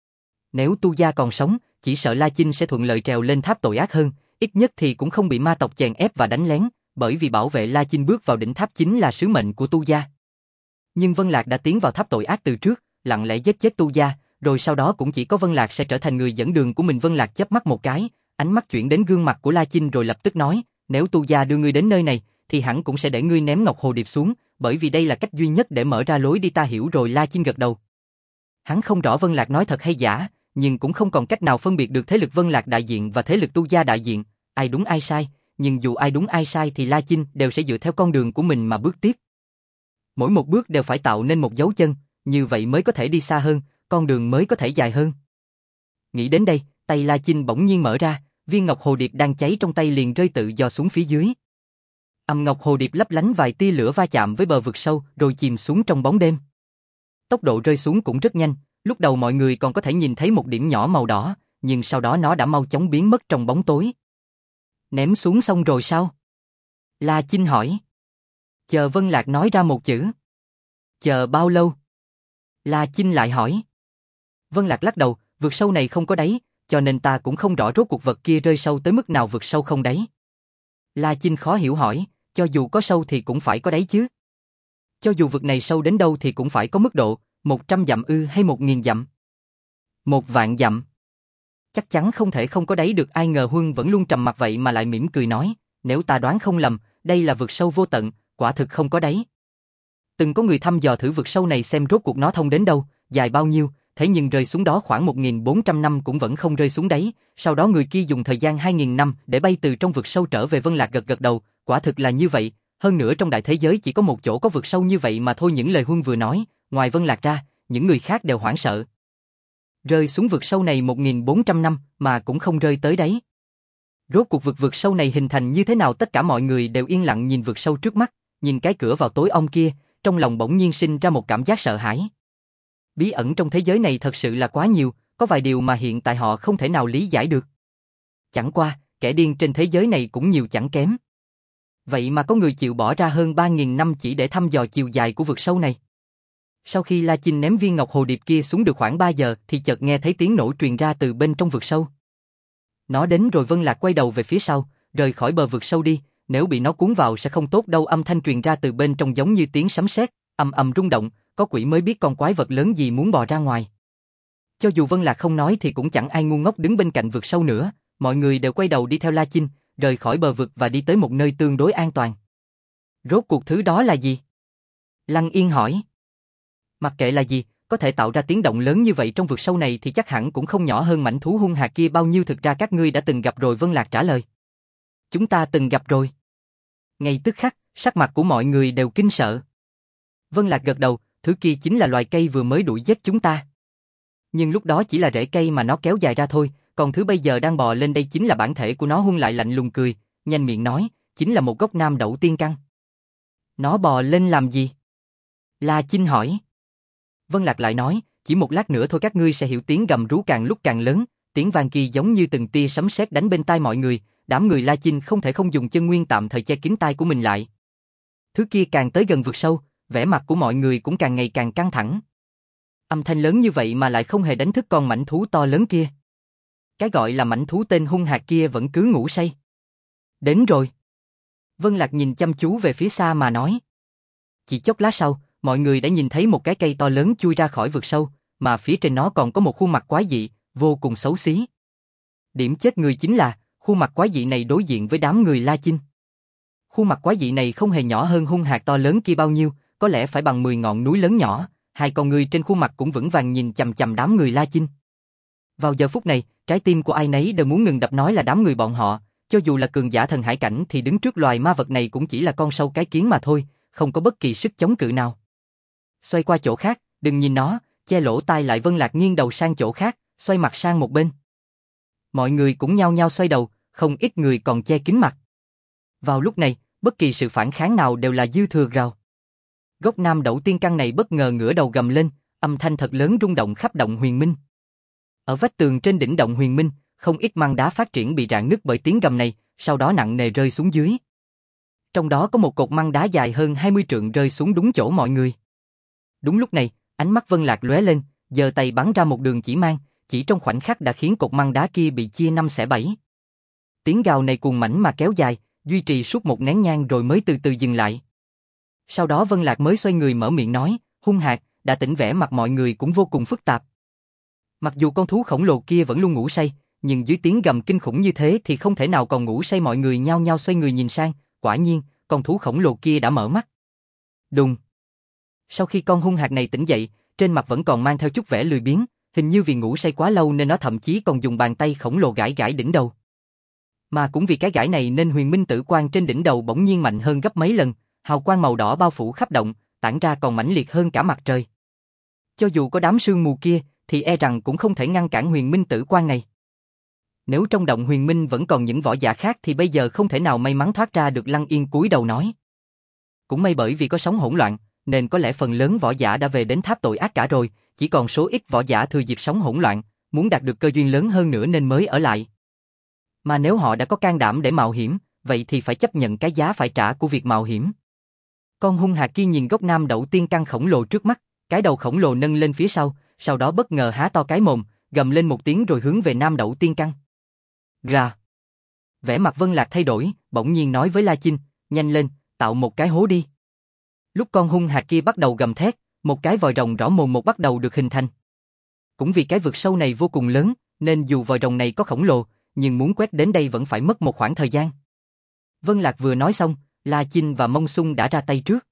Nếu Tu Gia còn sống, chỉ sợ La Chinh sẽ thuận lợi trèo lên tháp tội ác hơn, ít nhất thì cũng không bị ma tộc chèn ép và đánh lén, bởi vì bảo vệ La Chinh bước vào đỉnh tháp chính là sứ mệnh của Tu Gia. Nhưng Vân Lạc đã tiến vào tháp tội ác từ trước, lặng lẽ giết chết Tu Gia, rồi sau đó cũng chỉ có Vân Lạc sẽ trở thành người dẫn đường của mình. Vân Lạc chớp mắt một cái, ánh mắt chuyển đến gương mặt của La Chinh rồi lập tức nói, nếu Tu Gia đưa ngươi đến nơi này, thì hẳn cũng sẽ để ngươi ném Ngọc Hồ Điệp xuống, bởi vì đây là cách duy nhất để mở ra lối đi. Ta hiểu rồi. La Chinh gật đầu. Hắn không rõ Vân Lạc nói thật hay giả, nhưng cũng không còn cách nào phân biệt được thế lực Vân Lạc đại diện và thế lực Tu Gia đại diện, ai đúng ai sai, nhưng dù ai đúng ai sai thì La Chinh đều sẽ dựa theo con đường của mình mà bước tiếp. Mỗi một bước đều phải tạo nên một dấu chân, như vậy mới có thể đi xa hơn, con đường mới có thể dài hơn. Nghĩ đến đây, tay La Chinh bỗng nhiên mở ra, viên ngọc hồ điệp đang cháy trong tay liền rơi tự do xuống phía dưới. Âm ngọc hồ điệp lấp lánh vài tia lửa va chạm với bờ vực sâu rồi chìm xuống trong bóng đêm. Tốc độ rơi xuống cũng rất nhanh, lúc đầu mọi người còn có thể nhìn thấy một điểm nhỏ màu đỏ, nhưng sau đó nó đã mau chóng biến mất trong bóng tối. Ném xuống xong rồi sao? La Chinh hỏi. Chờ Vân Lạc nói ra một chữ. Chờ bao lâu? La Chinh lại hỏi. Vân Lạc lắc đầu, vực sâu này không có đáy, cho nên ta cũng không rõ rốt cuộc vật kia rơi sâu tới mức nào. Vực sâu không đáy. La Chinh khó hiểu hỏi, cho dù có sâu thì cũng phải có đáy chứ. Cho dù vực này sâu đến đâu thì cũng phải có mức độ, một trăm dặm ư hay một nghìn dặm? Một vạn dặm. Chắc chắn không thể không có đáy được. Ai ngờ Huân vẫn luôn trầm mặc vậy mà lại mỉm cười nói, nếu ta đoán không lầm, đây là vực sâu vô tận, quả thực không có đáy. Từng có người thăm dò thử vực sâu này xem rốt cuộc nó thông đến đâu, dài bao nhiêu, thế nhưng rơi xuống đó khoảng một nghìn bốn trăm năm cũng vẫn không rơi xuống đáy, sau đó người kia dùng thời gian hai nghìn năm để bay từ trong vực sâu trở về. Vân Lạc gật gật đầu, quả thực là như vậy, hơn nữa trong đại thế giới chỉ có một chỗ có vực sâu như vậy mà thôi. Những lời Huân vừa nói, ngoài Vân Lạc ra, những người khác đều hoảng sợ. Rơi xuống vực sâu này một nghìn bốn trăm năm mà cũng không rơi tới đáy. Rốt cuộc vực vực sâu này hình thành như thế nào? Tất cả mọi người đều yên lặng nhìn vực sâu trước mắt, nhìn cái cửa vào tối om kia, trong lòng bỗng nhiên sinh ra một cảm giác sợ hãi. Bí ẩn trong thế giới này thật sự là quá nhiều, có vài điều mà hiện tại họ không thể nào lý giải được. Chẳng qua, kẻ điên trên thế giới này cũng nhiều chẳng kém. Vậy mà có người chịu bỏ ra hơn ba nghìn năm chỉ để thăm dò chiều dài của vực sâu này. Sau khi La Chinh ném viên ngọc hồ điệp kia xuống được khoảng ba giờ thì chợt nghe thấy tiếng nổ truyền ra từ bên trong vực sâu. Nó đến rồi. Vân Lạc quay đầu về phía sau, rời khỏi bờ vực sâu đi, nếu bị nó cuốn vào sẽ không tốt đâu. Âm thanh truyền ra từ bên trong giống như tiếng sấm sét, ầm ầm rung động, có quỷ mới biết con quái vật lớn gì muốn bò ra ngoài. Cho dù Vân Lạc không nói thì cũng chẳng ai ngu ngốc đứng bên cạnh vực sâu nữa, mọi người đều quay đầu đi theo La Chinh, rời khỏi bờ vực và đi tới một nơi tương đối an toàn. Rốt cuộc thứ đó là gì? Lăng Yên hỏi. Mặc kệ là gì, có thể tạo ra tiếng động lớn như vậy trong vực sâu này thì chắc hẳn cũng không nhỏ hơn mãnh thú hung hạc kia bao nhiêu. Thực ra các ngươi đã từng gặp rồi. Vân Lạc trả lời. Chúng ta từng gặp rồi. Ngay tức khắc, sắc mặt của mọi người đều kinh sợ. Vân Lạc gật đầu, thứ kia chính là loài cây vừa mới đuổi giết chúng ta. Nhưng lúc đó chỉ là rễ cây mà nó kéo dài ra thôi, còn thứ bây giờ đang bò lên đây chính là bản thể của nó. Huân lại lạnh lùng cười, nhanh miệng nói, chính là một gốc nam đậu tiên căn. Nó bò lên làm gì? La Chinh hỏi. Vân Lạc lại nói, chỉ một lát nữa thôi các ngươi sẽ hiểu. Tiếng gầm rú càng lúc càng lớn, tiếng vang kia giống như từng tia sấm sét đánh bên tai mọi người. Đám người La Chinh không thể không dùng chân nguyên tạm thời che kín tai của mình lại. Thứ kia càng tới gần vực sâu, vẻ mặt của mọi người cũng càng ngày càng căng thẳng. Âm thanh lớn như vậy mà lại không hề đánh thức con mãnh thú to lớn kia. Cái gọi là mãnh thú tên hung hạc kia vẫn cứ ngủ say. Đến rồi. Vân Lạc nhìn chăm chú về phía xa mà nói. Chỉ chốc lát sau, mọi người đã nhìn thấy một cái cây to lớn chui ra khỏi vực sâu, mà phía trên nó còn có một khuôn mặt quái dị, vô cùng xấu xí. Điểm chết người chính là, khuôn mặt quái dị này đối diện với đám người La Chinh. Khuôn mặt quái dị này không hề nhỏ hơn hung hạc to lớn kia bao nhiêu, có lẽ phải bằng mười ngọn núi lớn nhỏ, hai con người trên khuôn mặt cũng vững vàng nhìn chằm chằm đám người La Chinh. Vào giờ phút này, trái tim của ai nấy đều muốn ngừng đập. Nói là đám người bọn họ, cho dù là cường giả thần hải cảnh thì đứng trước loài ma vật này cũng chỉ là con sâu cái kiến mà thôi, không có bất kỳ sức chống cự nào. Xoay qua chỗ khác, đừng nhìn nó, che lỗ tai lại. Vân Lạc nghiêng đầu sang chỗ khác, xoay mặt sang một bên. Mọi người cũng nhao nhao xoay đầu, không ít người còn che kín mặt. Vào lúc này, bất kỳ sự phản kháng nào đều là dư thừa rào. Gốc nam đậu tiên căn này bất ngờ ngửa đầu gầm lên, âm thanh thật lớn rung động khắp động Huyền Minh. Ở vách tường trên đỉnh động Huyền Minh, không ít măng đá phát triển bị rạn nứt bởi tiếng gầm này, sau đó nặng nề rơi xuống dưới. Trong đó có một cột măng đá dài hơn hai mươi trượng rơi xuống đúng chỗ mọi người. Đúng lúc này, ánh mắt Vân Lạc lóe lên, giơ tay bắn ra một đường chỉ mang, chỉ trong khoảnh khắc đã khiến cột măng đá kia bị chia năm xẻ bảy. Tiếng gào này cuồng mãnh mà kéo dài, duy trì suốt một nén nhang rồi mới từ từ dừng lại. Sau đó Vân Lạc mới xoay người mở miệng nói, hung hạc, đã tỉnh. Vẻ mặt mọi người cũng vô cùng phức tạp. Mặc dù con thú khổng lồ kia vẫn luôn ngủ say, nhưng dưới tiếng gầm kinh khủng như thế thì không thể nào còn ngủ say. Mọi người nhao nhao xoay người nhìn sang, quả nhiên, con thú khổng lồ kia đã mở mắt. Đùng. Sau khi con hung hạc này tỉnh dậy, trên mặt vẫn còn mang theo chút vẻ lười biếng, hình như vì ngủ say quá lâu nên nó thậm chí còn dùng bàn tay khổng lồ gãi gãi đỉnh đầu. Mà cũng vì cái gãi này nên huyền minh tử quang trên đỉnh đầu bỗng nhiên mạnh hơn gấp mấy lần, hào quang màu đỏ bao phủ khắp động, tản ra còn mãnh liệt hơn cả mặt trời. Cho dù có đám sương mù kia, thì e rằng cũng không thể ngăn cản huyền minh tử quang này. Nếu trong động huyền minh vẫn còn những võ giả khác thì bây giờ không thể nào may mắn thoát ra được. Lăng Yên cúi đầu nói. Cũng may bởi vì có sóng hỗn loạn, nên có lẽ phần lớn võ giả đã về đến tháp tội ác cả rồi, chỉ còn số ít võ giả thừa dịp sóng hỗn loạn, muốn đạt được cơ duyên lớn hơn nữa nên mới ở lại. Mà nếu họ đã có can đảm để mạo hiểm, vậy thì phải chấp nhận cái giá phải trả của việc mạo hiểm. Con hung hạc kia nhìn gốc nam đậu tiên căn khổng lồ trước mắt, cái đầu khổng lồ nâng lên phía sau, sau đó bất ngờ há to cái mồm, gầm lên một tiếng rồi hướng về nam đậu tiên căn. Ra. Vẻ mặt Vân Lạc thay đổi, bỗng nhiên nói với La Chinh, nhanh lên, tạo một cái hố đi. Lúc con hung hạc kia bắt đầu gầm thét, một cái vòi rồng rõ mồn một bắt đầu được hình thành. Cũng vì cái vực sâu này vô cùng lớn, nên dù vòi rồng này có khổng lồ, nhưng muốn quét đến đây vẫn phải mất một khoảng thời gian. Vân Lạc vừa nói xong, La Chinh và Mông Xung đã ra tay trước.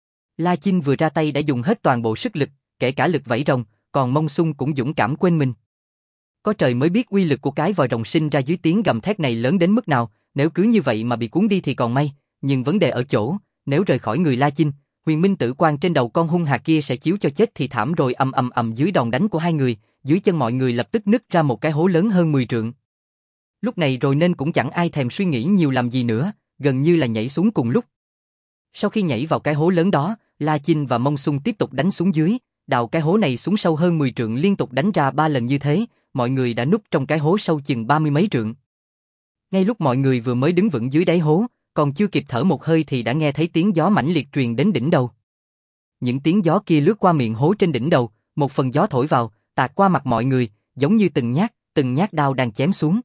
La Chinh vừa ra tay đã dùng hết toàn bộ sức lực, kể cả lực vẫy rồng, còn Mông Xung cũng dũng cảm quên mình. Có trời mới biết uy lực của cái vòi rồng sinh ra dưới tiếng gầm thét này lớn đến mức nào, nếu cứ như vậy mà bị cuốn đi thì còn may, nhưng vấn đề ở chỗ, nếu rời khỏi người La Chinh, huyền minh tử quang trên đầu con hung hạc kia sẽ chiếu cho chết thì thảm rồi. Ầm ầm ầm dưới đòn đánh của hai người, dưới chân mọi người lập tức nứt ra một cái hố lớn hơn mười trượng. Lúc này rồi nên cũng chẳng ai thèm suy nghĩ nhiều làm gì nữa, gần như là nhảy xuống cùng lúc. Sau khi nhảy vào cái hố lớn đó, La Chinh và Mông Xung tiếp tục đánh xuống dưới, đào cái hố này xuống sâu hơn mười trượng liên tục đánh ra ba lần như thế, mọi người đã núp trong cái hố sâu chừng ba mươi mấy trượng. Ngay lúc mọi người vừa mới đứng vững dưới đáy hố, còn chưa kịp thở một hơi thì đã nghe thấy tiếng gió mãnh liệt truyền đến đỉnh đầu. Những tiếng gió kia lướt qua miệng hố trên đỉnh đầu, một phần gió thổi vào, tạt qua mặt mọi người, giống như từng nhát, từng nhát đao đang chém xuống.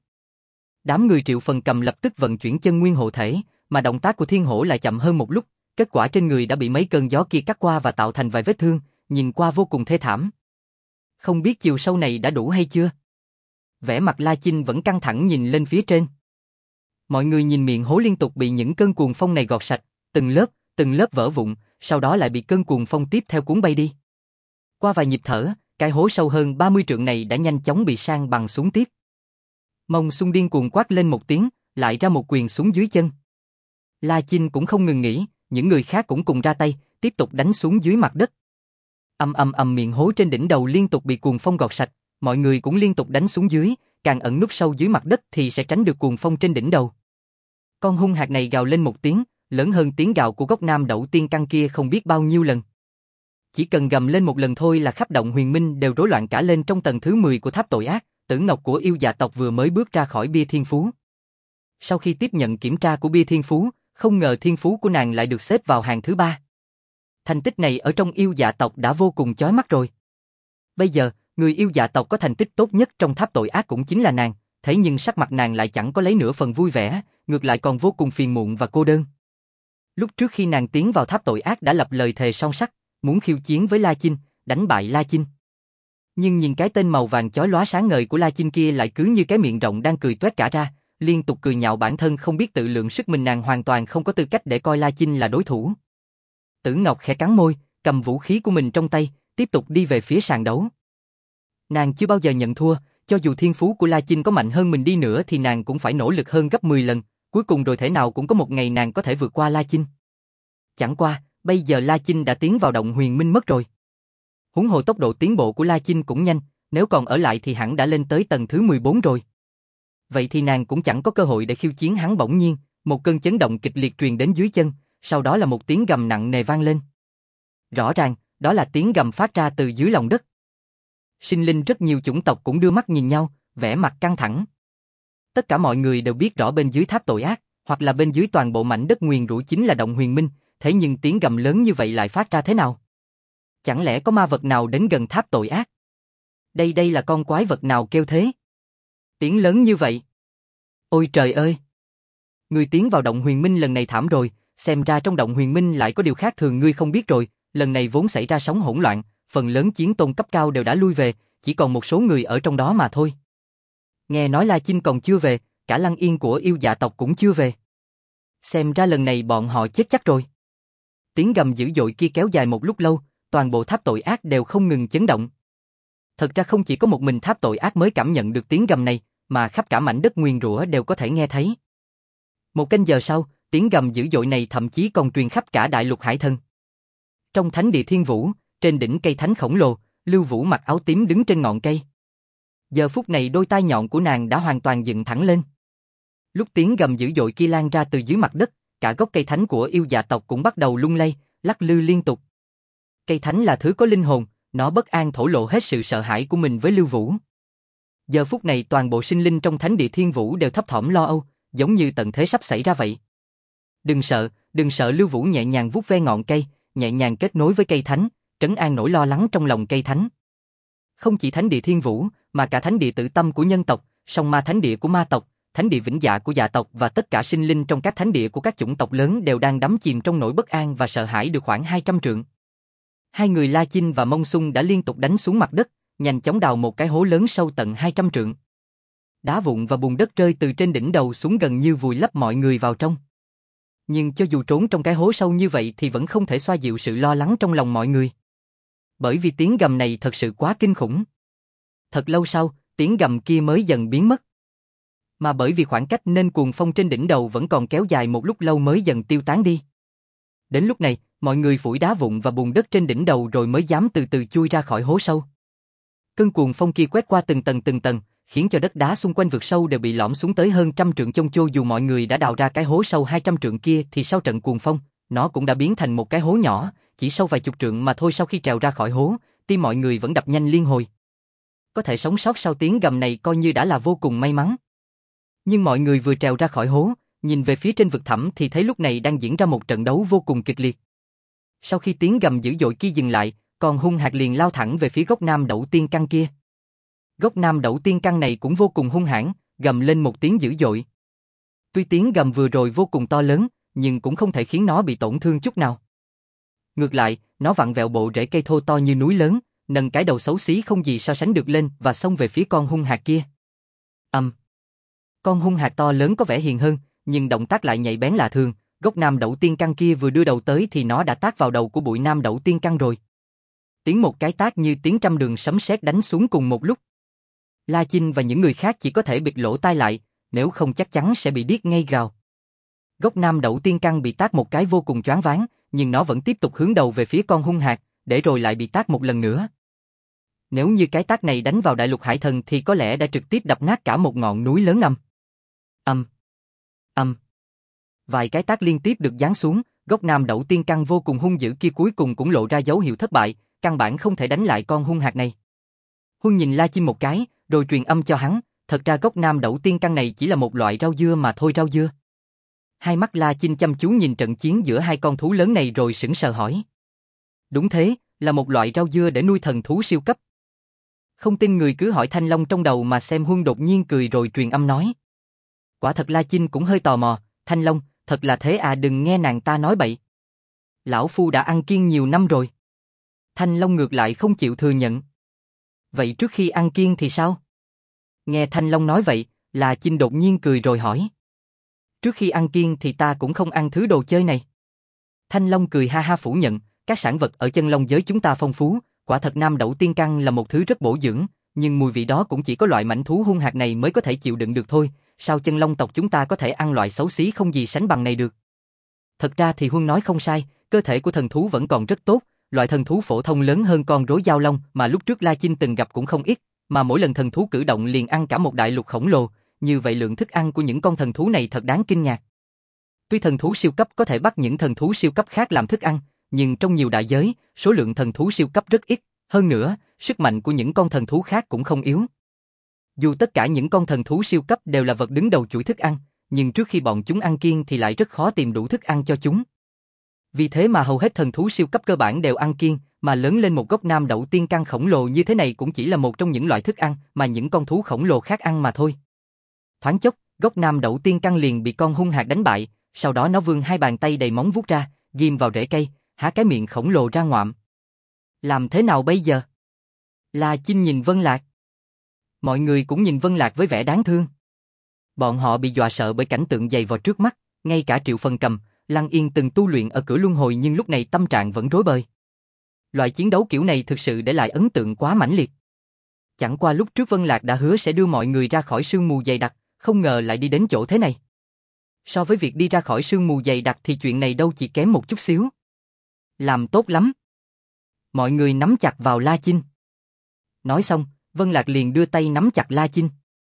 Đám người Triệu Phần Cầm lập tức vận chuyển chân nguyên hộ thể, mà động tác của Thiên Hổ lại chậm hơn một lúc, kết quả trên người đã bị mấy cơn gió kia cắt qua và tạo thành vài vết thương, nhìn qua vô cùng thê thảm. Không biết chiều sâu này đã đủ hay chưa? Vẻ mặt La Chinh vẫn căng thẳng nhìn lên phía trên. Mọi người nhìn miệng hố liên tục bị những cơn cuồng phong này gọt sạch, từng lớp, từng lớp vỡ vụn, sau đó lại bị cơn cuồng phong tiếp theo cuốn bay đi. Qua vài nhịp thở, cái hố sâu hơn ba mươi trượng này đã nhanh chóng bị san bằng xuống tiếp. Mông Xung điên cuồng quát lên một tiếng, lại ra một quyền xuống dưới chân. La Chinh cũng không ngừng nghỉ, những người khác cũng cùng ra tay, tiếp tục đánh xuống dưới mặt đất. Ầm ầm ầm miệng hố trên đỉnh đầu liên tục bị cuồng phong gọt sạch, mọi người cũng liên tục đánh xuống dưới, càng ẩn núp sâu dưới mặt đất thì sẽ tránh được cuồng phong trên đỉnh đầu. Con hung hạc này gào lên một tiếng, lớn hơn tiếng gào của gốc nam đậu tiên căn kia không biết bao nhiêu lần. Chỉ cần gầm lên một lần thôi là khắp động huyền minh đều rối loạn cả lên. Trong tầng thứ mười của tháp tội ác, Tử Ngọc của yêu dạ tộc vừa mới bước ra khỏi bia thiên phú. Sau khi tiếp nhận kiểm tra của bia thiên phú, không ngờ thiên phú của nàng lại được xếp vào hàng thứ ba. Thành tích này ở trong yêu dạ tộc đã vô cùng chói mắt rồi. Bây giờ, người yêu dạ tộc có thành tích tốt nhất trong tháp tội ác cũng chính là nàng, thế nhưng sắc mặt nàng lại chẳng có lấy nửa phần vui vẻ, ngược lại còn vô cùng phiền muộn và cô đơn. Lúc trước khi nàng tiến vào tháp tội ác đã lập lời thề son sắt, muốn khiêu chiến với La Chinh, đánh bại La Chinh. Nhưng nhìn cái tên màu vàng chói lóa sáng ngời của La Chinh kia lại cứ như cái miệng rộng đang cười toét cả ra, liên tục cười nhạo bản thân không biết tự lượng sức mình. Nàng hoàn toàn không có tư cách để coi La Chinh là đối thủ. Tử Ngọc khẽ cắn môi, cầm vũ khí của mình trong tay, tiếp tục đi về phía sàn đấu. Nàng chưa bao giờ nhận thua, cho dù thiên phú của La Chinh có mạnh hơn mình đi nữa thì nàng cũng phải nỗ lực hơn gấp mười lần, cuối cùng rồi thể nào cũng có một ngày nàng có thể vượt qua La Chinh. Chẳng qua, bây giờ La Chinh đã tiến vào động huyền minh mất rồi. Huống hồ tốc độ tiến bộ của La Chinh cũng nhanh, nếu còn ở lại thì hẳn đã lên tới tầng thứ mười bốn rồi. Vậy thì nàng cũng chẳng có cơ hội để khiêu chiến hắn. Bỗng nhiên, một cơn chấn động kịch liệt truyền đến dưới chân, sau đó là một tiếng gầm nặng nề vang lên. Rõ ràng, đó là tiếng gầm phát ra từ dưới lòng đất. Sinh linh rất nhiều chủng tộc cũng đưa mắt nhìn nhau, vẻ mặt căng thẳng. Tất cả mọi người đều biết rõ bên dưới tháp tội ác, hoặc là bên dưới toàn bộ mảnh đất nguyền rủa chính là động huyền minh, thế nhưng tiếng gầm lớn như vậy lại phát ra thế nào? Chẳng lẽ có ma vật nào đến gần tháp tội ác? Đây đây là con quái vật nào kêu thế? Tiếng lớn như vậy. Ôi trời ơi! Người tiến vào động huyền minh lần này thảm rồi, xem ra trong động huyền minh lại có điều khác thường ngươi không biết rồi, lần này vốn xảy ra sóng hỗn loạn, phần lớn chiến tôn cấp cao đều đã lui về, chỉ còn một số người ở trong đó mà thôi. Nghe nói La Chinh còn chưa về, cả Lăng Yên của yêu dạ tộc cũng chưa về. Xem ra lần này bọn họ chết chắc rồi. tiếng gầm dữ dội kia kéo dài một lúc lâu, toàn bộ tháp tội ác đều không ngừng chấn động. Thật ra không chỉ có một mình tháp tội ác mới cảm nhận được tiếng gầm này, mà khắp cả mảnh đất nguyền rủa đều có thể nghe thấy. Một canh giờ sau, tiếng gầm dữ dội này thậm chí còn truyền khắp cả đại lục hải thần. Trong thánh địa Thiên Vũ, trên đỉnh cây thánh khổng lồ, Lưu Vũ mặc áo tím đứng trên ngọn cây. Giờ phút này đôi tai nhọn của nàng đã hoàn toàn dựng thẳng lên. Lúc tiếng gầm dữ dội kia lan ra từ dưới mặt đất, cả gốc cây thánh của yêu dạ tộc cũng bắt đầu lung lay, lắc lư liên tục. Cây thánh là thứ có linh hồn, nó bất an thổ lộ hết sự sợ hãi của mình với Lưu Vũ. Giờ phút này toàn bộ sinh linh trong thánh địa Thiên Vũ đều thấp thỏm lo âu, giống như tận thế sắp xảy ra vậy. Đừng sợ, đừng sợ, Lưu Vũ nhẹ nhàng vuốt ve ngọn cây, nhẹ nhàng kết nối với cây thánh, trấn an nỗi lo lắng trong lòng cây thánh. Không chỉ thánh địa Thiên Vũ, mà cả thánh địa Tử Tâm của nhân tộc, song ma thánh địa của ma tộc, thánh địa Vĩnh Dạ của dạ tộc và tất cả sinh linh trong các thánh địa của các chủng tộc lớn đều đang đắm chìm trong nỗi bất an và sợ hãi được khoảng hai trăm trượng. Hai người La Chinh và Mông Xung đã liên tục đánh xuống mặt đất, nhanh chóng đào một cái hố lớn sâu tận hai trăm trượng. Đá vụn và bùn đất rơi từ trên đỉnh đầu xuống gần như vùi lấp mọi người vào trong. Nhưng cho dù trốn trong cái hố sâu như vậy thì vẫn không thể xoa dịu sự lo lắng trong lòng mọi người. Bởi vì tiếng gầm này thật sự quá kinh khủng. Thật lâu sau, tiếng gầm kia mới dần biến mất. Mà bởi vì khoảng cách nên cuồng phong trên đỉnh đầu vẫn còn kéo dài một lúc lâu mới dần tiêu tán đi. Đến lúc này, mọi người phủi đá vụn và bùn đất trên đỉnh đầu rồi mới dám từ từ chui ra khỏi hố sâu. Cơn cuồng phong kia quét qua từng tầng từng tầng, khiến cho đất đá xung quanh vực sâu đều bị lõm xuống tới hơn trăm trượng. Chông chô dù mọi người đã đào ra cái hố sâu hai trăm trượng kia thì sau trận cuồng phong, nó cũng đã biến thành một cái hố nhỏ, chỉ sâu vài chục trượng mà thôi. Sau khi trèo ra khỏi hố, tim mọi người vẫn đập nhanh liên hồi. Có thể sống sót sau tiếng gầm này coi như đã là vô cùng may mắn. Nhưng mọi người vừa trèo ra khỏi hố, nhìn về phía trên vực thẳm thì thấy lúc này đang diễn ra một trận đấu vô cùng kịch liệt. Sau khi tiếng gầm dữ dội kia dừng lại, con hung hạc liền lao thẳng về phía gốc nam đẩu tiên căn kia. Gốc nam đẩu tiên căn này cũng vô cùng hung hãn, gầm lên một tiếng dữ dội. Tuy tiếng gầm vừa rồi vô cùng to lớn, nhưng cũng không thể khiến nó bị tổn thương chút nào. Ngược lại, nó vặn vẹo bộ rễ cây thô to như núi lớn, nâng cái đầu xấu xí không gì so sánh được lên và xông về phía con hung hạc kia. Ầm. Um. Con hung hạc to lớn có vẻ hiền hơn, nhưng động tác lại nhạy bén lạ thường. Gốc nam đẩu tiên căn kia vừa đưa đầu tới thì nó đã tát vào đầu của bụi nam đẩu tiên căn rồi. Tiếng một cái tát như tiếng trăm đường sấm sét đánh xuống cùng một lúc. La Chinh và những người khác chỉ có thể bịt lỗ tai lại, nếu không chắc chắn sẽ bị điếc ngay gào. Gốc nam đẩu tiên căn bị tát một cái vô cùng choáng váng, nhưng nó vẫn tiếp tục hướng đầu về phía con hung hạc, để rồi lại bị tát một lần nữa. Nếu như cái tát này đánh vào đại lục hải thần thì có lẽ đã trực tiếp đập nát cả một ngọn núi lớn. Âm. Âm. Âm. Vài cái tát liên tiếp được giáng xuống, gốc nam đẩu tiên căn vô cùng hung dữ kia cuối cùng cũng lộ ra dấu hiệu thất bại, căn bản không thể đánh lại con hung hạc này. Huân nhìn La Chinh một cái, rồi truyền âm cho hắn, thật ra gốc nam đẩu tiên căn này chỉ là một loại rau dưa mà thôi. Rau dưa? Hai mắt La Chinh chăm chú nhìn trận chiến giữa hai con thú lớn này rồi sững sờ hỏi. Đúng thế, là một loại rau dưa để nuôi thần thú siêu cấp. Không tin người cứ hỏi Thanh Long trong đầu mà xem. Huân đột nhiên cười rồi truyền âm nói. Quả thật La Chinh cũng hơi tò mò, Thanh Long, thật là thế à? Đừng nghe nàng ta nói bậy. Lão Phu đã ăn kiêng nhiều năm rồi. Thanh Long ngược lại không chịu thừa nhận. Vậy trước khi ăn kiêng thì sao? Nghe Thanh Long nói vậy, La Chinh đột nhiên cười rồi hỏi. Trước khi ăn kiêng thì ta cũng không ăn thứ đồ chơi này. Thanh Long cười ha ha phủ nhận, các sản vật ở chân long giới chúng ta phong phú, quả thật nam đẩu tiên căn là một thứ rất bổ dưỡng, nhưng mùi vị đó cũng chỉ có loại mãnh thú hung hạc này mới có thể chịu đựng được thôi, sao chân long tộc chúng ta có thể ăn loại xấu xí không gì sánh bằng này được. Thật ra thì Huân nói không sai, cơ thể của thần thú vẫn còn rất tốt, loại thần thú phổ thông lớn hơn con rối giao long mà lúc trước La Chinh từng gặp cũng không ít, mà mỗi lần thần thú cử động liền ăn cả một đại lục khổng lồ, như vậy lượng thức ăn của những con thần thú này thật đáng kinh ngạc. Tuy thần thú siêu cấp có thể bắt những thần thú siêu cấp khác làm thức ăn, nhưng trong nhiều đại giới, số lượng thần thú siêu cấp rất ít, hơn nữa, sức mạnh của những con thần thú khác cũng không yếu. Dù tất cả những con thần thú siêu cấp đều là vật đứng đầu chuỗi thức ăn, nhưng trước khi bọn chúng ăn kiêng thì lại rất khó tìm đủ thức ăn cho chúng. Vì thế mà hầu hết thần thú siêu cấp cơ bản đều ăn kiêng, mà lớn lên một gốc nam đậu tiên căn khổng lồ như thế này cũng chỉ là một trong những loại thức ăn mà những con thú khổng lồ khác ăn mà thôi. Thoáng chốc, gốc nam đậu tiên căn liền bị con hung hạc đánh bại, sau đó nó vươn hai bàn tay đầy móng vuốt ra, ghim vào rễ cây, há cái miệng khổng lồ ra ngoạm. Làm thế nào bây giờ? La Chinh nhìn Vân Lạc. Mọi người cũng nhìn Vân Lạc với vẻ đáng thương. Bọn họ bị dọa sợ bởi cảnh tượng dày vò trước mắt, ngay cả Triệu Phần Cầm, Lăng Yên từng tu luyện ở cửa luân hồi nhưng lúc này tâm trạng vẫn rối bời. Loại chiến đấu kiểu này thực sự để lại ấn tượng quá mãnh liệt. Chẳng qua lúc trước Vân Lạc đã hứa sẽ đưa mọi người ra khỏi sương mù dày đặc, không ngờ lại đi đến chỗ thế này. So với việc đi ra khỏi sương mù dày đặc thì chuyện này đâu chỉ kém một chút xíu. Làm tốt lắm. Mọi người nắm chặt vào La Chinh. Nói xong, Vân Lạc liền đưa tay nắm chặt La Chinh.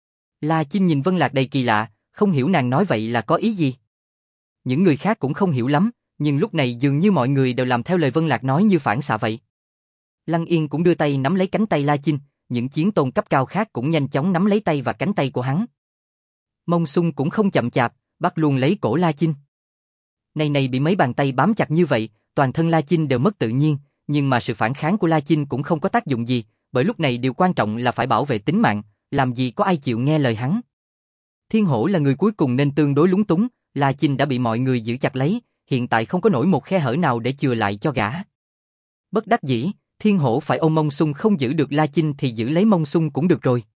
La Chinh nhìn Vân Lạc đầy kỳ lạ, không hiểu nàng nói vậy là có ý gì. Những người khác cũng không hiểu lắm, nhưng lúc này dường như mọi người đều làm theo lời Vân Lạc nói như phản xạ vậy. Lăng Yên cũng đưa tay nắm lấy cánh tay La Chinh, những chiến tôn cấp cao khác cũng nhanh chóng nắm lấy tay và cánh tay của hắn. Mông Xung cũng không chậm chạp, bắt luôn lấy cổ La Chinh. Này này bị mấy bàn tay bám chặt như vậy, toàn thân La Chinh đều mất tự nhiên, nhưng mà sự phản kháng của La Chinh cũng không có tác dụng gì, bởi lúc này điều quan trọng là phải bảo vệ tính mạng, làm gì có ai chịu nghe lời hắn. Thiên Hổ là người cuối cùng nên tương đối lúng túng, La Chinh đã bị mọi người giữ chặt lấy, hiện tại không có nổi một khe hở nào để chừa lại cho gã. Bất đắc dĩ, Thiên Hổ phải ôm Mông Xung, không giữ được La Chinh thì giữ lấy Mông Xung cũng được rồi.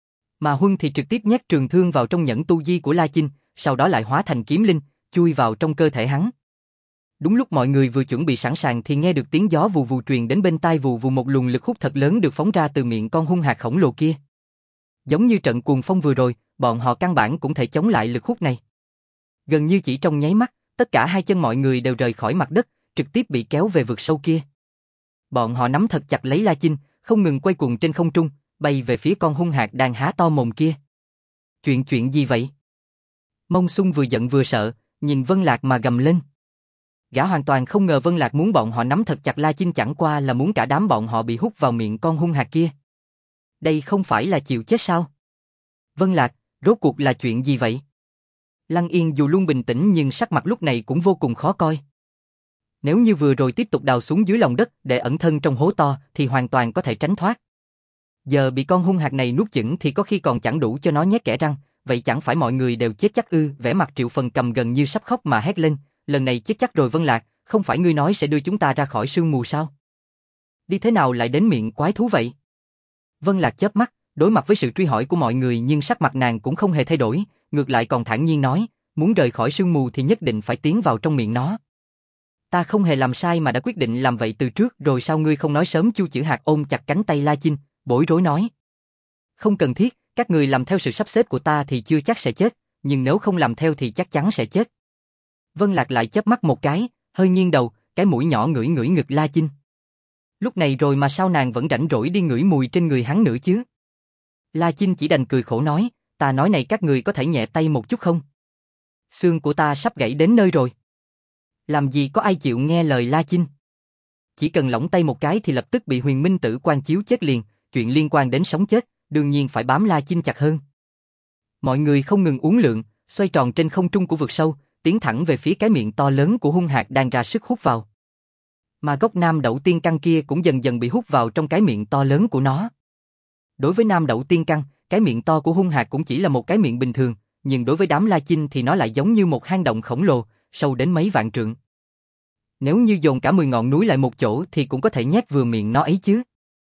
Mà Huân thì trực tiếp nhét trường thương vào trong nhẫn tu di của La Chinh, sau đó lại hóa thành kiếm linh, chui vào trong cơ thể hắn. Đúng lúc mọi người vừa chuẩn bị sẵn sàng thì nghe được tiếng gió vù vù truyền đến bên tai, vù vù một luồng lực hút thật lớn được phóng ra từ miệng con hung hạc khổng lồ kia. Giống như trận cuồng phong vừa rồi, bọn họ căn bản cũng thể chống lại lực hút này. Gần như chỉ trong nháy mắt, tất cả hai chân mọi người đều rời khỏi mặt đất, trực tiếp bị kéo về vực sâu kia. Bọn họ nắm thật chặt lấy La Chinh, không ngừng quay cuồng trên không trung, bay về phía con hung hạc đang há to mồm kia. Chuyện chuyện gì vậy? Mông Xung vừa giận vừa sợ, nhìn Vân Lạc mà gầm lên. Gã hoàn toàn không ngờ Vân Lạc muốn bọn họ nắm thật chặt La Chinh, chẳng qua là muốn cả đám bọn họ bị hút vào miệng con hung hạc kia. Đây không phải là chịu chết sao? Vân Lạc, rốt cuộc là chuyện gì vậy? Lăng Yên dù luôn bình tĩnh nhưng sắc mặt lúc này cũng vô cùng khó coi. Nếu như vừa rồi tiếp tục đào xuống dưới lòng đất để ẩn thân trong hố to thì hoàn toàn có thể tránh thoát. Giờ bị con hung hạc này nuốt chửng thì có khi còn chẳng đủ cho nó nhét kẽ răng, vậy chẳng phải mọi người đều chết chắc ư? Vẻ mặt Triệu Phần Cầm gần như sắp khóc mà hét lên, lần này chết chắc rồi Vân Lạc, không phải ngươi nói sẽ đưa chúng ta ra khỏi sương mù sao? Đi thế nào lại đến miệng quái thú vậy? Vân Lạc chớp mắt, đối mặt với sự truy hỏi của mọi người nhưng sắc mặt nàng cũng không hề thay đổi, ngược lại còn thản nhiên nói, muốn rời khỏi sương mù thì nhất định phải tiến vào trong miệng nó. Ta không hề làm sai mà đã quyết định làm vậy từ trước rồi, sao ngươi không nói sớm? Chu Chử Hạc ôm chặt cánh tay La Chinh, bối rối nói. Không cần thiết, các người làm theo sự sắp xếp của ta thì chưa chắc sẽ chết, nhưng nếu không làm theo thì chắc chắn sẽ chết. Vân Lạc lại chớp mắt một cái, hơi nghiêng đầu, cái mũi nhỏ ngửi ngửi ngực La Chinh. Lúc này rồi mà sao nàng vẫn rảnh rỗi đi ngửi mùi trên người hắn nữa chứ? La Chinh chỉ đành cười khổ nói, ta nói này các người có thể nhẹ tay một chút không? Xương của ta sắp gãy đến nơi rồi. Làm gì có ai chịu nghe lời La Chinh? Chỉ cần lỏng tay một cái thì lập tức bị Huyền Minh Tử quan chiếu chết liền, chuyện liên quan đến sống chết, đương nhiên phải bám La Chinh chặt hơn. Mọi người không ngừng uốn lượn, xoay tròn trên không trung của vực sâu, tiến thẳng về phía cái miệng to lớn của hung hạc đang ra sức hút vào. Mà gốc Nam Đậu Tiên Căn kia cũng dần dần bị hút vào trong cái miệng to lớn của nó. Đối với Nam Đậu Tiên Căn, cái miệng to của hung hạc cũng chỉ là một cái miệng bình thường, nhưng đối với đám La Chinh thì nó lại giống như một hang động khổng lồ, sâu đến mấy vạn trượng. Nếu như dồn cả mười ngọn núi lại một chỗ thì cũng có thể nhét vừa miệng nó ấy chứ.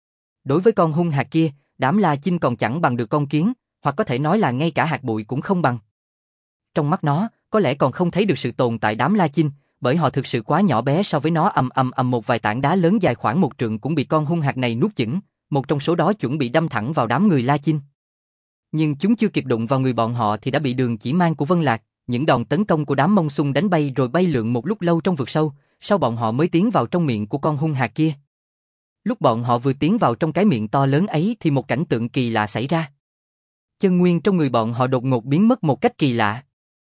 Đối với con hung hạc kia, đám La Chinh còn chẳng bằng được con kiến, hoặc có thể nói là ngay cả hạt bụi cũng không bằng. Trong mắt nó, có lẽ còn không thấy được sự tồn tại đám La Chinh, bởi họ thực sự quá nhỏ bé so với nó. Ầm ầm ầm, một vài tảng đá lớn dài khoảng một trượng cũng bị con hung hạc này nuốt chửng, một trong số đó chuẩn bị đâm thẳng vào đám người La Chinh. Nhưng chúng chưa kịp đụng vào người bọn họ thì đã bị đường chỉ mang của Vân Lạc, những đòn tấn công của đám Mông Xung đánh bay rồi bay lượn một lúc lâu trong vực sâu, sau bọn họ mới tiến vào trong miệng của con hung hạc kia. Lúc bọn họ vừa tiến vào trong cái miệng to lớn ấy thì một cảnh tượng kỳ lạ xảy ra. Chân nguyên trong người bọn họ đột ngột biến mất một cách kỳ lạ.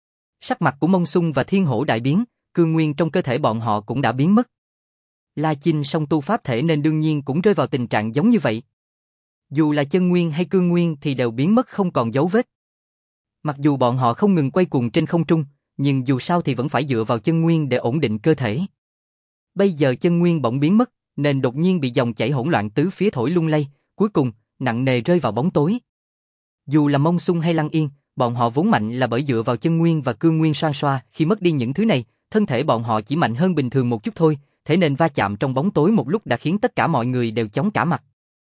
Sắc mặt của Mông Xung và Thiên Hổ đại biến, cương nguyên trong cơ thể bọn họ cũng đã biến mất. La Chinh song tu pháp thể nên đương nhiên cũng rơi vào tình trạng giống như vậy. Dù là chân nguyên hay cương nguyên thì đều biến mất không còn dấu vết. Mặc dù bọn họ không ngừng quay cuồng trên không trung, nhưng dù sao thì vẫn phải dựa vào chân nguyên để ổn định cơ thể. Bây giờ chân nguyên bỗng biến mất, nên đột nhiên bị dòng chảy hỗn loạn tứ phía thổi lung lay, cuối cùng nặng nề rơi vào bóng tối. Dù là Mông Xung hay Lăng Yên, bọn họ vốn mạnh là bởi dựa vào chân nguyên và cương nguyên xoan xoa, khi mất đi những thứ này, thân thể bọn họ chỉ mạnh hơn bình thường một chút thôi, thế nên va chạm trong bóng tối một lúc đã khiến tất cả mọi người đều chóng cả mặt.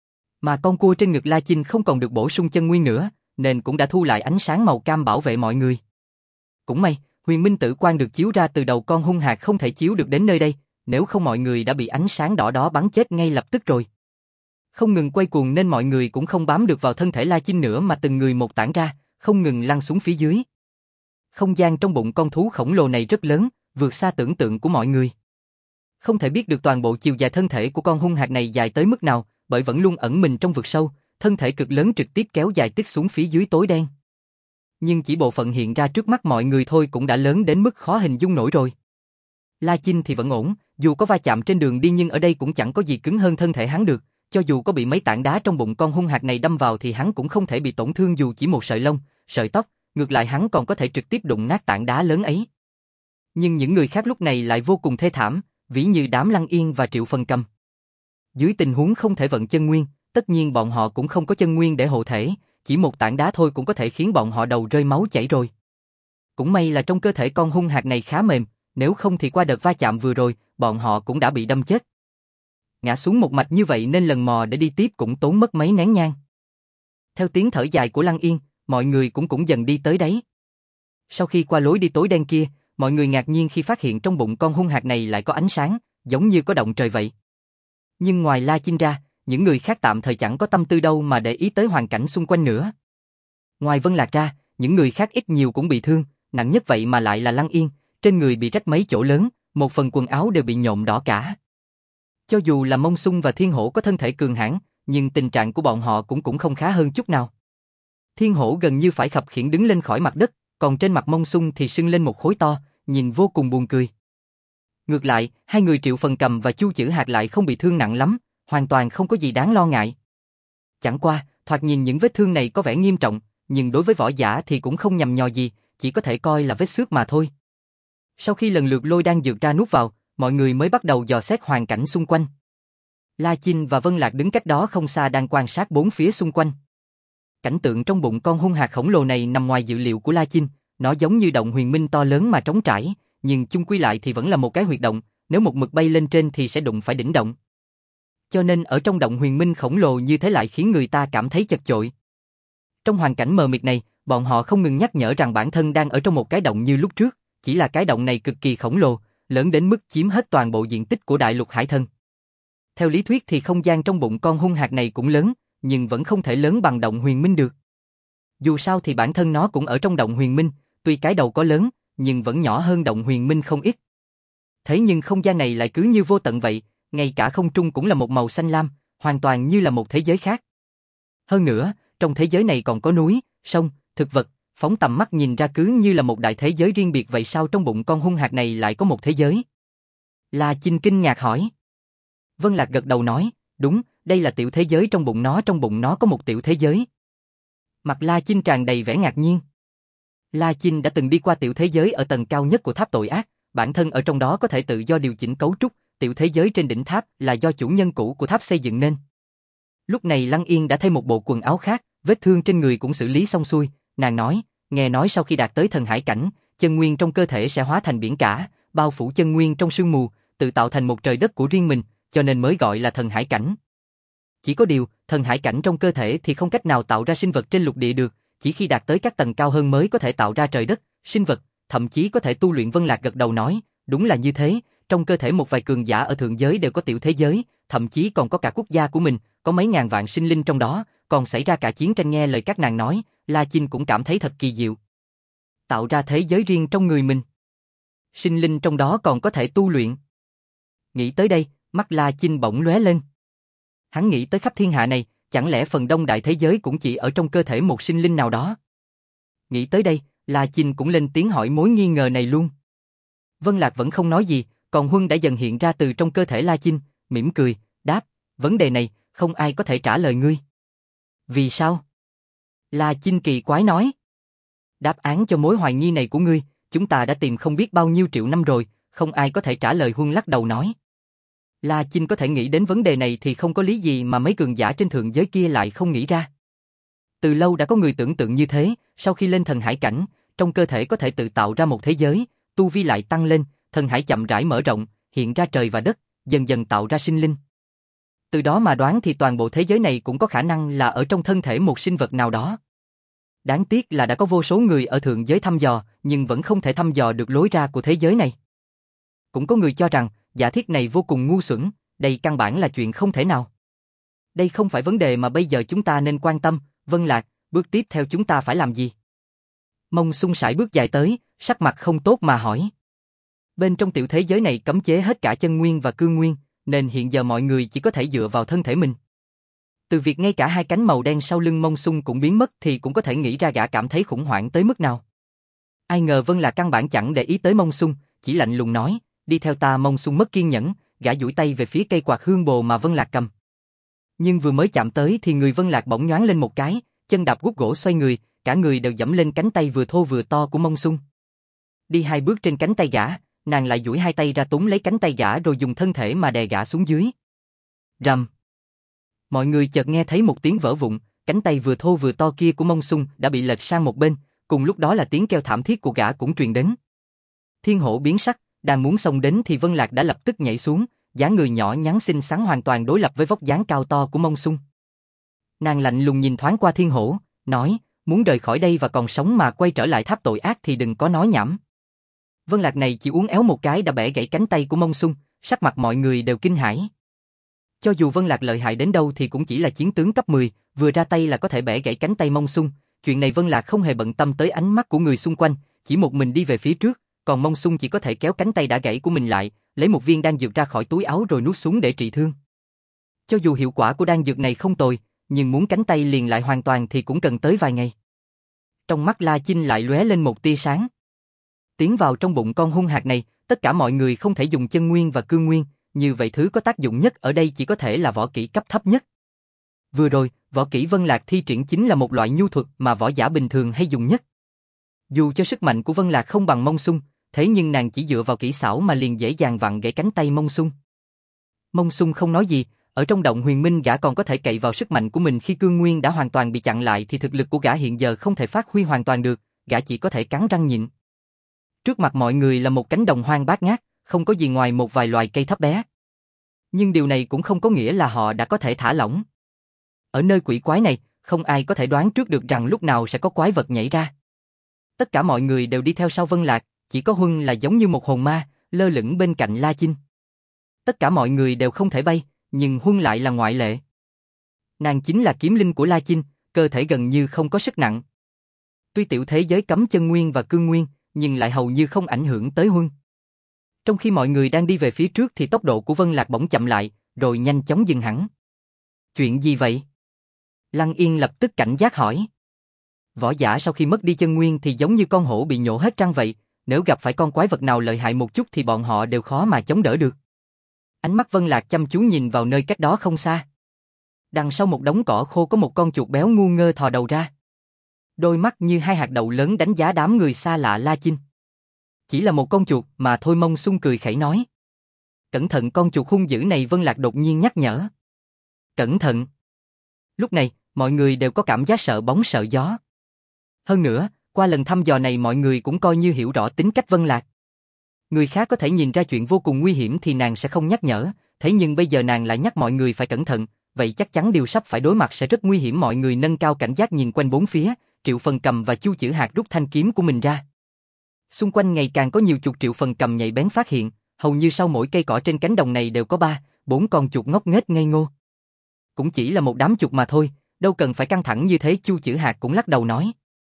Mà con cua trên ngực La Chinh không còn được bổ sung chân nguyên nữa, nên cũng đã thu lại ánh sáng màu cam bảo vệ mọi người. Cũng may, Huyền minh tử quang được chiếu ra từ đầu con hung hạc không thể chiếu được đến nơi đây, nếu không mọi người đã bị ánh sáng đỏ đó bắn chết ngay lập tức rồi. Không ngừng quay cuồng nên mọi người cũng không bám được vào thân thể La Chinh nữa mà từng người một tản ra, không ngừng lăn xuống phía dưới. Không gian trong bụng con thú khổng lồ này rất lớn, vượt xa tưởng tượng của mọi người. Không thể biết được toàn bộ chiều dài thân thể của con hung hạc này dài tới mức nào, bởi vẫn luôn ẩn mình trong vực sâu, thân thể cực lớn trực tiếp kéo dài tích xuống phía dưới tối đen. Nhưng chỉ bộ phận hiện ra trước mắt mọi người thôi cũng đã lớn đến mức khó hình dung nổi rồi. La Chinh thì vẫn ổn, dù có va chạm trên đường đi nhưng ở đây cũng chẳng có gì cứng hơn thân thể hắn được, cho dù có bị mấy tảng đá trong bụng con hung hạc này đâm vào thì hắn cũng không thể bị tổn thương dù chỉ một sợi lông, sợi tóc, ngược lại hắn còn có thể trực tiếp đụng nát tảng đá lớn ấy. Nhưng những người khác lúc này lại vô cùng thê thảm, ví như đám Lăng Yên và Triệu Phần Cầm. Dưới tình huống không thể vận chân nguyên, tất nhiên bọn họ cũng không có chân nguyên để hộ thể, chỉ một tảng đá thôi cũng có thể khiến bọn họ đầu rơi máu chảy rồi. Cũng may là trong cơ thể con hung hạc này khá mềm, nếu không thì qua đợt va chạm vừa rồi, bọn họ cũng đã bị đâm chết. Ngã xuống một mạch như vậy nên lần mò để đi tiếp cũng tốn mất mấy nén nhang. Theo tiếng thở dài của Lăng Yên, mọi người cũng cũng dần đi tới đấy. Sau khi qua lối đi tối đen kia, mọi người ngạc nhiên khi phát hiện trong bụng con hung hạc này lại có ánh sáng, giống như có động trời vậy. Nhưng ngoài La Chinh ra, những người khác tạm thời chẳng có tâm tư đâu mà để ý tới hoàn cảnh xung quanh nữa. Ngoài Vân Lạc ra, những người khác ít nhiều cũng bị thương, nặng nhất vậy mà lại là Lăng Yên, trên người bị rách mấy chỗ lớn, một phần quần áo đều bị nhuộm đỏ cả. Cho dù là Mông Xung và Thiên Hổ có thân thể cường hãn, nhưng tình trạng của bọn họ cũng cũng không khá hơn chút nào. Thiên Hổ gần như phải khập khiễng đứng lên khỏi mặt đất, còn trên mặt Mông Xung thì sưng lên một khối to, nhìn vô cùng buồn cười. Ngược lại, hai người Triệu Phần Cầm và Chu Chử Hạc lại không bị thương nặng lắm, hoàn toàn không có gì đáng lo ngại. Chẳng qua, thoạt nhìn những vết thương này có vẻ nghiêm trọng, nhưng đối với võ giả thì cũng không nhằm nhò gì, chỉ có thể coi là vết xước mà thôi. Sau khi lần lượt lôi đan dược ra nuốt vào, mọi người mới bắt đầu dò xét hoàn cảnh xung quanh. La Chinh và Vân Lạc đứng cách đó không xa đang quan sát bốn phía xung quanh. Cảnh tượng trong bụng con hung hạc khổng lồ này nằm ngoài dự liệu của La Chinh, nó giống như động huyền minh to lớn mà trống trải, nhưng chung quy lại thì vẫn là một cái huyệt động, nếu một mực bay lên trên thì sẽ đụng phải đỉnh động. Cho nên ở trong động huyền minh khổng lồ như thế lại khiến người ta cảm thấy chật chội. Trong hoàn cảnh mờ mịt này, bọn họ không ngừng nhắc nhở rằng bản thân đang ở trong một cái động như lúc trước, chỉ là cái động này cực kỳ khổng lồ, lớn đến mức chiếm hết toàn bộ diện tích của đại lục hải thân. Theo lý thuyết thì không gian trong bụng con hung hạc này cũng lớn, nhưng vẫn không thể lớn bằng động huyền minh được. Dù sao thì bản thân nó cũng ở trong động huyền minh, tuy cái đầu có lớn, nhưng vẫn nhỏ hơn động huyền minh không ít. Thế nhưng không gian này lại cứ như vô tận vậy, ngay cả không trung cũng là một màu xanh lam, hoàn toàn như là một thế giới khác. Hơn nữa, trong thế giới này còn có núi, sông, thực vật, phóng tầm mắt nhìn ra cứ như là một đại thế giới riêng biệt vậy, sao trong bụng con hung hạc này lại có một thế giới? La Chinh kinh ngạc hỏi. Vân Lạc gật đầu nói, đúng, đây là tiểu thế giới trong bụng nó, trong bụng nó có một tiểu thế giới. Mặt La Chinh tràn đầy vẻ ngạc nhiên. La Chinh đã từng đi qua tiểu thế giới ở tầng cao nhất của tháp tội ác, bản thân ở trong đó có thể tự do điều chỉnh cấu trúc, tiểu thế giới trên đỉnh tháp là do chủ nhân cũ của tháp xây dựng nên. Lúc này Lăng Yên đã thay một bộ quần áo khác, vết thương trên người cũng xử lý xong xuôi, nàng nói, nghe nói sau khi đạt tới thần hải cảnh, chân nguyên trong cơ thể sẽ hóa thành biển cả, bao phủ chân nguyên trong sương mù, tự tạo thành một trời đất của riêng mình, cho nên mới gọi là thần hải cảnh. Chỉ có điều, thần hải cảnh trong cơ thể thì không cách nào tạo ra sinh vật trên lục địa được, chỉ khi đạt tới các tầng cao hơn mới có thể tạo ra trời đất, sinh vật, thậm chí có thể tu luyện. Vân Lạc gật đầu nói, đúng là như thế, trong cơ thể một vài cường giả ở thượng giới đều có tiểu thế giới, thậm chí còn có cả quốc gia của mình, có mấy ngàn vạn sinh linh trong đó, còn xảy ra cả chiến tranh. Nghe lời các nàng nói, La Chinh cũng cảm thấy thật kỳ diệu. Tạo ra thế giới riêng trong người mình. Sinh linh trong đó còn có thể tu luyện. Nghĩ tới đây, mắt La Chinh bỗng lóe lên. Hắn nghĩ tới khắp thiên hạ này, chẳng lẽ phần đông đại thế giới cũng chỉ ở trong cơ thể một sinh linh nào đó? Nghĩ tới đây, La Chinh cũng lên tiếng hỏi mối nghi ngờ này luôn. Vân Lạc vẫn không nói gì, còn Huân đã dần hiện ra từ trong cơ thể La Chinh, mỉm cười, đáp, vấn đề này, không ai có thể trả lời ngươi. Vì sao? La Chinh kỳ quái nói. Đáp án cho mối hoài nghi này của ngươi, chúng ta đã tìm không biết bao nhiêu triệu năm rồi, không ai có thể trả lời. Huân lắc đầu nói. La Chinh có thể nghĩ đến vấn đề này thì không có lý gì mà mấy cường giả trên thượng giới kia lại không nghĩ ra. Từ lâu đã có người tưởng tượng như thế, sau khi lên thần hải cảnh, trong cơ thể có thể tự tạo ra một thế giới, tu vi lại tăng lên, thần hải chậm rãi mở rộng, hiện ra trời và đất, dần dần tạo ra sinh linh. Từ đó mà đoán thì toàn bộ thế giới này cũng có khả năng là ở trong thân thể một sinh vật nào đó. Đáng tiếc là đã có vô số người ở thượng giới thăm dò, nhưng vẫn không thể thăm dò được lối ra của thế giới này. Cũng có người cho rằng, giả thiết này vô cùng ngu xuẩn, đây căn bản là chuyện không thể nào. Đây không phải vấn đề mà bây giờ chúng ta nên quan tâm, Vân Lạc, bước tiếp theo chúng ta phải làm gì? Mông Sung sải bước dài tới, sắc mặt không tốt mà hỏi. Bên trong tiểu thế giới này cấm chế hết cả chân nguyên và cương nguyên, nên hiện giờ mọi người chỉ có thể dựa vào thân thể mình. Từ việc ngay cả hai cánh màu đen sau lưng Mông Sung cũng biến mất thì cũng có thể nghĩ ra gã cảm thấy khủng hoảng tới mức nào. Ai ngờ Vân Lạc căn bản chẳng để ý tới Mông Sung, chỉ lạnh lùng nói, đi theo ta. Mông Sung mất kiên nhẫn, gã duỗi tay về phía cây quạt hương bồ mà Vân Lạc cầm. Nhưng vừa mới chạm tới thì người Vân Lạc bỗng nhoáng lên một cái, chân đạp guốc gỗ xoay người, cả người đều dẫm lên cánh tay vừa thô vừa to của Mông Sung. Đi hai bước trên cánh tay gã, nàng lại duỗi hai tay ra túm lấy cánh tay gã rồi dùng thân thể mà đè gã xuống dưới. Rầm. Mọi người chợt nghe thấy một tiếng vỡ vụn, cánh tay vừa thô vừa to kia của Mông Sung đã bị lệch sang một bên, cùng lúc đó là tiếng kêu thảm thiết của gã cũng truyền đến. Thiên Hổ biến sắc, đang muốn xông đến thì Vân Lạc đã lập tức nhảy xuống, dáng người nhỏ nhắn xinh xắn hoàn toàn đối lập với vóc dáng cao to của Mông Sung. Nàng lạnh lùng nhìn thoáng qua Thiên Hổ, nói, muốn rời khỏi đây và còn sống mà quay trở lại tháp tội ác thì đừng có nói nhảm. Vân Lạc này chỉ uốn éo một cái đã bẻ gãy cánh tay của Mông Sung, sắc mặt mọi người đều kinh hãi. Cho dù Vân Lạc lợi hại đến đâu thì cũng chỉ là chiến tướng cấp mười, vừa ra tay là có thể bẻ gãy cánh tay Mông Sung. Chuyện này Vân Lạc không hề bận tâm tới ánh mắt của người xung quanh, chỉ một mình đi về phía trước, còn Mông Sung chỉ có thể kéo cánh tay đã gãy của mình lại, lấy một viên đan dược ra khỏi túi áo rồi nuốt xuống để trị thương. Cho dù hiệu quả của đan dược này không tồi, nhưng muốn cánh tay liền lại hoàn toàn thì cũng cần tới vài ngày. Trong mắt La Chinh lại lóe lên một tia sáng. Tiến vào trong bụng con hung hạc này, tất cả mọi người không thể dùng chân nguyên và cương nguyên, như vậy thứ có tác dụng nhất ở đây chỉ có thể là võ kỹ cấp thấp nhất. Vừa rồi, võ kỹ Vân Lạc thi triển chính là một loại nhu thuật mà võ giả bình thường hay dùng nhất. Dù cho sức mạnh của Vân Lạc không bằng Mông Sung, thế nhưng nàng chỉ dựa vào kỹ xảo mà liền dễ dàng vặn gãy cánh tay Mông Sung. Mông Sung không nói gì, ở trong động huyền minh gã còn có thể cậy vào sức mạnh của mình, khi cương nguyên đã hoàn toàn bị chặn lại thì thực lực của gã hiện giờ không thể phát huy hoàn toàn được, gã chỉ có thể cắn răng nhịn. Trước mặt mọi người là một cánh đồng hoang bát ngát, không có gì ngoài một vài loài cây thấp bé. Nhưng điều này cũng không có nghĩa là họ đã có thể thả lỏng. Ở nơi quỷ quái này, không ai có thể đoán trước được rằng lúc nào sẽ có quái vật nhảy ra. Tất cả mọi người đều đi theo sau Vân Lạc, chỉ có Huân là giống như một hồn ma, lơ lửng bên cạnh La Chinh. Tất cả mọi người đều không thể bay, nhưng Huân lại là ngoại lệ. Nàng chính là kiếm linh của La Chinh, cơ thể gần như không có sức nặng. Tuy tiểu thế giới cấm chân nguyên và cương nguyên, nhưng lại hầu như không ảnh hưởng tới Huân. Trong khi mọi người đang đi về phía trước thì tốc độ của Vân Lạc bỗng chậm lại, rồi nhanh chóng dừng hẳn. Chuyện gì vậy? Lăng Yên lập tức cảnh giác hỏi. Võ giả sau khi mất đi chân nguyên thì giống như con hổ bị nhổ hết răng vậy, nếu gặp phải con quái vật nào lợi hại một chút thì bọn họ đều khó mà chống đỡ được. Ánh mắt Vân Lạc chăm chú nhìn vào nơi cách đó không xa. Đằng sau một đống cỏ khô có một con chuột béo ngu ngơ thò đầu ra. Đôi mắt như hai hạt đậu lớn đánh giá đám người xa lạ La Chinh. Chỉ là một con chuột mà thôi. Mông Sung cười khẩy nói. Cẩn thận con chuột hung dữ này, Vân Lạc đột nhiên nhắc nhở. Cẩn thận. Lúc này, mọi người đều có cảm giác sợ bóng sợ gió. Hơn nữa, qua lần thăm dò này mọi người cũng coi như hiểu rõ tính cách Vân Lạc. Người khác có thể nhìn ra chuyện vô cùng nguy hiểm thì nàng sẽ không nhắc nhở, thế nhưng bây giờ nàng lại nhắc mọi người phải cẩn thận, vậy chắc chắn điều sắp phải đối mặt sẽ rất nguy hiểm. Mọi người nâng cao cảnh giác nhìn quanh bốn phía, Triệu Phần Cầm và Chu Chử Hạt rút thanh kiếm của mình ra. Xung quanh ngày càng có nhiều chuột Triệu Phần Cầm nhạy bén phát hiện, hầu như sau mỗi cây cỏ trên cánh đồng này đều có ba, bốn con chuột ngốc nghếch ngây ngô. Cũng chỉ là một đám chuột mà thôi, đâu cần phải căng thẳng như thế. Chu Chử Hạt cũng lắc đầu nói.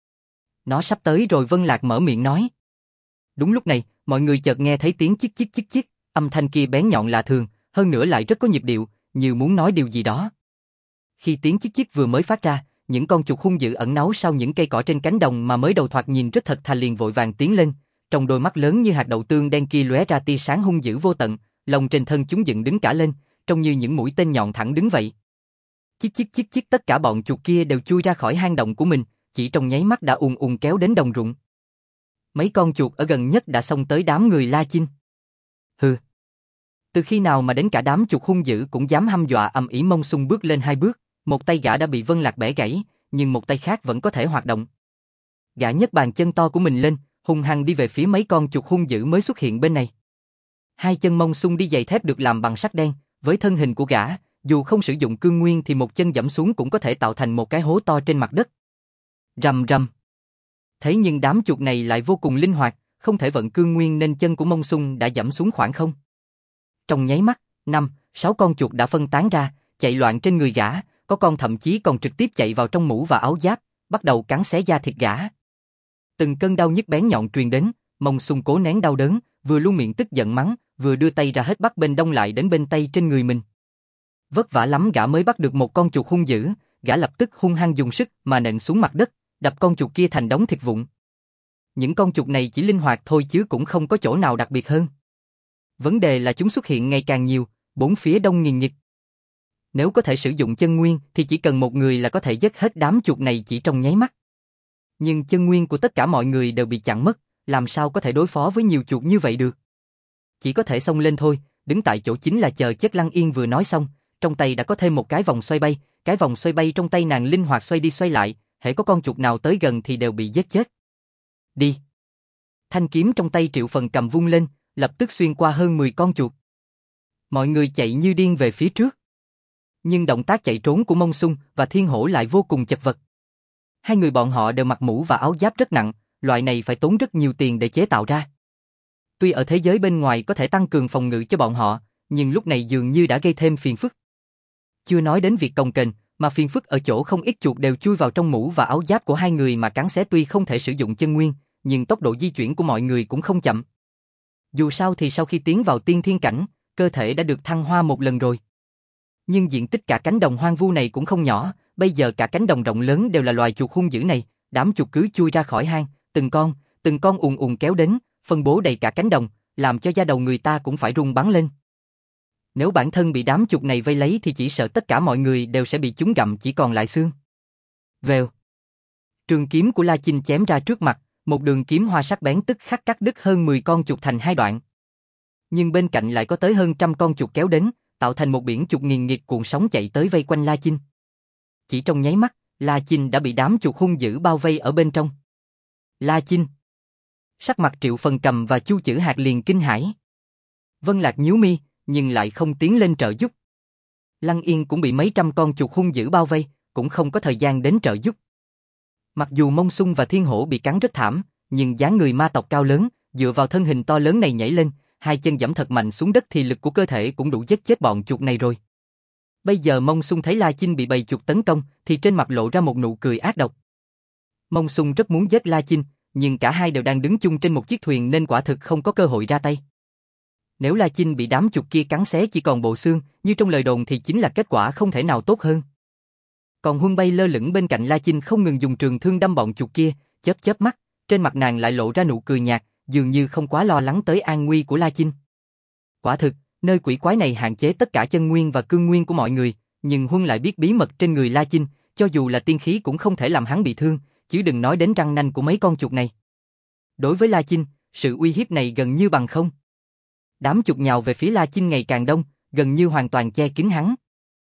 Nó sắp tới rồi. Vân Lạc mở miệng nói. Đúng lúc này, mọi người chợt nghe thấy tiếng chích chích chích chích, âm thanh kia bén nhọn lạ thường, hơn nữa lại rất có nhịp điệu, như muốn nói điều gì đó. Khi tiếng chích chích vừa mới phát ra, những con chuột hung dữ ẩn náu sau những cây cỏ trên cánh đồng mà mới đầu thoạt nhìn rất thật thà liền vội vàng tiến lên, trong đôi mắt lớn như hạt đậu tương đen kia lóe ra tia sáng hung dữ vô tận, lông trên thân chúng dựng đứng cả lên, trông như những mũi tên nhọn thẳng đứng vậy. Chích chích chích chích, tất cả bọn chuột kia đều chui ra khỏi hang động của mình, chỉ trong nháy mắt đã ùn ùn kéo đến đồng ruộng. Mấy con chuột ở gần nhất đã xông tới đám người La Chinh. Hừ. Từ khi nào mà đến cả đám chuột hung dữ cũng dám hăm dọa ầm ĩ. Mông Sung bước lên hai bước, một tay gã đã bị Vân Lạc bẻ gãy, nhưng một tay khác vẫn có thể hoạt động. Gã nhấc bàn chân to của mình lên, hung hăng đi về phía mấy con chuột hung dữ mới xuất hiện bên này. Hai chân Mông Sung đi giày thép được làm bằng sắt đen, với thân hình của gã, dù không sử dụng cương nguyên thì một chân giẫm xuống cũng có thể tạo thành một cái hố to trên mặt đất. Rầm rầm. Thế nhưng đám chuột này lại vô cùng linh hoạt, không thể vận cương nguyên nên chân của Mông Xung đã dẫm xuống khoảng không. Trong nháy mắt, năm, sáu con chuột đã phân tán ra, chạy loạn trên người gã, có con thậm chí còn trực tiếp chạy vào trong mũ và áo giáp, bắt đầu cắn xé da thịt gã. Từng cơn đau nhức bén nhọn truyền đến, Mông Xung cố nén đau đớn, vừa luôn miệng tức giận mắng, vừa đưa tay ra hết bắt bên đông lại đến bên tay trên người mình. Vất vả lắm gã mới bắt được một con chuột hung dữ, gã lập tức hung hăng dùng sức mà nện xuống mặt đất, đập con chuột kia thành đống thịt vụn. Những con chuột này chỉ linh hoạt thôi chứ cũng không có chỗ nào đặc biệt hơn. Vấn đề là chúng xuất hiện ngày càng nhiều, bốn phía đông nghìn nghịt. Nếu có thể sử dụng chân nguyên thì chỉ cần một người là có thể giết hết đám chuột này chỉ trong nháy mắt. Nhưng chân nguyên của tất cả mọi người đều bị chặn mất, làm sao có thể đối phó với nhiều chuột như vậy được. Chỉ có thể xông lên thôi, đứng tại chỗ chính là chờ chết. Lăng Yên vừa nói xong, trong tay đã có thêm một cái vòng xoay bay, cái vòng xoay bay trong tay nàng linh hoạt xoay đi xoay lại, hễ có con chuột nào tới gần thì đều bị giết chết. Đi. Thanh kiếm trong tay Triệu Phần Cầm vung lên, lập tức xuyên qua hơn mười con chuột. Mọi người chạy như điên về phía trước. Nhưng động tác chạy trốn của Mông Xung và Thiên Hổ lại vô cùng chật vật. Hai người bọn họ đều mặc mũ và áo giáp rất nặng, loại này phải tốn rất nhiều tiền để chế tạo ra. Tuy ở thế giới bên ngoài có thể tăng cường phòng ngự cho bọn họ, nhưng lúc này dường như đã gây thêm phiền phức. Chưa nói đến việc cồng kềnh, mà phiền phức ở chỗ không ít chuột đều chui vào trong mũ và áo giáp của hai người mà cắn xé. Tuy không thể sử dụng chân nguyên, nhưng tốc độ di chuyển của mọi người cũng không chậm. Dù sao thì sau khi tiến vào tiên thiên cảnh, cơ thể đã được thăng hoa một lần rồi. Nhưng diện tích cả cánh đồng hoang vu này cũng không nhỏ, bây giờ cả cánh đồng rộng lớn đều là loài chuột hung dữ này, đám chuột cứ chui ra khỏi hang, từng con, từng con ùn ùn kéo đến, phân bố đầy cả cánh đồng, làm cho da đầu người ta cũng phải run bắn lên. Nếu bản thân bị đám chuột này vây lấy thì chỉ sợ tất cả mọi người đều sẽ bị chúng gặm chỉ còn lại xương. Vèo. Trường kiếm của La Chinh chém ra trước mặt, một đường kiếm hoa sắc bén tức khắc cắt đứt hơn mười con chuột thành hai đoạn. Nhưng bên cạnh lại có tới hơn trăm con chuột kéo đến, tạo thành một biển chuột nghiền nghiệt cuộn sóng chạy tới vây quanh La Chinh. Chỉ trong nháy mắt, La Chinh đã bị đám chuột hung dữ bao vây ở bên trong. La Chinh. Sắc mặt Triệu Phần Cầm và Chu Chử Hạc liền kinh hãi. Vân Lạc nhíu mi, nhưng lại không tiến lên trợ giúp. Lăng Yên cũng bị mấy trăm con chuột hung dữ bao vây, cũng không có thời gian đến trợ giúp. Mặc dù Mông Xung và Thiên Hổ bị cắn rất thảm, nhưng dáng người ma tộc cao lớn, dựa vào thân hình to lớn này nhảy lên, hai chân giẫm thật mạnh xuống đất thì lực của cơ thể cũng đủ giết chết bọn chuột này rồi. Bây giờ Mông Xung thấy La Chinh bị bầy chuột tấn công, thì trên mặt lộ ra một nụ cười ác độc. Mông Xung rất muốn giết La Chinh, nhưng cả hai đều đang đứng chung trên một chiếc thuyền nên quả thực không có cơ hội ra tay. Nếu La Chinh bị đám chuột kia cắn xé chỉ còn bộ xương, như trong lời đồn thì chính là kết quả không thể nào tốt hơn. Còn Huân bay lơ lửng bên cạnh La Chinh không ngừng dùng trường thương đâm bọn chuột kia, chớp chớp mắt, trên mặt nàng lại lộ ra nụ cười nhạt, dường như không quá lo lắng tới an nguy của La Chinh. Quả thực, nơi quỷ quái này hạn chế tất cả chân nguyên và cương nguyên của mọi người, nhưng Huân lại biết bí mật trên người La Chinh, cho dù là tiên khí cũng không thể làm hắn bị thương, chứ đừng nói đến răng nanh của mấy con chuột này. Đối với La Chinh, sự uy hiếp này gần như bằng không. Đám chuột nhào về phía La Chinh ngày càng đông, gần như hoàn toàn che kín hắn.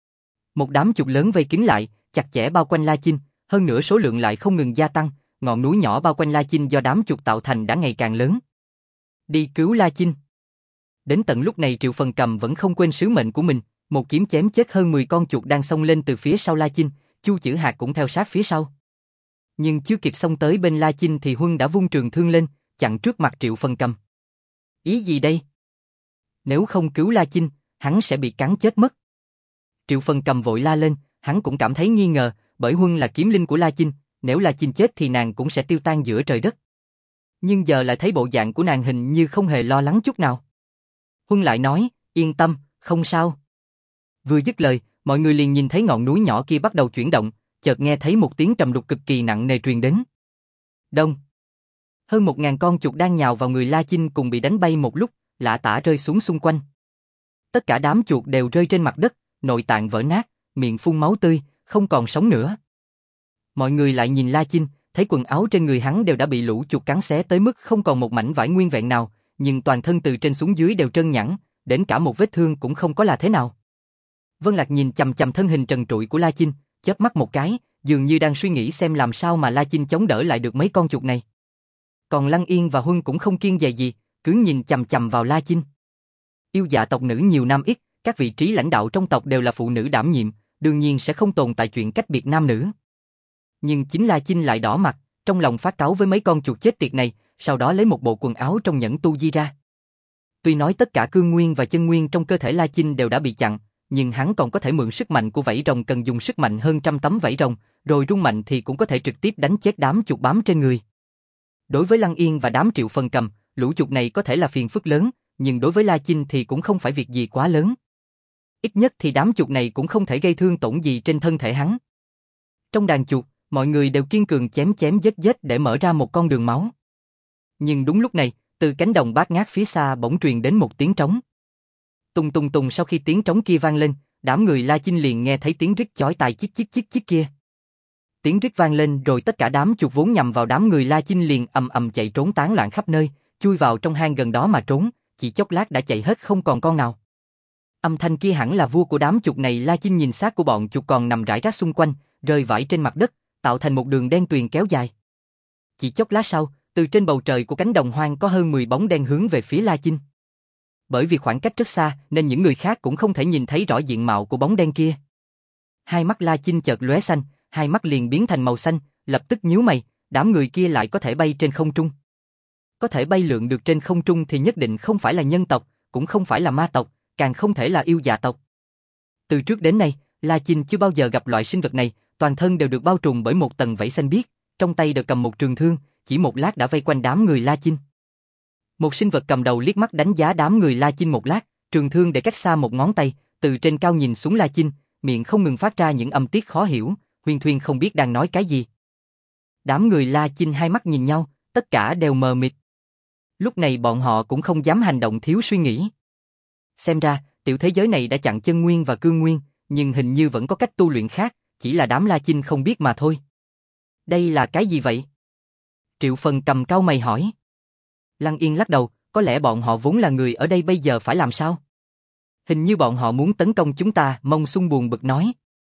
Một đám chuột lớn vây kín lại, chặt chẽ bao quanh La Chinh, hơn nữa số lượng lại không ngừng gia tăng, ngọn núi nhỏ bao quanh La Chinh do đám chuột tạo thành đã ngày càng lớn. Đi cứu La Chinh. Đến tận lúc này Triệu Phần Cầm vẫn không quên sứ mệnh của mình, một kiếm chém chết hơn mười con chuột đang xông lên từ phía sau La Chinh, Chu Chử Hạc cũng theo sát phía sau. Nhưng chưa kịp xông tới bên La Chinh thì Huân đã vung trường thương lên, chặn trước mặt Triệu Phần Cầm. Ý gì đây? Nếu không cứu La Chinh, hắn sẽ bị cắn chết mất. Triệu Phần Cầm vội la lên, hắn cũng cảm thấy nghi ngờ, bởi Huân là kiếm linh của La Chinh, nếu La Chinh chết thì nàng cũng sẽ tiêu tan giữa trời đất. Nhưng giờ lại thấy bộ dạng của nàng hình như không hề lo lắng chút nào. Huân lại nói, yên tâm, không sao. Vừa dứt lời, mọi người liền nhìn thấy ngọn núi nhỏ kia bắt đầu chuyển động, chợt nghe thấy một tiếng trầm đục cực kỳ nặng nề truyền đến. Đông. Hơn một ngàn con chuột đang nhào vào người La Chinh cùng bị đánh bay một lúc, lả tả rơi xuống xung quanh. Tất cả đám chuột đều rơi trên mặt đất, nội tạng vỡ nát, miệng phun máu tươi, không còn sống nữa. Mọi người lại nhìn La Chinh, thấy quần áo trên người hắn đều đã bị lũ chuột cắn xé tới mức không còn một mảnh vải nguyên vẹn nào, nhưng toàn thân từ trên xuống dưới đều trơn nhẵn, đến cả một vết thương cũng không có là thế nào. Vân Lạc nhìn chằm chằm thân hình trần trụi của La Chinh, chớp mắt một cái, dường như đang suy nghĩ xem làm sao mà La Chinh chống đỡ lại được mấy con chuột này. Còn Lăng Yên và Huân cũng không kiêng dè gì, cứ nhìn chằm chằm vào La Chinh. Yêu dạ tộc nữ nhiều nam ít, các vị trí lãnh đạo trong tộc đều là phụ nữ đảm nhiệm, đương nhiên sẽ không tồn tại chuyện cách biệt nam nữ. Nhưng chính La Chinh lại đỏ mặt, trong lòng phát cáu với mấy con chuột chết tiệt này, sau đó lấy một bộ quần áo trong nhẫn tu di ra. Tuy nói tất cả cương nguyên và chân nguyên trong cơ thể La Chinh đều đã bị chặn, nhưng hắn còn có thể mượn sức mạnh của vảy rồng, cần dùng sức mạnh hơn trăm tấm vảy rồng, rồi rung mạnh thì cũng có thể trực tiếp đánh chết đám chuột bám trên người. Đối với Lăng Yên và đám Triệu Phần Cầm, lũ chuột này có thể là phiền phức lớn, nhưng đối với La Chinh thì cũng không phải việc gì quá lớn. Ít nhất thì đám chuột này cũng không thể gây thương tổn gì trên thân thể hắn. Trong đàn chuột, mọi người đều kiên cường chém chém giết giết để mở ra một con đường máu. Nhưng đúng lúc này, từ cánh đồng bát ngát phía xa bỗng truyền đến một tiếng trống. Tùng tùng tùng, sau khi tiếng trống kia vang lên, đám người La Chinh liền nghe thấy tiếng rít chói tai chích chích chích chích kia. Tiếng rít vang lên rồi tất cả đám chuột vốn nhằm vào đám người La Chinh liền ầm ầm chạy trốn tán loạn khắp nơi, chui vào trong hang gần đó mà trốn, chỉ chốc lát đã chạy hết không còn con nào. Âm thanh kia hẳn là vua của đám chuột này. La Chinh nhìn xác của bọn chuột còn nằm rải rác xung quanh, rơi vãi trên mặt đất, tạo thành một đường đen tuyền kéo dài. Chỉ chốc lát sau, từ trên bầu trời của cánh đồng hoang có hơn mười bóng đen hướng về phía La Chinh. Bởi vì khoảng cách rất xa nên những người khác cũng không thể nhìn thấy rõ diện mạo của bóng đen kia. Hai mắt La Chinh chợt lóe xanh, hai mắt liền biến thành màu xanh, lập tức nhíu mày, đám người kia lại có thể bay trên không trung. Có thể bay lượn được trên không trung thì nhất định không phải là nhân tộc, cũng không phải là ma tộc, càng không thể là yêu dạ tộc. Từ trước đến nay, La Chinh chưa bao giờ gặp loại sinh vật này, toàn thân đều được bao trùm bởi một tầng vảy xanh biếc, trong tay đều cầm một trường thương, chỉ một lát đã vây quanh đám người La Chinh. Một sinh vật cầm đầu liếc mắt đánh giá đám người La Chinh một lát, trường thương để cách xa một ngón tay, từ trên cao nhìn xuống La Chinh, miệng không ngừng phát ra những âm tiết khó hiểu, huyên thuyên không biết đang nói cái gì. Đám người La Chinh hai mắt nhìn nhau, tất cả đều mờ mịt. Lúc này bọn họ cũng không dám hành động thiếu suy nghĩ. Xem ra, tiểu thế giới này đã chặn chân nguyên và cương nguyên, nhưng hình như vẫn có cách tu luyện khác, chỉ là đám La Chinh không biết mà thôi. Đây là cái gì vậy? Triệu Phần Cầm cau mày hỏi. Lăng Yên lắc đầu, có lẽ bọn họ vốn là người ở đây, bây giờ phải làm sao? Hình như bọn họ muốn tấn công chúng ta. Mông Sung buồn bực nói.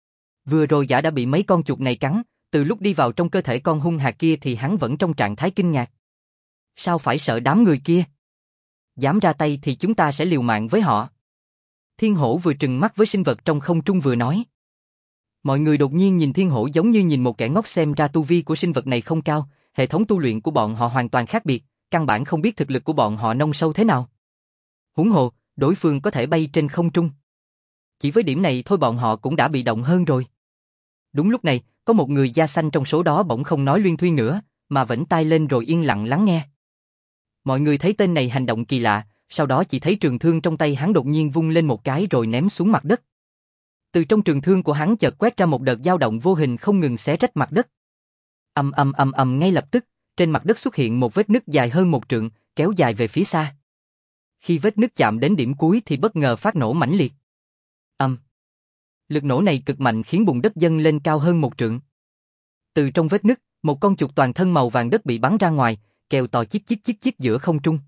Vừa rồi gã đã bị mấy con chuột này cắn, từ lúc đi vào trong cơ thể con hung hạc kia thì hắn vẫn trong trạng thái kinh ngạc. Sao phải sợ đám người kia? Dám ra tay thì chúng ta sẽ liều mạng với họ. Thiên Hổ vừa trừng mắt với sinh vật trong không trung vừa nói. Mọi người đột nhiên nhìn Thiên Hổ giống như nhìn một kẻ ngốc, xem ra tu vi của sinh vật này không cao, hệ thống tu luyện của bọn họ hoàn toàn khác biệt, căn bản không biết thực lực của bọn họ nông sâu thế nào. Huống hồ, đối phương có thể bay trên không trung. Chỉ với điểm này thôi bọn họ cũng đã bị động hơn rồi. Đúng lúc này, có một người da xanh trong số đó bỗng không nói luyên thuyên nữa, mà vểnh tai lên rồi yên lặng lắng nghe. Mọi người thấy tên này hành động kỳ lạ, sau đó chỉ thấy trường thương trong tay hắn đột nhiên vung lên một cái rồi ném xuống mặt đất. Từ trong trường thương của hắn chợt quét ra một đợt dao động vô hình không ngừng xé rách mặt đất. Ầm ầm ầm ầm, ngay lập tức, trên mặt đất xuất hiện một vết nứt dài hơn một trượng, kéo dài về phía xa. Khi vết nứt chạm đến điểm cuối thì bất ngờ phát nổ mãnh liệt. Ầm. Lực nổ này cực mạnh khiến bùn đất dâng lên cao hơn một trượng. Từ trong vết nứt, một con chuột toàn thân màu vàng đất bị bắn ra ngoài, kêu to chích chích chích chích giữa không trung.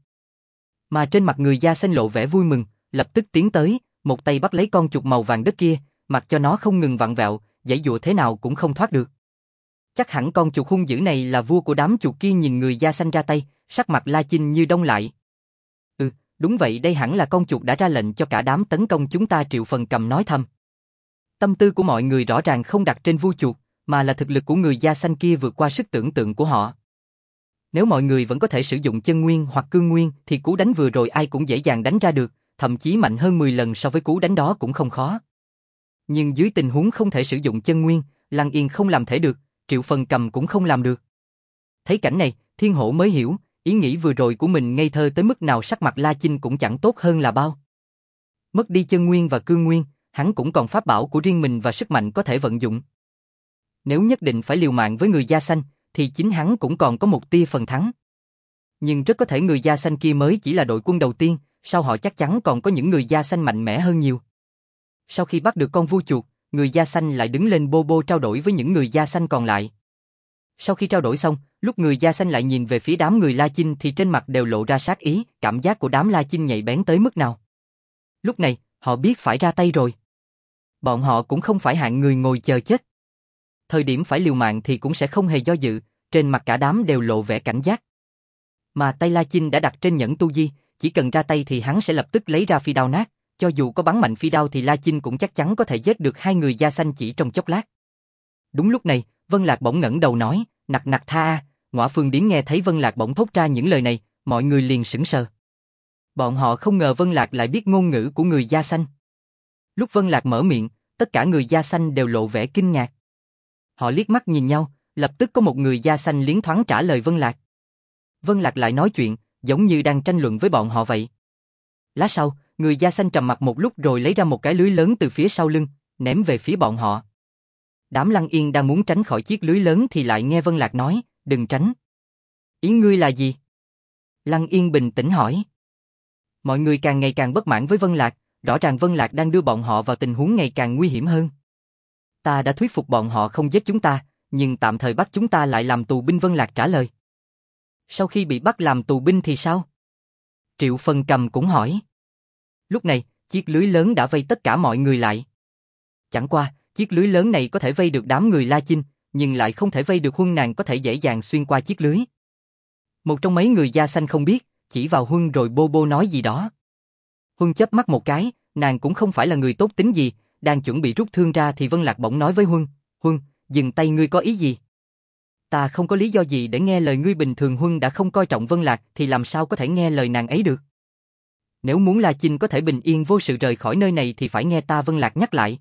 Mà trên mặt người da xanh lộ vẻ vui mừng, lập tức tiến tới, một tay bắt lấy con chuột màu vàng đất kia, mặc cho nó không ngừng vặn vẹo, giãy giụa thế nào cũng không thoát được. Chắc hẳn con chuột hung dữ này là vua của đám chuột kia. Nhìn người da xanh ra tay, sắc mặt La Chinh như đông lại. Ừ, đúng vậy, đây hẳn là con chuột đã ra lệnh cho cả đám tấn công chúng ta. Triệu Phần Cầm nói thầm. Tâm tư của mọi người rõ ràng không đặt trên vua chuột, mà là thực lực của người da xanh kia vượt qua sức tưởng tượng của họ. Nếu mọi người vẫn có thể sử dụng chân nguyên hoặc cương nguyên thì cú đánh vừa rồi ai cũng dễ dàng đánh ra được, thậm chí mạnh hơn mười lần so với cú đánh đó cũng không khó. Nhưng dưới tình huống không thể sử dụng chân nguyên, Lăng Yên không làm thể được, Triệu Phần Cầm cũng không làm được. Thấy cảnh này, Thiên Hổ mới hiểu, ý nghĩ vừa rồi của mình ngây thơ tới mức nào. Sắc mặt La Chinh cũng chẳng tốt hơn là bao. Mất đi chân nguyên và cương nguyên, hắn cũng còn pháp bảo của riêng mình và sức mạnh có thể vận dụng. Nếu nhất định phải liều mạng với người da xanh, thì chính hắn cũng còn có một tia phần thắng. Nhưng rất có thể người da xanh kia mới chỉ là đội quân đầu tiên, sau họ chắc chắn còn có những người da xanh mạnh mẽ hơn nhiều. Sau khi bắt được con vua chuột, người da xanh lại đứng lên bô bô trao đổi với những người da xanh còn lại. Sau khi trao đổi xong, lúc người da xanh lại nhìn về phía đám người La Chinh thì trên mặt đều lộ ra sát ý, cảm giác của đám La Chinh nhạy bén tới mức nào. Lúc này, họ biết phải ra tay rồi. Bọn họ cũng không phải hạng người ngồi chờ chết. Thời điểm phải liều mạng thì cũng sẽ không hề do dự, trên mặt cả đám đều lộ vẻ cảnh giác. Mà tay La Chinh đã đặt trên nhẫn tu di, chỉ cần ra tay thì hắn sẽ lập tức lấy ra phi đao nát, cho dù có bắn mạnh phi đao thì La Chinh cũng chắc chắn có thể giết được hai người da xanh chỉ trong chốc lát. Đúng lúc này, Vân Lạc bỗng ngẩng đầu nói, nặc nặc tha a. Ngõa Phương Điếm nghe thấy Vân Lạc bỗng thốt ra những lời này, mọi người liền sững sờ. Bọn họ không ngờ Vân Lạc lại biết ngôn ngữ của người da xanh. Lúc Vân Lạc mở miệng, tất cả người da xanh đều lộ vẻ kinh ngạc. Họ liếc mắt nhìn nhau, lập tức có một người da xanh liến thoáng trả lời Vân Lạc. Vân Lạc lại nói chuyện, giống như đang tranh luận với bọn họ vậy. Lát sau, người da xanh trầm mặc một lúc rồi lấy ra một cái lưới lớn từ phía sau lưng, ném về phía bọn họ. Đám Lăng Yên đang muốn tránh khỏi chiếc lưới lớn thì lại nghe Vân Lạc nói, đừng tránh. Ý ngươi là gì? Lăng Yên bình tĩnh hỏi. Mọi người càng ngày càng bất mãn với Vân Lạc, rõ ràng Vân Lạc đang đưa bọn họ vào tình huống ngày càng nguy hiểm hơn. Ta đã thuyết phục bọn họ không giết chúng ta, nhưng tạm thời bắt chúng ta lại làm tù binh, Vân Lạc trả lời. Sau khi bị bắt làm tù binh thì sao? Triệu Phần Cầm cũng hỏi. Lúc này, chiếc lưới lớn đã vây tất cả mọi người lại. Chẳng qua, chiếc lưới lớn này có thể vây được đám người La Chinh, nhưng lại không thể vây được Huân, nàng có thể dễ dàng xuyên qua chiếc lưới. Một trong mấy người da xanh không biết, chỉ vào Huân rồi bô bô nói gì đó. Huân chớp mắt một cái, nàng cũng không phải là người tốt tính gì, đang chuẩn bị rút thương ra thì Vân Lạc bỗng nói với Huân, Huân, dừng tay, ngươi có ý gì? Ta không có lý do gì để nghe lời ngươi, bình thường Huân đã không coi trọng Vân Lạc thì làm sao có thể nghe lời nàng ấy được. Nếu muốn La Chinh có thể bình yên vô sự rời khỏi nơi này thì phải nghe ta, Vân Lạc nhắc lại.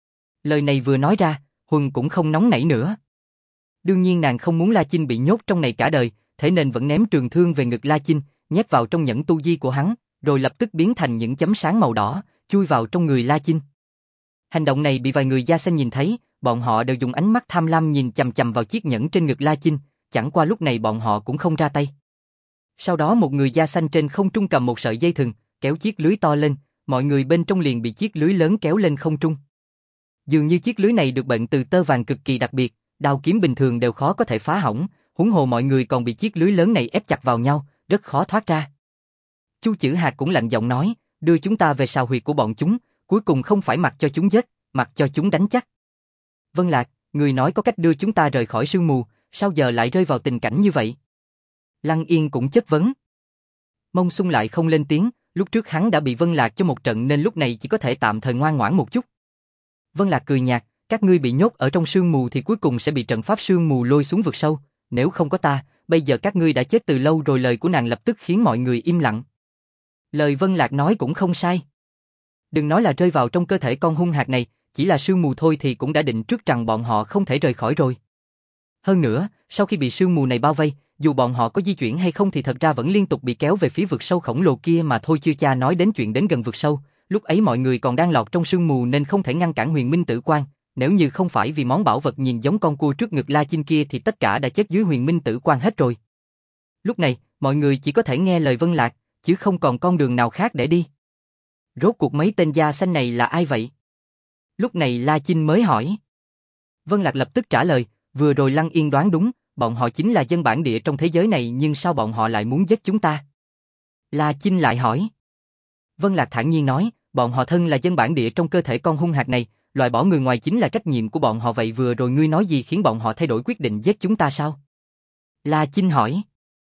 Lời này vừa nói ra, Huân cũng không nóng nảy nữa. Đương nhiên nàng không muốn La Chinh bị nhốt trong này cả đời, thế nên vẫn ném trường thương về ngực La Chinh, nhét vào trong nhẫn tu di của hắn, rồi lập tức biến thành những chấm sáng màu đỏ, chui vào trong người La Chinh. Hành động này bị vài người da xanh nhìn thấy, bọn họ đều dùng ánh mắt tham lam nhìn chằm chằm vào chiếc nhẫn trên ngực La Chinh, chẳng qua lúc này bọn họ cũng không ra tay. Sau đó một người da xanh trên không trung cầm một sợi dây thừng, kéo chiếc lưới to lên, mọi người bên trong liền bị chiếc lưới lớn kéo lên không trung. Dường như chiếc lưới này được bận từ tơ vàng cực kỳ đặc biệt, đao kiếm bình thường đều khó có thể phá hỏng, huống hồ mọi người còn bị chiếc lưới lớn này ép chặt vào nhau, rất khó thoát ra. Chu Chữ Hạc cũng lạnh giọng nói, đưa chúng ta về sào huyệt của bọn chúng, cuối cùng không phải mặc cho chúng giết, mặc cho chúng đánh chắc. Vân Lạc, người nói có cách đưa chúng ta rời khỏi sương mù, sao giờ lại rơi vào tình cảnh như vậy? Lăng Yên cũng chất vấn. Mông Xung lại không lên tiếng, lúc trước hắn đã bị Vân Lạc cho một trận nên lúc này chỉ có thể tạm thời ngoan ngoãn một chút. Vân Lạc cười nhạt, các ngươi bị nhốt ở trong sương mù thì cuối cùng sẽ bị trận pháp sương mù lôi xuống vực sâu, nếu không có ta, bây giờ các ngươi đã chết từ lâu rồi. Lời của nàng lập tức khiến mọi người im lặng. Lời Vân Lạc nói cũng không sai. Đừng nói là rơi vào trong cơ thể con hung hạc này, chỉ là sương mù thôi thì cũng đã định trước rằng bọn họ không thể rời khỏi rồi. Hơn nữa, sau khi bị sương mù này bao vây, dù bọn họ có di chuyển hay không thì thật ra vẫn liên tục bị kéo về phía vực sâu khổng lồ kia mà thôi, chưa cha nói đến chuyện đến gần vực sâu. Lúc ấy mọi người còn đang lọt trong sương mù nên không thể ngăn cản Huyền Minh Tử Quan, nếu như không phải vì món bảo vật nhìn giống con cua trước ngực La Chinh kia thì tất cả đã chết dưới Huyền Minh Tử Quan hết rồi. Lúc này, mọi người chỉ có thể nghe lời Vân Lạc, chứ không còn con đường nào khác để đi. Rốt cuộc mấy tên da xanh này là ai vậy? Lúc này La Chinh mới hỏi. Vân Lạc lập tức trả lời, vừa rồi Lăng Yên đoán đúng, bọn họ chính là dân bản địa trong thế giới này, nhưng sao bọn họ lại muốn giết chúng ta? La Chinh lại hỏi. Vân Lạc thản nhiên nói, bọn họ thân là dân bản địa trong cơ thể con hung hạc này, loại bỏ người ngoài chính là trách nhiệm của bọn họ. Vậy vừa rồi ngươi nói gì khiến bọn họ thay đổi quyết định giết chúng ta sao? La Chinh hỏi.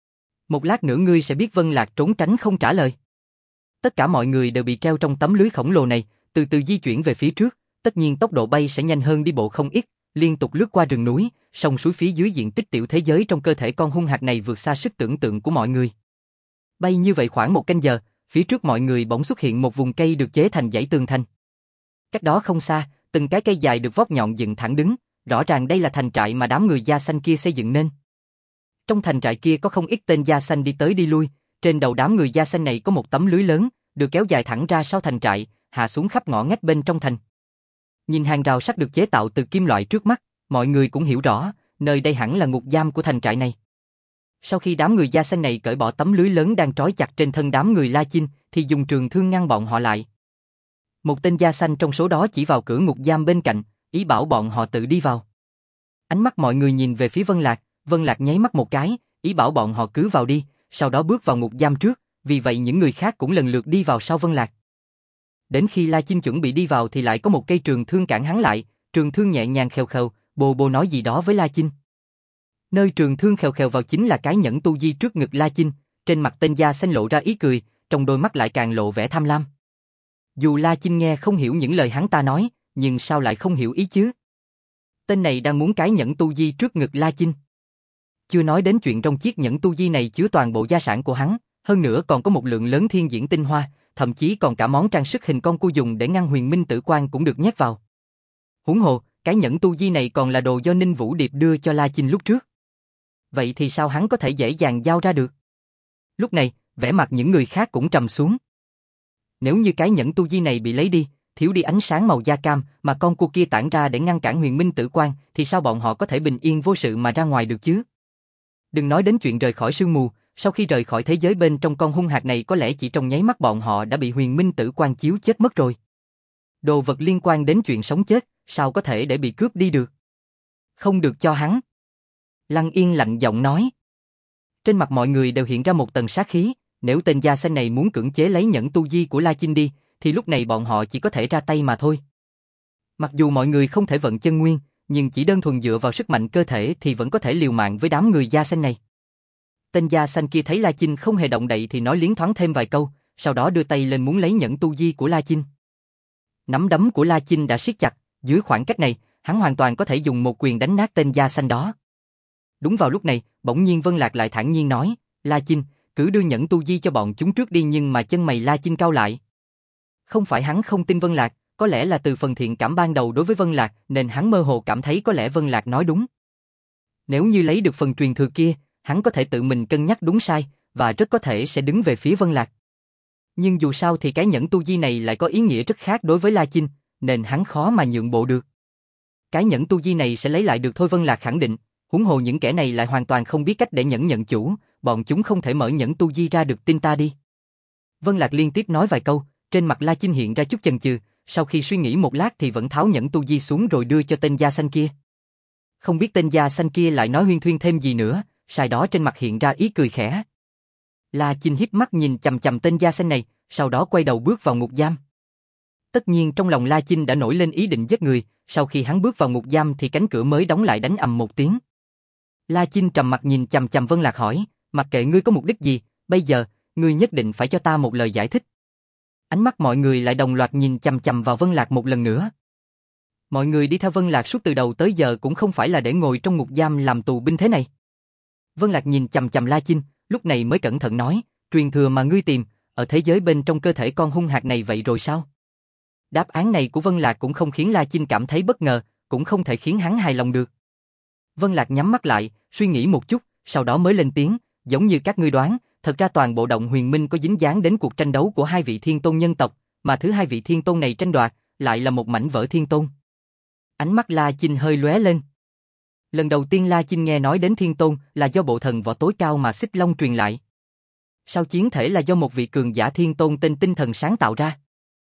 Một lát nữa ngươi sẽ biết. Vân Lạc trốn tránh không trả lời. Tất cả mọi người đều bị treo trong tấm lưới khổng lồ này, từ từ di chuyển về phía trước, tất nhiên tốc độ bay sẽ nhanh hơn đi bộ không ít, liên tục lướt qua rừng núi, sông suối phía dưới diện tích tiểu thế giới trong cơ thể con hung hạc này vượt xa sức tưởng tượng của mọi người. Bay như vậy khoảng một canh giờ, phía trước mọi người bỗng xuất hiện một vùng cây được chế thành dãy tường thành. Cách đó không xa, từng cái cây dài được vót nhọn dựng thẳng đứng, rõ ràng đây là thành trại mà đám người da xanh kia xây dựng nên. Trong thành trại kia có không ít tên da xanh đi tới đi lui, trên đầu đám người da xanh này có một tấm lưới lớn, được kéo dài thẳng ra sau thành trại, hạ xuống khắp ngõ ngách bên trong thành. Nhìn hàng rào sắt được chế tạo từ kim loại trước mắt, mọi người cũng hiểu rõ, nơi đây hẳn là ngục giam của thành trại này. Sau khi đám người da xanh này cởi bỏ tấm lưới lớn đang trói chặt trên thân đám người La Chinh, thì dùng trường thương ngăn bọn họ lại. Một tên da xanh trong số đó chỉ vào cửa ngục giam bên cạnh, ý bảo bọn họ tự đi vào. Ánh mắt mọi người nhìn về phía Vân Lạc, Vân Lạc nháy mắt một cái, ý bảo bọn họ cứ vào đi, sau đó bước vào ngục giam trước, vì vậy những người khác cũng lần lượt đi vào sau Vân Lạc. Đến khi La Chinh chuẩn bị đi vào thì lại có một cây trường thương cản hắn lại, trường thương nhẹ nhàng khều khều, bồ bồ nói gì đó với La Chinh. Nơi trường thương khều khều vào chính là cái nhẫn tu di trước ngực La Chinh, trên mặt tên da xanh lộ ra ý cười, trong đôi mắt lại càng lộ vẻ tham lam. Dù La Chinh nghe không hiểu những lời hắn ta nói, nhưng sao lại không hiểu ý chứ? Tên này đang muốn cái nhẫn tu di trước ngực La Chinh. Chưa nói đến chuyện trong chiếc nhẫn tu di này chứa toàn bộ gia sản của hắn, hơn nữa còn có một lượng lớn thiên diễn tinh hoa, thậm chí còn cả món trang sức hình con cua dùng để ngăn huyền minh tử quan cũng được nhét vào. Huống hồ, cái nhẫn tu di này còn là đồ do Ninh Vũ Điệp đưa cho La Chinh lúc trước. Vậy thì sao hắn có thể dễ dàng giao ra được? Lúc này, vẻ mặt những người khác cũng trầm xuống. Nếu như cái nhẫn tu di này bị lấy đi, thiếu đi ánh sáng màu da cam mà con cua kia tản ra để ngăn cản huyền minh tử quan, thì sao bọn họ có thể bình yên vô sự mà ra ngoài được chứ? Đừng nói đến chuyện rời khỏi sương mù, sau khi rời khỏi thế giới bên trong con hung hạt này có lẽ chỉ trong nháy mắt bọn họ đã bị huyền minh tử quan chiếu chết mất rồi. Đồ vật liên quan đến chuyện sống chết, sao có thể để bị cướp đi được? Không được cho hắn. Lăng Yên lạnh giọng nói. Trên mặt mọi người đều hiện ra một tầng sát khí, nếu tên da xanh này muốn cưỡng chế lấy nhẫn tu di của La Chinh đi, thì lúc này bọn họ chỉ có thể ra tay mà thôi. Mặc dù mọi người không thể vận chân nguyên, nhưng chỉ đơn thuần dựa vào sức mạnh cơ thể thì vẫn có thể liều mạng với đám người da xanh này. Tên da xanh kia thấy La Chinh không hề động đậy thì nói liến thoáng thêm vài câu, sau đó đưa tay lên muốn lấy nhẫn tu di của La Chinh. Nắm đấm của La Chinh đã siết chặt, dưới khoảng cách này, hắn hoàn toàn có thể dùng một quyền đánh nát tên da xanh đó. Đúng vào lúc này, bỗng nhiên Vân Lạc lại thản nhiên nói, La Chinh, cứ đưa nhẫn tu di cho bọn chúng trước đi, nhưng mà chân mày La Chinh cau lại. Không phải hắn không tin Vân Lạc, có lẽ là từ phần thiện cảm ban đầu đối với Vân Lạc nên hắn mơ hồ cảm thấy có lẽ Vân Lạc nói đúng. Nếu như lấy được phần truyền thừa kia, hắn có thể tự mình cân nhắc đúng sai và rất có thể sẽ đứng về phía Vân Lạc. Nhưng dù sao thì cái nhẫn tu di này lại có ý nghĩa rất khác đối với La Chinh, nên hắn khó mà nhượng bộ được. Cái nhẫn tu di này sẽ lấy lại được thôi Vân Lạc khẳng định, huống hồ những kẻ này lại hoàn toàn không biết cách để nhẫn nhận chủ, bọn chúng không thể mở nhẫn tu di ra được, tin ta đi. Vân Lạc liên tiếp nói vài câu, trên mặt La Chinh hiện ra chút chần chừ, sau khi suy nghĩ một lát thì vẫn tháo nhẫn tu di xuống rồi đưa cho tên da xanh kia. Không biết tên da xanh kia lại nói huyên thuyên thêm gì nữa, sai đó trên mặt hiện ra ý cười khẽ. La Chinh híp mắt nhìn chằm chằm tên da xanh này, sau đó quay đầu bước vào ngục giam. Tất nhiên trong lòng La Chinh đã nổi lên ý định giết người, sau khi hắn bước vào ngục giam thì cánh cửa mới đóng lại đánh ầm một tiếng. La Chinh trầm mặt nhìn chằm chằm Vân Lạc hỏi, mặc kệ ngươi có mục đích gì, bây giờ, ngươi nhất định phải cho ta một lời giải thích. Ánh mắt mọi người lại đồng loạt nhìn chằm chằm vào Vân Lạc một lần nữa. Mọi người đi theo Vân Lạc suốt từ đầu tới giờ cũng không phải là để ngồi trong ngục giam làm tù binh thế này. Vân Lạc nhìn chằm chằm La Chinh, lúc này mới cẩn thận nói, truyền thừa mà ngươi tìm, ở thế giới bên trong cơ thể con hung hạt này vậy rồi sao? Đáp án này của Vân Lạc cũng không khiến La Chinh cảm thấy bất ngờ, cũng không thể khiến hắn hài lòng được. Vân Lạc nhắm mắt lại, suy nghĩ một chút, sau đó mới lên tiếng, giống như các ngươi đoán, thật ra toàn bộ động huyền minh có dính dáng đến cuộc tranh đấu của hai vị thiên tôn nhân tộc, mà thứ hai vị thiên tôn này tranh đoạt, lại là một mảnh vỡ thiên tôn. Ánh mắt La Chinh hơi lóe lên. Lần đầu tiên La Chinh nghe nói đến thiên tôn là do bộ thần võ tối cao mà Xích Long truyền lại. Sao chiến thể là do một vị cường giả thiên tôn tên tinh thần sáng tạo ra?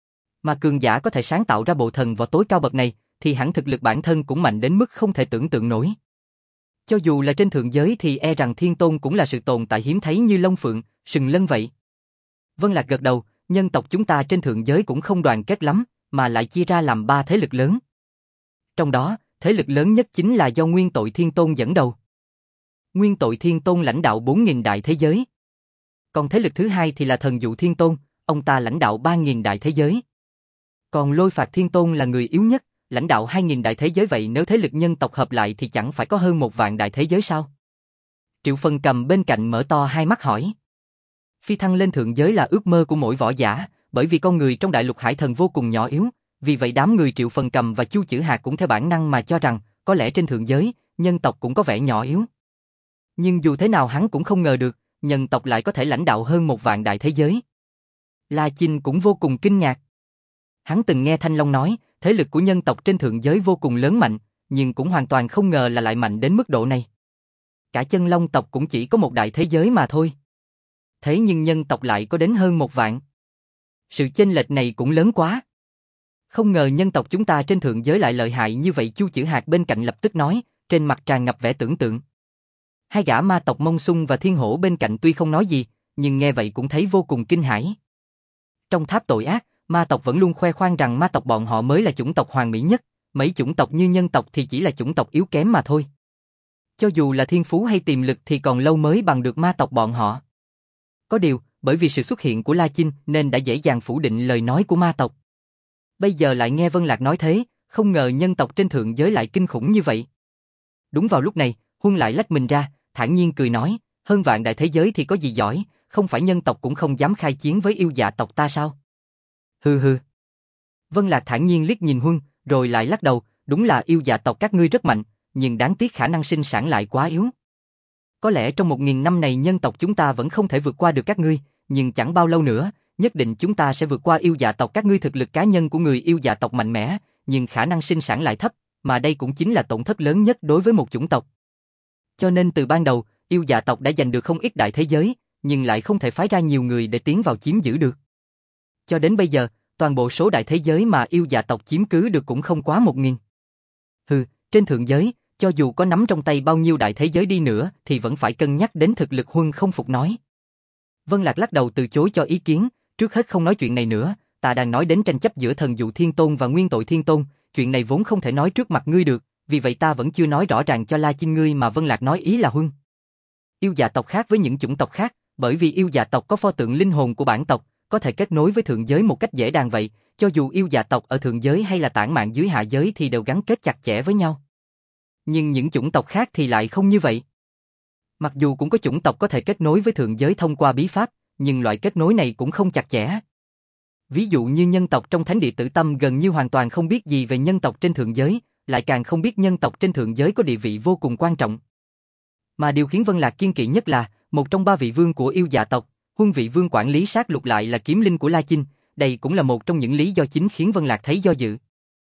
Mà cường giả có thể sáng tạo ra bộ thần võ tối cao bậc này, thì hẳn thực lực bản thân cũng mạnh đến mức không thể tưởng tượng nổi. Cho dù là trên thượng giới thì e rằng thiên tôn cũng là sự tồn tại hiếm thấy như Long Phượng, Sừng Lân vậy. Vân Lạc gật đầu, nhân tộc chúng ta trên thượng giới cũng không đoàn kết lắm, mà lại chia ra làm ba thế lực lớn. Trong đó, thế lực lớn nhất chính là do Nguyên Tội Thiên Tôn dẫn đầu. Nguyên Tội Thiên Tôn lãnh đạo bốn nghìn đại thế giới. Còn thế lực thứ hai thì là Thần Dụ Thiên Tôn, ông ta lãnh đạo ba nghìn đại thế giới. Còn Lôi Phạt Thiên Tôn là người yếu nhất, lãnh đạo hai nghìn đại thế giới, vậy nếu thế lực nhân tộc hợp lại thì chẳng phải có hơn một vạn đại thế giới sao? Triệu Phần Cầm bên cạnh mở to hai mắt hỏi. Phi thăng lên thượng giới là ước mơ của mỗi võ giả, bởi vì con người trong đại lục hải thần vô cùng nhỏ yếu, vì vậy đám người Triệu Phần Cầm và Chu Chử Hạt cũng theo bản năng mà cho rằng, có lẽ trên thượng giới, nhân tộc cũng có vẻ nhỏ yếu. Nhưng dù thế nào hắn cũng không ngờ được, nhân tộc lại có thể lãnh đạo hơn một vạn đại thế giới. La Chinh cũng vô cùng kinh ngạc. Hắn từng nghe Thanh Long nói, thế lực của nhân tộc trên thượng giới vô cùng lớn mạnh, nhưng cũng hoàn toàn không ngờ là lại mạnh đến mức độ này. Cả chân long tộc cũng chỉ có một đại thế giới mà thôi. Thế nhưng nhân tộc lại có đến hơn một vạn. Sự chênh lệch này cũng lớn quá. Không ngờ nhân tộc chúng ta trên thượng giới lại lợi hại như vậy. Chu Chử Hạt bên cạnh lập tức nói, trên mặt tràn ngập vẻ tưởng tượng. Hai gã ma tộc Mông Sung và Thiên Hổ bên cạnh tuy không nói gì, nhưng nghe vậy cũng thấy vô cùng kinh hãi. Trong tháp tội ác, ma tộc vẫn luôn khoe khoang rằng ma tộc bọn họ mới là chủng tộc hoàn mỹ nhất, mấy chủng tộc như nhân tộc thì chỉ là chủng tộc yếu kém mà thôi. Cho dù là thiên phú hay tiềm lực thì còn lâu mới bằng được ma tộc bọn họ. Có điều, bởi vì sự xuất hiện của La Chinh nên đã dễ dàng phủ định lời nói của ma tộc. Bây giờ lại nghe Vân Lạc nói thế, không ngờ nhân tộc trên thượng giới lại kinh khủng như vậy. Đúng vào lúc này, Huân lại lách mình ra, thản nhiên cười nói, hơn vạn đại thế giới thì có gì giỏi, không phải nhân tộc cũng không dám khai chiến với yêu dạ tộc ta sao? Hừ hừ. Vân Lạc thản nhiên liếc nhìn Huân, rồi lại lắc đầu, đúng là yêu dạ tộc các ngươi rất mạnh, nhưng đáng tiếc khả năng sinh sản lại quá yếu. Có lẽ trong một nghìn năm này nhân tộc chúng ta vẫn không thể vượt qua được các ngươi, nhưng chẳng bao lâu nữa, nhất định chúng ta sẽ vượt qua yêu dạ tộc các ngươi. Thực lực cá nhân của người yêu dạ tộc mạnh mẽ, nhưng khả năng sinh sản lại thấp, mà đây cũng chính là tổn thất lớn nhất đối với một chủng tộc. Cho nên từ ban đầu, yêu dạ tộc đã giành được không ít đại thế giới, nhưng lại không thể phái ra nhiều người để tiến vào chiếm giữ được. Cho đến bây giờ, toàn bộ số đại thế giới mà yêu dạ tộc chiếm cứ được cũng không quá một nghìn. Hừ, trên thượng giới, cho dù có nắm trong tay bao nhiêu đại thế giới đi nữa thì vẫn phải cân nhắc đến thực lực. Huân không phục nói. Vân Lạc lắc đầu từ chối cho ý kiến, trước hết không nói chuyện này nữa, ta đang nói đến tranh chấp giữa thần dụ thiên tôn và nguyên tội thiên tôn, chuyện này vốn không thể nói trước mặt ngươi được, vì vậy ta vẫn chưa nói rõ ràng cho La Chinh ngươi mà Vân Lạc nói ý là Huân. Yêu dạ tộc khác với những chủng tộc khác, bởi vì yêu dạ tộc có pho tượng linh hồn của bản tộc, có thể kết nối với thượng giới một cách dễ dàng vậy, cho dù yêu dạ tộc ở thượng giới hay là tản mạn dưới hạ giới thì đều gắn kết chặt chẽ với nhau. Nhưng những chủng tộc khác thì lại không như vậy. Mặc dù cũng có chủng tộc có thể kết nối với thượng giới thông qua bí pháp, nhưng loại kết nối này cũng không chặt chẽ. Ví dụ như nhân tộc trong thánh địa Tử Tâm gần như hoàn toàn không biết gì về nhân tộc trên thượng giới, lại càng không biết nhân tộc trên thượng giới có địa vị vô cùng quan trọng. Mà điều khiến Vân Lạc kiên kỵ nhất là, một trong ba vị vương của yêu dạ tộc, Huân vị vương quản lý sát lục lại là kiếm linh của La Chinh, đây cũng là một trong những lý do chính khiến Vân Lạc thấy do dự.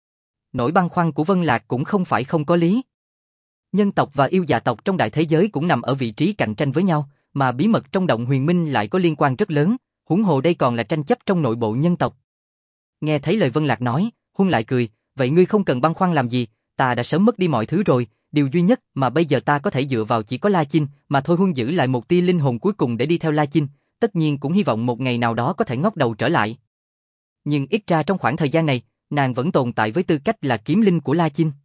Nỗi băn khoăn của Vân Lạc cũng không phải không có lý. Nhân tộc và yêu dạ tộc trong đại thế giới cũng nằm ở vị trí cạnh tranh với nhau, mà bí mật trong động huyền minh lại có liên quan rất lớn, huống hồ đây còn là tranh chấp trong nội bộ nhân tộc. Nghe thấy lời Vân Lạc nói, Huân lại cười, vậy ngươi không cần băn khoăn làm gì, ta đã sớm mất đi mọi thứ rồi, điều duy nhất mà bây giờ ta có thể dựa vào chỉ có La Chinh, mà thôi. Huân giữ lại một tia linh hồn cuối cùng để đi theo La Chinh, tất nhiên cũng hy vọng một ngày nào đó có thể ngóc đầu trở lại. Nhưng ít ra trong khoảng thời gian này, nàng vẫn tồn tại với tư cách là kiếm linh của La Chinh.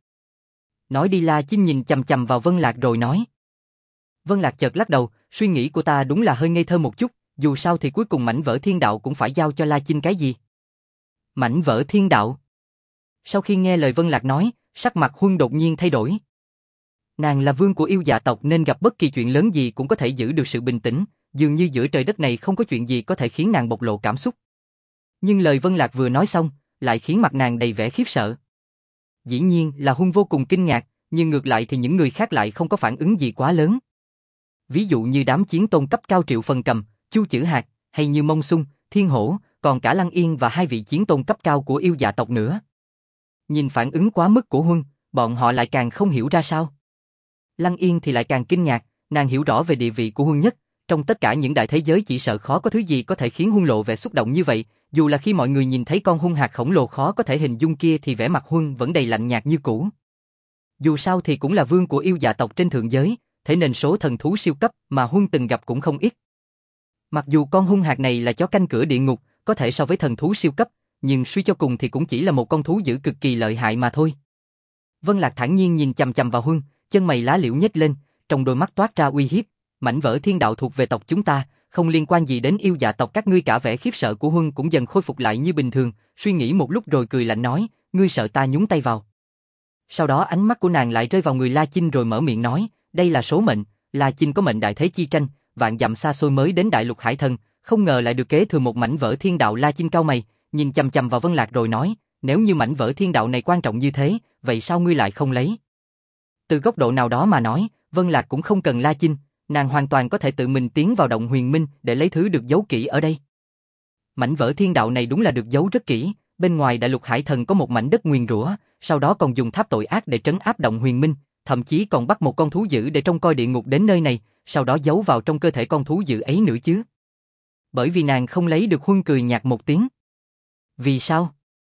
Nói đi, La Chinh nhìn chằm chằm vào Vân Lạc rồi nói. Vân Lạc chợt lắc đầu, suy nghĩ của ta đúng là hơi ngây thơ một chút, dù sao thì cuối cùng mảnh vỡ thiên đạo cũng phải giao cho La Chinh cái gì. Mảnh vỡ thiên đạo. Sau khi nghe lời Vân Lạc nói, sắc mặt Huân đột nhiên thay đổi. Nàng là vương của yêu dạ tộc nên gặp bất kỳ chuyện lớn gì cũng có thể giữ được sự bình tĩnh, dường như giữa trời đất này không có chuyện gì có thể khiến nàng bộc lộ cảm xúc. Nhưng lời Vân Lạc vừa nói xong, lại khiến mặt nàng đầy vẻ khiếp sợ. Dĩ nhiên là Huân vô cùng kinh ngạc, nhưng ngược lại thì những người khác lại không có phản ứng gì quá lớn. Ví dụ như đám chiến tôn cấp cao Triệu Phần Cầm, Chu Chữ Hạc, hay như Mông Xung, Thiên Hổ, còn cả Lăng Yên và hai vị chiến tôn cấp cao của yêu dạ tộc nữa. Nhìn phản ứng quá mức của Huân, bọn họ lại càng không hiểu ra sao. Lăng Yên thì lại càng kinh ngạc, nàng hiểu rõ về địa vị của Huân nhất, trong tất cả những đại thế giới chỉ sợ khó có thứ gì có thể khiến Huân lộ vẻ xúc động như vậy, dù là khi mọi người nhìn thấy con hung hạc khổng lồ khó có thể hình dung kia thì vẻ mặt Huân vẫn đầy lạnh nhạt như cũ. Dù sao thì cũng là vương của yêu dạ tộc trên thượng giới, thế nên số thần thú siêu cấp mà Huân từng gặp cũng không ít. Mặc dù con hung hạc này là chó canh cửa địa ngục, có thể so với thần thú siêu cấp, nhưng suy cho cùng thì cũng chỉ là một con thú dữ cực kỳ lợi hại mà thôi. Vân Lạc thản nhiên nhìn chằm chằm vào Huân, chân mày lá liễu nhếch lên, trong đôi mắt toát ra uy hiếp. Mảnh vỡ thiên đạo thuộc về tộc chúng ta, không liên quan gì đến yêu dạ tộc các ngươi cả. Vẻ khiếp sợ của Huân cũng dần khôi phục lại như bình thường, suy nghĩ một lúc rồi cười lạnh nói, ngươi sợ ta nhúng tay vào. Sau đó ánh mắt của nàng lại rơi vào người La Chinh rồi mở miệng nói, đây là số mệnh, La Chinh có mệnh đại thế chi tranh, vạn dặm xa xôi mới đến đại lục hải thần, không ngờ lại được kế thừa một mảnh vỡ thiên đạo. La Chinh cau mày, nhìn chằm chằm vào Vân Lạc rồi nói, nếu như mảnh vỡ thiên đạo này quan trọng như thế, vậy sao ngươi lại không lấy? Từ góc độ nào đó mà nói, Vân Lạc cũng không cần La Chinh, nàng hoàn toàn có thể tự mình tiến vào động huyền minh để lấy thứ được giấu kỹ ở đây. Mảnh vỡ thiên đạo này đúng là được giấu rất kỹ, bên ngoài đại lục hải thần có một mảnh đất nguyền rủa, sau đó còn dùng tháp tội ác để trấn áp động huyền minh, thậm chí còn bắt một con thú dữ để trông coi địa ngục đến nơi này, sau đó giấu vào trong cơ thể con thú dữ ấy nữa chứ. Bởi vì nàng không lấy được. Huân cười nhạt một tiếng. Vì sao?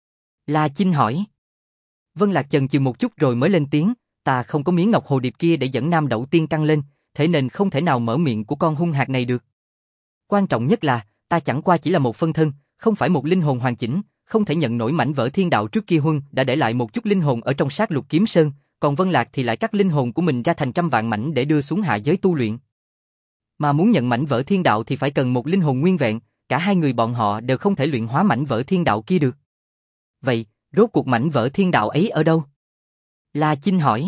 La Chinh hỏi. Vân Lạc chần chừ một chút rồi mới lên tiếng, ta không có miếng ngọc hồ điệp kia để dẫn Nam Đậu Tiên Căng lên, thế nên không thể nào mở miệng của con hung hạc này được. Quan trọng nhất là, ta chẳng qua chỉ là một phân thân, không phải một linh hồn hoàn chỉnh, không thể nhận nổi mảnh vỡ thiên đạo. Trước kia Huân đã để lại một chút linh hồn ở trong sát lục kiếm sơn, còn Vân Lạc thì lại cắt linh hồn của mình ra thành trăm vạn mảnh để đưa xuống hạ giới tu luyện. Mà muốn nhận mảnh vỡ thiên đạo thì phải cần một linh hồn nguyên vẹn, cả hai người bọn họ đều không thể luyện hóa mảnh vỡ thiên đạo kia được. Vậy, Rốt cuộc mảnh vỡ thiên đạo ấy ở đâu? La Chinh hỏi.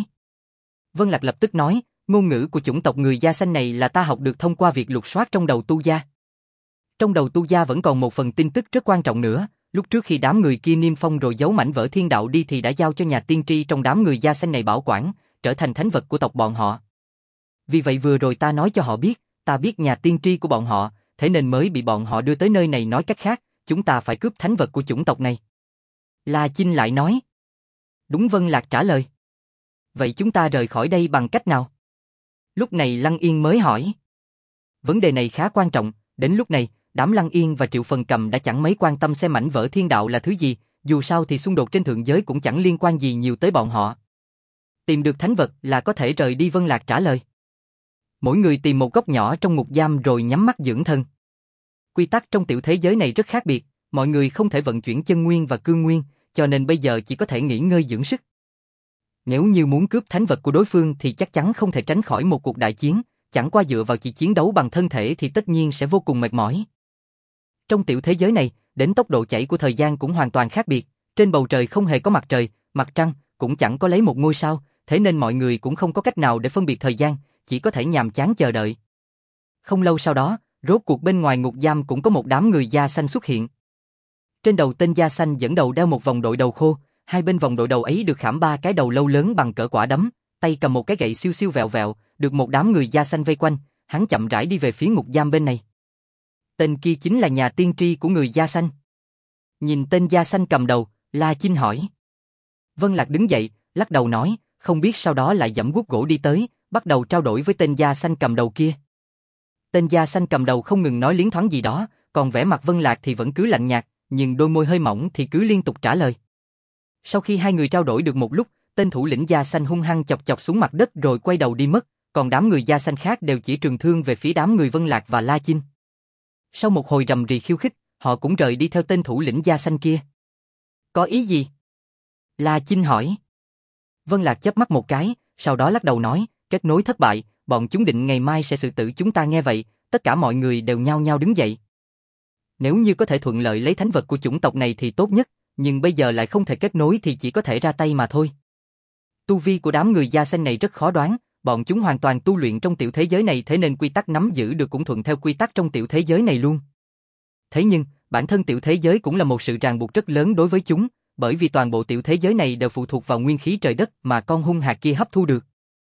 Vân Lạc lập tức nói, ngôn ngữ của chủng tộc người da xanh này là ta học được thông qua việc lục soát trong đầu tu gia. Trong đầu tu gia vẫn còn một phần tin tức rất quan trọng nữa, lúc trước khi đám người kia niêm phong rồi giấu mảnh vỡ thiên đạo đi thì đã giao cho nhà tiên tri trong đám người da xanh này bảo quản, trở thành thánh vật của tộc bọn họ. Vì vậy vừa rồi ta nói cho họ biết, ta biết nhà tiên tri của bọn họ, thế nên mới bị bọn họ đưa tới nơi này, nói cách khác, chúng ta phải cướp thánh vật của chủng tộc này. La Chinh lại nói. Đúng, Vân Lạc trả lời. Vậy chúng ta rời khỏi đây bằng cách nào? Lúc này Lăng Yên mới hỏi. Vấn đề này khá quan trọng, đến lúc này, đám Lăng Yên và Triệu Phần Cầm đã chẳng mấy quan tâm xem mảnh vỡ thiên đạo là thứ gì, dù sao thì xung đột trên thượng giới cũng chẳng liên quan gì nhiều tới bọn họ. Tìm được thánh vật là có thể rời đi, Vân Lạc trả lời. Mỗi người tìm một góc nhỏ trong ngục giam rồi nhắm mắt dưỡng thân. Quy tắc trong tiểu thế giới này rất khác biệt, mọi người không thể vận chuyển chân nguyên và cương nguyên, cho nên bây giờ chỉ có thể nghỉ ngơi dưỡng sức. Nếu như muốn cướp thánh vật của đối phương thì chắc chắn không thể tránh khỏi một cuộc đại chiến, chẳng qua dựa vào chỉ chiến đấu bằng thân thể thì tất nhiên sẽ vô cùng mệt mỏi. Trong tiểu thế giới này, đến tốc độ chảy của thời gian cũng hoàn toàn khác biệt, trên bầu trời không hề có mặt trời, mặt trăng, cũng chẳng có lấy một ngôi sao, thế nên mọi người cũng không có cách nào để phân biệt thời gian, chỉ có thể nhàm chán chờ đợi. Không lâu sau đó, rốt cuộc bên ngoài ngục giam cũng có một đám người da xanh xuất hiện. Trên đầu tên da xanh dẫn đầu đeo một vòng đội đầu khô, hai bên vòng đội đầu ấy được khảm ba cái đầu lâu lớn bằng cỡ quả đấm, tay cầm một cái gậy siêu siêu vẹo vẹo, được một đám người da xanh vây quanh, hắn chậm rãi đi về phía ngục giam bên này. Tên kia chính là nhà tiên tri của người da xanh. Nhìn tên da xanh cầm đầu, La Chinh hỏi. Vân Lạc đứng dậy, lắc đầu nói, không biết sau đó lại giẫm guốc gỗ đi tới, bắt đầu trao đổi với tên da xanh cầm đầu kia. Tên da xanh cầm đầu không ngừng nói liến thoáng gì đó, còn vẻ mặt Vân Lạc thì vẫn cứ lạnh nhạt, nhưng đôi môi hơi mỏng thì cứ liên tục trả lời. Sau khi hai người trao đổi được một lúc, tên thủ lĩnh da xanh hung hăng chọc chọc xuống mặt đất rồi quay đầu đi mất, còn đám người da xanh khác đều chỉ trường thương về phía đám người Vân Lạc và La Chinh. Sau một hồi rầm rì khiêu khích, họ cũng rời đi theo tên thủ lĩnh da xanh kia. Có ý gì? La Chinh hỏi. Vân Lạc chớp mắt một cái, sau đó lắc đầu nói, kết nối thất bại, bọn chúng định ngày mai sẽ xử tử chúng ta. Nghe vậy, tất cả mọi người đều nhao nhao đứng dậy. Nếu như có thể thuận lợi lấy thánh vật của chủng tộc này thì tốt nhất, nhưng bây giờ lại không thể kết nối thì chỉ có thể ra tay mà thôi. Tu vi của đám người da xanh này rất khó đoán, bọn chúng hoàn toàn tu luyện trong tiểu thế giới này, thế nên quy tắc nắm giữ được cũng thuận theo quy tắc trong tiểu thế giới này luôn. Thế nhưng, bản thân tiểu thế giới cũng là một sự ràng buộc rất lớn đối với chúng, bởi vì toàn bộ tiểu thế giới này đều phụ thuộc vào nguyên khí trời đất mà con hung hạt kia hấp thu được.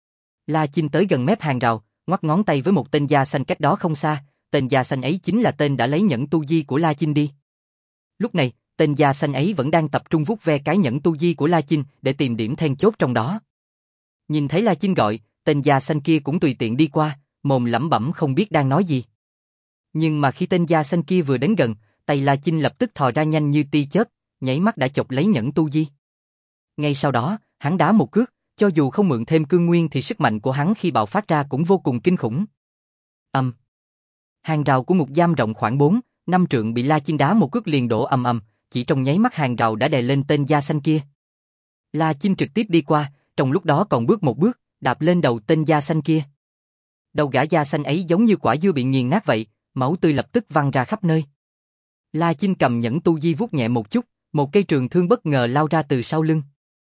La Chinh tới gần mép hàng rào, ngoắc ngón tay với một tên da xanh cách đó không xa, tên da xanh ấy chính là tên đã lấy nhẫn tu di của La Chinh đi. Lúc này, tên da xanh ấy vẫn đang tập trung vuốt ve cái nhẫn tu di của La Chinh để tìm điểm then chốt trong đó. Nhìn thấy La Chinh gọi, tên da xanh kia cũng tùy tiện đi qua, mồm lẩm bẩm không biết đang nói gì. Nhưng mà khi tên da xanh kia vừa đến gần, tay La Chinh lập tức thò ra nhanh như tia chớp, nháy mắt đã chộp lấy nhẫn tu di. Ngay sau đó, hắn đá một cước, cho dù không mượn thêm cương nguyên thì sức mạnh của hắn khi bạo phát ra cũng vô cùng kinh khủng. Ầm. Um. Hàng rào của ngục giam rộng khoảng bốn, năm trượng bị La Chinh đá một cước liền đổ ầm ầm, chỉ trong nháy mắt hàng rào đã đè lên tên da xanh kia. La Chinh trực tiếp đi qua, trong lúc đó còn bước một bước, đạp lên đầu tên da xanh kia. Đầu gã da xanh ấy giống như quả dưa bị nghiền nát vậy, máu tươi lập tức văng ra khắp nơi. La Chinh cầm nhẫn tu di vuốt nhẹ một chút, một cây trường thương bất ngờ lao ra từ sau lưng.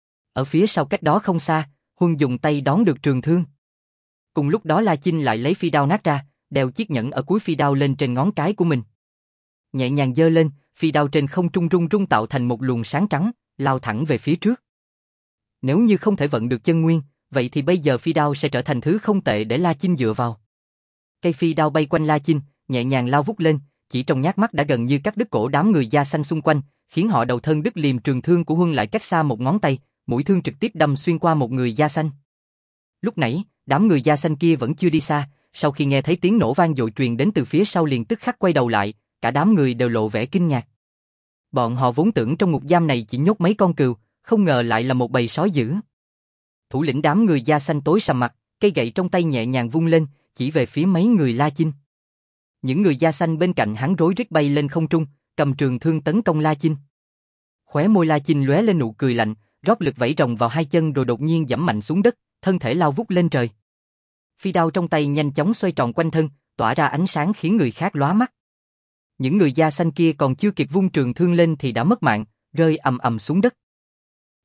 Ở phía sau cách đó không xa, Huân dùng tay đón được trường thương. Cùng lúc đó La Chinh lại lấy phi đao nát ra, đeo chiếc nhẫn ở cuối phi đao lên trên ngón cái của mình. Nhẹ nhàng giơ lên, phi đao trên không trung rung rung tạo thành một luồng sáng trắng, lao thẳng về phía trước. Nếu như không thể vận được chân nguyên, vậy thì bây giờ phi đao sẽ trở thành thứ không tệ để La Chinh dựa vào. Cây phi đao bay quanh La Chinh, nhẹ nhàng lao vút lên, chỉ trong nháy mắt đã gần như cắt đứt cổ đám người da xanh xung quanh, khiến họ đầu thân đứt liềm. Trường thương của Huân lại cách xa một ngón tay, mũi thương trực tiếp đâm xuyên qua một người da xanh. Lúc nãy, đám người da xanh kia vẫn chưa đi xa, sau khi nghe thấy tiếng nổ vang dội truyền đến từ phía sau liền tức khắc quay đầu lại, cả đám người đều lộ vẻ kinh ngạc. Bọn họ vốn tưởng trong ngục giam này chỉ nhốt mấy con cừu, không ngờ lại là một bầy sói dữ. Thủ lĩnh đám người da xanh tối sầm mặt, cây gậy trong tay nhẹ nhàng vung lên, chỉ về phía mấy người La Chinh. Những người da xanh bên cạnh hắn rối rít bay lên không trung, cầm trường thương tấn công La Chinh. Khóe môi La Chinh lóe lên nụ cười lạnh, rót lực vẫy rồng vào hai chân rồi đột nhiên giẫm mạnh xuống đất, thân thể lao vút lên trời. Phi đao trong tay nhanh chóng xoay tròn quanh thân, tỏa ra ánh sáng khiến người khác lóa mắt. Những người da xanh kia còn chưa kịp vung trường thương lên thì đã mất mạng, rơi ầm ầm xuống đất.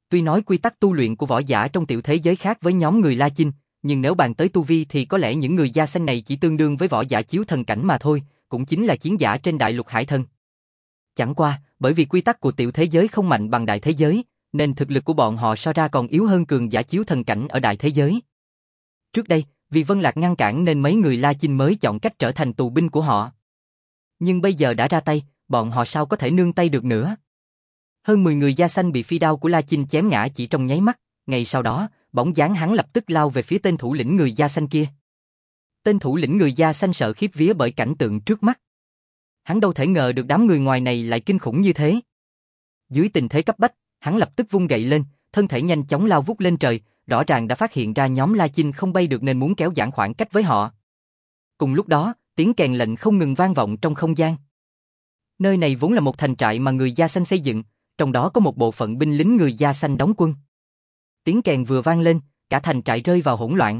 Tuy nói quy tắc tu luyện của võ giả trong tiểu thế giới khác với nhóm người La Chinh, nhưng nếu bàn tới tu vi thì có lẽ những người da xanh này chỉ tương đương với võ giả chiếu thần cảnh mà thôi, cũng chính là chiến giả trên đại lục hải thần. Chẳng qua, bởi vì quy tắc của tiểu thế giới không mạnh bằng đại thế giới, nên thực lực của bọn họ so ra còn yếu hơn cường giả chiếu thần cảnh ở đại thế giới. Trước đây, vì Vân Lạc ngăn cản nên mấy người La Chinh mới chọn cách trở thành tù binh của họ. Nhưng bây giờ đã ra tay, bọn họ sao có thể nương tay được nữa. Hơn mười người da xanh bị phi đao của La Chinh chém ngã chỉ trong nháy mắt, ngay sau đó, bóng dáng hắn lập tức lao về phía tên thủ lĩnh người da xanh kia. Tên thủ lĩnh người da xanh sợ khiếp vía bởi cảnh tượng trước mắt. Hắn đâu thể ngờ được đám người ngoài này lại kinh khủng như thế. Dưới tình thế cấp bách, hắn lập tức vung gậy lên, thân thể nhanh chóng lao vút lên trời, rõ ràng đã phát hiện ra nhóm La Chinh không bay được nên muốn kéo giãn khoảng cách với họ. Cùng lúc đó, tiếng kèn lệnh không ngừng vang vọng trong không gian. Nơi này vốn là một thành trại mà người da xanh xây dựng, trong đó có một bộ phận binh lính người da xanh đóng quân. Tiếng kèn vừa vang lên, cả thành trại rơi vào hỗn loạn.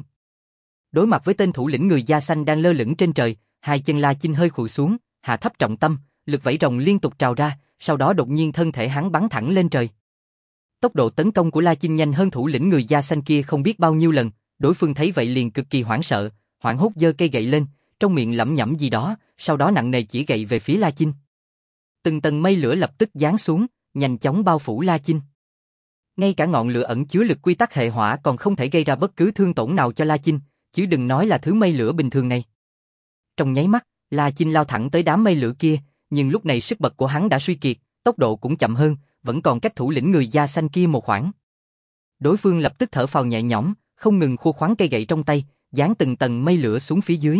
Đối mặt với tên thủ lĩnh người da xanh đang lơ lửng trên trời, hai chân La Chinh hơi khuỵu xuống, hạ thấp trọng tâm, lực vẫy rồng liên tục trào ra, sau đó đột nhiên thân thể hắn bắn thẳng lên trời. Tốc độ tấn công của La Chinh nhanh hơn thủ lĩnh người da xanh kia không biết bao nhiêu lần, đối phương thấy vậy liền cực kỳ hoảng sợ, hoảng hốt giơ cây gậy lên, trong miệng lẩm nhẩm gì đó, sau đó nặng nề chỉ gậy về phía La Chinh. Từng tầng mây lửa lập tức giáng xuống, nhanh chóng bao phủ La Chinh. Ngay cả ngọn lửa ẩn chứa lực quy tắc hệ hỏa còn không thể gây ra bất cứ thương tổn nào cho La Chinh, chứ đừng nói là thứ mây lửa bình thường này. Trong nháy mắt, La Chinh lao thẳng tới đám mây lửa kia, nhưng lúc này sức bật của hắn đã suy kiệt, tốc độ cũng chậm hơn, vẫn còn cách thủ lĩnh người da xanh kia một khoảng. Đối phương lập tức thở phào nhẹ nhõm, không ngừng khua khoáng cây gậy trong tay, dán từng tầng mây lửa xuống phía dưới.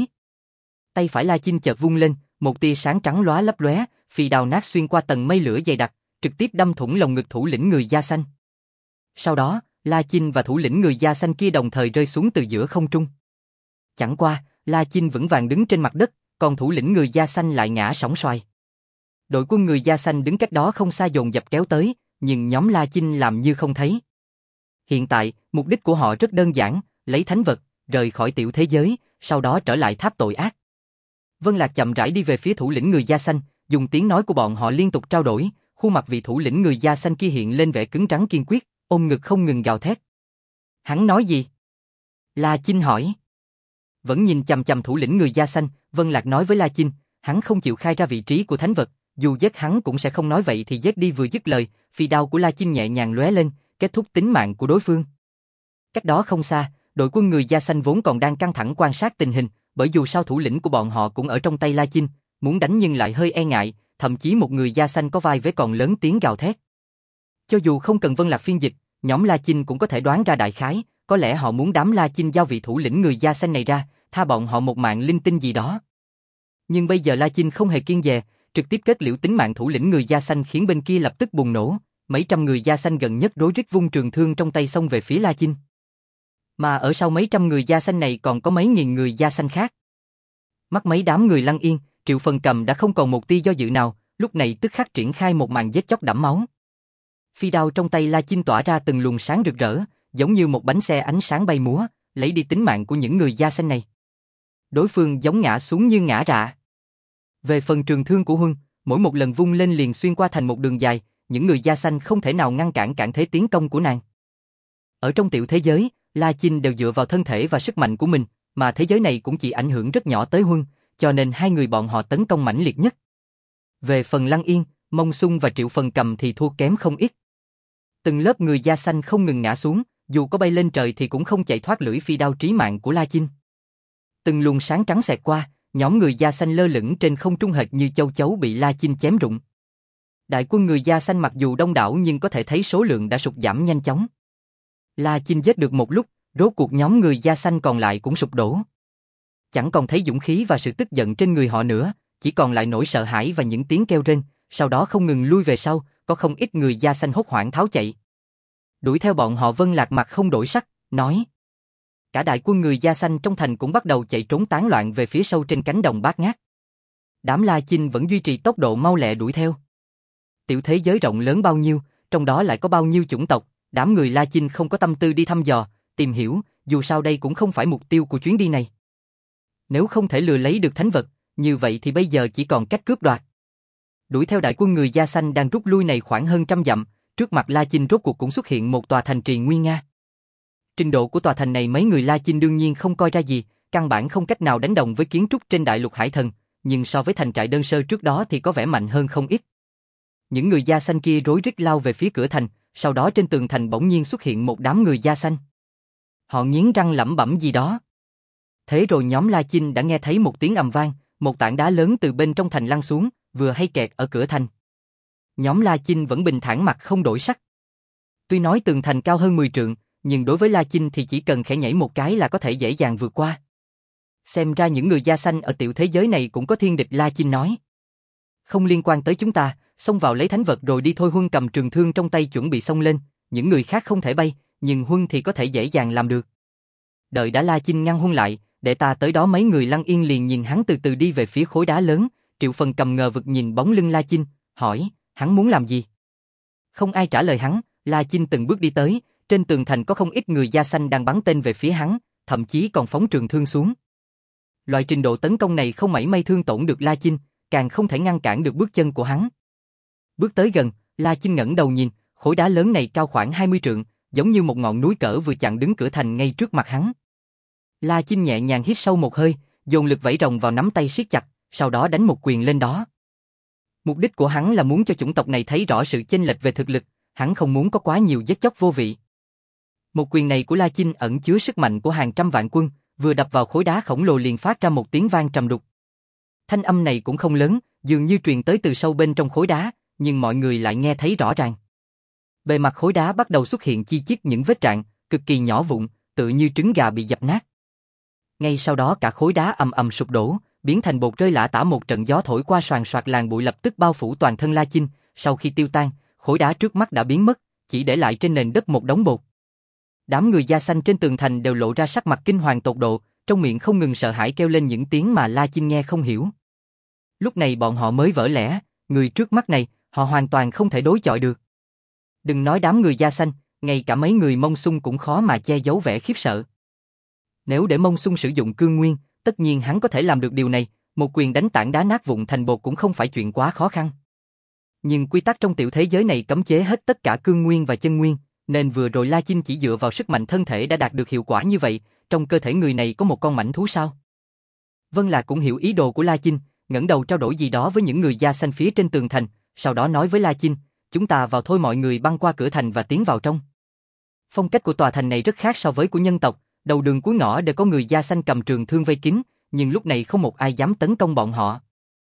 Tay phải La Chinh chợt vung lên, một tia sáng trắng lóa lấp lóe, phi đao nát xuyên qua tầng mây lửa dày đặc, trực tiếp đâm thủng lồng ngực thủ lĩnh người da xanh. Sau đó, La Chinh và thủ lĩnh người da xanh kia đồng thời rơi xuống từ giữa không trung. Chẳng qua, La Chinh vững vàng đứng trên mặt đất, còn thủ lĩnh người da xanh lại ngã sóng xoài. Đội quân người da xanh đứng cách đó không xa dồn dập kéo tới, nhưng nhóm La Chinh làm như không thấy. Hiện tại, mục đích của họ rất đơn giản, lấy thánh vật, rời khỏi tiểu thế giới, sau đó trở lại tháp tội ác. Vân Lạc chậm rãi đi về phía thủ lĩnh người da xanh, dùng tiếng nói của bọn họ liên tục trao đổi, khuôn mặt vị thủ lĩnh người da xanh kia hiện lên vẻ cứng rắn kiên quyết, ôm ngực không ngừng gào thét. Hắn nói gì? La Chinh hỏi. Vẫn nhìn chằm chằm thủ lĩnh người da xanh, Vân Lạc nói với La Chinh, hắn không chịu khai ra vị trí của thánh vật, dù giết hắn cũng sẽ không nói vậy thì giết đi vừa dứt lời, phi đao của La Chinh nhẹ nhàng lóe lên, kết thúc tính mạng của đối phương. Cách đó không xa, đội quân người da xanh vốn còn đang căng thẳng quan sát tình hình, bởi dù sao thủ lĩnh của bọn họ cũng ở trong tay La Chinh, muốn đánh nhưng lại hơi e ngại, thậm chí một người da xanh có vai vế còn lớn tiếng gào thét. Cho dù không cần Vân Lạc phiên dịch, nhóm La Chinh cũng có thể đoán ra đại khái, có lẽ họ muốn đám La Chinh giao vị thủ lĩnh người da xanh này ra, tha bọn họ một mạng linh tinh gì đó. Nhưng bây giờ La Chinh không hề kiêng dè, trực tiếp kết liễu tính mạng thủ lĩnh người da xanh khiến bên kia lập tức bùng nổ, mấy trăm người da xanh gần nhất rối rít vung trường thương trong tay xông về phía La Chinh. Mà ở sau mấy trăm người da xanh này còn có mấy nghìn người da xanh khác. Mắt mấy đám người lăng yên, Triệu Phần Cầm đã không còn một tia do dự nào, lúc này tức khắc triển khai một màn giết chóc đẫm máu. Phi đao trong tay La Chinh tỏa ra từng luồng sáng rực rỡ, giống như một bánh xe ánh sáng bay múa, lấy đi tính mạng của những người da xanh này. Đối phương giống ngã xuống như ngã rạ. Về phần trường thương của Huân, mỗi một lần vung lên liền xuyên qua thành một đường dài, những người da xanh không thể nào ngăn cản cản thế tiến công của nàng. Ở trong tiểu thế giới, La Chinh đều dựa vào thân thể và sức mạnh của mình, mà thế giới này cũng chỉ ảnh hưởng rất nhỏ tới Huân, cho nên hai người bọn họ tấn công mãnh liệt nhất. Về phần Lăng Yên, Mông Xung và Triệu Phần Cầm thì thua kém không ít. Từng lớp người da xanh không ngừng ngã xuống, dù có bay lên trời thì cũng không chạy thoát lưỡi phi đao trí mạng của La Chinh. Từng luồng sáng trắng xẹt qua, nhóm người da xanh lơ lửng trên không trung hệt như châu chấu bị La Chinh chém rụng. Đại quân người da xanh mặc dù đông đảo nhưng có thể thấy số lượng đã sụt giảm nhanh chóng. La Chinh giết được một lúc, rốt cuộc nhóm người da xanh còn lại cũng sụp đổ. Chẳng còn thấy dũng khí và sự tức giận trên người họ nữa, chỉ còn lại nỗi sợ hãi và những tiếng kêu rên, sau đó không ngừng lui về sau, có không ít người da xanh hốt hoảng tháo chạy. Đuổi theo bọn họ Vân Lạc mặt không đổi sắc, nói. Cả đại quân người da xanh trong thành cũng bắt đầu chạy trốn tán loạn về phía sâu trên cánh đồng bát ngát. Đám La Chinh vẫn duy trì tốc độ mau lẹ đuổi theo. Tiểu thế giới rộng lớn bao nhiêu, trong đó lại có bao nhiêu chủng tộc, đám người La Chinh không có tâm tư đi thăm dò, tìm hiểu, dù sao đây cũng không phải mục tiêu của chuyến đi này. Nếu không thể lừa lấy được thánh vật, như vậy thì bây giờ chỉ còn cách cướp đoạt. Đuổi theo đại quân người da xanh đang rút lui này khoảng hơn trăm dặm, trước mặt La Chinh rốt cuộc cũng xuất hiện một tòa thành trì nguy nga. Trình độ của tòa thành này mấy người La Chinh đương nhiên không coi ra gì, căn bản không cách nào đánh đồng với kiến trúc trên đại lục hải thần, nhưng so với thành trại đơn sơ trước đó thì có vẻ mạnh hơn không ít. Những người da xanh kia rối rít lao về phía cửa thành, sau đó trên tường thành bỗng nhiên xuất hiện một đám người da xanh. Họ nghiến răng lẩm bẩm gì đó. Thế rồi nhóm La Chinh đã nghe thấy một tiếng ầm vang, một tảng đá lớn từ bên trong thành lăn xuống, vừa hay kẹt ở cửa thành. Nhóm La Chinh vẫn bình thản mặt không đổi sắc. Tuy nói tường thành cao hơn mười trượng, nhưng đối với La Chinh thì chỉ cần khẽ nhảy một cái là có thể dễ dàng vượt qua. Xem ra những người da xanh ở tiểu thế giới này cũng có thiên địch, La Chinh nói. Không liên quan tới chúng ta, xông vào lấy thánh vật rồi đi thôi. Huân cầm trường thương trong tay chuẩn bị xông lên, những người khác không thể bay, nhưng Huân thì có thể dễ dàng làm được. Đợi đã La Chinh ngăn Huân lại, để ta tới đó. Mấy người Lăng Yên liền nhìn hắn từ từ đi về phía khối đá lớn. Triệu Phần cầm ngờ vực nhìn bóng lưng La Chinh, hỏi, hắn muốn làm gì? Không ai trả lời hắn, La Chinh từng bước đi tới, trên tường thành có không ít người da xanh đang bắn tên về phía hắn, thậm chí còn phóng trường thương xuống. Loại trình độ tấn công này không mảy may thương tổn được La Chinh, càng không thể ngăn cản được bước chân của hắn. Bước tới gần, La Chinh ngẩng đầu nhìn, khối đá lớn này cao khoảng hai mươi trượng, giống như một ngọn núi cỡ vừa chặn đứng cửa thành ngay trước mặt hắn. La Chinh nhẹ nhàng hít sâu một hơi, dồn lực vẫy rồng vào nắm tay siết chặt, sau đó đánh một quyền lên đó. Mục đích của hắn là muốn cho chủng tộc này thấy rõ sự chênh lệch về thực lực, hắn không muốn có quá nhiều giết chóc vô vị. Một quyền này của La Chinh ẩn chứa sức mạnh của hàng trăm vạn quân, vừa đập vào khối đá khổng lồ liền phát ra một tiếng vang trầm đục. Thanh âm này cũng không lớn, dường như truyền tới từ sâu bên trong khối đá, nhưng mọi người lại nghe thấy rõ ràng. Bề mặt khối đá bắt đầu xuất hiện chi chít những vết rạn, cực kỳ nhỏ vụn, tựa như trứng gà bị dập nát. Ngay sau đó cả khối đá ầm ầm sụp đổ, biến thành bột rơi lả tả. Một trận gió thổi qua soàn soạt, làn bụi lập tức bao phủ toàn thân La Chinh, sau khi tiêu tan, khối đá trước mắt đã biến mất, chỉ để lại trên nền đất một đống bột. Đám người da xanh trên tường thành đều lộ ra sắc mặt kinh hoàng tột độ, trong miệng không ngừng sợ hãi kêu lên những tiếng mà La Chinh nghe không hiểu. Lúc này bọn họ mới vỡ lẽ, người trước mắt này, họ hoàn toàn không thể đối chọi được. Đừng nói đám người da xanh, ngay cả mấy người Mông Xung cũng khó mà che giấu vẻ khiếp sợ. Nếu để Mông Xung sử dụng cương nguyên, tất nhiên hắn có thể làm được điều này, một quyền đánh tảng đá nát vụn thành bột cũng không phải chuyện quá khó khăn. Nhưng quy tắc trong tiểu thế giới này cấm chế hết tất cả cương nguyên và chân nguyên, nên vừa rồi La Chinh chỉ dựa vào sức mạnh thân thể đã đạt được hiệu quả như vậy. Trong cơ thể người này có một con mãnh thú sao? Vân Lạc cũng hiểu ý đồ của La Chinh, ngẩng đầu trao đổi gì đó với những người da xanh phía trên tường thành, sau đó nói với La Chinh, chúng ta vào thôi. Mọi người băng qua cửa thành và tiến vào trong. Phong cách của tòa thành này rất khác so với của nhân tộc, đầu đường cuối ngõ đều có người da xanh cầm trường thương vây kín, nhưng lúc này không một ai dám tấn công bọn họ.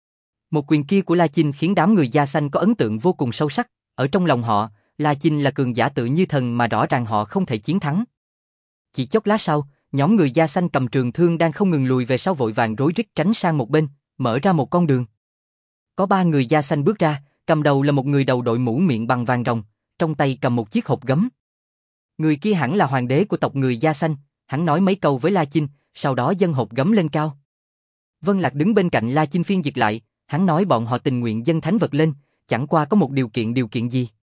Một quyền kia của La Chinh khiến đám người da xanh có ấn tượng vô cùng sâu sắc, ở trong lòng họ, La Chinh là cường giả tự như thần mà rõ ràng họ không thể chiến thắng. Chỉ chốc lát sau, nhóm người da xanh cầm trường thương đang không ngừng lùi về sau vội vàng rối rít tránh sang một bên, mở ra một con đường. Có ba người da xanh bước ra, cầm đầu là một người đầu đội mũ miệng bằng vàng rồng, trong tay cầm một chiếc hộp gấm. Người kia hẳn là hoàng đế của tộc người da xanh, hắn nói mấy câu với La Chinh, sau đó dâng hộp gấm lên cao. Vân Lạc đứng bên cạnh La Chinh phiên dịch lại, hắn nói bọn họ tình nguyện dâng thánh vật lên, chẳng qua có một điều kiện. Điều kiện gì?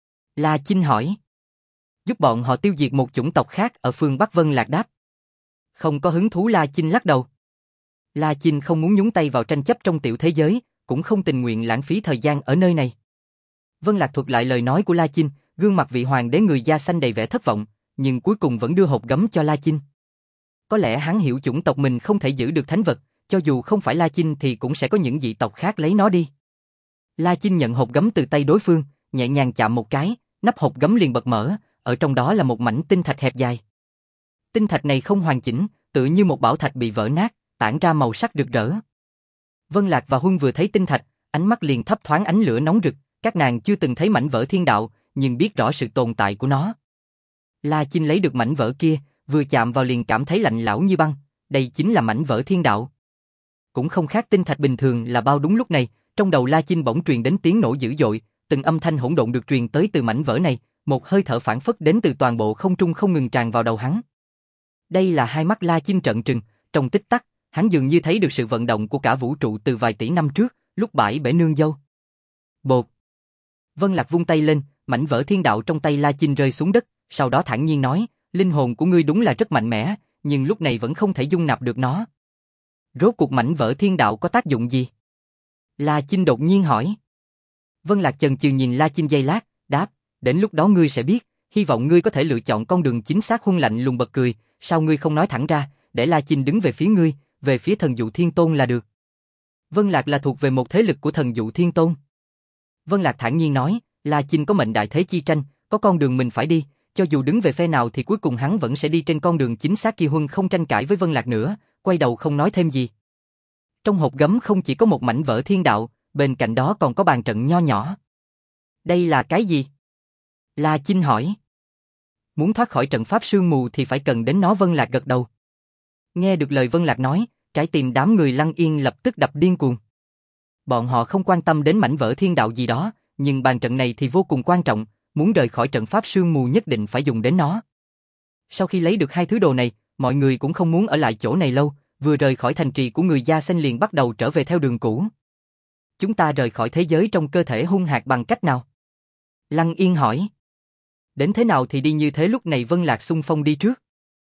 La Chinh hỏi. Giúp bọn họ tiêu diệt một chủng tộc khác ở phương Bắc. Vân Lạc đáp. Không có hứng thú. La Chinh lắc đầu. La Chinh không muốn nhúng tay vào tranh chấp trong tiểu thế giới, cũng không tình nguyện lãng phí thời gian ở nơi này. Vân Lạc thuật lại lời nói của La Chinh, gương mặt vị hoàng đế người da xanh đầy vẻ thất vọng, nhưng cuối cùng vẫn đưa hộp gấm cho La Chinh. Có lẽ hắn hiểu chủng tộc mình không thể giữ được thánh vật, cho dù không phải La Chinh thì cũng sẽ có những dị tộc khác lấy nó đi. La Chinh nhận hộp gấm từ tay đối phương, nhẹ nhàng chạm một cái, nắp hộp gấm liền bật mở, ở trong đó là một mảnh tinh thạch hẹp dài. Tinh thạch này không hoàn chỉnh, tựa như một bảo thạch bị vỡ nát, tản ra màu sắc rực rỡ. Vân Lạc và Huân vừa thấy tinh thạch, ánh mắt liền thấp thoáng ánh lửa nóng rực, các nàng chưa từng thấy mảnh vỡ thiên đạo, nhưng biết rõ sự tồn tại của nó. La Chinh lấy được mảnh vỡ kia, vừa chạm vào liền cảm thấy lạnh lẽo như băng, đây chính là mảnh vỡ thiên đạo. Cũng không khác tinh thạch bình thường là bao. Đúng lúc này, trong đầu La Chinh bỗng truyền đến tiếng nổ dữ dội, từng âm thanh hỗn độn được truyền tới từ mảnh vỡ này, một hơi thở phảng phất đến từ toàn bộ không trung không ngừng tràn vào đầu hắn. Đây là hai mắt La Chinh trợn trừng, trong tích tắc, hắn dường như thấy được sự vận động của cả vũ trụ từ vài tỷ năm trước, lúc bãi bể nương dâu. Bột. Vân Lạc vung tay lên, mảnh vỡ thiên đạo trong tay La Chinh rơi xuống đất, sau đó thản nhiên nói, linh hồn của ngươi đúng là rất mạnh mẽ, nhưng lúc này vẫn không thể dung nạp được nó. Rốt cuộc mảnh vỡ thiên đạo có tác dụng gì? La Chinh đột nhiên hỏi. Vân Lạc chần chừ nhìn La Chinh giây lát, đáp, Đến lúc đó ngươi sẽ biết, hy vọng ngươi có thể lựa chọn con đường chính xác. Huân lạnh lùng bật cười, sao ngươi không nói thẳng ra, để La Chinh đứng về phía ngươi, về phía thần dụ thiên tôn là được. Vân Lạc là thuộc về một thế lực của thần dụ thiên tôn. Vân Lạc thản nhiên nói, La Chinh có mệnh đại thế chi tranh, có con đường mình phải đi, cho dù đứng về phe nào thì cuối cùng hắn vẫn sẽ đi trên con đường chính xác kia. Huân không tranh cãi với Vân Lạc nữa, quay đầu không nói thêm gì. Trong hộp gấm không chỉ có một mảnh vỡ thiên đạo, bên cạnh đó còn có bàn trận nho nhỏ. Đây là cái gì? La Chinh hỏi. Muốn thoát khỏi trận pháp sương mù thì phải cần đến nó. Vân Lạc gật đầu. Nghe được lời Vân Lạc nói, trái tim đám người Lăng Yên lập tức đập điên cuồng. Bọn họ không quan tâm đến mảnh vỡ thiên đạo gì đó, nhưng bàn trận này thì vô cùng quan trọng, muốn rời khỏi trận pháp sương mù nhất định phải dùng đến nó. Sau khi lấy được hai thứ đồ này, mọi người cũng không muốn ở lại chỗ này lâu, vừa rời khỏi thành trì của người Da Xanh liền bắt đầu trở về theo đường cũ. Chúng ta rời khỏi thế giới trong cơ thể hung hạt bằng cách nào? Lăng Yên hỏi. Đến thế nào thì đi như thế. Lúc này Vân Lạc xung phong đi trước.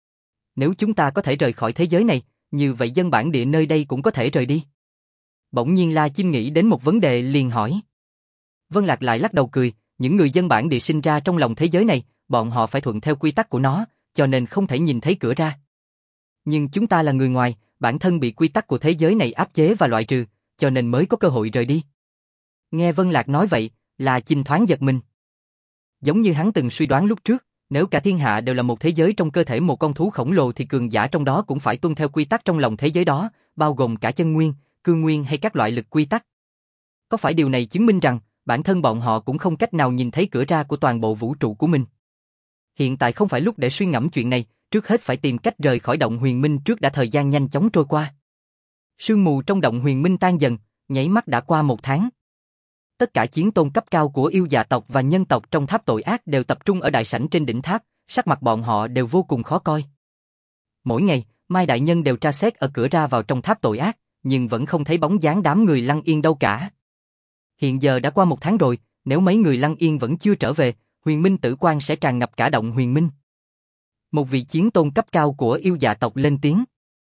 Nếu chúng ta có thể rời khỏi thế giới này, như vậy dân bản địa nơi đây cũng có thể rời đi. Bỗng nhiên La Chinh nghĩ đến một vấn đề liền hỏi. Vân Lạc lại lắc đầu cười, những người dân bản địa sinh ra trong lòng thế giới này, bọn họ phải thuận theo quy tắc của nó, cho nên không thể nhìn thấy cửa ra. Nhưng chúng ta là người ngoài, bản thân bị quy tắc của thế giới này áp chế và loại trừ, cho nên mới có cơ hội rời đi. Nghe Vân Lạc nói vậy, La Chinh thoáng giật mình. Giống như hắn từng suy đoán lúc trước, nếu cả thiên hạ đều là một thế giới trong cơ thể một con thú khổng lồ thì cường giả trong đó cũng phải tuân theo quy tắc trong lòng thế giới đó, bao gồm cả chân nguyên, cương nguyên hay các loại lực quy tắc. Có phải điều này chứng minh rằng, bản thân bọn họ cũng không cách nào nhìn thấy cửa ra của toàn bộ vũ trụ của mình? Hiện tại không phải lúc để suy ngẫm chuyện này, trước hết phải tìm cách rời khỏi động huyền minh trước đã. Thời gian nhanh chóng trôi qua. Sương mù trong động huyền minh tan dần, nháy mắt đã qua một tháng. Tất cả chiến tôn cấp cao của yêu dạ tộc và nhân tộc trong tháp tội ác đều tập trung ở đại sảnh trên đỉnh tháp, sắc mặt bọn họ đều vô cùng khó coi. Mỗi ngày, Mai Đại Nhân đều tra xét ở cửa ra vào trong tháp tội ác, nhưng vẫn không thấy bóng dáng đám người Lăng Yên đâu cả. Hiện giờ đã qua một tháng rồi, nếu mấy người Lăng Yên vẫn chưa trở về, huyền minh tử quang sẽ tràn ngập cả động huyền minh. Một vị chiến tôn cấp cao của yêu dạ tộc lên tiếng.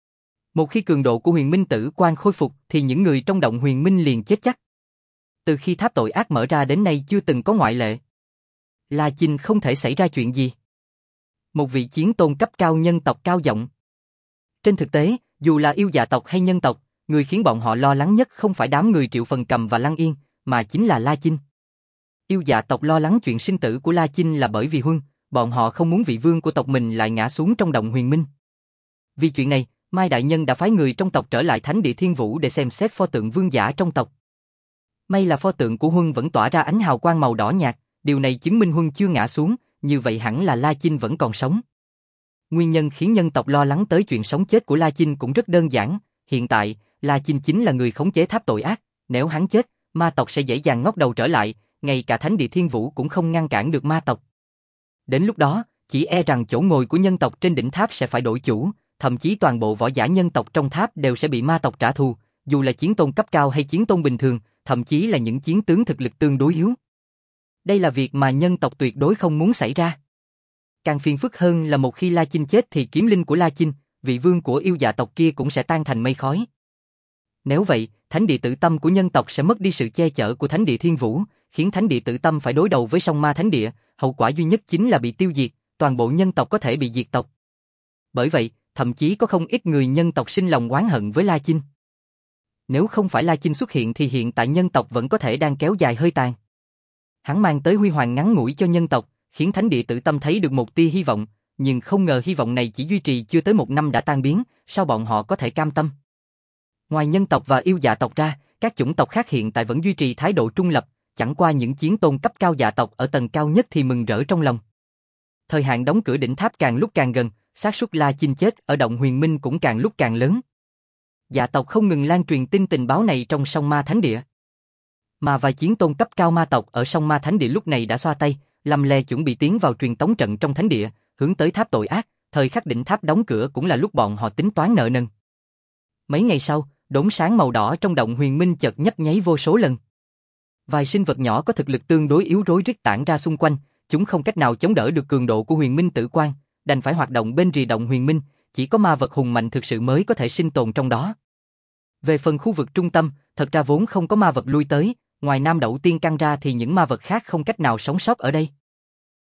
Một khi cường độ của huyền minh tử quang khôi phục thì những người trong động huyền minh liền chết chắc. Từ khi tháp tội ác mở ra đến nay chưa từng có ngoại lệ. La Chinh không thể xảy ra chuyện gì. Một vị chiến tôn cấp cao nhân tộc cao giọng. Trên thực tế, dù là yêu dạ tộc hay nhân tộc, người khiến bọn họ lo lắng nhất không phải đám người Triệu Phần Cầm và Lăng Yên, mà chính là La Chinh. Yêu dạ tộc lo lắng chuyện sinh tử của La Chinh là bởi vì Huân, bọn họ không muốn vị vương của tộc mình lại ngã xuống trong động huyền minh. Vì chuyện này, Mai Đại Nhân đã phái người trong tộc trở lại Thánh Địa Thiên Vũ để xem xét pho tượng vương giả trong tộc. May là pho tượng của Huân vẫn tỏa ra ánh hào quang màu đỏ nhạt, điều này chứng minh Huân chưa ngã xuống, như vậy hẳn là La Chinh vẫn còn sống. Nguyên nhân khiến nhân tộc lo lắng tới chuyện sống chết của La Chinh cũng rất đơn giản, hiện tại, La Chinh chính là người khống chế tháp tội ác, nếu hắn chết, ma tộc sẽ dễ dàng ngóc đầu trở lại, ngay cả Thánh Địa Thiên Vũ cũng không ngăn cản được ma tộc. Đến lúc đó, chỉ e rằng chỗ ngồi của nhân tộc trên đỉnh tháp sẽ phải đổi chủ, thậm chí toàn bộ võ giả nhân tộc trong tháp đều sẽ bị ma tộc trả thù, dù là chiến tôn cấp cao hay chiến tôn bình thường, thậm chí là những chiến tướng thực lực tương đối yếu. Đây là việc mà nhân tộc tuyệt đối không muốn xảy ra. Càng phiền phức hơn là một khi La Chinh chết thì kiếm linh của La Chinh, vị vương của yêu dạ tộc kia cũng sẽ tan thành mây khói. Nếu vậy, Thánh Địa Tử Tâm của nhân tộc sẽ mất đi sự che chở của Thánh Địa Thiên Vũ, khiến Thánh Địa Tử Tâm phải đối đầu với Song Ma Thánh Địa, hậu quả duy nhất chính là bị tiêu diệt, toàn bộ nhân tộc có thể bị diệt tộc. Bởi vậy, thậm chí có không ít người nhân tộc sinh lòng oán hận với La Chinh. Nếu không phải La Chinh xuất hiện thì hiện tại nhân tộc vẫn có thể đang kéo dài hơi tàn. Hắn mang tới huy hoàng ngắn ngủi cho nhân tộc, khiến Thánh Địa Tử Tâm thấy được một tia hy vọng, nhưng không ngờ hy vọng này chỉ duy trì chưa tới một năm đã tan biến, sao bọn họ có thể cam tâm? Ngoài nhân tộc và yêu dạ tộc ra, các chủng tộc khác hiện tại vẫn duy trì thái độ trung lập, chẳng qua những chiến tôn cấp cao dạ tộc ở tầng cao nhất thì mừng rỡ trong lòng. Thời hạn đóng cửa đỉnh tháp càng lúc càng gần, xác suất La Chinh chết ở động huyền minh cũng càng lúc càng lớn. Dạ tộc không ngừng lan truyền tin tình báo này trong Song Ma Thánh Địa. Mà vài chiến tôn cấp cao ma tộc ở Song Ma Thánh Địa lúc này đã xoa tay, lầm le chuẩn bị tiến vào truyền tống trận trong Thánh Địa, hướng tới tháp tội ác, thời khắc đỉnh tháp đóng cửa cũng là lúc bọn họ tính toán nợ nần. Mấy ngày sau, đốm sáng màu đỏ trong động huyền minh chợt nhấp nháy vô số lần. Vài sinh vật nhỏ có thực lực tương đối yếu rối rít tản ra xung quanh, chúng không cách nào chống đỡ được cường độ của huyền minh tử quang, đành phải hoạt động bên rìa động huyền minh, chỉ có ma vật hùng mạnh thực sự mới có thể sinh tồn trong đó. Về phần khu vực trung tâm, thật ra vốn không có ma vật lui tới, ngoài Nam Đẩu Tiên Căn ra thì những ma vật khác không cách nào sống sót ở đây.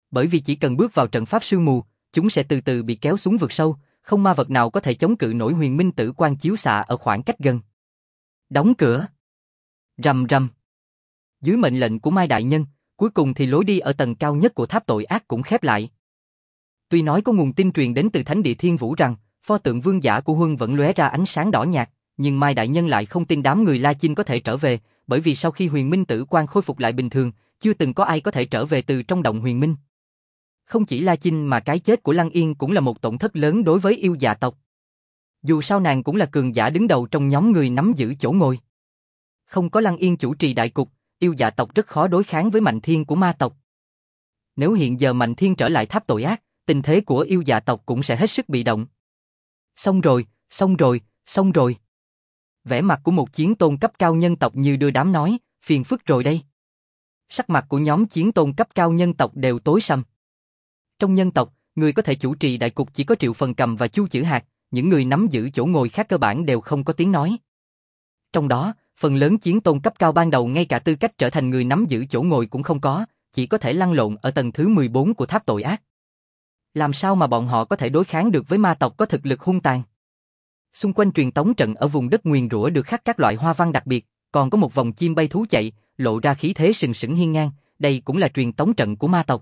Bởi vì chỉ cần bước vào trận pháp sương mù, chúng sẽ từ từ bị kéo xuống vực sâu, không ma vật nào có thể chống cự nổi huyền minh tử quang chiếu xạ ở khoảng cách gần. Đóng cửa. Rầm rầm. Dưới mệnh lệnh của Mai Đại Nhân, cuối cùng thì lối đi ở tầng cao nhất của tháp tội ác cũng khép lại. Tuy nói có nguồn tin truyền đến từ Thánh địa Thiên Vũ rằng, pho tượng vương giả của Huân vẫn lóe ra ánh sáng đỏ nhạt, nhưng Mai Đại Nhân lại không tin đám người La Chinh có thể trở về, bởi vì sau khi huyền minh tử quang khôi phục lại bình thường, chưa từng có ai có thể trở về từ trong động huyền minh. Không chỉ La Chinh mà cái chết của Lăng Yên cũng là một tổn thất lớn đối với yêu dạ tộc. Dù sao nàng cũng là cường giả đứng đầu trong nhóm người nắm giữ chỗ ngồi. Không có Lăng Yên chủ trì đại cục, yêu dạ tộc rất khó đối kháng với Mạnh Thiên của ma tộc. Nếu hiện giờ Mạnh Thiên trở lại tháp tội ác, tình thế của yêu dạ tộc cũng sẽ hết sức bị động. Xong rồi, xong rồi, xong rồi. Vẻ mặt của một chiến tôn cấp cao nhân tộc như đưa đám nói, phiền phức rồi đây. Sắc mặt của nhóm chiến tôn cấp cao nhân tộc đều tối sầm. Trong nhân tộc, người có thể chủ trì đại cục chỉ có Triệu Phần Cầm và Chu Chữ Hạc, những người nắm giữ chỗ ngồi khác cơ bản đều không có tiếng nói. Trong đó, phần lớn chiến tôn cấp cao ban đầu ngay cả tư cách trở thành người nắm giữ chỗ ngồi cũng không có, chỉ có thể lăn lộn ở tầng thứ mười bốn của tháp tội ác. Làm sao mà bọn họ có thể đối kháng được với ma tộc có thực lực hung tàn? Xung quanh truyền tống trận ở vùng đất nguyền rủa được khắc các loại hoa văn đặc biệt, còn có một vòng chim bay thú chạy, lộ ra khí thế sừng sững hiên ngang, đây cũng là truyền tống trận của ma tộc.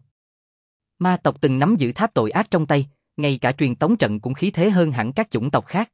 Ma tộc từng nắm giữ tháp tội ác trong tay, ngay cả truyền tống trận cũng khí thế hơn hẳn các chủng tộc khác.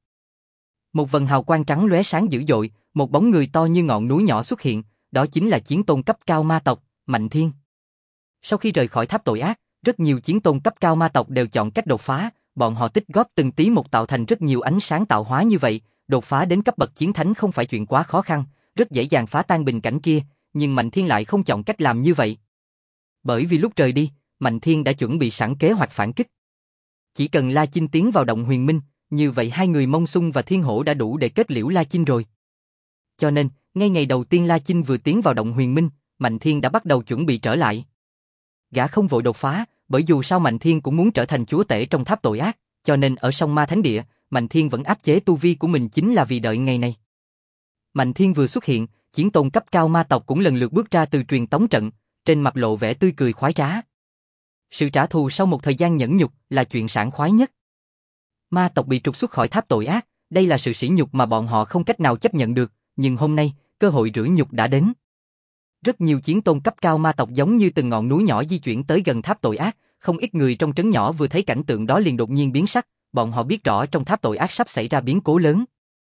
Một vần hào quang trắng lóe sáng dữ dội, một bóng người to như ngọn núi nhỏ xuất hiện, đó chính là chiến tôn cấp cao ma tộc, Mạnh Thiên. Sau khi rời khỏi tháp tội ác, rất nhiều chiến tôn cấp cao ma tộc đều chọn cách đột phá, bọn họ tích góp từng tí một tạo thành rất nhiều ánh sáng tạo hóa như vậy, đột phá đến cấp bậc chiến thánh không phải chuyện quá khó khăn, rất dễ dàng phá tan bình cảnh kia, nhưng Mạnh Thiên lại không chọn cách làm như vậy. Bởi vì lúc rời đi, Mạnh Thiên đã chuẩn bị sẵn kế hoạch phản kích. Chỉ cần La Chinh tiến vào động huyền minh, như vậy hai người Mông Xung và Thiên Hổ đã đủ để kết liễu La Chinh rồi. Cho nên, ngay ngày đầu tiên La Chinh vừa tiến vào động huyền minh, Mạnh Thiên đã bắt đầu chuẩn bị trở lại. Gã không vội đột phá, bởi dù sao Mạnh Thiên cũng muốn trở thành chúa tể trong tháp tội ác, cho nên ở sông Ma Thánh Địa, Mạnh Thiên vẫn áp chế tu vi của mình chính là vì đợi ngày này. Mạnh Thiên vừa xuất hiện, chiến tôn cấp cao ma tộc cũng lần lượt bước ra từ truyền tống trận, trên mặt lộ vẻ tươi cười khoái trá. Sự trả thù sau một thời gian nhẫn nhục là chuyện sảng khoái nhất. Ma tộc bị trục xuất khỏi tháp tội ác, đây là sự sỉ nhục mà bọn họ không cách nào chấp nhận được, nhưng hôm nay, cơ hội rửa nhục đã đến. Rất nhiều chiến tôn cấp cao ma tộc giống như từng ngọn núi nhỏ di chuyển tới gần tháp tội ác, không ít người trong trấn nhỏ vừa thấy cảnh tượng đó liền đột nhiên biến sắc, bọn họ biết rõ trong tháp tội ác sắp xảy ra biến cố lớn.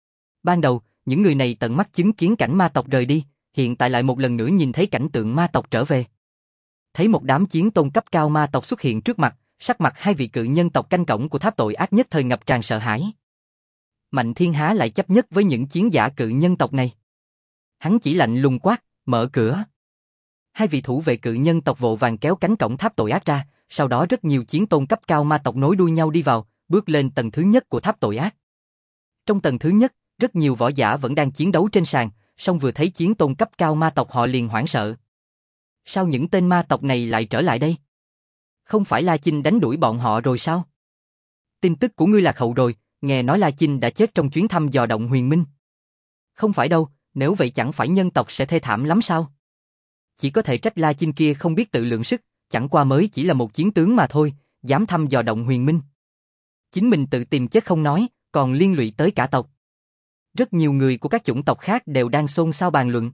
Ban đầu, những người này tận mắt chứng kiến cảnh ma tộc rời đi, hiện tại lại một lần nữa nhìn thấy cảnh tượng ma tộc trở về. Thấy một đám chiến tôn cấp cao ma tộc xuất hiện trước mặt, sắc mặt hai vị cự nhân tộc canh cổng của tháp tội ác nhất thời ngập tràn sợ hãi. Mạnh Thiên há lại chấp nhất với những chiến giả cự nhân tộc này. Hắn chỉ lạnh lùng quát, mở cửa. Hai vị thủ vệ cự nhân tộc vội vàng kéo cánh cổng tháp tội ác ra, sau đó rất nhiều chiến tôn cấp cao ma tộc nối đuôi nhau đi vào, bước lên tầng thứ nhất của tháp tội ác. Trong tầng thứ nhất, rất nhiều võ giả vẫn đang chiến đấu trên sàn, song vừa thấy chiến tôn cấp cao ma tộc họ liền hoảng sợ. Sao những tên ma tộc này lại trở lại đây? Không phải La Chinh đánh đuổi bọn họ rồi sao? Tin tức của ngươi lạc hậu rồi, nghe nói La Chinh đã chết trong chuyến thăm dò động huyền minh. Không phải đâu, nếu vậy chẳng phải nhân tộc sẽ thê thảm lắm sao? Chỉ có thể trách La Chinh kia không biết tự lượng sức, chẳng qua mới chỉ là một chiến tướng mà thôi, dám thăm dò động huyền minh. Chính mình tự tìm chết không nói, còn liên lụy tới cả tộc. Rất nhiều người của các chủng tộc khác đều đang xôn xao bàn luận.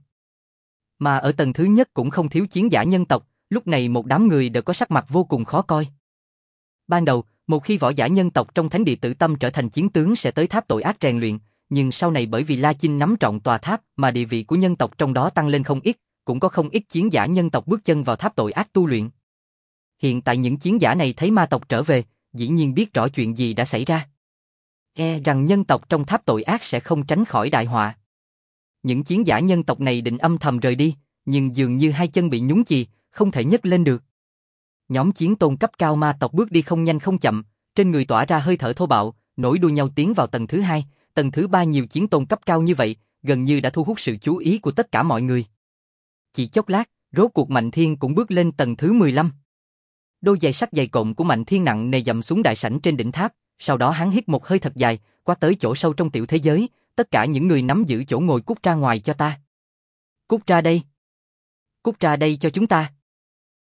Mà ở tầng thứ nhất cũng không thiếu chiến giả nhân tộc, lúc này một đám người đều có sắc mặt vô cùng khó coi. Ban đầu, một khi võ giả nhân tộc trong thánh địa Tử Tâm trở thành chiến tướng sẽ tới tháp tội ác rèn luyện, nhưng sau này bởi vì La Chinh nắm trọn tòa tháp mà địa vị của nhân tộc trong đó tăng lên không ít, cũng có không ít chiến giả nhân tộc bước chân vào tháp tội ác tu luyện. Hiện tại những chiến giả này thấy ma tộc trở về, dĩ nhiên biết rõ chuyện gì đã xảy ra. E rằng nhân tộc trong tháp tội ác sẽ không tránh khỏi đại họa. Những chiến giả nhân tộc này định âm thầm rời đi, nhưng dường như hai chân bị nhúng chì, không thể nhấc lên được. Nhóm chiến tôn cấp cao ma tộc bước đi không nhanh không chậm, trên người tỏa ra hơi thở thô bạo, nối đuôi nhau tiến vào tầng thứ hai, tầng thứ ba nhiều chiến tôn cấp cao như vậy, gần như đã thu hút sự chú ý của tất cả mọi người. Chỉ chốc lát, rốt cuộc Mạnh Thiên cũng bước lên tầng thứ mười lăm. Đôi giày sắt dày cộm của Mạnh Thiên nặng nề dậm xuống đại sảnh trên đỉnh tháp, sau đó hắn hít một hơi thật dài, qua tới chỗ sâu trong tiểu thế giới, tất cả những người nắm giữ chỗ ngồi cút ra ngoài cho ta. Cút ra đây. Cút ra đây cho chúng ta.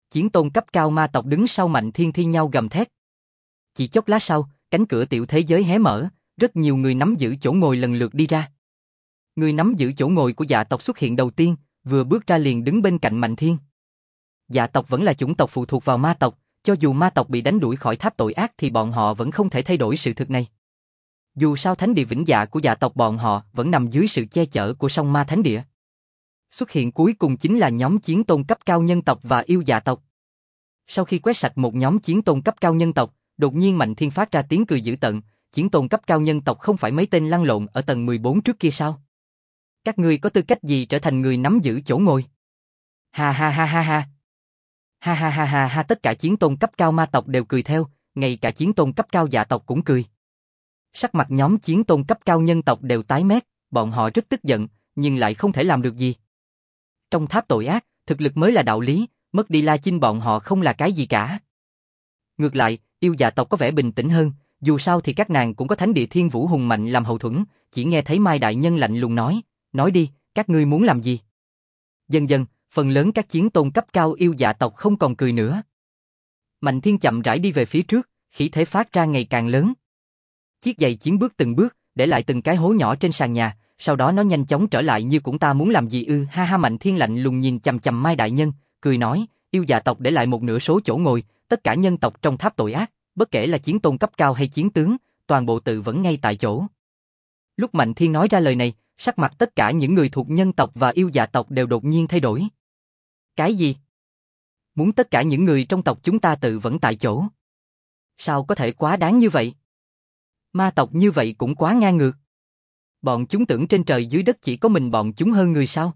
Chiến tôn cấp cao ma tộc đứng sau Mạnh Thiên thi nhau gầm thét. Chỉ chốc lát sau, cánh cửa tiểu thế giới hé mở, rất nhiều người nắm giữ chỗ ngồi lần lượt đi ra. Người nắm giữ chỗ ngồi của dạ tộc xuất hiện đầu tiên, vừa bước ra liền đứng bên cạnh Mạnh Thiên. Dạ tộc vẫn là chủng tộc phụ thuộc vào ma tộc, cho dù ma tộc bị đánh đuổi khỏi tháp tội ác thì bọn họ vẫn không thể thay đổi sự thực này. Dù sao thánh địa vĩnh dạ của dạ tộc bọn họ vẫn nằm dưới sự che chở của song ma thánh địa. Xuất hiện cuối cùng chính là nhóm chiến tôn cấp cao nhân tộc và yêu dạ tộc. Sau khi quét sạch một nhóm chiến tôn cấp cao nhân tộc, đột nhiên Mạnh Thiên phát ra tiếng cười dữ tợn, chiến tôn cấp cao nhân tộc không phải mấy tên lăn lộn ở tầng mười bốn trước kia sao? Các ngươi có tư cách gì trở thành người nắm giữ chỗ ngồi? Ha ha ha ha ha. Ha ha ha ha ha, tất cả chiến tôn cấp cao ma tộc đều cười theo, ngay cả chiến tôn cấp cao dạ tộc cũng cười. Sắc mặt nhóm chiến tôn cấp cao nhân tộc đều tái mét, bọn họ rất tức giận, nhưng lại không thể làm được gì. Trong tháp tội ác, thực lực mới là đạo lý, mất đi La Chinh bọn họ không là cái gì cả. Ngược lại, yêu dạ tộc có vẻ bình tĩnh hơn, dù sao thì các nàng cũng có thánh địa thiên vũ hùng mạnh làm hậu thuẫn, chỉ nghe thấy Mai Đại Nhân lạnh lùng nói, nói đi, các ngươi muốn làm gì? Dần dần, phần lớn các chiến tôn cấp cao yêu dạ tộc không còn cười nữa. Mạnh Thiên chậm rãi đi về phía trước, khí thế phát ra ngày càng lớn. Chiếc giày chiến bước từng bước, để lại từng cái hố nhỏ trên sàn nhà, sau đó nó nhanh chóng trở lại như cũng ta muốn làm gì ư, ha ha. Mạnh Thiên lạnh lùng nhìn chằm chằm Mai Đại Nhân, cười nói, yêu dạ tộc để lại một nửa số chỗ ngồi, tất cả nhân tộc trong tháp tội ác, bất kể là chiến tôn cấp cao hay chiến tướng, toàn bộ tự vẫn ngay tại chỗ. Lúc Mạnh Thiên nói ra lời này, sắc mặt tất cả những người thuộc nhân tộc và yêu dạ tộc đều đột nhiên thay đổi. Cái gì? Muốn tất cả những người trong tộc chúng ta tự vẫn tại chỗ? Sao có thể quá đáng như vậy? Ma tộc như vậy cũng quá ngang ngược. Bọn chúng tưởng trên trời dưới đất chỉ có mình bọn chúng hơn người sao?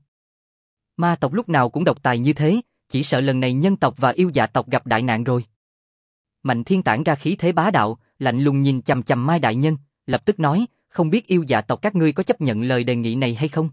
Ma tộc lúc nào cũng độc tài như thế, chỉ sợ lần này nhân tộc và yêu dạ tộc gặp đại nạn rồi. Mạnh Thiên tản ra khí thế bá đạo, lạnh lùng nhìn chằm chằm Mai Đại Nhân, lập tức nói, không biết yêu dạ tộc các ngươi có chấp nhận lời đề nghị này hay không?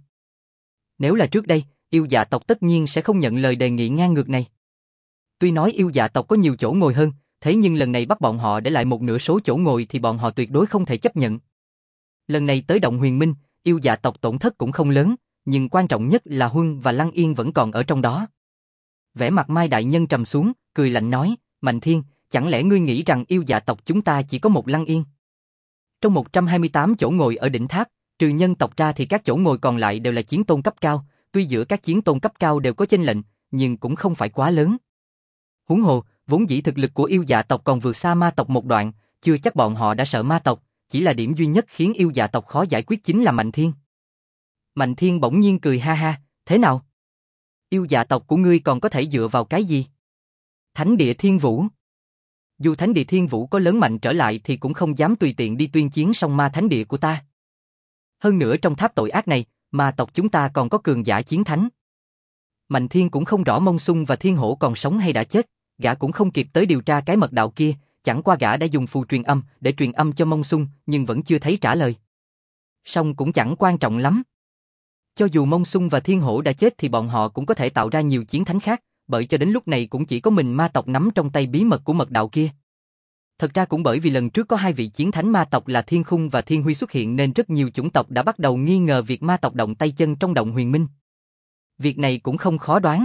Nếu là trước đây, yêu dạ tộc tất nhiên sẽ không nhận lời đề nghị ngang ngược này. Tuy nói yêu dạ tộc có nhiều chỗ ngồi hơn, thế nhưng lần này bắt bọn họ để lại một nửa số chỗ ngồi thì bọn họ tuyệt đối không thể chấp nhận. Lần này tới Động Huyền Minh, yêu dạ tộc tổn thất cũng không lớn, nhưng quan trọng nhất là Huân và Lăng Yên vẫn còn ở trong đó. Vẻ mặt Mai Đại Nhân trầm xuống, cười lạnh nói, Mạnh Thiên, chẳng lẽ ngươi nghĩ rằng yêu dạ tộc chúng ta chỉ có một Lăng Yên? Trong một trăm hai mươi tám chỗ ngồi ở đỉnh tháp, trừ nhân tộc ra thì các chỗ ngồi còn lại đều là chiến tôn cấp cao, tuy giữa các chiến tôn cấp cao đều có chênh lệch, nhưng cũng không phải quá lớn. Huống hồ, vốn dĩ thực lực của yêu dạ tộc còn vượt xa ma tộc một đoạn, chưa chắc bọn họ đã sợ ma tộc, chỉ là điểm duy nhất khiến yêu dạ tộc khó giải quyết chính là Mạnh Thiên. Mạnh Thiên bỗng nhiên cười ha ha, thế nào? Yêu dạ tộc của ngươi còn có thể dựa vào cái gì? Thánh địa Thiên Vũ. Dù Thánh địa Thiên Vũ có lớn mạnh trở lại thì cũng không dám tùy tiện đi tuyên chiến song ma thánh địa của ta. Hơn nữa trong tháp tội ác này, ma tộc chúng ta còn có cường giả chiến thánh. Mạnh Thiên cũng không rõ Mông Xung và Thiên Hổ còn sống hay đã chết, gã cũng không kịp tới điều tra cái mật đạo kia, chẳng qua gã đã dùng phù truyền âm để truyền âm cho Mông Xung nhưng vẫn chưa thấy trả lời. Song cũng chẳng quan trọng lắm. Cho dù Mông Xung và Thiên Hổ đã chết thì bọn họ cũng có thể tạo ra nhiều chiến thánh khác, bởi cho đến lúc này cũng chỉ có mình ma tộc nắm trong tay bí mật của mật đạo kia. Thật ra cũng bởi vì lần trước có hai vị chiến thánh ma tộc là Thiên Khung và Thiên Huy xuất hiện nên rất nhiều chủng tộc đã bắt đầu nghi ngờ việc ma tộc động tay chân trong Động Huyền Minh. Việc này cũng không khó đoán.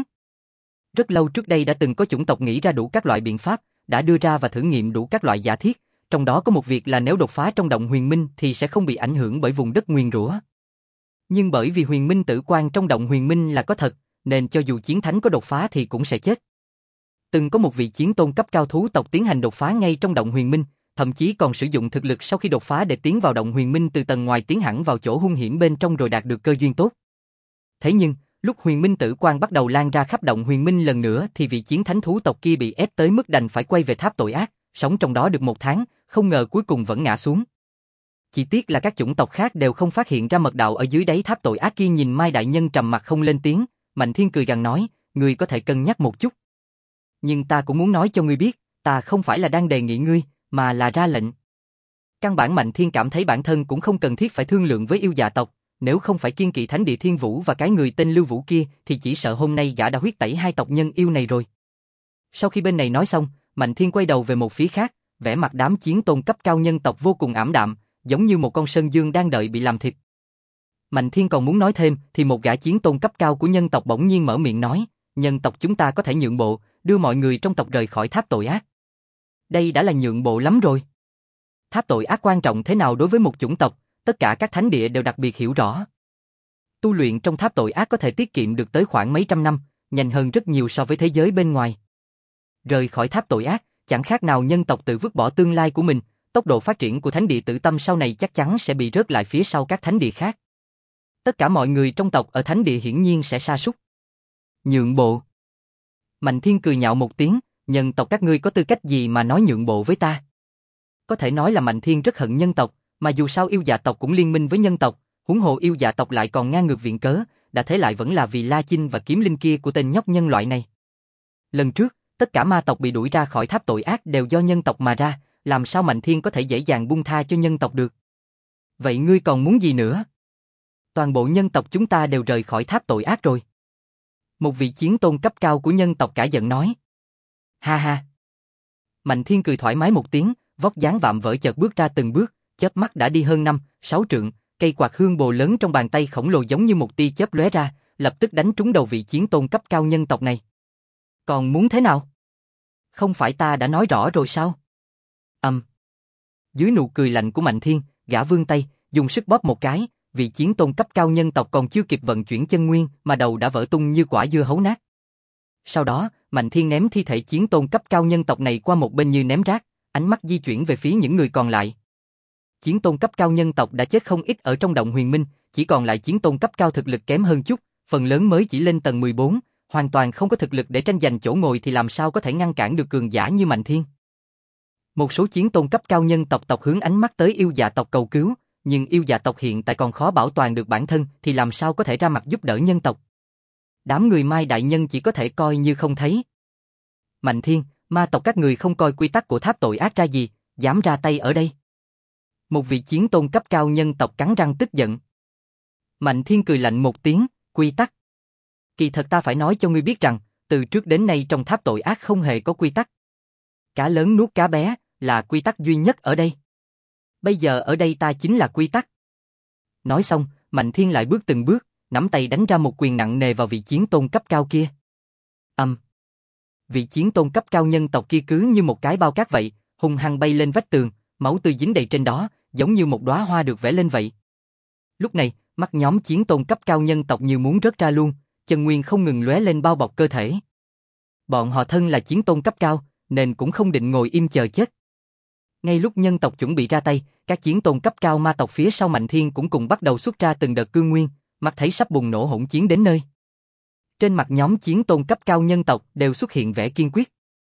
Rất lâu trước đây đã từng có chủng tộc nghĩ ra đủ các loại biện pháp, đã đưa ra và thử nghiệm đủ các loại giả thiết, trong đó có một việc là nếu đột phá trong Động Huyền Minh thì sẽ không bị ảnh hưởng bởi vùng đất nguyền rủa. Nhưng bởi vì huyền minh tử quan trong Động Huyền Minh là có thật, nên cho dù chiến thánh có đột phá thì cũng sẽ chết. Từng có một vị chiến tôn cấp cao thú tộc tiến hành đột phá ngay trong Động Huyền Minh, thậm chí còn sử dụng thực lực sau khi đột phá để tiến vào Động Huyền Minh từ tầng ngoài tiến hẳn vào chỗ hung hiểm bên trong rồi đạt được cơ duyên tốt. Thế nhưng, lúc huyền minh tử quang bắt đầu lan ra khắp Động Huyền Minh lần nữa thì vị chiến thánh thú tộc kia bị ép tới mức đành phải quay về tháp tội ác, sống trong đó được một tháng, không ngờ cuối cùng vẫn ngã xuống. Chỉ tiếc là các chủng tộc khác đều không phát hiện ra mật đạo ở dưới đáy tháp tội ác kia. Nhìn Mai Đại Nhân trầm mặt không lên tiếng, Mạnh Thiên cười gằn nói, ngươi có thể cân nhắc một chút. Nhưng ta cũng muốn nói cho ngươi biết, ta không phải là đang đề nghị ngươi, mà là ra lệnh. Căn bản Mạnh Thiên cảm thấy bản thân cũng không cần thiết phải thương lượng với yêu dạ tộc, nếu không phải kiên kỵ Thánh địa Thiên Vũ và cái người tên Lưu Vũ kia thì chỉ sợ hôm nay gã đã huyết tẩy hai tộc nhân yêu này rồi. Sau khi bên này nói xong, Mạnh Thiên quay đầu về một phía khác, vẻ mặt đám chiến tôn cấp cao nhân tộc vô cùng ảm đạm, giống như một con sơn dương đang đợi bị làm thịt. Mạnh Thiên còn muốn nói thêm thì một gã chiến tôn cấp cao của nhân tộc bỗng nhiên mở miệng nói, nhân tộc chúng ta có thể nhượng bộ, đưa mọi người trong tộc rời khỏi tháp tội ác. Đây đã là nhượng bộ lắm rồi. Tháp tội ác quan trọng thế nào đối với một chủng tộc, tất cả các thánh địa đều đặc biệt hiểu rõ. Tu luyện trong tháp tội ác có thể tiết kiệm được tới khoảng mấy trăm năm, nhanh hơn rất nhiều so với thế giới bên ngoài. Rời khỏi tháp tội ác, chẳng khác nào nhân tộc tự vứt bỏ tương lai của mình, tốc độ phát triển của thánh địa Tử Tâm sau này chắc chắn sẽ bị rớt lại phía sau các thánh địa khác. Tất cả mọi người trong tộc ở thánh địa hiển nhiên sẽ sa sút. Nhượng bộ. Mạnh Thiên cười nhạo một tiếng, nhân tộc các ngươi có tư cách gì mà nói nhượng bộ với ta? Có thể nói là Mạnh Thiên rất hận nhân tộc, mà dù sao yêu dạ tộc cũng liên minh với nhân tộc, huống hồ yêu dạ tộc lại còn ngang ngược viện cớ, đã thế lại vẫn là vì La Chinh và kiếm linh kia của tên nhóc nhân loại này. Lần trước, tất cả ma tộc bị đuổi ra khỏi tháp tội ác đều do nhân tộc mà ra, làm sao Mạnh Thiên có thể dễ dàng buông tha cho nhân tộc được? Vậy ngươi còn muốn gì nữa? Toàn bộ nhân tộc chúng ta đều rời khỏi tháp tội ác rồi. Một vị chiến tôn cấp cao của nhân tộc cả giận nói. Ha ha. Mạnh Thiên cười thoải mái một tiếng, vóc dáng vạm vỡ chợt bước ra từng bước, chớp mắt đã đi hơn năm, sáu trượng, cây quạt hương bồ lớn trong bàn tay khổng lồ giống như một tia chớp lóe ra, lập tức đánh trúng đầu vị chiến tôn cấp cao nhân tộc này. Còn muốn thế nào? Không phải ta đã nói rõ rồi sao? Ầm. Um. Dưới nụ cười lạnh của Mạnh Thiên, gã vươn tay, dùng sức bóp một cái, vị chiến tôn cấp cao nhân tộc còn chưa kịp vận chuyển chân nguyên mà đầu đã vỡ tung như quả dưa hấu nát. Sau đó, Mạnh Thiên ném thi thể chiến tôn cấp cao nhân tộc này qua một bên như ném rác, ánh mắt di chuyển về phía những người còn lại. Chiến tôn cấp cao nhân tộc đã chết không ít ở trong động huyền minh, chỉ còn lại chiến tôn cấp cao thực lực kém hơn chút, phần lớn mới chỉ lên tầng mười bốn, hoàn toàn không có thực lực để tranh giành chỗ ngồi thì làm sao có thể ngăn cản được cường giả như Mạnh Thiên. Một số chiến tôn cấp cao nhân tộc tộc hướng ánh mắt tới yêu dạ tộc cầu cứu, nhưng yêu dạ tộc hiện tại còn khó bảo toàn được bản thân thì làm sao có thể ra mặt giúp đỡ nhân tộc. Đám người Mai đại nhân chỉ có thể coi như không thấy. Mạnh Thiên, ma tộc các người không coi quy tắc của tháp tội ác ra gì, dám ra tay ở đây. Một vị chiến tôn cấp cao nhân tộc cắn răng tức giận. Mạnh Thiên cười lạnh một tiếng, quy tắc. Kỳ thật ta phải nói cho ngươi biết rằng, từ trước đến nay trong tháp tội ác không hề có quy tắc. Cá lớn nuốt cá bé, là quy tắc duy nhất ở đây. Bây giờ ở đây ta chính là quy tắc. Nói xong, Mạnh Thiên lại bước từng bước, nắm tay đánh ra một quyền nặng nề vào vị chiến tôn cấp cao kia. Ầm. Um. Vị chiến tôn cấp cao nhân tộc kia cứ như một cái bao cát vậy, hung hăng bay lên vách tường, máu tươi dính đầy trên đó, giống như một đóa hoa được vẽ lên vậy. Lúc này, mắt nhóm chiến tôn cấp cao nhân tộc như muốn rớt ra luôn, chân nguyên không ngừng lóe lên bao bọc cơ thể. Bọn họ thân là chiến tôn cấp cao, nên cũng không định ngồi im chờ chết. Ngay lúc nhân tộc chuẩn bị ra tay, các chiến tôn cấp cao ma tộc phía sau Mạnh Thiên cũng cùng bắt đầu xuất ra từng đợt cương nguyên, mắt thấy sắp bùng nổ hỗn chiến đến nơi. Trên mặt nhóm chiến tôn cấp cao nhân tộc đều xuất hiện vẻ kiên quyết.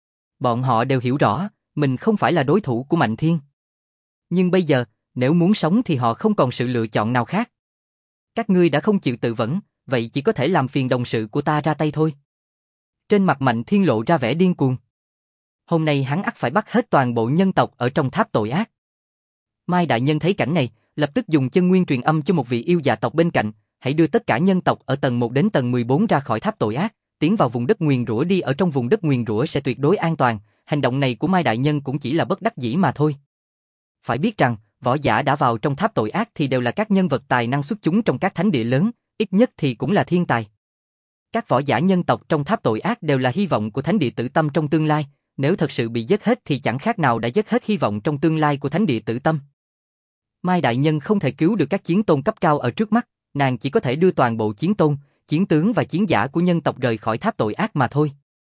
Bọn họ đều hiểu rõ, mình không phải là đối thủ của Mạnh Thiên. Nhưng bây giờ, nếu muốn sống thì họ không còn sự lựa chọn nào khác. Các ngươi đã không chịu tự vẫn, vậy chỉ có thể làm phiền đồng sự của ta ra tay thôi. Trên mặt Mạnh Thiên lộ ra vẻ điên cuồng. Hôm nay hắn ắt phải bắt hết toàn bộ nhân tộc ở trong tháp tội ác. Mai đại nhân thấy cảnh này, lập tức dùng chân nguyên truyền âm cho một vị yêu dạ tộc bên cạnh, hãy đưa tất cả nhân tộc ở tầng một đến tầng mười bốn ra khỏi tháp tội ác, tiến vào vùng đất nguyền rủa đi, ở trong vùng đất nguyền rủa sẽ tuyệt đối an toàn. Hành động này của Mai đại nhân cũng chỉ là bất đắc dĩ mà thôi. Phải biết rằng, võ giả đã vào trong tháp tội ác thì đều là các nhân vật tài năng xuất chúng trong các thánh địa lớn, ít nhất thì cũng là thiên tài. Các võ giả nhân tộc trong tháp tội ác đều là hy vọng của thánh địa Tử Tâm trong tương lai, nếu thật sự bị giết hết thì chẳng khác nào đã giết hết hy vọng trong tương lai của thánh địa Tử Tâm. Mai đại nhân không thể cứu được các chiến tôn cấp cao ở trước mắt, nàng chỉ có thể đưa toàn bộ chiến tôn, chiến tướng và chiến giả của nhân tộc rời khỏi tháp tội ác mà thôi.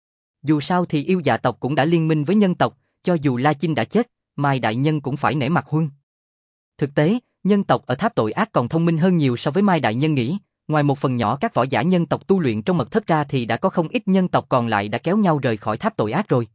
Dù sao thì yêu dạ tộc cũng đã liên minh với nhân tộc, cho dù La Chinh đã chết, Mai đại nhân cũng phải nể mặt huân. Thực tế, nhân tộc ở tháp tội ác còn thông minh hơn nhiều so với Mai đại nhân nghĩ, ngoài một phần nhỏ các võ giả nhân tộc tu luyện trong mật thất ra thì đã có không ít nhân tộc còn lại đã kéo nhau rời khỏi tháp tội ác rồi.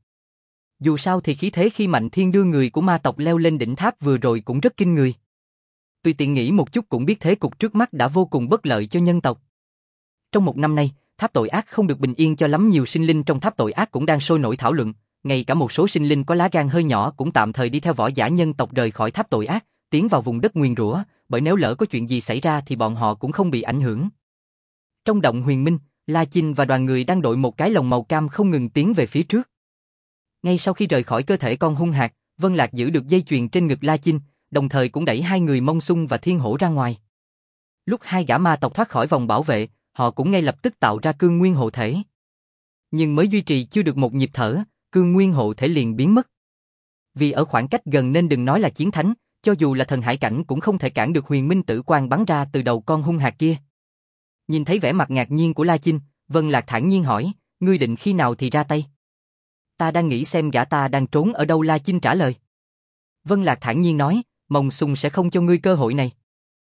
Dù sao thì khí thế khi Mạnh Thiên đưa người của ma tộc leo lên đỉnh tháp vừa rồi cũng rất kinh người. Tuy tiện nghĩ một chút cũng biết thế cục trước mắt đã vô cùng bất lợi cho nhân tộc. Trong một năm nay, tháp tội ác không được bình yên cho lắm, nhiều sinh linh trong tháp tội ác cũng đang sôi nổi thảo luận, ngay cả một số sinh linh có lá gan hơi nhỏ cũng tạm thời đi theo võ giả nhân tộc rời khỏi tháp tội ác, tiến vào vùng đất nguyền rủa, bởi nếu lỡ có chuyện gì xảy ra thì bọn họ cũng không bị ảnh hưởng. Trong động huyền minh, La Chinh và đoàn người đang đội một cái lồng màu cam không ngừng tiến về phía trước. Ngay sau khi rời khỏi cơ thể con hung hạc, Vân Lạc giữ được dây chuyền trên ngực La Chinh, đồng thời cũng đẩy hai người Mông Xung và Thiên Hổ ra ngoài. Lúc hai gã ma tộc thoát khỏi vòng bảo vệ, họ cũng ngay lập tức tạo ra cương nguyên hộ thể. Nhưng mới duy trì chưa được một nhịp thở, cương nguyên hộ thể liền biến mất. Vì ở khoảng cách gần nên đừng nói là chiến thánh, cho dù là thần hải cảnh cũng không thể cản được huyền minh tử quang bắn ra từ đầu con hung hạc kia. Nhìn thấy vẻ mặt ngạc nhiên của La Chinh, Vân Lạc thản nhiên hỏi, ngươi định khi nào thì ra tay? Ta đang nghĩ xem gã ta đang trốn ở đâu. La Chinh trả lời. Vân Lạc thản nhiên nói, Mông Sung sẽ không cho ngươi cơ hội này.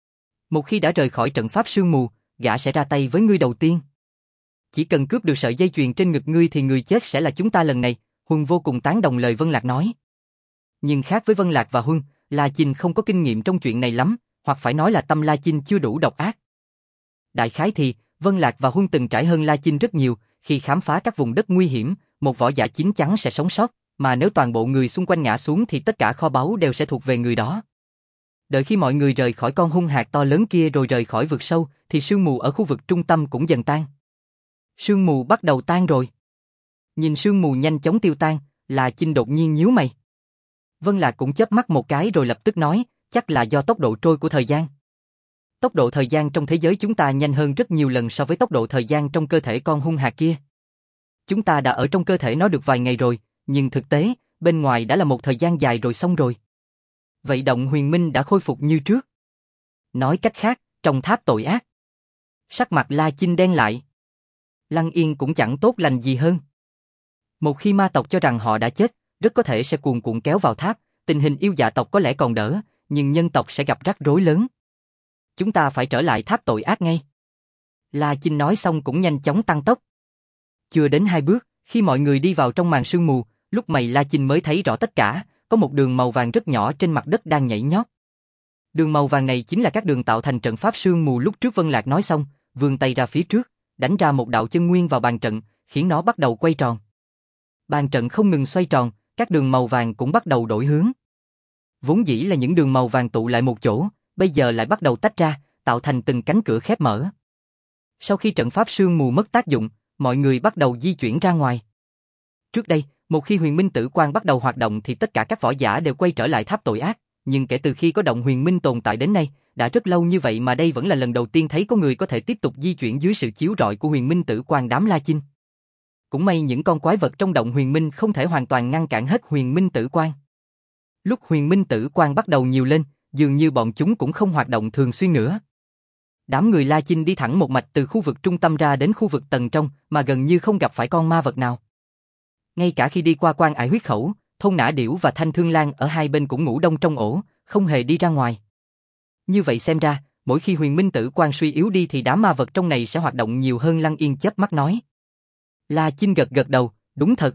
Một khi đã rời khỏi trận pháp sương mù, gã sẽ ra tay với ngươi đầu tiên. Chỉ cần cướp được sợi dây chuyền trên ngực ngươi thì người chết sẽ là chúng ta lần này. Huân vô cùng tán đồng lời Vân Lạc nói. Nhưng khác với Vân Lạc và Huân, La Chinh không có kinh nghiệm trong chuyện này lắm, hoặc phải nói là tâm La Chinh chưa đủ độc ác. Đại khái thì, Vân Lạc và Huân từng trải hơn La Chinh rất nhiều, khi khám phá các vùng đất nguy hiểm, một võ giả chín chắn sẽ sống sót, mà nếu toàn bộ người xung quanh ngã xuống thì tất cả kho báu đều sẽ thuộc về người đó. Đợi khi mọi người rời khỏi con hung hạc to lớn kia rồi rời khỏi vực sâu, thì sương mù ở khu vực trung tâm cũng dần tan. Sương mù bắt đầu tan rồi. Nhìn sương mù nhanh chóng tiêu tan, La Chinh đột nhiên nhíu mày. Vân Lạc cũng chớp mắt một cái rồi lập tức nói, chắc là do tốc độ trôi của thời gian. Tốc độ thời gian trong thế giới chúng ta nhanh hơn rất nhiều lần so với tốc độ thời gian trong cơ thể con hung hạc kia. Chúng ta đã ở trong cơ thể nó được vài ngày rồi, nhưng thực tế, bên ngoài đã là một thời gian dài rồi xong rồi. Vậy động huyền minh đã khôi phục như trước. Nói cách khác, trong tháp tội ác. Sắc mặt La Chinh đen lại. Lăng Yên cũng chẳng tốt lành gì hơn. Một khi ma tộc cho rằng họ đã chết, rất có thể sẽ cuồn cuộn kéo vào tháp, tình hình yêu dạ tộc có lẽ còn đỡ, nhưng nhân tộc sẽ gặp rắc rối lớn. Chúng ta phải trở lại tháp tội ác ngay. La Chinh nói xong cũng nhanh chóng tăng tốc. Chưa đến hai bước, khi mọi người đi vào trong màn sương mù, lúc này La Chinh mới thấy rõ tất cả, có một đường màu vàng rất nhỏ trên mặt đất đang nhảy nhót. Đường màu vàng này chính là các đường tạo thành trận pháp sương mù lúc trước Vân Lạc nói xong, vươn tay ra phía trước, đánh ra một đạo chân nguyên vào bàn trận, khiến nó bắt đầu quay tròn. Bàn trận không ngừng xoay tròn, các đường màu vàng cũng bắt đầu đổi hướng. Vốn dĩ là những đường màu vàng tụ lại một chỗ, bây giờ lại bắt đầu tách ra, tạo thành từng cánh cửa khép mở. Sau khi trận pháp sương mù mất tác dụng, mọi người bắt đầu di chuyển ra ngoài. Trước đây, một khi huyền minh tử quang bắt đầu hoạt động thì tất cả các võ giả đều quay trở lại tháp tội ác, nhưng kể từ khi có động huyền minh tồn tại đến nay, đã rất lâu như vậy mà đây vẫn là lần đầu tiên thấy có người có thể tiếp tục di chuyển dưới sự chiếu rọi của huyền minh tử quang đám La Chinh. Cũng may những con quái vật trong động huyền minh không thể hoàn toàn ngăn cản hết huyền minh tử quang. Lúc huyền minh tử quang bắt đầu nhiều lên, dường như bọn chúng cũng không hoạt động thường xuyên nữa. Đám người La Chinh đi thẳng một mạch từ khu vực trung tâm ra đến khu vực tầng trong mà gần như không gặp phải con ma vật nào. Ngay cả khi đi qua quan ải huyết khẩu, thôn Nã Điểu và Thanh Thương Lan ở hai bên cũng ngủ đông trong ổ, không hề đi ra ngoài. Như vậy xem ra, mỗi khi huyền minh tử quang suy yếu đi thì đám ma vật trong này sẽ hoạt động nhiều hơn. Lăng Yên chớp mắt nói. La Chinh gật gật đầu, đúng thật.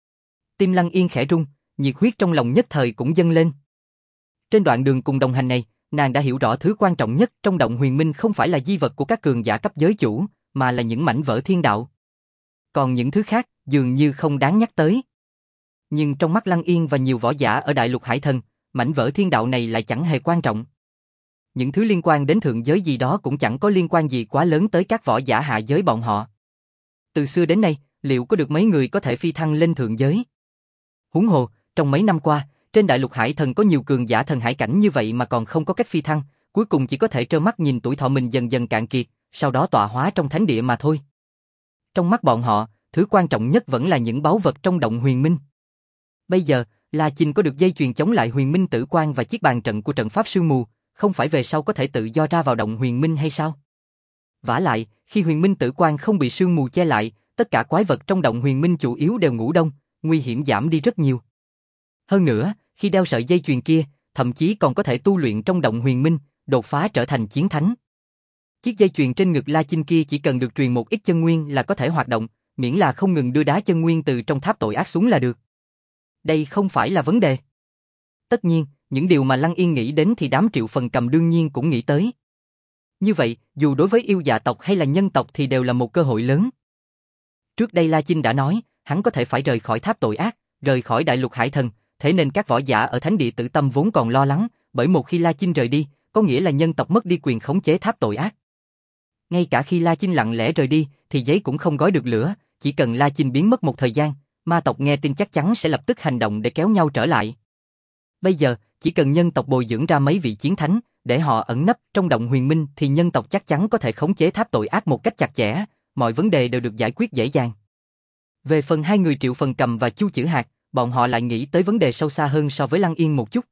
Tim Lăng Yên khẽ rung, nhiệt huyết trong lòng nhất thời cũng dâng lên. Trên đoạn đường cùng đồng hành này, nàng đã hiểu rõ thứ quan trọng nhất trong động huyền minh không phải là di vật của các cường giả cấp giới chủ, mà là những mảnh vỡ thiên đạo. Còn những thứ khác, dường như không đáng nhắc tới. Nhưng trong mắt Lăng Yên và nhiều võ giả ở Đại Lục Hải Thần, mảnh vỡ thiên đạo này lại chẳng hề quan trọng. Những thứ liên quan đến thượng giới gì đó cũng chẳng có liên quan gì quá lớn tới các võ giả hạ giới bọn họ. Từ xưa đến nay, liệu có được mấy người có thể phi thăng lên thượng giới? Huống hồ, trong mấy năm qua, trên Đại Lục Hải Thần có nhiều cường giả thần hải cảnh như vậy mà còn không có cách phi thăng, cuối cùng chỉ có thể trơ mắt nhìn tuổi thọ mình dần dần cạn kiệt, sau đó tọa hóa trong thánh địa mà thôi. Trong mắt bọn họ, thứ quan trọng nhất vẫn là những báu vật trong động huyền minh. Bây giờ, La Chinh có được dây chuyền chống lại huyền minh tử quang và chiếc bàn trận của trận pháp sương mù, không phải về sau có thể tự do ra vào động huyền minh hay sao? Vả lại, khi huyền minh tử quang không bị sương mù che lại, tất cả quái vật trong động huyền minh chủ yếu đều ngủ đông, nguy hiểm giảm đi rất nhiều. Hơn nữa, khi đeo sợi dây chuyền kia, thậm chí còn có thể tu luyện trong động huyền minh, đột phá trở thành chiến thánh. Chiếc dây chuyền trên ngực La Chinh kia chỉ cần được truyền một ít chân nguyên là có thể hoạt động, miễn là không ngừng đưa đá chân nguyên từ trong tháp tội ác xuống là được. Đây không phải là vấn đề. Tất nhiên, những điều mà Lăng Yên nghĩ đến thì đám Triệu Phần Cầm đương nhiên cũng nghĩ tới. Như vậy, dù đối với yêu dạ tộc hay là nhân tộc thì đều là một cơ hội lớn. Trước đây La Chinh đã nói, hắn có thể phải rời khỏi tháp tội ác, rời khỏi Đại Lục Hải Thần, thế nên các võ giả ở thánh địa Tử Tâm vốn còn lo lắng, bởi một khi La Chinh rời đi, có nghĩa là nhân tộc mất đi quyền khống chế tháp tội ác. Ngay cả khi La Chinh lặng lẽ rời đi, thì giấy cũng không gói được lửa, chỉ cần La Chinh biến mất một thời gian, ma tộc nghe tin chắc chắn sẽ lập tức hành động để kéo nhau trở lại. Bây giờ, chỉ cần nhân tộc bồi dưỡng ra mấy vị chiến thánh, để họ ẩn nấp trong động huyền minh thì nhân tộc chắc chắn có thể khống chế tháp tội ác một cách chặt chẽ, mọi vấn đề đều được giải quyết dễ dàng. Về phần hai người Triệu Phần Cầm và Chu Chử Hạc, bọn họ lại nghĩ tới vấn đề sâu xa hơn so với Lăng Yên một chút.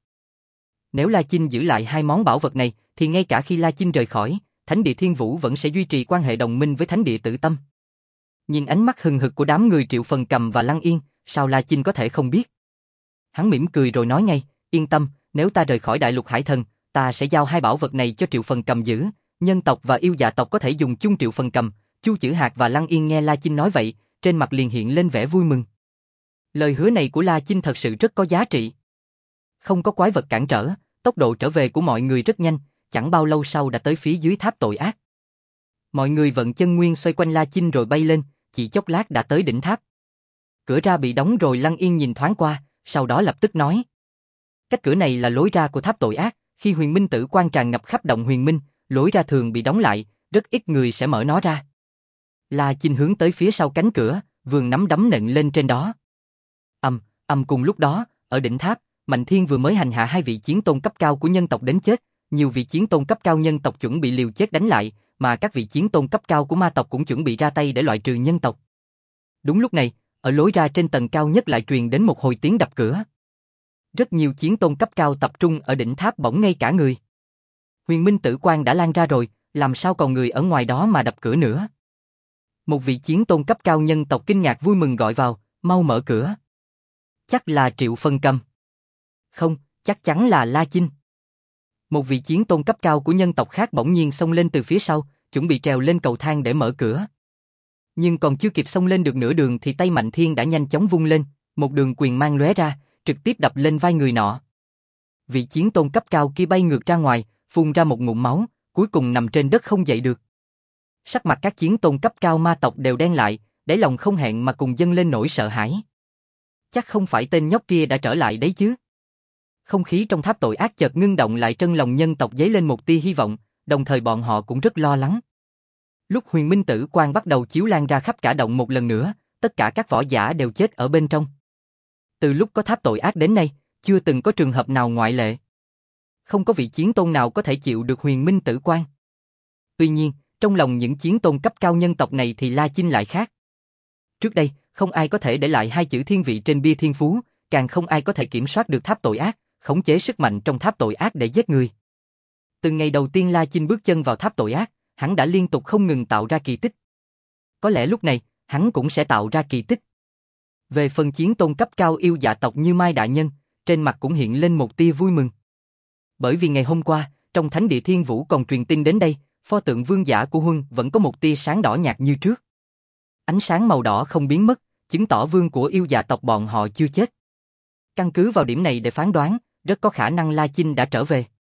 Nếu La Chinh giữ lại hai món bảo vật này, thì ngay cả khi La Chinh rời khỏi, Thánh địa Thiên Vũ vẫn sẽ duy trì quan hệ đồng minh với Thánh địa Tử Tâm. Nhìn ánh mắt hừng hực của đám người Triệu Phần Cầm và Lăng Yên, sao La Chinh có thể không biết? Hắn mỉm cười rồi nói ngay, yên tâm, nếu ta rời khỏi Đại Lục Hải Thần, ta sẽ giao hai bảo vật này cho Triệu Phần Cầm giữ, nhân tộc và yêu dạ tộc có thể dùng chung Triệu Phần Cầm. Chu Chử Hạc và Lăng Yên nghe La Chinh nói vậy, trên mặt liền hiện lên vẻ vui mừng. Lời hứa này của La Chinh thật sự rất có giá trị. Không có quái vật cản trở, tốc độ trở về của mọi người rất nhanh, chẳng bao lâu sau đã tới phía dưới tháp tội ác. Mọi người vận chân nguyên xoay quanh La Chinh rồi bay lên, chỉ chốc lát đã tới đỉnh tháp. Cửa ra bị đóng rồi. Lăng Yên nhìn thoáng qua, sau đó lập tức nói. Cách cửa này là lối ra của tháp tội ác, khi huyền minh tử quan tràn ngập khắp động huyền minh, lối ra thường bị đóng lại, rất ít người sẽ mở nó ra. La Chinh hướng tới phía sau cánh cửa, vươn nắm đấm nện lên trên đó. Ầm, ầm cùng lúc đó, ở đỉnh tháp, Mạnh Thiên vừa mới hành hạ hai vị chiến tôn cấp cao của nhân tộc đến chết, nhiều vị chiến tôn cấp cao nhân tộc chuẩn bị liều chết đánh lại, mà các vị chiến tôn cấp cao của ma tộc cũng chuẩn bị ra tay để loại trừ nhân tộc. Đúng lúc này, ở lối ra trên tầng cao nhất lại truyền đến một hồi tiếng đập cửa. Rất nhiều chiến tôn cấp cao tập trung ở đỉnh tháp bỗng ngây cả người. Huyền minh tử quang đã lan ra rồi, làm sao còn người ở ngoài đó mà đập cửa nữa? Một vị chiến tôn cấp cao nhân tộc kinh ngạc vui mừng gọi vào, mau mở cửa. Chắc là Triệu Phần Cầm. Không, chắc chắn là La Chinh. Một vị chiến tôn cấp cao của nhân tộc khác bỗng nhiên xông lên từ phía sau, chuẩn bị trèo lên cầu thang để mở cửa. Nhưng còn chưa kịp xông lên được nửa đường thì tay Mạnh Thiên đã nhanh chóng vung lên, một đường quyền mang lóe ra, trực tiếp đập lên vai người nọ. Vị chiến tôn cấp cao kia bay ngược ra ngoài, phun ra một ngụm máu, cuối cùng nằm trên đất không dậy được. Sắc mặt các chiến tôn cấp cao ma tộc đều đen lại, đáy lòng không hẹn mà cùng dâng lên nỗi sợ hãi. Chắc không phải tên nhóc kia đã trở lại đấy chứ? Không khí trong tháp tội ác chợt ngưng động lại, trong lòng nhân tộc dấy lên một tia hy vọng, đồng thời bọn họ cũng rất lo lắng. Lúc huyền minh tử quang bắt đầu chiếu lan ra khắp cả động một lần nữa, tất cả các võ giả đều chết ở bên trong. Từ lúc có tháp tội ác đến nay, chưa từng có trường hợp nào ngoại lệ. Không có vị chiến tôn nào có thể chịu được huyền minh tử quang. Tuy nhiên, trong lòng những chiến tôn cấp cao nhân tộc này thì La Chinh lại khác. Trước đây, không ai có thể để lại hai chữ thiên vị trên bia thiên phú, càng không ai có thể kiểm soát được tháp tội ác, khống chế sức mạnh trong tháp tội ác để giết người. Từ ngày đầu tiên La Chinh bước chân vào tháp tội ác, hắn đã liên tục không ngừng tạo ra kỳ tích. Có lẽ lúc này, hắn cũng sẽ tạo ra kỳ tích. Về phần chiến tôn cấp cao yêu dạ tộc như Mai Đại Nhân, trên mặt cũng hiện lên một tia vui mừng. Bởi vì ngày hôm qua, trong Thánh địa Thiên Vũ còn truyền tin đến đây, pho tượng vương giả của Huân vẫn có một tia sáng đỏ nhạt như trước. Ánh sáng màu đỏ không biến mất, chứng tỏ vương của yêu dạ tộc bọn họ chưa chết. Căn cứ vào điểm này để phán đoán, rất có khả năng La Chinh đã trở về.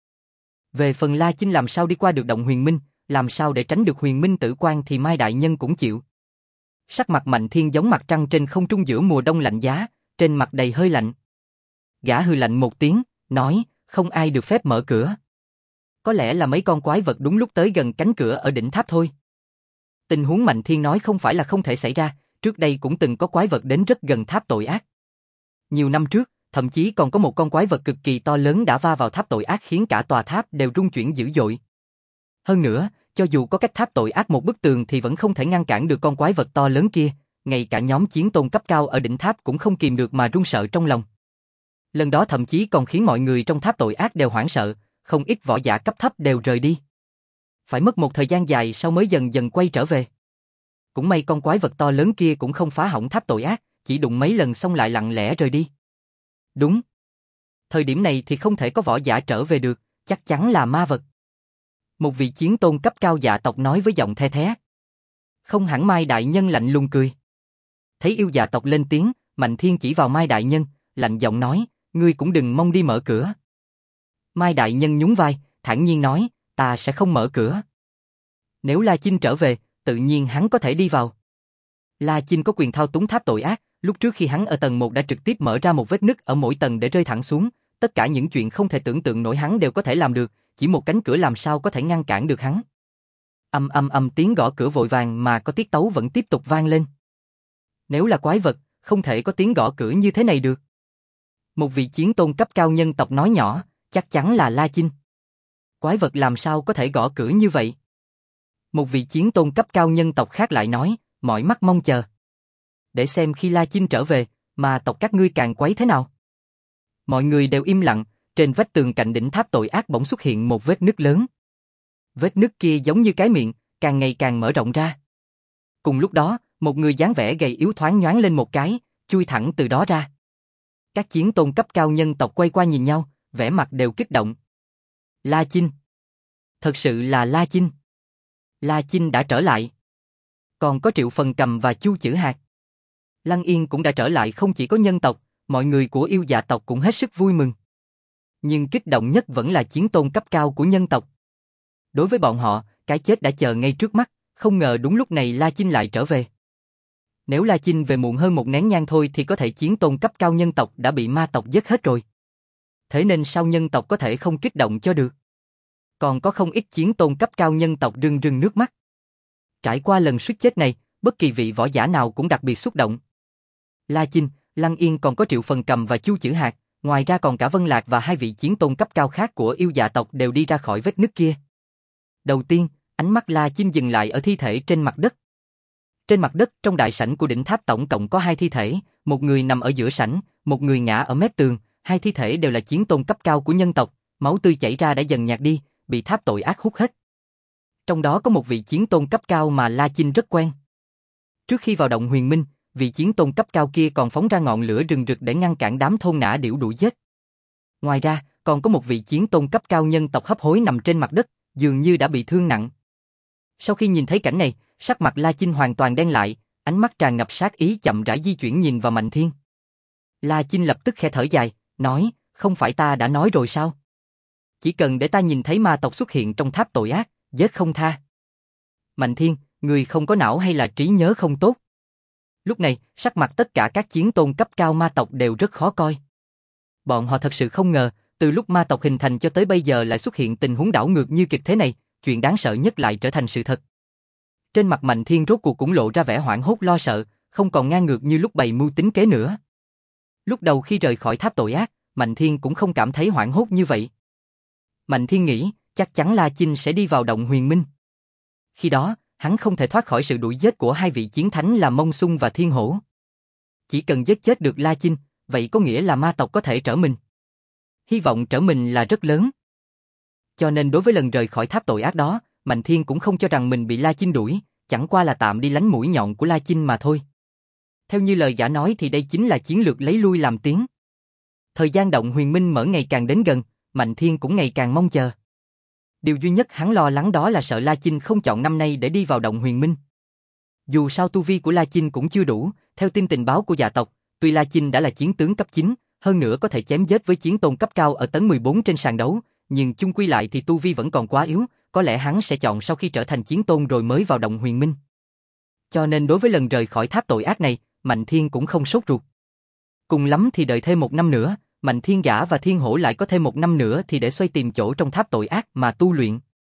Về phần La Chinh làm sao đi qua được động huyền minh, làm sao để tránh được huyền minh tử quang thì Mai Đại Nhân cũng chịu. Sắc mặt Mạnh Thiên giống mặt trăng trên không trung giữa mùa đông lạnh giá, trên mặt đầy hơi lạnh. Gã hừ lạnh một tiếng, nói, không ai được phép mở cửa. Có lẽ là mấy con quái vật đúng lúc tới gần cánh cửa ở đỉnh tháp thôi. Tình huống Mạnh Thiên nói không phải là không thể xảy ra, trước đây cũng từng có quái vật đến rất gần tháp tội ác. Nhiều năm trước, thậm chí còn có một con quái vật cực kỳ to lớn đã va vào tháp tội ác khiến cả tòa tháp đều rung chuyển dữ dội. Hơn nữa, cho dù có cách tháp tội ác một bức tường thì vẫn không thể ngăn cản được con quái vật to lớn kia, ngay cả nhóm chiến tôn cấp cao ở đỉnh tháp cũng không kìm được mà run sợ trong lòng. Lần đó thậm chí còn khiến mọi người trong tháp tội ác đều hoảng sợ, không ít võ giả cấp thấp đều rời đi. Phải mất một thời gian dài sau mới dần dần quay trở về. Cũng may con quái vật to lớn kia cũng không phá hỏng tháp tội ác, chỉ đụng mấy lần xong lại lặng lẽ rời đi. Đúng. Thời điểm này thì không thể có võ giả trở về được, chắc chắn là ma vật. Một vị chiến tôn cấp cao dạ tộc nói với giọng the thé. Không hẳn. Mai Đại Nhân lạnh lùng cười. Thấy yêu dạ tộc lên tiếng, Mạnh Thiên chỉ vào Mai Đại Nhân, lạnh giọng nói, ngươi cũng đừng mong đi mở cửa. Mai Đại Nhân nhún vai, thản nhiên nói, ta sẽ không mở cửa. Nếu La Chinh trở về, tự nhiên hắn có thể đi vào. La Chinh có quyền thao túng tháp tội ác, lúc trước khi hắn ở tầng một đã trực tiếp mở ra một vết nứt ở mỗi tầng để rơi thẳng xuống, tất cả những chuyện không thể tưởng tượng nổi hắn đều có thể làm được, chỉ một cánh cửa làm sao có thể ngăn cản được hắn. Âm âm âm tiếng gõ cửa vội vàng mà có tiết tấu vẫn tiếp tục vang lên. Nếu là quái vật, không thể có tiếng gõ cửa như thế này được. Một vị chiến tôn cấp cao nhân tộc nói nhỏ, chắc chắn là La Chinh. Quái vật làm sao có thể gõ cửa như vậy? Một vị chiến tôn cấp cao nhân tộc khác lại nói, mỏi mắt mong chờ. để xem khi La Chinh trở về, mà tộc các ngươi càng quấy thế nào. Mọi người đều im lặng, trên vách tường cạnh đỉnh tháp tội ác bỗng xuất hiện một vết nứt lớn. Vết nứt kia giống như cái miệng, càng ngày càng mở rộng ra. Cùng lúc đó, một người dáng vẻ gầy yếu thoáng nhoáng lên một cái, chui thẳng từ đó ra. Các chiến tôn cấp cao nhân tộc quay qua nhìn nhau, vẻ mặt đều kích động. La Chinh. Thật sự là La Chinh. La Chinh đã trở lại. Còn có Triệu Phần Cầm và Chu Chử Hạt. Lăng Yên cũng đã trở lại, không chỉ có nhân tộc, mọi người của yêu dạ tộc cũng hết sức vui mừng. Nhưng kích động nhất vẫn là chiến tôn cấp cao của nhân tộc. Đối với bọn họ, cái chết đã chờ ngay trước mắt, không ngờ đúng lúc này La Chinh lại trở về. Nếu La Chinh về muộn hơn một nén nhang thôi thì có thể chiến tôn cấp cao nhân tộc đã bị ma tộc giết hết rồi. Thế nên sao nhân tộc có thể không kích động cho được? Còn có không ít chiến tôn cấp cao nhân tộc rưng rưng nước mắt. Trải qua lần suýt chết này, bất kỳ vị võ giả nào cũng đặc biệt xúc động. La Chinh, Lăng Yên còn có Triệu Phần Cầm và Chu Chử Hạt, ngoài ra còn cả Vân Lạc và hai vị chiến tôn cấp cao khác của yêu dạ tộc đều đi ra khỏi vết nứt kia. Đầu tiên, ánh mắt La Chinh dừng lại ở thi thể trên mặt đất. Trên mặt đất trong đại sảnh của đỉnh tháp tổng cộng có hai thi thể, một người nằm ở giữa sảnh, một người ngã ở mép tường, hai thi thể đều là chiến tôn cấp cao của nhân tộc, máu tươi chảy ra đã dần nhạt đi, bị tháp tội ác hút hết. Trong đó có một vị chiến tôn cấp cao mà La Chinh rất quen. Trước khi vào động huyền minh, vị chiến tôn cấp cao kia còn phóng ra ngọn lửa rừng rực để ngăn cản đám thôn nã điểu đuổi giết. Ngoài ra, còn có một vị chiến tôn cấp cao nhân tộc hấp hối nằm trên mặt đất, dường như đã bị thương nặng. Sau khi nhìn thấy cảnh này, sắc mặt La Chinh hoàn toàn đen lại, ánh mắt tràn ngập sát ý chậm rãi di chuyển nhìn vào Mạnh Thiên. La Chinh lập tức khẽ thở dài, nói, không phải ta đã nói rồi sao? Chỉ cần để ta nhìn thấy ma tộc xuất hiện trong tháp tội ác, giết không tha. Mạnh Thiên, người không có não hay là trí nhớ không tốt? Lúc này, sắc mặt tất cả các chiến tôn cấp cao ma tộc đều rất khó coi. Bọn họ thật sự không ngờ, từ lúc ma tộc hình thành cho tới bây giờ lại xuất hiện tình huống đảo ngược như kịch thế này, chuyện đáng sợ nhất lại trở thành sự thật. Trên mặt Mạnh Thiên rốt cuộc cũng lộ ra vẻ hoảng hốt lo sợ, không còn ngang ngược như lúc bày mưu tính kế nữa. Lúc đầu khi rời khỏi tháp tội ác, Mạnh Thiên cũng không cảm thấy hoảng hốt như vậy. Mạnh Thiên nghĩ, chắc chắn La Chinh sẽ đi vào động huyền minh. Khi đó, hắn không thể thoát khỏi sự đuổi giết của hai vị chiến thánh là Mông Xung và Thiên Hổ. Chỉ cần giết chết được La Chinh, vậy có nghĩa là ma tộc có thể trở mình. Hy vọng trở mình là rất lớn. Cho nên đối với lần rời khỏi tháp tội ác đó, Mạnh Thiên cũng không cho rằng mình bị La Chinh đuổi, chẳng qua là tạm đi lánh mũi nhọn của La Chinh mà thôi. Theo như lời gã nói thì đây chính là chiến lược lấy lui làm tiến. Thời gian động huyền minh mở ngày càng đến gần, Mạnh Thiên cũng ngày càng mong chờ. Điều duy nhất hắn lo lắng đó là sợ La Chinh không chọn năm nay để đi vào động huyền minh. Dù sao tu vi của La Chinh cũng chưa đủ, theo tin tình báo của dạ tộc, tuy La Chinh đã là chiến tướng cấp chín, hơn nữa có thể chém giết với chiến tôn cấp cao ở tấn mười bốn trên sàn đấu, nhưng chung quy lại thì tu vi vẫn còn quá yếu, có lẽ hắn sẽ chọn sau khi trở thành chiến tôn rồi mới vào động huyền minh. Cho nên đối với lần rời khỏi tháp tội ác này, Mạnh Thiên cũng không sốt ruột. Cùng lắm thì đợi thêm một năm nữa, Mạnh Thiên gã và Thiên Hổ lại có thêm một năm nữa thì để xoay tìm chỗ trong tháp tội ác mà tu luyện.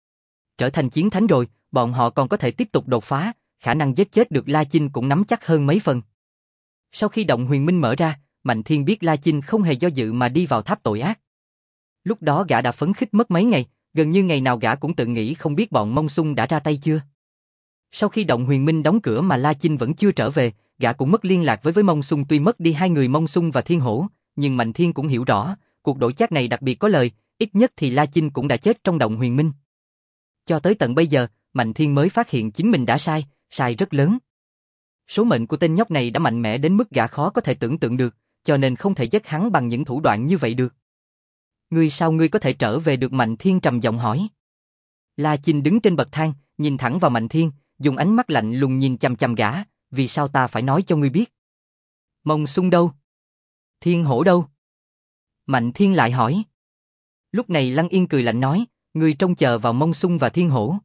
Trở thành chiến thánh rồi, bọn họ còn có thể tiếp tục đột phá, khả năng giết chết được La Chinh cũng nắm chắc hơn mấy phần. Sau khi động huyền minh mở ra, Mạnh Thiên biết La Chinh không hề do dự mà đi vào tháp tội ác. Lúc đó gã đã phấn khích mất mấy ngày, gần như ngày nào gã cũng tự nghĩ không biết bọn Mông Xung đã ra tay chưa. Sau khi động huyền minh đóng cửa mà La Chinh vẫn chưa trở về, gã cũng mất liên lạc với với Mông Xung. Tuy mất đi hai người Mông Xung và Thiên Hổ, nhưng Mạnh Thiên cũng hiểu rõ, cuộc đổi chác này đặc biệt có lời, ít nhất thì La Chinh cũng đã chết trong động huyền minh. Cho tới tận bây giờ, Mạnh Thiên mới phát hiện chính mình đã sai, sai rất lớn. Số mệnh của tên nhóc này đã mạnh mẽ đến mức gã khó có thể tưởng tượng được, cho nên không thể giết hắn bằng những thủ đoạn như vậy được. Ngươi sao ngươi có thể trở về được? Mạnh Thiên trầm giọng hỏi. La Chinh đứng trên bậc thang, nhìn thẳng vào Mạnh Thiên, dùng ánh mắt lạnh lùng nhìn chằm chằm gã, vì sao ta phải nói cho ngươi biết? Mông Xung đâu? Thiên Hổ đâu? Mạnh Thiên lại hỏi. Lúc này Lăng Yên cười lạnh nói, ngươi trông chờ vào Mông Xung và Thiên Hổ.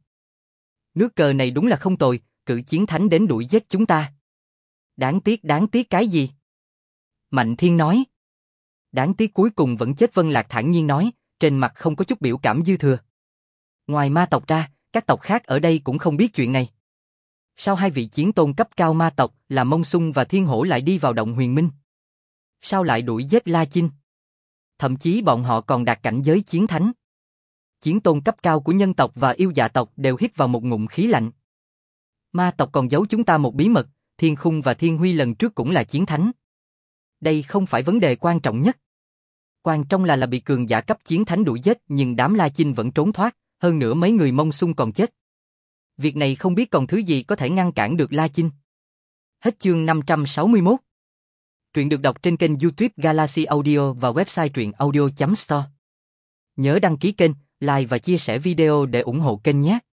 Nước cờ này đúng là không tồi, cử chiến thánh đến đuổi giết chúng ta. Đáng tiếc, đáng tiếc cái gì? Mạnh Thiên nói. Đáng tiếc cuối cùng vẫn chết. Vân Lạc thản nhiên nói, trên mặt không có chút biểu cảm dư thừa. Ngoài ma tộc ra, các tộc khác ở đây cũng không biết chuyện này. Sao hai vị chiến tôn cấp cao ma tộc là Mông Xung và Thiên Hổ lại đi vào động huyền minh? Sao lại đuổi giết La Chinh? Thậm chí bọn họ còn đạt cảnh giới chiến thánh. Chiến tôn cấp cao của nhân tộc và yêu dạ tộc đều hít vào một ngụm khí lạnh. Ma tộc còn giấu chúng ta một bí mật, Thiên Khung và Thiên Huy lần trước cũng là chiến thánh. Đây không phải vấn đề quan trọng nhất. Quan trọng là là bị cường giả cấp chiến thánh đuổi giết nhưng đám La Chinh vẫn trốn thoát, hơn nữa mấy người Mông Xung còn chết. Việc này không biết còn thứ gì có thể ngăn cản được La Chinh. Hết chương năm trăm sáu mươi mốt. Truyện được đọc trên kênh YouTube Galaxy Audio và website truyện audio chấm store. Nhớ đăng ký kênh, like và chia sẻ video để ủng hộ kênh nhé.